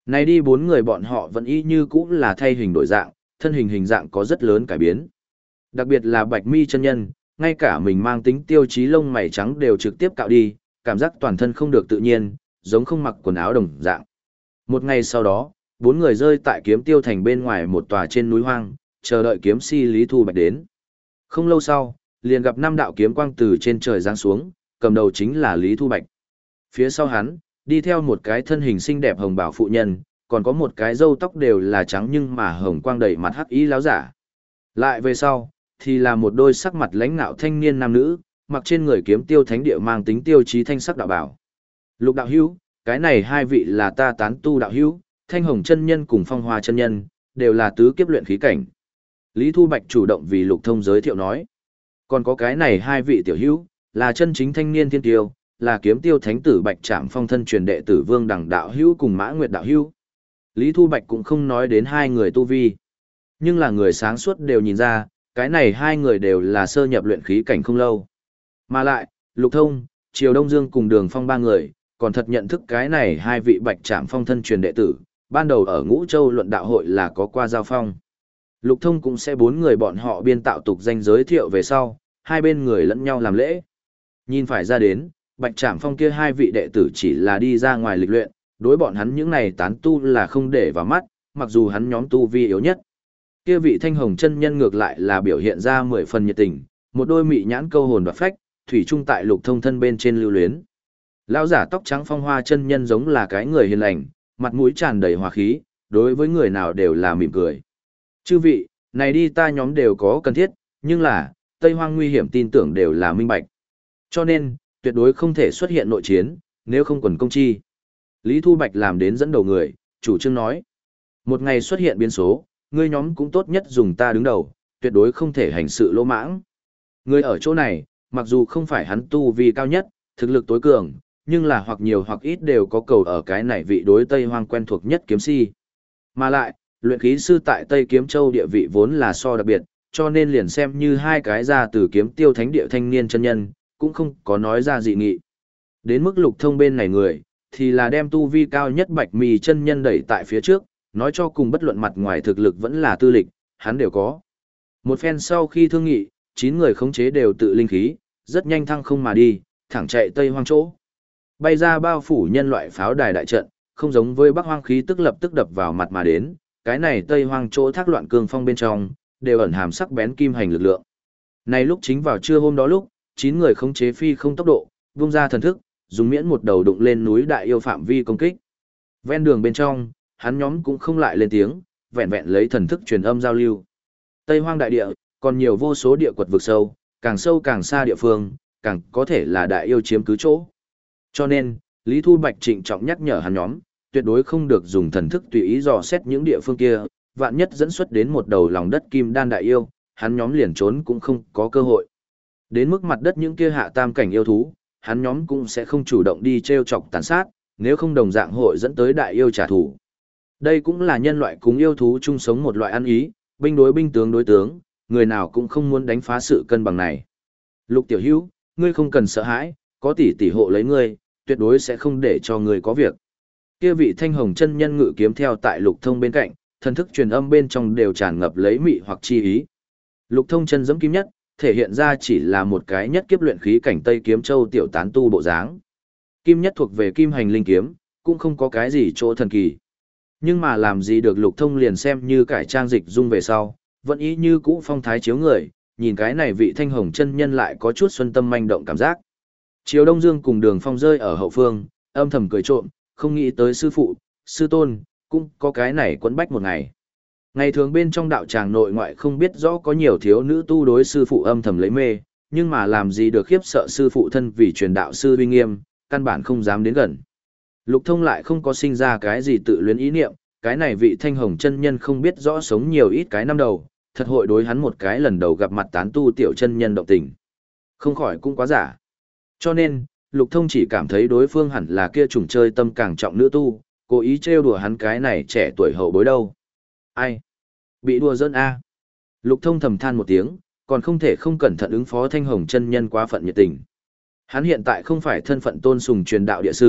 Này đi bốn người bọn họ vẫn y như cũ là thay hình đổi dạng, thân hình hình dạng có rất lớn cải biến. Đặc biệt là Bạch Mi chân nhân, ngay cả mình mang tính tiêu chí lông mày trắng đều trực tiếp cạo đi, cảm giác toàn thân không được tự nhiên, giống không mặc quần áo đồng dạng. Một ngày sau đó, bốn người rơi tại Kiếm Tiêu thành bên ngoài một tòa trên núi hoang, chờ đợi kiếm si Lý Thu Bạch đến. Không lâu sau, liền gặp năm đạo kiếm quang từ trên trời giáng xuống, cầm đầu chính là Lý Thu Bạch. Phía sau hắn, đi theo một cái thân hình xinh đẹp hồng bảo phụ nhân, còn có một cái râu tóc đều là trắng nhưng mà hồng quang đầy mặt hắc ý láo giả. Lại về sau, thì là một đôi sắc mặt lãnh nạo thanh niên nam nữ, mặc trên người Kiếm Tiêu thánh địa mang tính tiêu chí thanh sắc đạo bảo. Lục đạo hữu, cái này hai vị là ta tán tu đạo hữu, Thanh Hồng chân nhân cùng Phong Hoa chân nhân, đều là tứ kiếp luyện khí cảnh. Lý Thu Bạch chủ động vì Lục Thông giới thiệu nói. Còn có cái này hai vị tiểu hữu, là chân chính thanh niên thiên tiêu, là Kiếm Tiêu thánh tử Bạch Trảm Phong thân truyền đệ tử Vương Đằng đạo hữu cùng Mã Nguyệt đạo hữu. Lý Thu Bạch cũng không nói đến hai người tu vi, nhưng là người sáng suốt đều nhìn ra, cái này hai người đều là sơ nhập luyện khí cảnh không lâu. Mà lại, Lục Thông, Triều Đông Dương cùng Đường Phong ba người, còn thật nhận thức cái này hai vị Bạch Trảm Phong thân truyền đệ tử, ban đầu ở Ngũ Châu luận đạo hội là có qua giao phong. Lục Thông cũng sẽ bốn người bọn họ biên tạo tục danh giới thiệu về sau, hai bên người lẫn nhau làm lễ. Nhìn phải ra đến, Bạch Trảm Phong kia hai vị đệ tử chỉ là đi ra ngoài lịch luyện, đối bọn hắn những này tán tu là không để vào mắt, mặc dù hắn nhóm tu vi yếu nhất. Kia vị Thanh Hồng chân nhân ngược lại là biểu hiện ra mười phần nhiệt tình, một đôi mị nhãn câu hồn đoạt phách, thủy chung tại Lục Thông thân bên trên lưu luyến. Lão giả tóc trắng Phong Hoa chân nhân giống là cái người hiền lành, mặt mũi tràn đầy hòa khí, đối với người nào đều là mỉm cười. Chư vị, này đi ta nhóm đều có cần thiết, nhưng là, Tây Hoang nguy hiểm tin tưởng đều là minh bạch. Cho nên, tuyệt đối không thể xuất hiện nội chiến, nếu không quần công chi. Lý Thu Bạch làm đến dẫn đầu người, chủ trương nói. Một ngày xuất hiện biến số, ngươi nhóm cũng tốt nhất dùng ta đứng đầu, tuyệt đối không thể hành sự lỗ mãng. Người ở chỗ này, mặc dù không phải hắn tu vi cao nhất, thực lực tối cường, nhưng là hoặc nhiều hoặc ít đều có cầu ở cái này vị đối Tây Hoang quen thuộc nhất kiếm si. Mà lại, luyện khí sư tại Tây Kiếm Châu địa vị vốn là so đặc biệt, cho nên liền xem như hai cái ra từ Kiếm Tiêu thánh địa thanh niên chân nhân, cũng không có nói ra dị nghị. Đến mức Lục Thông bên này người, thì là đem tu vi cao nhất Bạch Mì chân nhân đẩy tại phía trước, nói cho cùng bất luận mặt ngoài thực lực vẫn là tư lịch, hắn đều có. Một phen sau khi thương nghị, chín người khống chế đều tự linh khí, rất nhanh thăng không mà đi, thẳng chạy Tây Hoang chỗ. Bay ra bao phủ nhân loại pháo đài đại trận, không giống với Bắc Hoang khí tức lập tức đập vào mặt mà đến, cái này Tây Hoang chỗ thác loạn cương phong bên trong, đều ẩn hàm sắc bén kim hành lực lượng. Này lúc chính vào trưa hôm đó lúc, chín người khống chế phi không tốc độ, vung ra thần thức, dùng miễn một đầu đụng lên núi đại yêu phạm vi công kích. Ven đường bên trong, hắn nhóm cũng không lại lên tiếng, vẹn vẹn lấy thần thức truyền âm giao lưu. Tây Hoang đại địa, còn nhiều vô số địa quật vực sâu, càng sâu càng xa địa phương, càng có thể là đại yêu chiếm cứ chỗ. Cho nên, Lý Thu Bạch trịnh trọng nhắc nhở hắn nhóm, tuyệt đối không được dùng thần thức tùy ý dò xét những địa phương kia, vạn nhất dẫn xuất đến một đầu lòng đất kim đan đại yêu, hắn nhóm liền trốn cũng không có cơ hội. Đến mức mặt đất những kia hạ tam cảnh yêu thú, hắn nhóm cũng sẽ không chủ động đi treo chọc tàn sát, nếu không đồng dạng hội dẫn tới đại yêu trả thù. Đây cũng là nhân loại cùng yêu thú chung sống một loại ăn ý, binh đối binh tướng đối tướng, người nào cũng không muốn đánh phá sự cân bằng này. Lục tiểu hữu, ngươi không cần sợ hãi, có tỷ tỷ hộ lấy ngươi, tuyệt đối sẽ không để cho ngươi có việc. Kia vị Thanh Hồng chân nhân ngự kiếm theo tại Lục Thông bên cạnh, thần thức truyền âm bên trong đều tràn ngập lấy mị hoặc chi ý. Lục Thông chân giẫm kim nhất, thể hiện ra chỉ là một cái nhất kiếp luyện khí cảnh Tây Kiếm Châu tiểu tán tu bộ dáng. Kim nhất thuộc về kim hành linh kiếm, cũng không có cái gì chỗ thần kỳ. Nhưng mà làm gì được Lục Thông liền xem như cải trang dịch dung về sau, vẫn ý như cũ phong thái chiếu người, nhìn cái này vị Thanh Hồng chân nhân lại có chút xuân tâm manh động cảm giác. Triều Đông Dương cùng Đường Phong rơi ở hậu phương, âm thầm cười trộm, không nghĩ tới sư phụ, sư tôn, cũng có cái này quấn bách một ngày. Ngày thường bên trong đạo tràng nội ngoại không biết rõ có nhiều thiếu nữ tu đối sư phụ âm thầm lấy mê, nhưng mà làm gì được khiếp sợ sư phụ thân vì truyền đạo sư uy nghiêm, căn bản không dám đến gần. Lục Thông lại không có sinh ra cái gì tự luyến ý niệm, cái này vị Thanh Hồng chân nhân không biết rõ sống nhiều ít cái năm đầu, thật hội đối hắn một cái lần đầu gặp mặt tán tu tiểu chân nhân động tình. Không khỏi cũng quá giả. Cho nên, Lục Thông chỉ cảm thấy đối phương hẳn là kia trùng chơi tâm càng trọng nữ tu, cố ý trêu đùa hắn cái này trẻ tuổi hậu bối đâu. Ai? Bị đùa giỡn a. Lục Thông thầm than một tiếng, còn không thể không cẩn thận ứng phó Thanh Hồng chân nhân quá phận nhiệt tình. Hắn hiện tại không phải thân phận tôn sùng truyền đạo địa sư,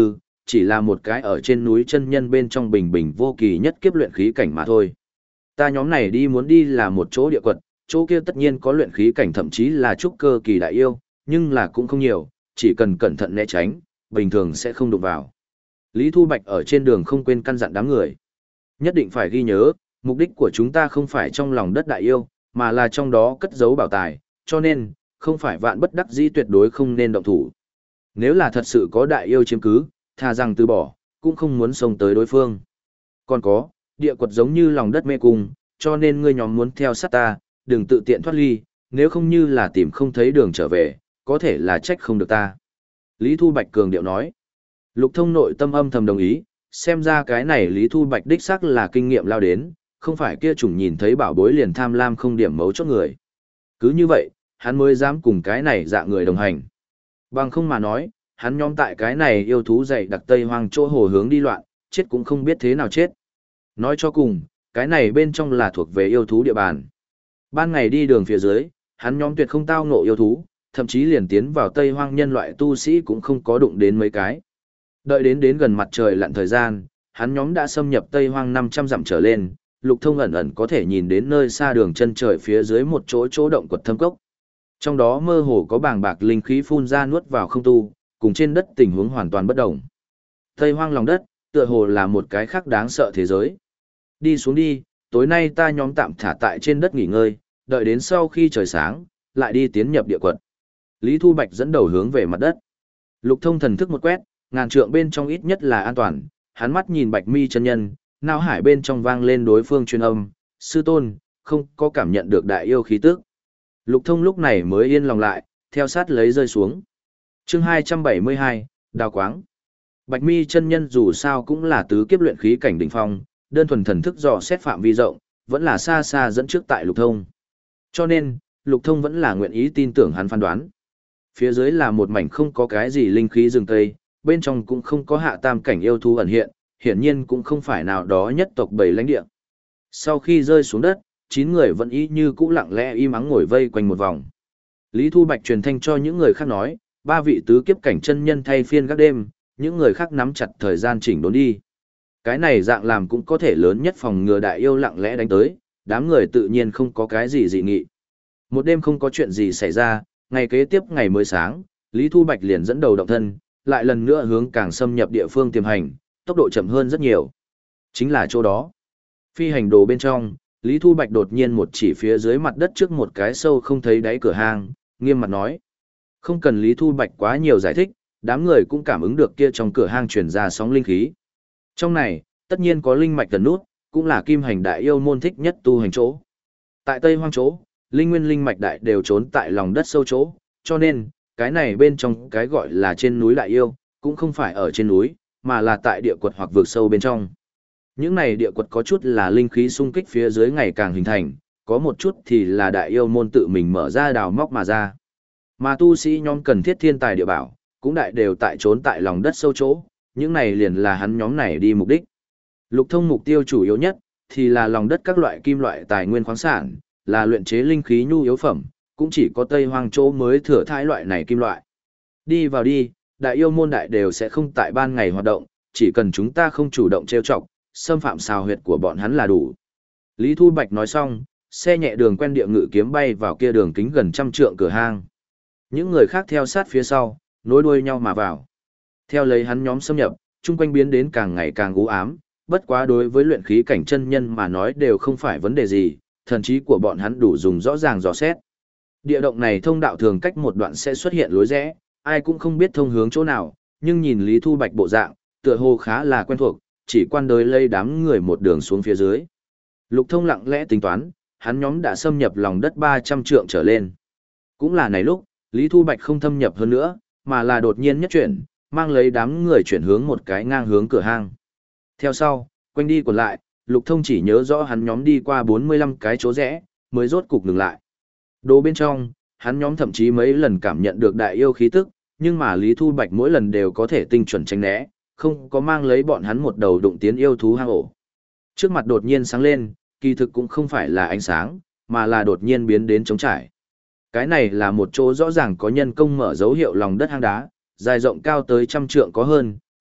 chỉ là một cái ở trên núi chân nhân bên trong bình bình vô kỳ nhất kiếp luyện khí cảnh mà thôi. Ta nhóm này đi muốn đi là một chỗ địa quật, chỗ kia tất nhiên có luyện khí cảnh thậm chí là trúc cơ kỳ đại yêu, nhưng là cũng không nhiều, chỉ cần cẩn thận né tránh, bình thường sẽ không đụng vào. Lý Thu Bạch ở trên đường không quên căn dặn đám người. Nhất định phải ghi nhớ, mục đích của chúng ta không phải trong lòng đất đại yêu, mà là trong đó cất giấu bảo tài, cho nên, không phải vạn bất đắc dĩ tuyệt đối không nên động thủ. Nếu là thật sự có đại yêu chiếm cứ, thà rằng từ bỏ, cũng không muốn xông tới đối phương. Còn có, địa quật giống như lòng đất mê cung, cho nên ngươi nhóm muốn theo sát ta, đừng tự tiện thoát ly, nếu không như là tìm không thấy đường trở về, có thể là trách không được ta. Lý Thu Bạch cường điệu nói. Lục Thông nội tâm âm thầm đồng ý, xem ra cái này Lý Thu Bạch đích xác là kinh nghiệm lao đến, không phải kia chủng nhìn thấy bảo bối liền tham lam không điểm mấu chốt người. Cứ như vậy, hắn mới dám cùng cái này dạ người đồng hành. Bằng không mà nói, hắn nhóm tại cái này yêu thú dày đặc Tây Hoang chỗ hồ hướng đi loạn, chết cũng không biết thế nào chết. Nói cho cùng, cái này bên trong là thuộc về yêu thú địa bàn. Ban ngày đi đường phía dưới, hắn nhóm tuyệt không tao ngộ yêu thú, thậm chí liền tiến vào Tây Hoang nhân loại tu sĩ cũng không có đụng đến mấy cái. Đợi đến đến gần mặt trời lặn thời gian, hắn nhóm đã xâm nhập Tây Hoang năm trăm dặm trở lên, Lục Thông ẩn ẩn có thể nhìn đến nơi xa đường chân trời phía dưới một chỗ chỗ động quật thâm cốc. Trong đó mơ hồ có bàng bạc linh khí phun ra nuốt vào không tu, cùng trên đất tình huống hoàn toàn bất động. Tây Hoang lòng đất, tựa hồ là một cái khác đáng sợ thế giới. Đi xuống đi, tối nay ta nhóm tạm thả tại trên đất nghỉ ngơi, đợi đến sau khi trời sáng, lại đi tiến nhập địa quật. Lý Thu Bạch dẫn đầu hướng về mặt đất. Lục Thông thần thức một quét, ngàn trượng bên trong ít nhất là an toàn, hắn mắt nhìn Bạch Mi chân nhân, não hải bên trong vang lên đối phương truyền âm, sư tôn, không có cảm nhận được đại yêu khí tức. Lục Thông lúc này mới yên lòng lại, theo sát lấy rơi xuống. Chương hai trăm bảy mươi hai, Đào Quáng. Bạch Mi chân nhân dù sao cũng là tứ kiếp luyện khí cảnh đỉnh phong, đơn thuần thần thức dò xét phạm vi rộng, vẫn là xa xa dẫn trước tại Lục Thông. Cho nên, Lục Thông vẫn là nguyện ý tin tưởng hắn phán đoán. Phía dưới là một mảnh không có cái gì linh khí rừng tây, bên trong cũng không có hạ tam cảnh yêu thú ẩn hiện, hiển nhiên cũng không phải nào đó nhất tộc bảy lãnh địa. Sau khi rơi xuống đất, chín người vẫn ý như cũ lặng lẽ im ắng ngồi vây quanh một vòng. Lý Thu Bạch truyền thanh cho những người khác nói, ba vị tứ kiếp cảnh chân nhân thay phiên các đêm, những người khác nắm chặt thời gian chỉnh đốn đi. Cái này dạng làm cũng có thể lớn nhất phòng ngừa đại yêu lặng lẽ đánh tới, đám người tự nhiên không có cái gì dị nghị. Một đêm không có chuyện gì xảy ra, ngày kế tiếp ngày mới sáng, Lý Thu Bạch liền dẫn đầu động thân, lại lần nữa hướng càng xâm nhập địa phương tiềm hành, tốc độ chậm hơn rất nhiều. Chính là chỗ đó. Phi hành đồ bên trong, Lý Thu Bạch đột nhiên một chỉ phía dưới mặt đất trước một cái sâu không thấy đáy cửa hang, nghiêm mặt nói. Không cần Lý Thu Bạch quá nhiều giải thích, đám người cũng cảm ứng được kia trong cửa hang truyền ra sóng linh khí. Trong này, tất nhiên có linh mạch tần nút, cũng là kim hành đại yêu môn thích nhất tu hành chỗ. Tại Tây Hoang chỗ, linh nguyên linh mạch đại đều trốn tại lòng đất sâu chỗ, cho nên, cái này bên trong cái gọi là trên núi đại yêu, cũng không phải ở trên núi, mà là tại địa quật hoặc vực sâu bên trong. Những này địa quật có chút là linh khí xung kích phía dưới ngày càng hình thành, có một chút thì là đại yêu môn tự mình mở ra đào móc mà ra. Mà tu sĩ nhóm cần thiết thiên tài địa bảo, cũng đại đều tại trốn tại lòng đất sâu chỗ, những này liền là hắn nhóm này đi mục đích. Lục Thông mục tiêu chủ yếu nhất, thì là lòng đất các loại kim loại tài nguyên khoáng sản, là luyện chế linh khí nhu yếu phẩm, cũng chỉ có Tây Hoang chỗ mới thừa thãi loại này kim loại. Đi vào đi, đại yêu môn đại đều sẽ không tại ban ngày hoạt động, chỉ cần chúng ta không chủ động trêu chọc, xâm phạm xào huyệt của bọn hắn là đủ. Lý Thu Bạch nói xong, xe nhẹ đường quen địa ngự kiếm bay vào kia đường kính gần trăm trượng cửa hang. Những người khác theo sát phía sau, nối đuôi nhau mà vào. Theo lấy hắn nhóm xâm nhập, chung quanh biến đến càng ngày càng u ám, bất quá đối với luyện khí cảnh chân nhân mà nói đều không phải vấn đề gì, thần trí của bọn hắn đủ dùng rõ ràng dò xét. Địa động này thông đạo thường cách một đoạn sẽ xuất hiện lối rẽ, ai cũng không biết thông hướng chỗ nào, nhưng nhìn Lý Thu Bạch bộ dạng, tựa hồ khá là quen thuộc, chỉ quan đối lây đám người một đường xuống phía dưới. Lục Thông lặng lẽ tính toán, hắn nhóm đã xâm nhập lòng đất ba trăm trượng trở lên. Cũng là này lúc, Lý Thu Bạch không thâm nhập hơn nữa, mà là đột nhiên nhất chuyển, mang lấy đám người chuyển hướng một cái ngang hướng cửa hang. Theo sau, quanh đi còn lại, Lục Thông chỉ nhớ rõ hắn nhóm đi qua bốn mươi lăm cái chỗ rẽ, mới rốt cục ngừng lại. Đồ bên trong, hắn nhóm thậm chí mấy lần cảm nhận được đại yêu khí tức, nhưng mà Lý Thu Bạch mỗi lần đều có thể tinh chuẩn tránh né, không có mang lấy bọn hắn một đầu đụng tiến yêu thú hang ổ. Trước mặt đột nhiên sáng lên, kỳ thực cũng không phải là ánh sáng, mà là đột nhiên biến đến trống trải. Cái này là một chỗ rõ ràng có nhân công mở dấu hiệu lòng đất hang đá, dài rộng cao tới trăm trượng có hơn,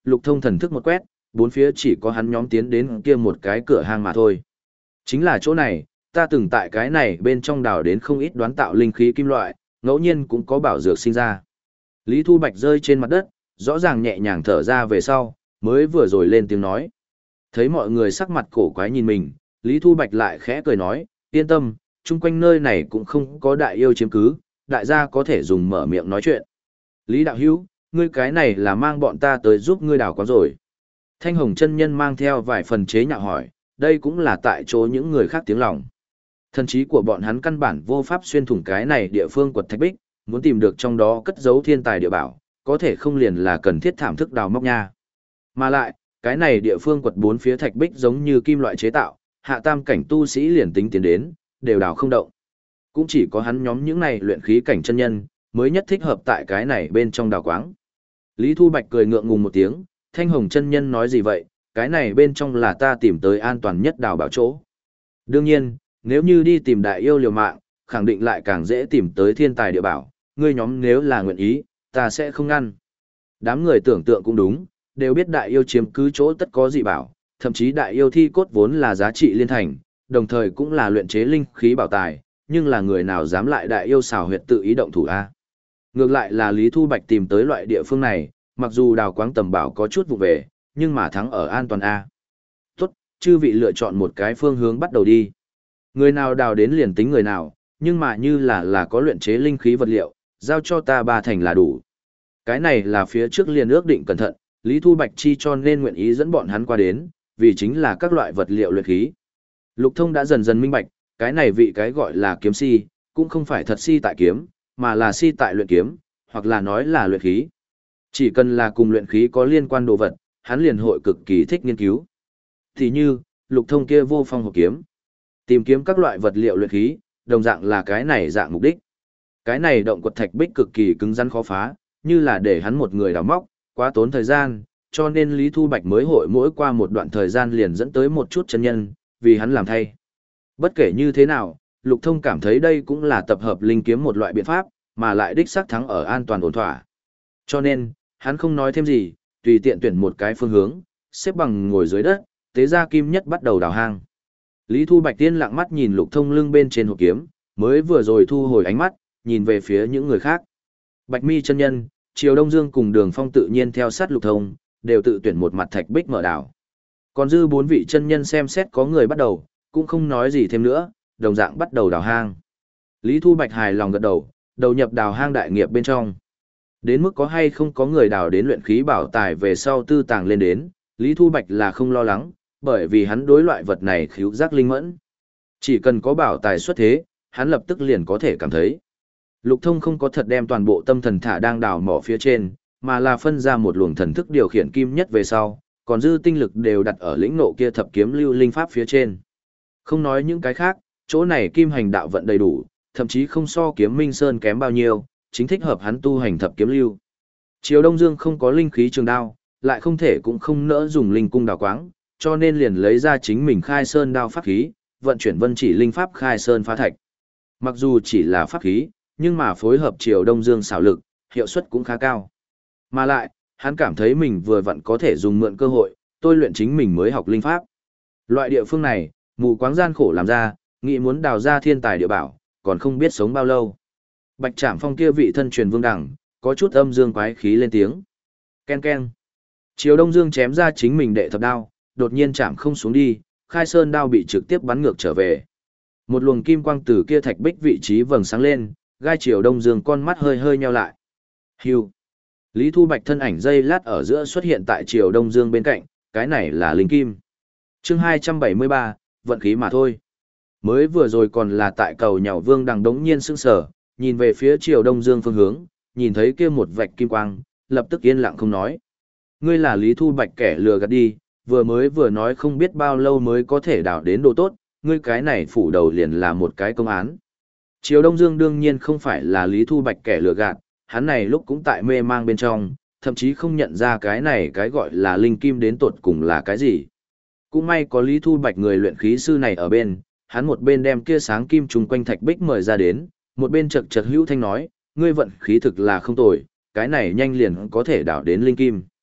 Lục Thông thần thức một quét, bốn phía chỉ có hắn nhóm tiến đến kia một cái cửa hang mà thôi. Chính là chỗ này, ta từng tại cái này bên trong đào đến không ít đoán tạo linh khí kim loại, ngẫu nhiên cũng có bảo dược sinh ra. Lý Thu Bạch rơi trên mặt đất, rõ ràng nhẹ nhàng thở ra về sau, mới vừa rồi lên tiếng nói. Thấy mọi người sắc mặt cổ quái nhìn mình, Lý Thu Bạch lại khẽ cười nói, yên tâm, chung quanh nơi này cũng không có đại yêu chiếm cứ, đại gia có thể dùng mở miệng nói chuyện. Lý Đạo Hữu, ngươi cái này là mang bọn ta tới giúp ngươi đào quán rồi. Thanh Hồng chân nhân mang theo vài phần chế nhạo hỏi, đây cũng là tại chỗ những người khác tiếng lòng. Thần trí của bọn hắn căn bản vô pháp xuyên thủng cái này địa phương quật thạch bích, muốn tìm được trong đó cất giấu thiên tài địa bảo, có thể không liền là cần thiết thảm thức đào móc nha. Mà lại, cái này địa phương quật bốn phía thạch bích giống như kim loại chế tạo, hạ tam cảnh tu sĩ liền tính tiến đến, đều đào không động. Cũng chỉ có hắn nhóm những này luyện khí cảnh chân nhân, mới nhất thích hợp tại cái này bên trong đào quáng. Lý Thu Bạch cười ngượng ngùng một tiếng, Thanh Hồng chân nhân nói gì vậy, cái này bên trong là ta tìm tới an toàn nhất đào bảo chỗ. Đương nhiên, nếu như đi tìm đại yêu liều mạng, khẳng định lại càng dễ tìm tới thiên tài địa bảo, ngươi nhóm nếu là nguyện ý, ta sẽ không ngăn. Đám người tưởng tượng cũng đúng, đều biết đại yêu chiếm cứ chỗ tất có dị bảo, thậm chí đại yêu thi cốt vốn là giá trị liên thành, đồng thời cũng là luyện chế linh khí bảo tài, nhưng là người nào dám lại đại yêu xảo huyệt tự ý động thủ a? Ngược lại là Lý Thu Bạch tìm tới loại địa phương này, mặc dù đào quáng tầm bảo có chút vụ về, nhưng mà thắng ở an toàn a. Tốt, chư vị lựa chọn một cái phương hướng bắt đầu đi. Người nào đào đến liền tính người nào, nhưng mà như là là có luyện chế linh khí vật liệu, giao cho ta ba thành là đủ. Cái này là phía trước liền ước định cẩn thận, Lý Thu Bạch chi cho nên nguyện ý dẫn bọn hắn qua đến, vì chính là các loại vật liệu luyện khí. Lục Thông đã dần dần minh bạch, cái này vị cái gọi là kiếm si, cũng không phải thật si tại kiếm, mà là si tại luyện kiếm, hoặc là nói là luyện khí. Chỉ cần là cùng luyện khí có liên quan đồ vật, hắn liền hội cực kỳ thích nghiên cứu. Thì như, Lục Thông kia vô phong hộp kiếm. Tìm kiếm các loại vật liệu luyện khí, đồng dạng là cái này dạng mục đích. Cái này động quật thạch bích cực kỳ cứng rắn khó phá, như là để hắn một người đào móc, quá tốn thời gian, cho nên Lý Thu Bạch mới hội mỗi qua một đoạn thời gian liền dẫn tới một chút chân nhân, vì hắn làm thay. Bất kể như thế nào, Lục Thông cảm thấy đây cũng là tập hợp linh kiếm một loại biện pháp, mà lại đích xác thắng ở an toàn ổn thỏa. Cho nên, hắn không nói thêm gì, tùy tiện tuyển một cái phương hướng, xếp bằng ngồi dưới đất, tế ra kim nhất bắt đầu đào hang. Lý Thu Bạch tiên lặng mắt nhìn Lục Thông lưng bên trên hộp kiếm, mới vừa rồi thu hồi ánh mắt, nhìn về phía những người khác. Bạch Mi chân nhân, Triều Đông Dương cùng Đường Phong tự nhiên theo sát Lục Thông, đều tự tuyển một mặt thạch bích mở đào. Còn dư bốn vị chân nhân xem xét có người bắt đầu, cũng không nói gì thêm nữa, đồng dạng bắt đầu đào hang. Lý Thu Bạch hài lòng gật đầu, đầu nhập đào hang đại nghiệp bên trong. Đến mức có hay không có người đào đến luyện khí bảo tài về sau tư tàng lên đến, Lý Thu Bạch là không lo lắng, bởi vì hắn đối loại vật này khíu giác linh mẫn. Chỉ cần có bảo tài xuất thế, hắn lập tức liền có thể cảm thấy. Lục Thông không có thật đem toàn bộ tâm thần thả đang đào mỏ phía trên, mà là phân ra một luồng thần thức điều khiển kim nhất về sau, còn dư tinh lực đều đặt ở lĩnh nộ kia thập kiếm lưu linh pháp phía trên. Không nói những cái khác, chỗ này kim hành đạo vận đầy đủ, thậm chí không so kiếm minh sơn kém bao nhiêu, chính thích hợp hắn tu hành thập kiếm lưu. Triều Đông Dương không có linh khí trường đao, lại không thể cũng không nỡ dùng linh cung đào quáng, cho nên liền lấy ra chính mình khai sơn đao pháp khí, vận chuyển vân chỉ linh pháp khai sơn phá thạch. Mặc dù chỉ là pháp khí, nhưng mà phối hợp Triều Đông Dương xảo lực, hiệu suất cũng khá cao. Mà lại, hắn cảm thấy mình vừa vặn có thể dùng mượn cơ hội, tôi luyện chính mình mới học linh pháp. Loại địa phương này, mù quáng gian khổ làm ra, nghĩ muốn đào ra thiên tài địa bảo, còn không biết sống bao lâu. Bạch Trảm Phong kia vị thân truyền vương đẳng, có chút âm dương quái khí lên tiếng. Ken ken. Triều Đông Dương chém ra chính mình đệ thập đao, đột nhiên chạm không xuống đi, khai sơn đao bị trực tiếp bắn ngược trở về. Một luồng kim quang từ kia thạch bích vị trí vầng sáng lên, gai Triều Đông Dương con mắt hơi hơi nheo lại. Hưu. Lý Thu Bạch thân ảnh dây lát ở giữa xuất hiện tại Triều Đông Dương bên cạnh, cái này là linh kim. Chương hai trăm bảy mươi ba, vận khí mà thôi. Mới vừa rồi còn là tại cầu nhàu vương đằng đống nhiên sững sờ, nhìn về phía Triều Đông Dương phương hướng, nhìn thấy kia một vạch kim quang, lập tức yên lặng không nói. Ngươi là Lý Thu Bạch kẻ lừa gạt đi, vừa mới vừa nói không biết bao lâu mới có thể đào đến đồ tốt, ngươi cái này phủ đầu liền là một cái công án. Triều Đông Dương đương nhiên không phải là Lý Thu Bạch kẻ lừa gạt, hắn này lúc cũng tại mê mang bên trong, thậm chí không nhận ra cái này cái gọi là linh kim đến tột cùng là cái gì. Cũng may có Lý Thu Bạch người luyện khí sư này ở bên, hắn một bên đem kia sáng kim trùng quanh thạch bích mời ra đến, một bên chật chật hữu thanh nói, ngươi vận khí thực là không tồi, cái này nhanh liền có thể đào đến linh kim.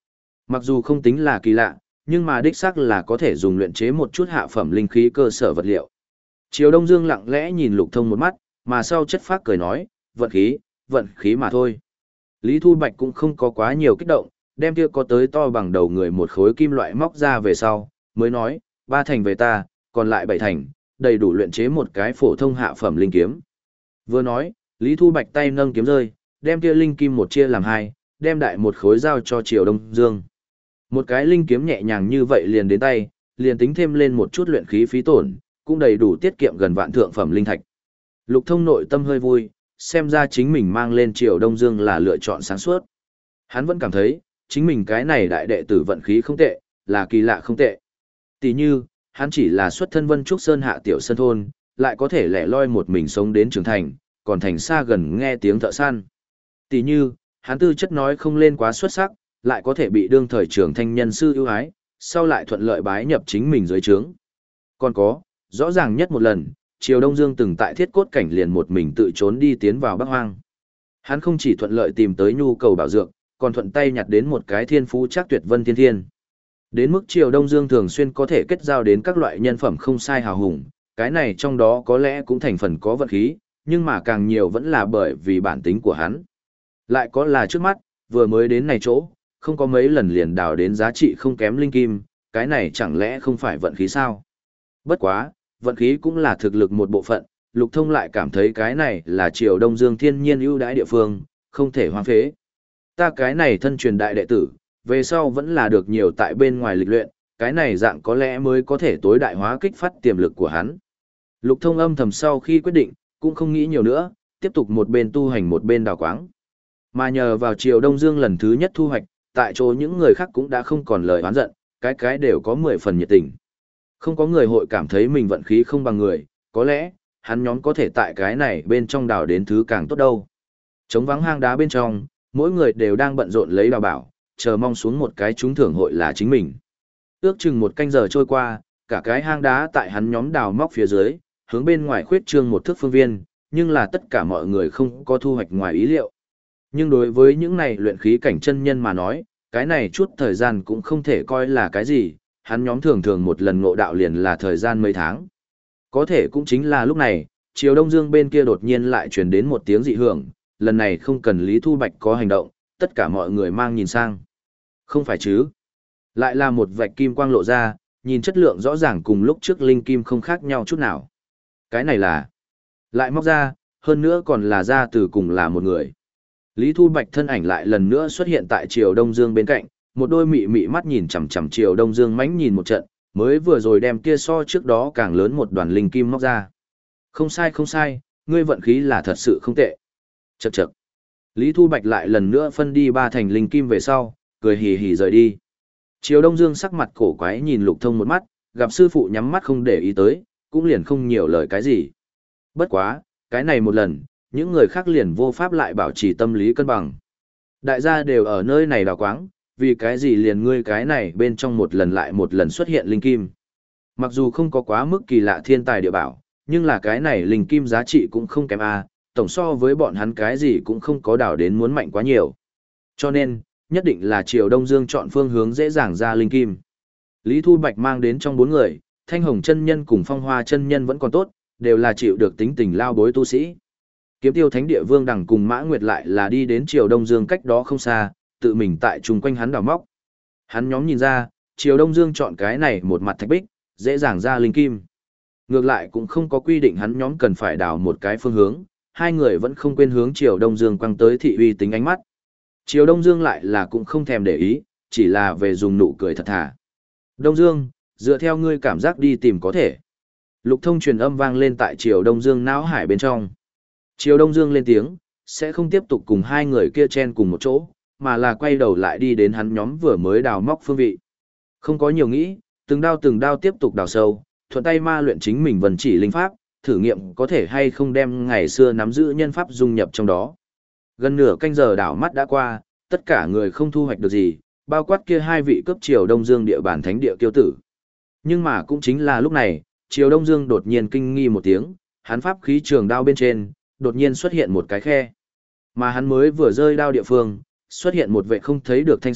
Mặc dù không tính là kỳ lạ, nhưng mà đích xác là có thể dùng luyện chế một chút hạ phẩm linh khí cơ sở vật liệu. Triều Đông Dương lặng lẽ nhìn Lục Thông một mắt, mà sau chất phác cười nói, vận khí, vận khí mà thôi. Lý Thu Bạch cũng không có quá nhiều kích động, đem kia có tới to bằng đầu người một khối kim loại móc ra về sau, mới nói, ba thành về ta, còn lại bảy thành, đầy đủ luyện chế một cái phổ thông hạ phẩm linh kiếm. Vừa nói, Lý Thu Bạch tay nâng kiếm rơi, đem kia linh kim một chia làm hai, đem đại một khối giao cho Triều Đông Dương. Một cái linh kiếm nhẹ nhàng như vậy liền đến tay, liền tính thêm lên một chút luyện khí phí tổn, cũng đầy đủ tiết kiệm gần vạn thượng phẩm linh thạch. Lục Thông nội tâm hơi vui, xem ra chính mình mang lên Triều Đông Dương là lựa chọn sáng suốt. Hắn vẫn cảm thấy, chính mình cái này đại đệ tử vận khí không tệ, là kỳ lạ không tệ. Tỷ như, hắn chỉ là xuất thân Vân Trúc Sơn hạ tiểu sân thôn, lại có thể lẻ loi một mình sống đến trưởng thành, còn thành xa gần nghe tiếng thợ săn. Tỷ như, hắn tư chất nói không lên quá xuất sắc, lại có thể bị đương thời trưởng thanh nhân sư ưu ái, sau lại thuận lợi bái nhập chính mình dưới trướng. Còn có, rõ ràng nhất một lần, Triều Đông Dương từng tại thiết cốt cảnh liền một mình tự trốn đi tiến vào Bắc Hoang. Hắn không chỉ thuận lợi tìm tới nhu cầu bảo dược, còn thuận tay nhặt đến một cái thiên phú chắc tuyệt vân thiên thiên. Đến mức Triều Đông Dương thường xuyên có thể kết giao đến các loại nhân phẩm không sai hào hùng, cái này trong đó có lẽ cũng thành phần có vận khí, nhưng mà càng nhiều vẫn là bởi vì bản tính của hắn. Lại có là trước mắt, vừa mới đến này chỗ, không có mấy lần liền đào đến giá trị không kém linh kim, cái này chẳng lẽ không phải vận khí sao? Bất quá, vận khí cũng là thực lực một bộ phận, Lục Thông lại cảm thấy cái này là Triều Đông Dương thiên nhiên ưu đãi địa phương, không thể hoang phế. Ta cái này thân truyền đại đệ tử, về sau vẫn là được nhiều tại bên ngoài lịch luyện, cái này dạng có lẽ mới có thể tối đại hóa kích phát tiềm lực của hắn. Lục Thông âm thầm sau khi quyết định, cũng không nghĩ nhiều nữa, tiếp tục một bên tu hành một bên đào quáng. Mà nhờ vào Triều Đông Dương lần thứ nhất thu hoạch, tại chỗ những người khác cũng đã không còn lời oán giận, cái cái đều có mười phần nhiệt tình. Không có người hội cảm thấy mình vận khí không bằng người, có lẽ, hắn nhóm có thể tại cái này bên trong đào đến thứ càng tốt đâu. Trống vắng hang đá bên trong, mỗi người đều đang bận rộn lấy đào bảo, chờ mong xuống một cái trúng thưởng hội là chính mình. Ước chừng một canh giờ trôi qua, cả cái hang đá tại hắn nhóm đào móc phía dưới, hướng bên ngoài khuyết trương một thước phương viên, nhưng là tất cả mọi người không có thu hoạch ngoài ý liệu. Nhưng đối với những này luyện khí cảnh chân nhân mà nói, cái này chút thời gian cũng không thể coi là cái gì, hắn nhóm thường thường một lần ngộ đạo liền là thời gian mấy tháng. Có thể cũng chính là lúc này, Triều Đông Dương bên kia đột nhiên lại truyền đến một tiếng dị hưởng, lần này không cần Lý Thu Bạch có hành động, tất cả mọi người mang nhìn sang. Không phải chứ? Lại là một vạch kim quang lộ ra, nhìn chất lượng rõ ràng cùng lúc trước linh kim không khác nhau chút nào. Cái này là... Lại móc ra, hơn nữa còn là ra từ cùng là một người. Lý Thu Bạch thân ảnh lại lần nữa xuất hiện tại Triều Đông Dương bên cạnh, một đôi mị mị mắt nhìn chằm chằm Triều Đông Dương mãnh nhìn một trận, mới vừa rồi đem kia so trước đó càng lớn một đoàn linh kim móc ra. Không sai không sai, ngươi vận khí là thật sự không tệ. Chậc chậc. Lý Thu Bạch lại lần nữa phân đi ba thành linh kim về sau, cười hì hì rời đi. Triều Đông Dương sắc mặt cổ quái nhìn Lục Thông một mắt, gặp sư phụ nhắm mắt không để ý tới, cũng liền không nhiều lời cái gì. Bất quá, cái này một lần, những người khác liền vô pháp lại bảo trì tâm lý cân bằng. Đại gia đều ở nơi này đào quáng, vì cái gì liền ngươi cái này bên trong một lần lại một lần xuất hiện linh kim. Mặc dù không có quá mức kỳ lạ thiên tài địa bảo, nhưng là cái này linh kim giá trị cũng không kém a, tổng so với bọn hắn cái gì cũng không có đào đến muốn mạnh quá nhiều. Cho nên, nhất định là Triều Đông Dương chọn phương hướng dễ dàng ra linh kim. Lý Thu Bạch mang đến trong bốn người, Thanh Hồng chân nhân cùng Phong Hoa chân nhân vẫn còn tốt, đều là chịu được tính tình lao bối tu sĩ. Kiếm Tiêu Thánh Địa Vương Đằng cùng Mã Nguyệt lại là đi đến Triều Đông Dương cách đó không xa, tự mình tại chung quanh hắn đào móc. Hắn nhóm nhìn ra, Triều Đông Dương chọn cái này một mặt thạch bích, dễ dàng ra linh kim. Ngược lại cũng không có quy định hắn nhóm cần phải đào một cái phương hướng, hai người vẫn không quên hướng Triều Đông Dương quăng tới thị uy tính ánh mắt. Triều Đông Dương lại là cũng không thèm để ý, chỉ là về dùng nụ cười thật thà. Đông Dương, dựa theo ngươi cảm giác đi tìm có thể. Lục Thông truyền âm vang lên tại Triều Đông Dương não hải bên trong. Triều Đông Dương lên tiếng, sẽ không tiếp tục cùng hai người kia chen cùng một chỗ, mà là quay đầu lại đi đến hắn nhóm vừa mới đào móc phương vị. Không có nhiều nghĩ, từng đao từng đao tiếp tục đào sâu, thuận tay ma luyện chính mình vần chỉ linh pháp, thử nghiệm có thể hay không đem ngày xưa nắm giữ nhân pháp dung nhập trong đó. Gần nửa canh giờ đảo mắt đã qua, tất cả người không thu hoạch được gì, bao quát kia hai vị cấp Triều Đông Dương địa bàn thánh địa kiêu tử. Nhưng mà cũng chính là lúc này, Triều Đông Dương đột nhiên kinh nghi một tiếng, hắn pháp khí trường đao bên trên, đột nhiên xuất hiện một cái khe. Mà hắn mới vừa rơi đao địa phương, xuất hiện một vệ không thấy được thanh sắc,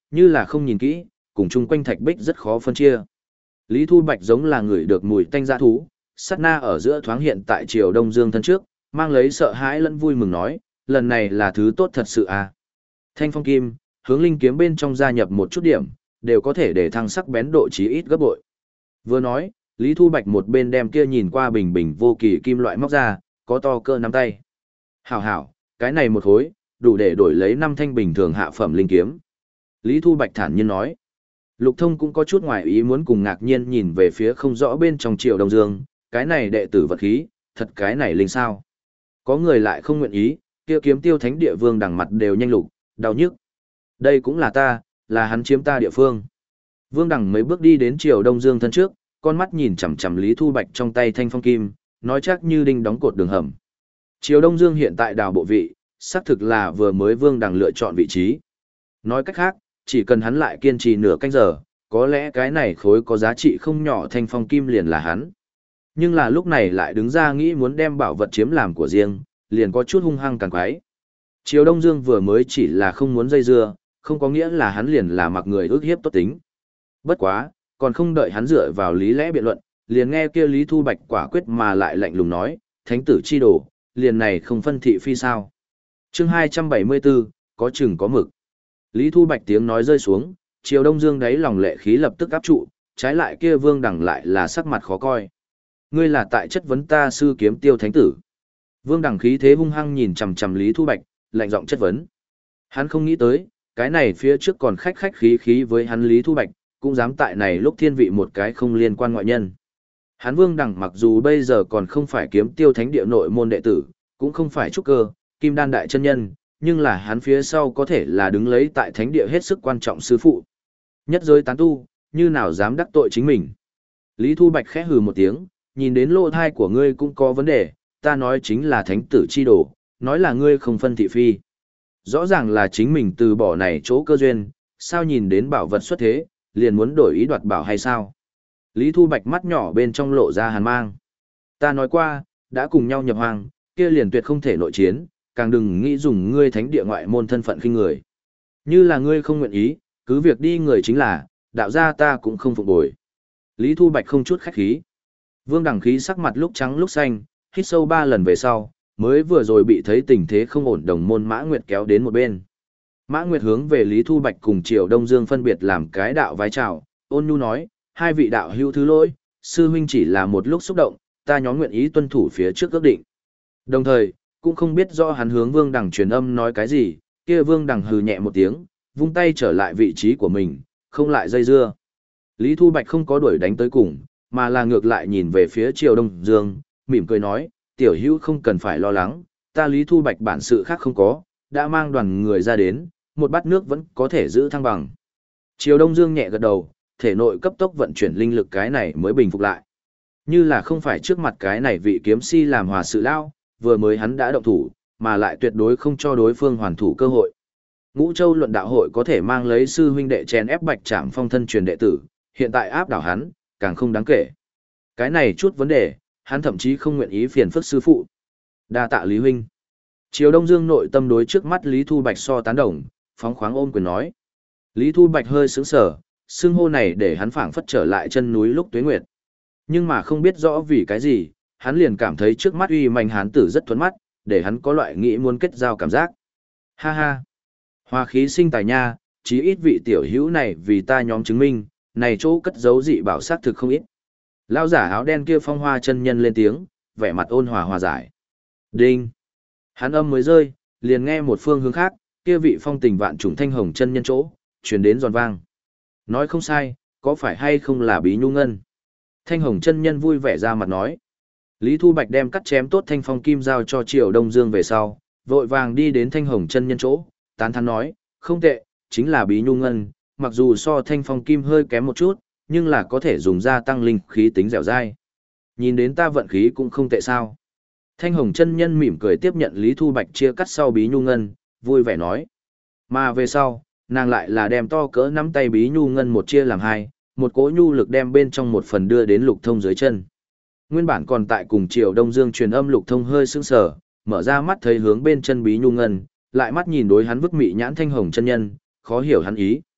như là không nhìn kỹ, cùng chung quanh thạch bích rất khó phân chia. Lý Thu Bạch giống là người được mùi tanh dã thú, sát na ở giữa thoáng hiện tại Triều Đông Dương thân trước, mang lấy sợ hãi lẫn vui mừng nói, lần này là thứ tốt thật sự à. Thanh phong kim, hướng linh kiếm bên trong gia nhập một chút điểm, đều có thể để thăng sắc bén độ chí ít gấp bội. Vừa nói, Lý Thu Bạch một bên đem kia nhìn qua bình bình vô kỳ kim loại móc ra, có to cơ nắm tay. Hảo hảo, cái này một hối, đủ để đổi lấy năm thanh bình thường hạ phẩm linh kiếm. Lý Thu Bạch thản nhiên nói. Lục Thông cũng có chút ngoài ý muốn cùng ngạc nhiên nhìn về phía không rõ bên trong Triều Đông Dương, cái này đệ tử vật khí, thật cái này linh sao. Có người lại không nguyện ý, kia kiếm tiêu thánh địa vương đằng mặt đều nhanh lục, đau nhức. Đây cũng là ta, là hắn chiếm ta địa phương. Vương đằng mấy bước đi đến Triều Đông Dương thân trước, con mắt nhìn chằm chằm Lý Thu Bạch trong tay thanh phong kim, nói chắc như đinh đóng cột đường hầm. Triều Đông Dương hiện tại đào bộ vị, xác thực là vừa mới vương đằng lựa chọn vị trí. Nói cách khác, chỉ cần hắn lại kiên trì nửa canh giờ, có lẽ cái này khối có giá trị không nhỏ thanh phong kim liền là hắn. Nhưng là lúc này lại đứng ra nghĩ muốn đem bảo vật chiếm làm của riêng, liền có chút hung hăng càng quái. Triều Đông Dương vừa mới chỉ là không muốn dây dưa, không có nghĩa là hắn liền là mặc người ước hiếp tốt tính. Bất quá, còn không đợi hắn dựa vào lý lẽ biện luận, liền nghe kia Lý Thu Bạch quả quyết mà lại lạnh lùng nói, thánh tử chi đồ, liền này không phân thị phi sao. Chương hai trăm bảy mươi bốn, có chừng có mực. Lý Thu Bạch tiếng nói rơi xuống, Triều Đông Dương đáy lòng lệ khí lập tức áp trụ, trái lại kia Vương Đằng lại là sắc mặt khó coi. Ngươi là tại chất vấn ta sư kiếm tiêu thánh tử. Vương Đằng khí thế hung hăng nhìn chằm chằm Lý Thu Bạch, lạnh giọng chất vấn. Hắn không nghĩ tới, cái này phía trước còn khách khách khí khí với hắn Lý Thu Bạch, cũng dám tại này lúc thiên vị một cái không liên quan ngoại nhân. Hắn Vương Đằng mặc dù bây giờ còn không phải kiếm tiêu thánh địa nội môn đệ tử, cũng không phải trúc cơ, kim đan đại chân nhân, nhưng là hắn phía sau có thể là đứng lấy tại thánh địa hết sức quan trọng sư phụ. Nhất giới tán tu, như nào dám đắc tội chính mình. Lý Thu Bạch khẽ hừ một tiếng, nhìn đến lỗ thai của ngươi cũng có vấn đề, ta nói chính là thánh tử chi đồ, nói là ngươi không phân thị phi. Rõ ràng là chính mình từ bỏ này chỗ cơ duyên, sao nhìn đến bảo vật xuất thế, liền muốn đổi ý đoạt bảo hay sao? Lý Thu Bạch mắt nhỏ bên trong lộ ra hàn mang. Ta nói qua, đã cùng nhau nhập hoàng, kia liền tuyệt không thể nội chiến, càng đừng nghĩ dùng ngươi thánh địa ngoại môn thân phận khinh người. Như là ngươi không nguyện ý, cứ việc đi người chính là, đạo gia ta cũng không phục bồi. Lý Thu Bạch không chút khách khí. Vương Đằng khí sắc mặt lúc trắng lúc xanh, hít sâu ba lần về sau, mới vừa rồi bị thấy tình thế không ổn đồng môn Mã Nguyệt kéo đến một bên. Mã Nguyệt hướng về Lý Thu Bạch cùng Triều Đông Dương phân biệt làm cái đạo vái chào, ôn nhu nói, hai vị đạo hữu thứ lỗi, sư huynh chỉ là một lúc xúc động, ta nhóm nguyện ý tuân thủ phía trước ước định. Đồng thời, cũng không biết rõ hắn hướng Vương Đằng truyền âm nói cái gì, kia Vương Đằng hừ nhẹ một tiếng, vung tay trở lại vị trí của mình, không lại dây dưa. Lý Thu Bạch không có đuổi đánh tới cùng, mà là ngược lại nhìn về phía Triều Đông Dương, mỉm cười nói, tiểu hữu không cần phải lo lắng, ta Lý Thu Bạch bản sự khác không có, đã mang đoàn người ra đến, một bát nước vẫn có thể giữ thăng bằng. Triều Đông Dương nhẹ gật đầu, thể nội cấp tốc vận chuyển linh lực cái này mới bình phục lại. Như là không phải trước mặt cái này vị kiếm si làm hòa sự lao, vừa mới hắn đã động thủ, mà lại tuyệt đối không cho đối phương hoàn thủ cơ hội. Ngũ Châu luận đạo hội có thể mang lấy sư huynh đệ chèn ép Bạch Trảm Phong thân truyền đệ tử, hiện tại áp đảo hắn, càng không đáng kể. Cái này chút vấn đề, hắn thậm chí không nguyện ý phiền phức sư phụ. Đa tạ Lý huynh. Triều Đông Dương nội tâm đối trước mắt Lý Thu Bạch so tán đồng, phóng khoáng ôm quyền nói. Lý Thu Bạch hơi sững sờ, xưng hô này để hắn phảng phất trở lại chân núi lúc tuế nguyệt. Nhưng mà không biết rõ vì cái gì, hắn liền cảm thấy trước mắt uy mạnh hán tử rất thuẫn mắt, để hắn có loại nghĩ muốn kết giao cảm giác. Ha ha. Hoa khí sinh tài nha, chí ít vị tiểu hữu này vì ta nhóm chứng minh, này chỗ cất giấu dị bảo sát thực không ít. Lão giả áo đen kia phong hoa chân nhân lên tiếng, vẻ mặt ôn hòa hòa giải. Đinh. Hắn âm mới rơi, liền nghe một phương hướng khác, kia vị phong tình vạn trùng thanh hồng chân nhân chỗ, truyền đến giòn vang. Nói không sai, có phải hay không là Bí Nhu Ngân? Thanh hồng chân nhân vui vẻ ra mặt nói. Lý Thu Bạch đem cắt chém tốt thanh phong kim giao cho Triều Đông Dương về sau, vội vàng đi đến thanh hồng chân nhân chỗ, tán thán nói, không tệ, chính là Bí Nhu Ngân, mặc dù so thanh phong kim hơi kém một chút, nhưng là có thể dùng ra tăng linh khí tính dẻo dai. Nhìn đến ta vận khí cũng không tệ sao. Thanh hồng chân nhân mỉm cười tiếp nhận Lý Thu Bạch chia cắt sau Bí Nhu Ngân, vui vẻ nói. Mà về sau, nàng lại là đem to cỡ nắm tay Bí Nhu Ngân một chia làm hai, một cỗ nhu lực đem bên trong một phần đưa đến Lục Thông dưới chân. Nguyên bản còn tại cùng Triều Đông Dương truyền âm Lục Thông hơi sững sờ, mở ra mắt thấy hướng bên chân Bí Nhu Ngân, lại mắt nhìn đối hắn vứt mị nhãn thanh hồng chân nhân, khó hiểu hắn ý.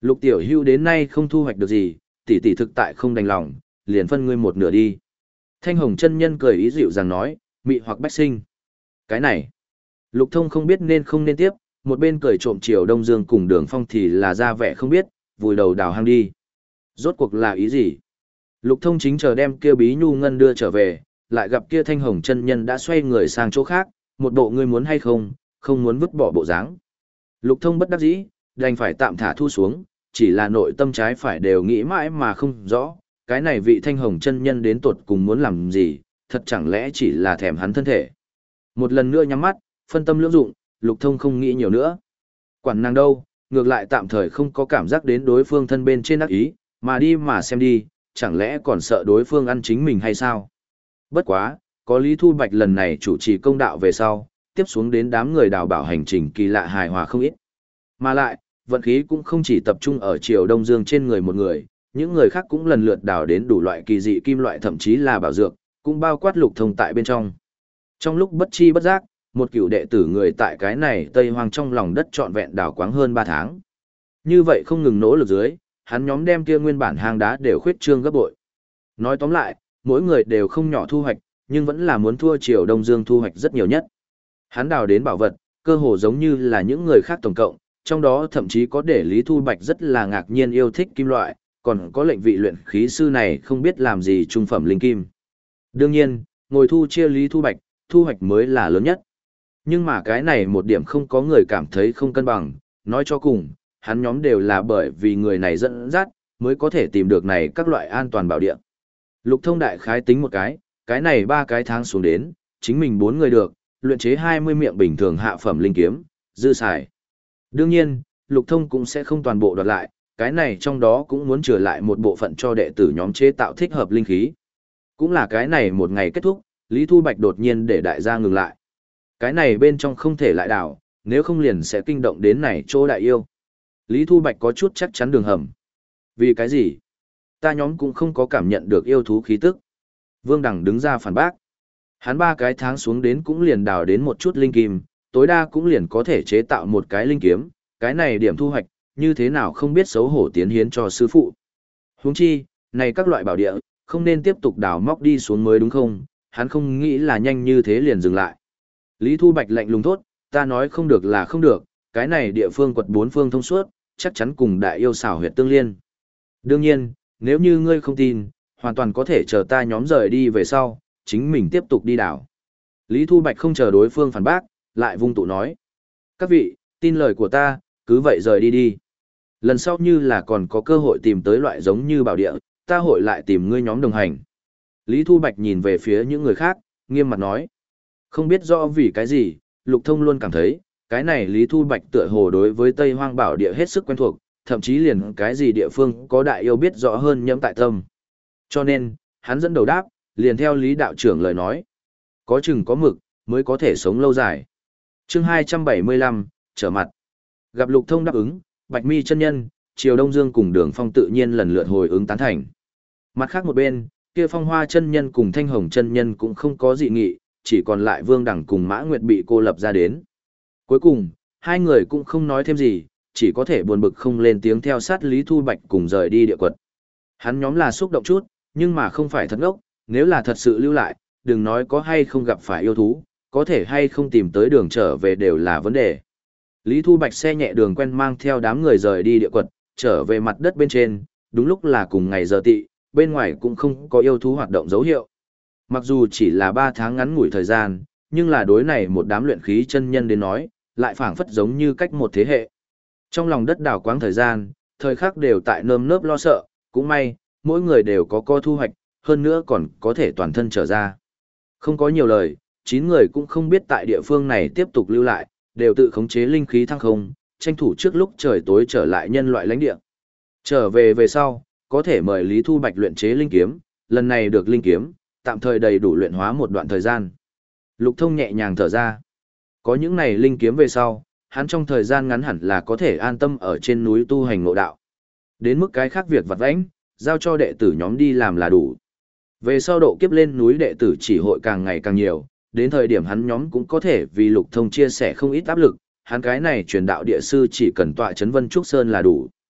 Lục tiểu hưu đến nay không thu hoạch được gì, tỷ tỷ thực tại không đành lòng, liền phân ngươi một nửa đi. Thanh hồng chân nhân cười ý dịu dàng nói, mị hoặc bách sinh. Cái này, lục thông không biết nên không nên tiếp, một bên cười trộm chiều đông dương cùng đường phong thì là ra vẻ không biết, vùi đầu đào hang đi. Rốt cuộc là ý gì? Lục thông chính chờ đem kia bí nhu ngân đưa trở về, lại gặp kia thanh hồng chân nhân đã xoay người sang chỗ khác, một bộ ngươi muốn hay không, không muốn vứt bỏ bộ dáng. Lục thông bất đắc dĩ, đành phải tạm thả thu xuống, chỉ là nội tâm trái phải đều nghĩ mãi mà không rõ, cái này vị thanh hồng chân nhân đến tột cùng muốn làm gì, thật chẳng lẽ chỉ là thèm hắn thân thể. Một lần nữa nhắm mắt, phân tâm lưỡng dụng, lục thông không nghĩ nhiều nữa. Quản nàng đâu, ngược lại tạm thời không có cảm giác đến đối phương thân bên trên ác ý, mà đi mà xem đi, chẳng lẽ còn sợ đối phương ăn chính mình hay sao? Bất quá, có Lý Thu Bạch lần này chủ trì công đạo về sau, tiếp xuống đến đám người đào bảo hành trình kỳ lạ hài hòa không ít. Mà lại, vận khí cũng không chỉ tập trung ở Triều Đông Dương trên người một người, những người khác cũng lần lượt đào đến đủ loại kỳ dị kim loại thậm chí là bảo dược, cũng bao quát lục thông tại bên trong. Trong lúc bất chi bất giác, một cựu đệ tử người tại cái này Tây Hoang trong lòng đất trọn vẹn đào quáng hơn ba tháng. Như vậy không ngừng nỗ lực dưới, hắn nhóm đem kia nguyên bản hang đá đều khuyết trương gấp bội. Nói tóm lại, mỗi người đều không nhỏ thu hoạch, nhưng vẫn là muốn thua Triều Đông Dương thu hoạch rất nhiều nhất. Hắn đào đến bảo vật, cơ hồ giống như là những người khác tổng cộng, trong đó thậm chí có để Lý Thu Bạch rất là ngạc nhiên yêu thích kim loại, còn có lệnh vị luyện khí sư này không biết làm gì trung phẩm linh kim. Đương nhiên, ngồi thu chia Lý Thu Bạch, thu hoạch mới là lớn nhất. Nhưng mà cái này một điểm không có người cảm thấy không cân bằng, nói cho cùng, hắn nhóm đều là bởi vì người này dẫn dắt, mới có thể tìm được này các loại an toàn bảo địa. Lục thông đại khái tính một cái, cái này ba cái tháng xuống đến, chính mình bốn người được, luyện chế hai mươi miệng bình thường hạ phẩm linh kiếm, dư xài. Đương nhiên, lục thông cũng sẽ không toàn bộ đoạt lại, cái này trong đó cũng muốn trở lại một bộ phận cho đệ tử nhóm chế tạo thích hợp linh khí. Cũng là cái này một ngày kết thúc, Lý Thu Bạch đột nhiên để đại gia ngừng lại. Cái này bên trong không thể lại đảo, nếu không liền sẽ kinh động đến này chỗ đại yêu. Lý Thu Bạch có chút chắc chắn đường hầm. Vì cái gì? Ta nhóm cũng không có cảm nhận được yêu thú khí tức. Vương Đằng đứng ra phản bác. Hắn ba cái tháng xuống đến cũng liền đào đến một chút linh kim, tối đa cũng liền có thể chế tạo một cái linh kiếm, cái này điểm thu hoạch, như thế nào không biết xấu hổ tiến hiến cho sư phụ. Huống chi, này các loại bảo địa, không nên tiếp tục đào móc đi xuống mới đúng không, hắn không nghĩ là nhanh như thế liền dừng lại. Lý Thu Bạch lạnh lùng thốt, ta nói không được là không được, cái này địa phương quật bốn phương thông suốt, chắc chắn cùng đại yêu xảo huyệt tương liên. Đương nhiên, nếu như ngươi không tin, hoàn toàn có thể chờ ta nhóm rời đi về sau, chính mình tiếp tục đi đảo. Lý Thu Bạch không chờ đối phương phản bác, lại vung tụ nói. Các vị, tin lời của ta, cứ vậy rời đi đi. Lần sau như là còn có cơ hội tìm tới loại giống như bảo địa, ta hội lại tìm ngươi nhóm đồng hành. Lý Thu Bạch nhìn về phía những người khác, nghiêm mặt nói. Không biết rõ vì cái gì, Lục Thông luôn cảm thấy, cái này Lý Thu Bạch tựa hồ đối với Tây Hoang bảo địa hết sức quen thuộc, thậm chí liền cái gì địa phương có đại yêu biết rõ hơn nhẫm tại tâm. Cho nên, hắn dẫn đầu đáp, liền theo Lý đạo trưởng lời nói. Có chừng có mực, mới có thể sống lâu dài. Chương hai trăm bảy mươi lăm, trở mặt. Gặp Lục Thông đáp ứng, Bạch Mi chân nhân, Triều Đông Dương cùng Đường Phong tự nhiên lần lượt hồi ứng tán thành. Mặt khác một bên, kia Phong Hoa chân nhân cùng Thanh Hồng chân nhân cũng không có dị nghị, chỉ còn lại Vương Đẳng cùng Mã Nguyệt bị cô lập ra đến. Cuối cùng, hai người cũng không nói thêm gì, chỉ có thể buồn bực không lên tiếng theo sát Lý Thu Bạch cùng rời đi địa quật. Hắn nhóm là xúc động chút, nhưng mà không phải thật ngốc, nếu là thật sự lưu lại, đừng nói có hay không gặp phải yêu thú, có thể hay không tìm tới đường trở về đều là vấn đề. Lý Thu Bạch xe nhẹ đường quen mang theo đám người rời đi địa quật, trở về mặt đất bên trên, đúng lúc là cùng ngày giờ tị, bên ngoài cũng không có yêu thú hoạt động dấu hiệu. Mặc dù chỉ là ba tháng ngắn ngủi thời gian, nhưng là đối này một đám luyện khí chân nhân đến nói, lại phảng phất giống như cách một thế hệ. Trong lòng đất đào quáng thời gian, thời khắc đều tại nơm nớp lo sợ, cũng may, mỗi người đều có co thu hoạch, hơn nữa còn có thể toàn thân trở ra. Không có nhiều lời, chín người cũng không biết tại địa phương này tiếp tục lưu lại, đều tự khống chế linh khí thăng không, tranh thủ trước lúc trời tối trở lại nhân loại lãnh địa. Trở về về sau, có thể mời Lý Thu Bạch luyện chế linh kiếm, lần này được linh kiếm, tạm thời đầy đủ luyện hóa một đoạn thời gian. Lục Thông nhẹ nhàng thở ra. Có những này linh kiếm về sau, hắn trong thời gian ngắn hẳn là có thể an tâm ở trên núi tu hành ngộ đạo. Đến mức cái khác việc vặt vãnh, giao cho đệ tử nhóm đi làm là đủ. Về sau độ kiếp lên núi đệ tử chỉ hội càng ngày càng nhiều, đến thời điểm hắn nhóm cũng có thể vì Lục Thông chia sẻ không ít áp lực, hắn cái này truyền đạo địa sư chỉ cần tọa chấn Vân Trúc Sơn là đủ.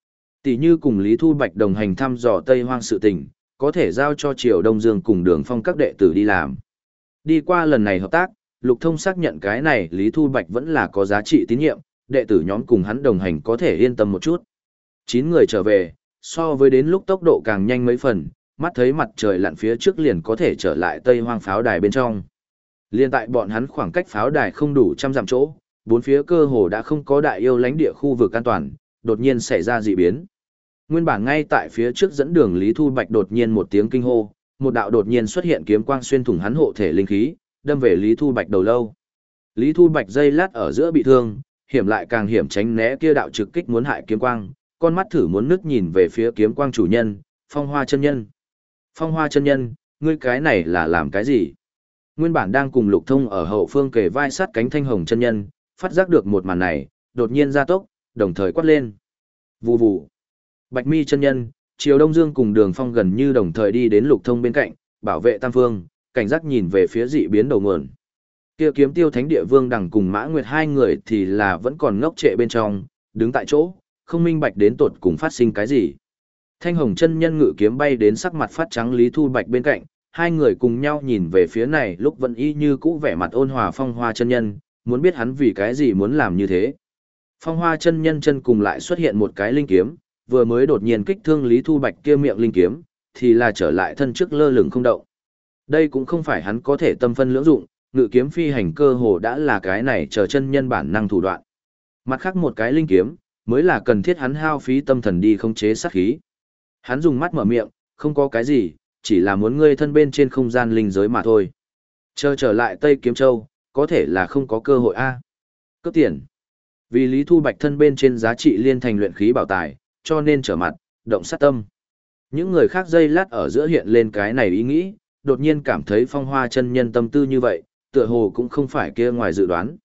Tỷ như cùng Lý Thu Bạch đồng hành thăm dò Tây Hoang sự tình, có thể giao cho Triều Đông Dương cùng Đường Phong các đệ tử đi làm. Đi qua lần này hợp tác, Lục Thông xác nhận cái này Lý Thu Bạch vẫn là có giá trị tín nhiệm, đệ tử nhóm cùng hắn đồng hành có thể yên tâm một chút. Chín người trở về, so với đến lúc tốc độ càng nhanh mấy phần, mắt thấy mặt trời lặn phía trước liền có thể trở lại Tây Hoang pháo đài bên trong. Liên tại bọn hắn khoảng cách pháo đài không đủ trăm dặm chỗ, bốn phía cơ hồ đã không có đại yêu lãnh địa khu vực an toàn, đột nhiên xảy ra dị biến. Nguyên bản ngay tại phía trước dẫn đường Lý Thu Bạch đột nhiên một tiếng kinh hô, một đạo đột nhiên xuất hiện kiếm quang xuyên thủng hắn hộ thể linh khí, đâm về Lý Thu Bạch đầu lâu. Lý Thu Bạch giây lát ở giữa bị thương, hiểm lại càng hiểm tránh né kia đạo trực kích muốn hại kiếm quang, con mắt thử muốn nứt nhìn về phía kiếm quang chủ nhân, Phong Hoa chân nhân. Phong Hoa chân nhân, ngươi cái này là làm cái gì? Nguyên bản đang cùng Lục Thông ở hậu phương kề vai sát cánh Thanh Hồng chân nhân, phát giác được một màn này, đột nhiên gia tốc, đồng thời quát lên. Vù vù. Bạch Mi chân nhân, Triều Đông Dương cùng Đường Phong gần như đồng thời đi đến Lục Thông bên cạnh, bảo vệ tam phương, cảnh giác nhìn về phía dị biến đầu nguồn. Kia Kiếm Tiêu Thánh Địa Vương đằng cùng Mã Nguyệt hai người thì là vẫn còn ngốc trệ bên trong, đứng tại chỗ, không minh bạch đến tột cùng phát sinh cái gì. Thanh Hồng chân nhân ngự kiếm bay đến sắc mặt phát trắng Lý Thu Bạch bên cạnh, hai người cùng nhau nhìn về phía này lúc vẫn y như cũ vẻ mặt ôn hòa Phong Hoa chân nhân, muốn biết hắn vì cái gì muốn làm như thế. Phong Hoa chân nhân chân cùng lại xuất hiện một cái linh kiếm, vừa mới đột nhiên kích thương Lý Thu Bạch kia miệng linh kiếm, thì là trở lại thân trước lơ lửng không động. Đây cũng không phải hắn có thể tâm phân lưỡng dụng, ngự kiếm phi hành cơ hồ đã là cái này chờ chân nhân bản năng thủ đoạn. Mặt khác một cái linh kiếm, mới là cần thiết hắn hao phí tâm thần đi khống chế sát khí. Hắn dùng mắt mở miệng, không có cái gì, chỉ là muốn ngươi thân bên trên không gian linh giới mà thôi. Chờ trở lại Tây Kiếm Châu, có thể là không có cơ hội a. À. Cấp tiền. Vì Lý Thu Bạch thân bên trên giá trị liên thành luyện khí bảo tài, cho nên trở mặt, động sát tâm. Những người khác dây lát ở giữa hiện lên cái này ý nghĩ, đột nhiên cảm thấy Phong Hoa chân nhân tâm tư như vậy, tựa hồ cũng không phải kia ngoài dự đoán.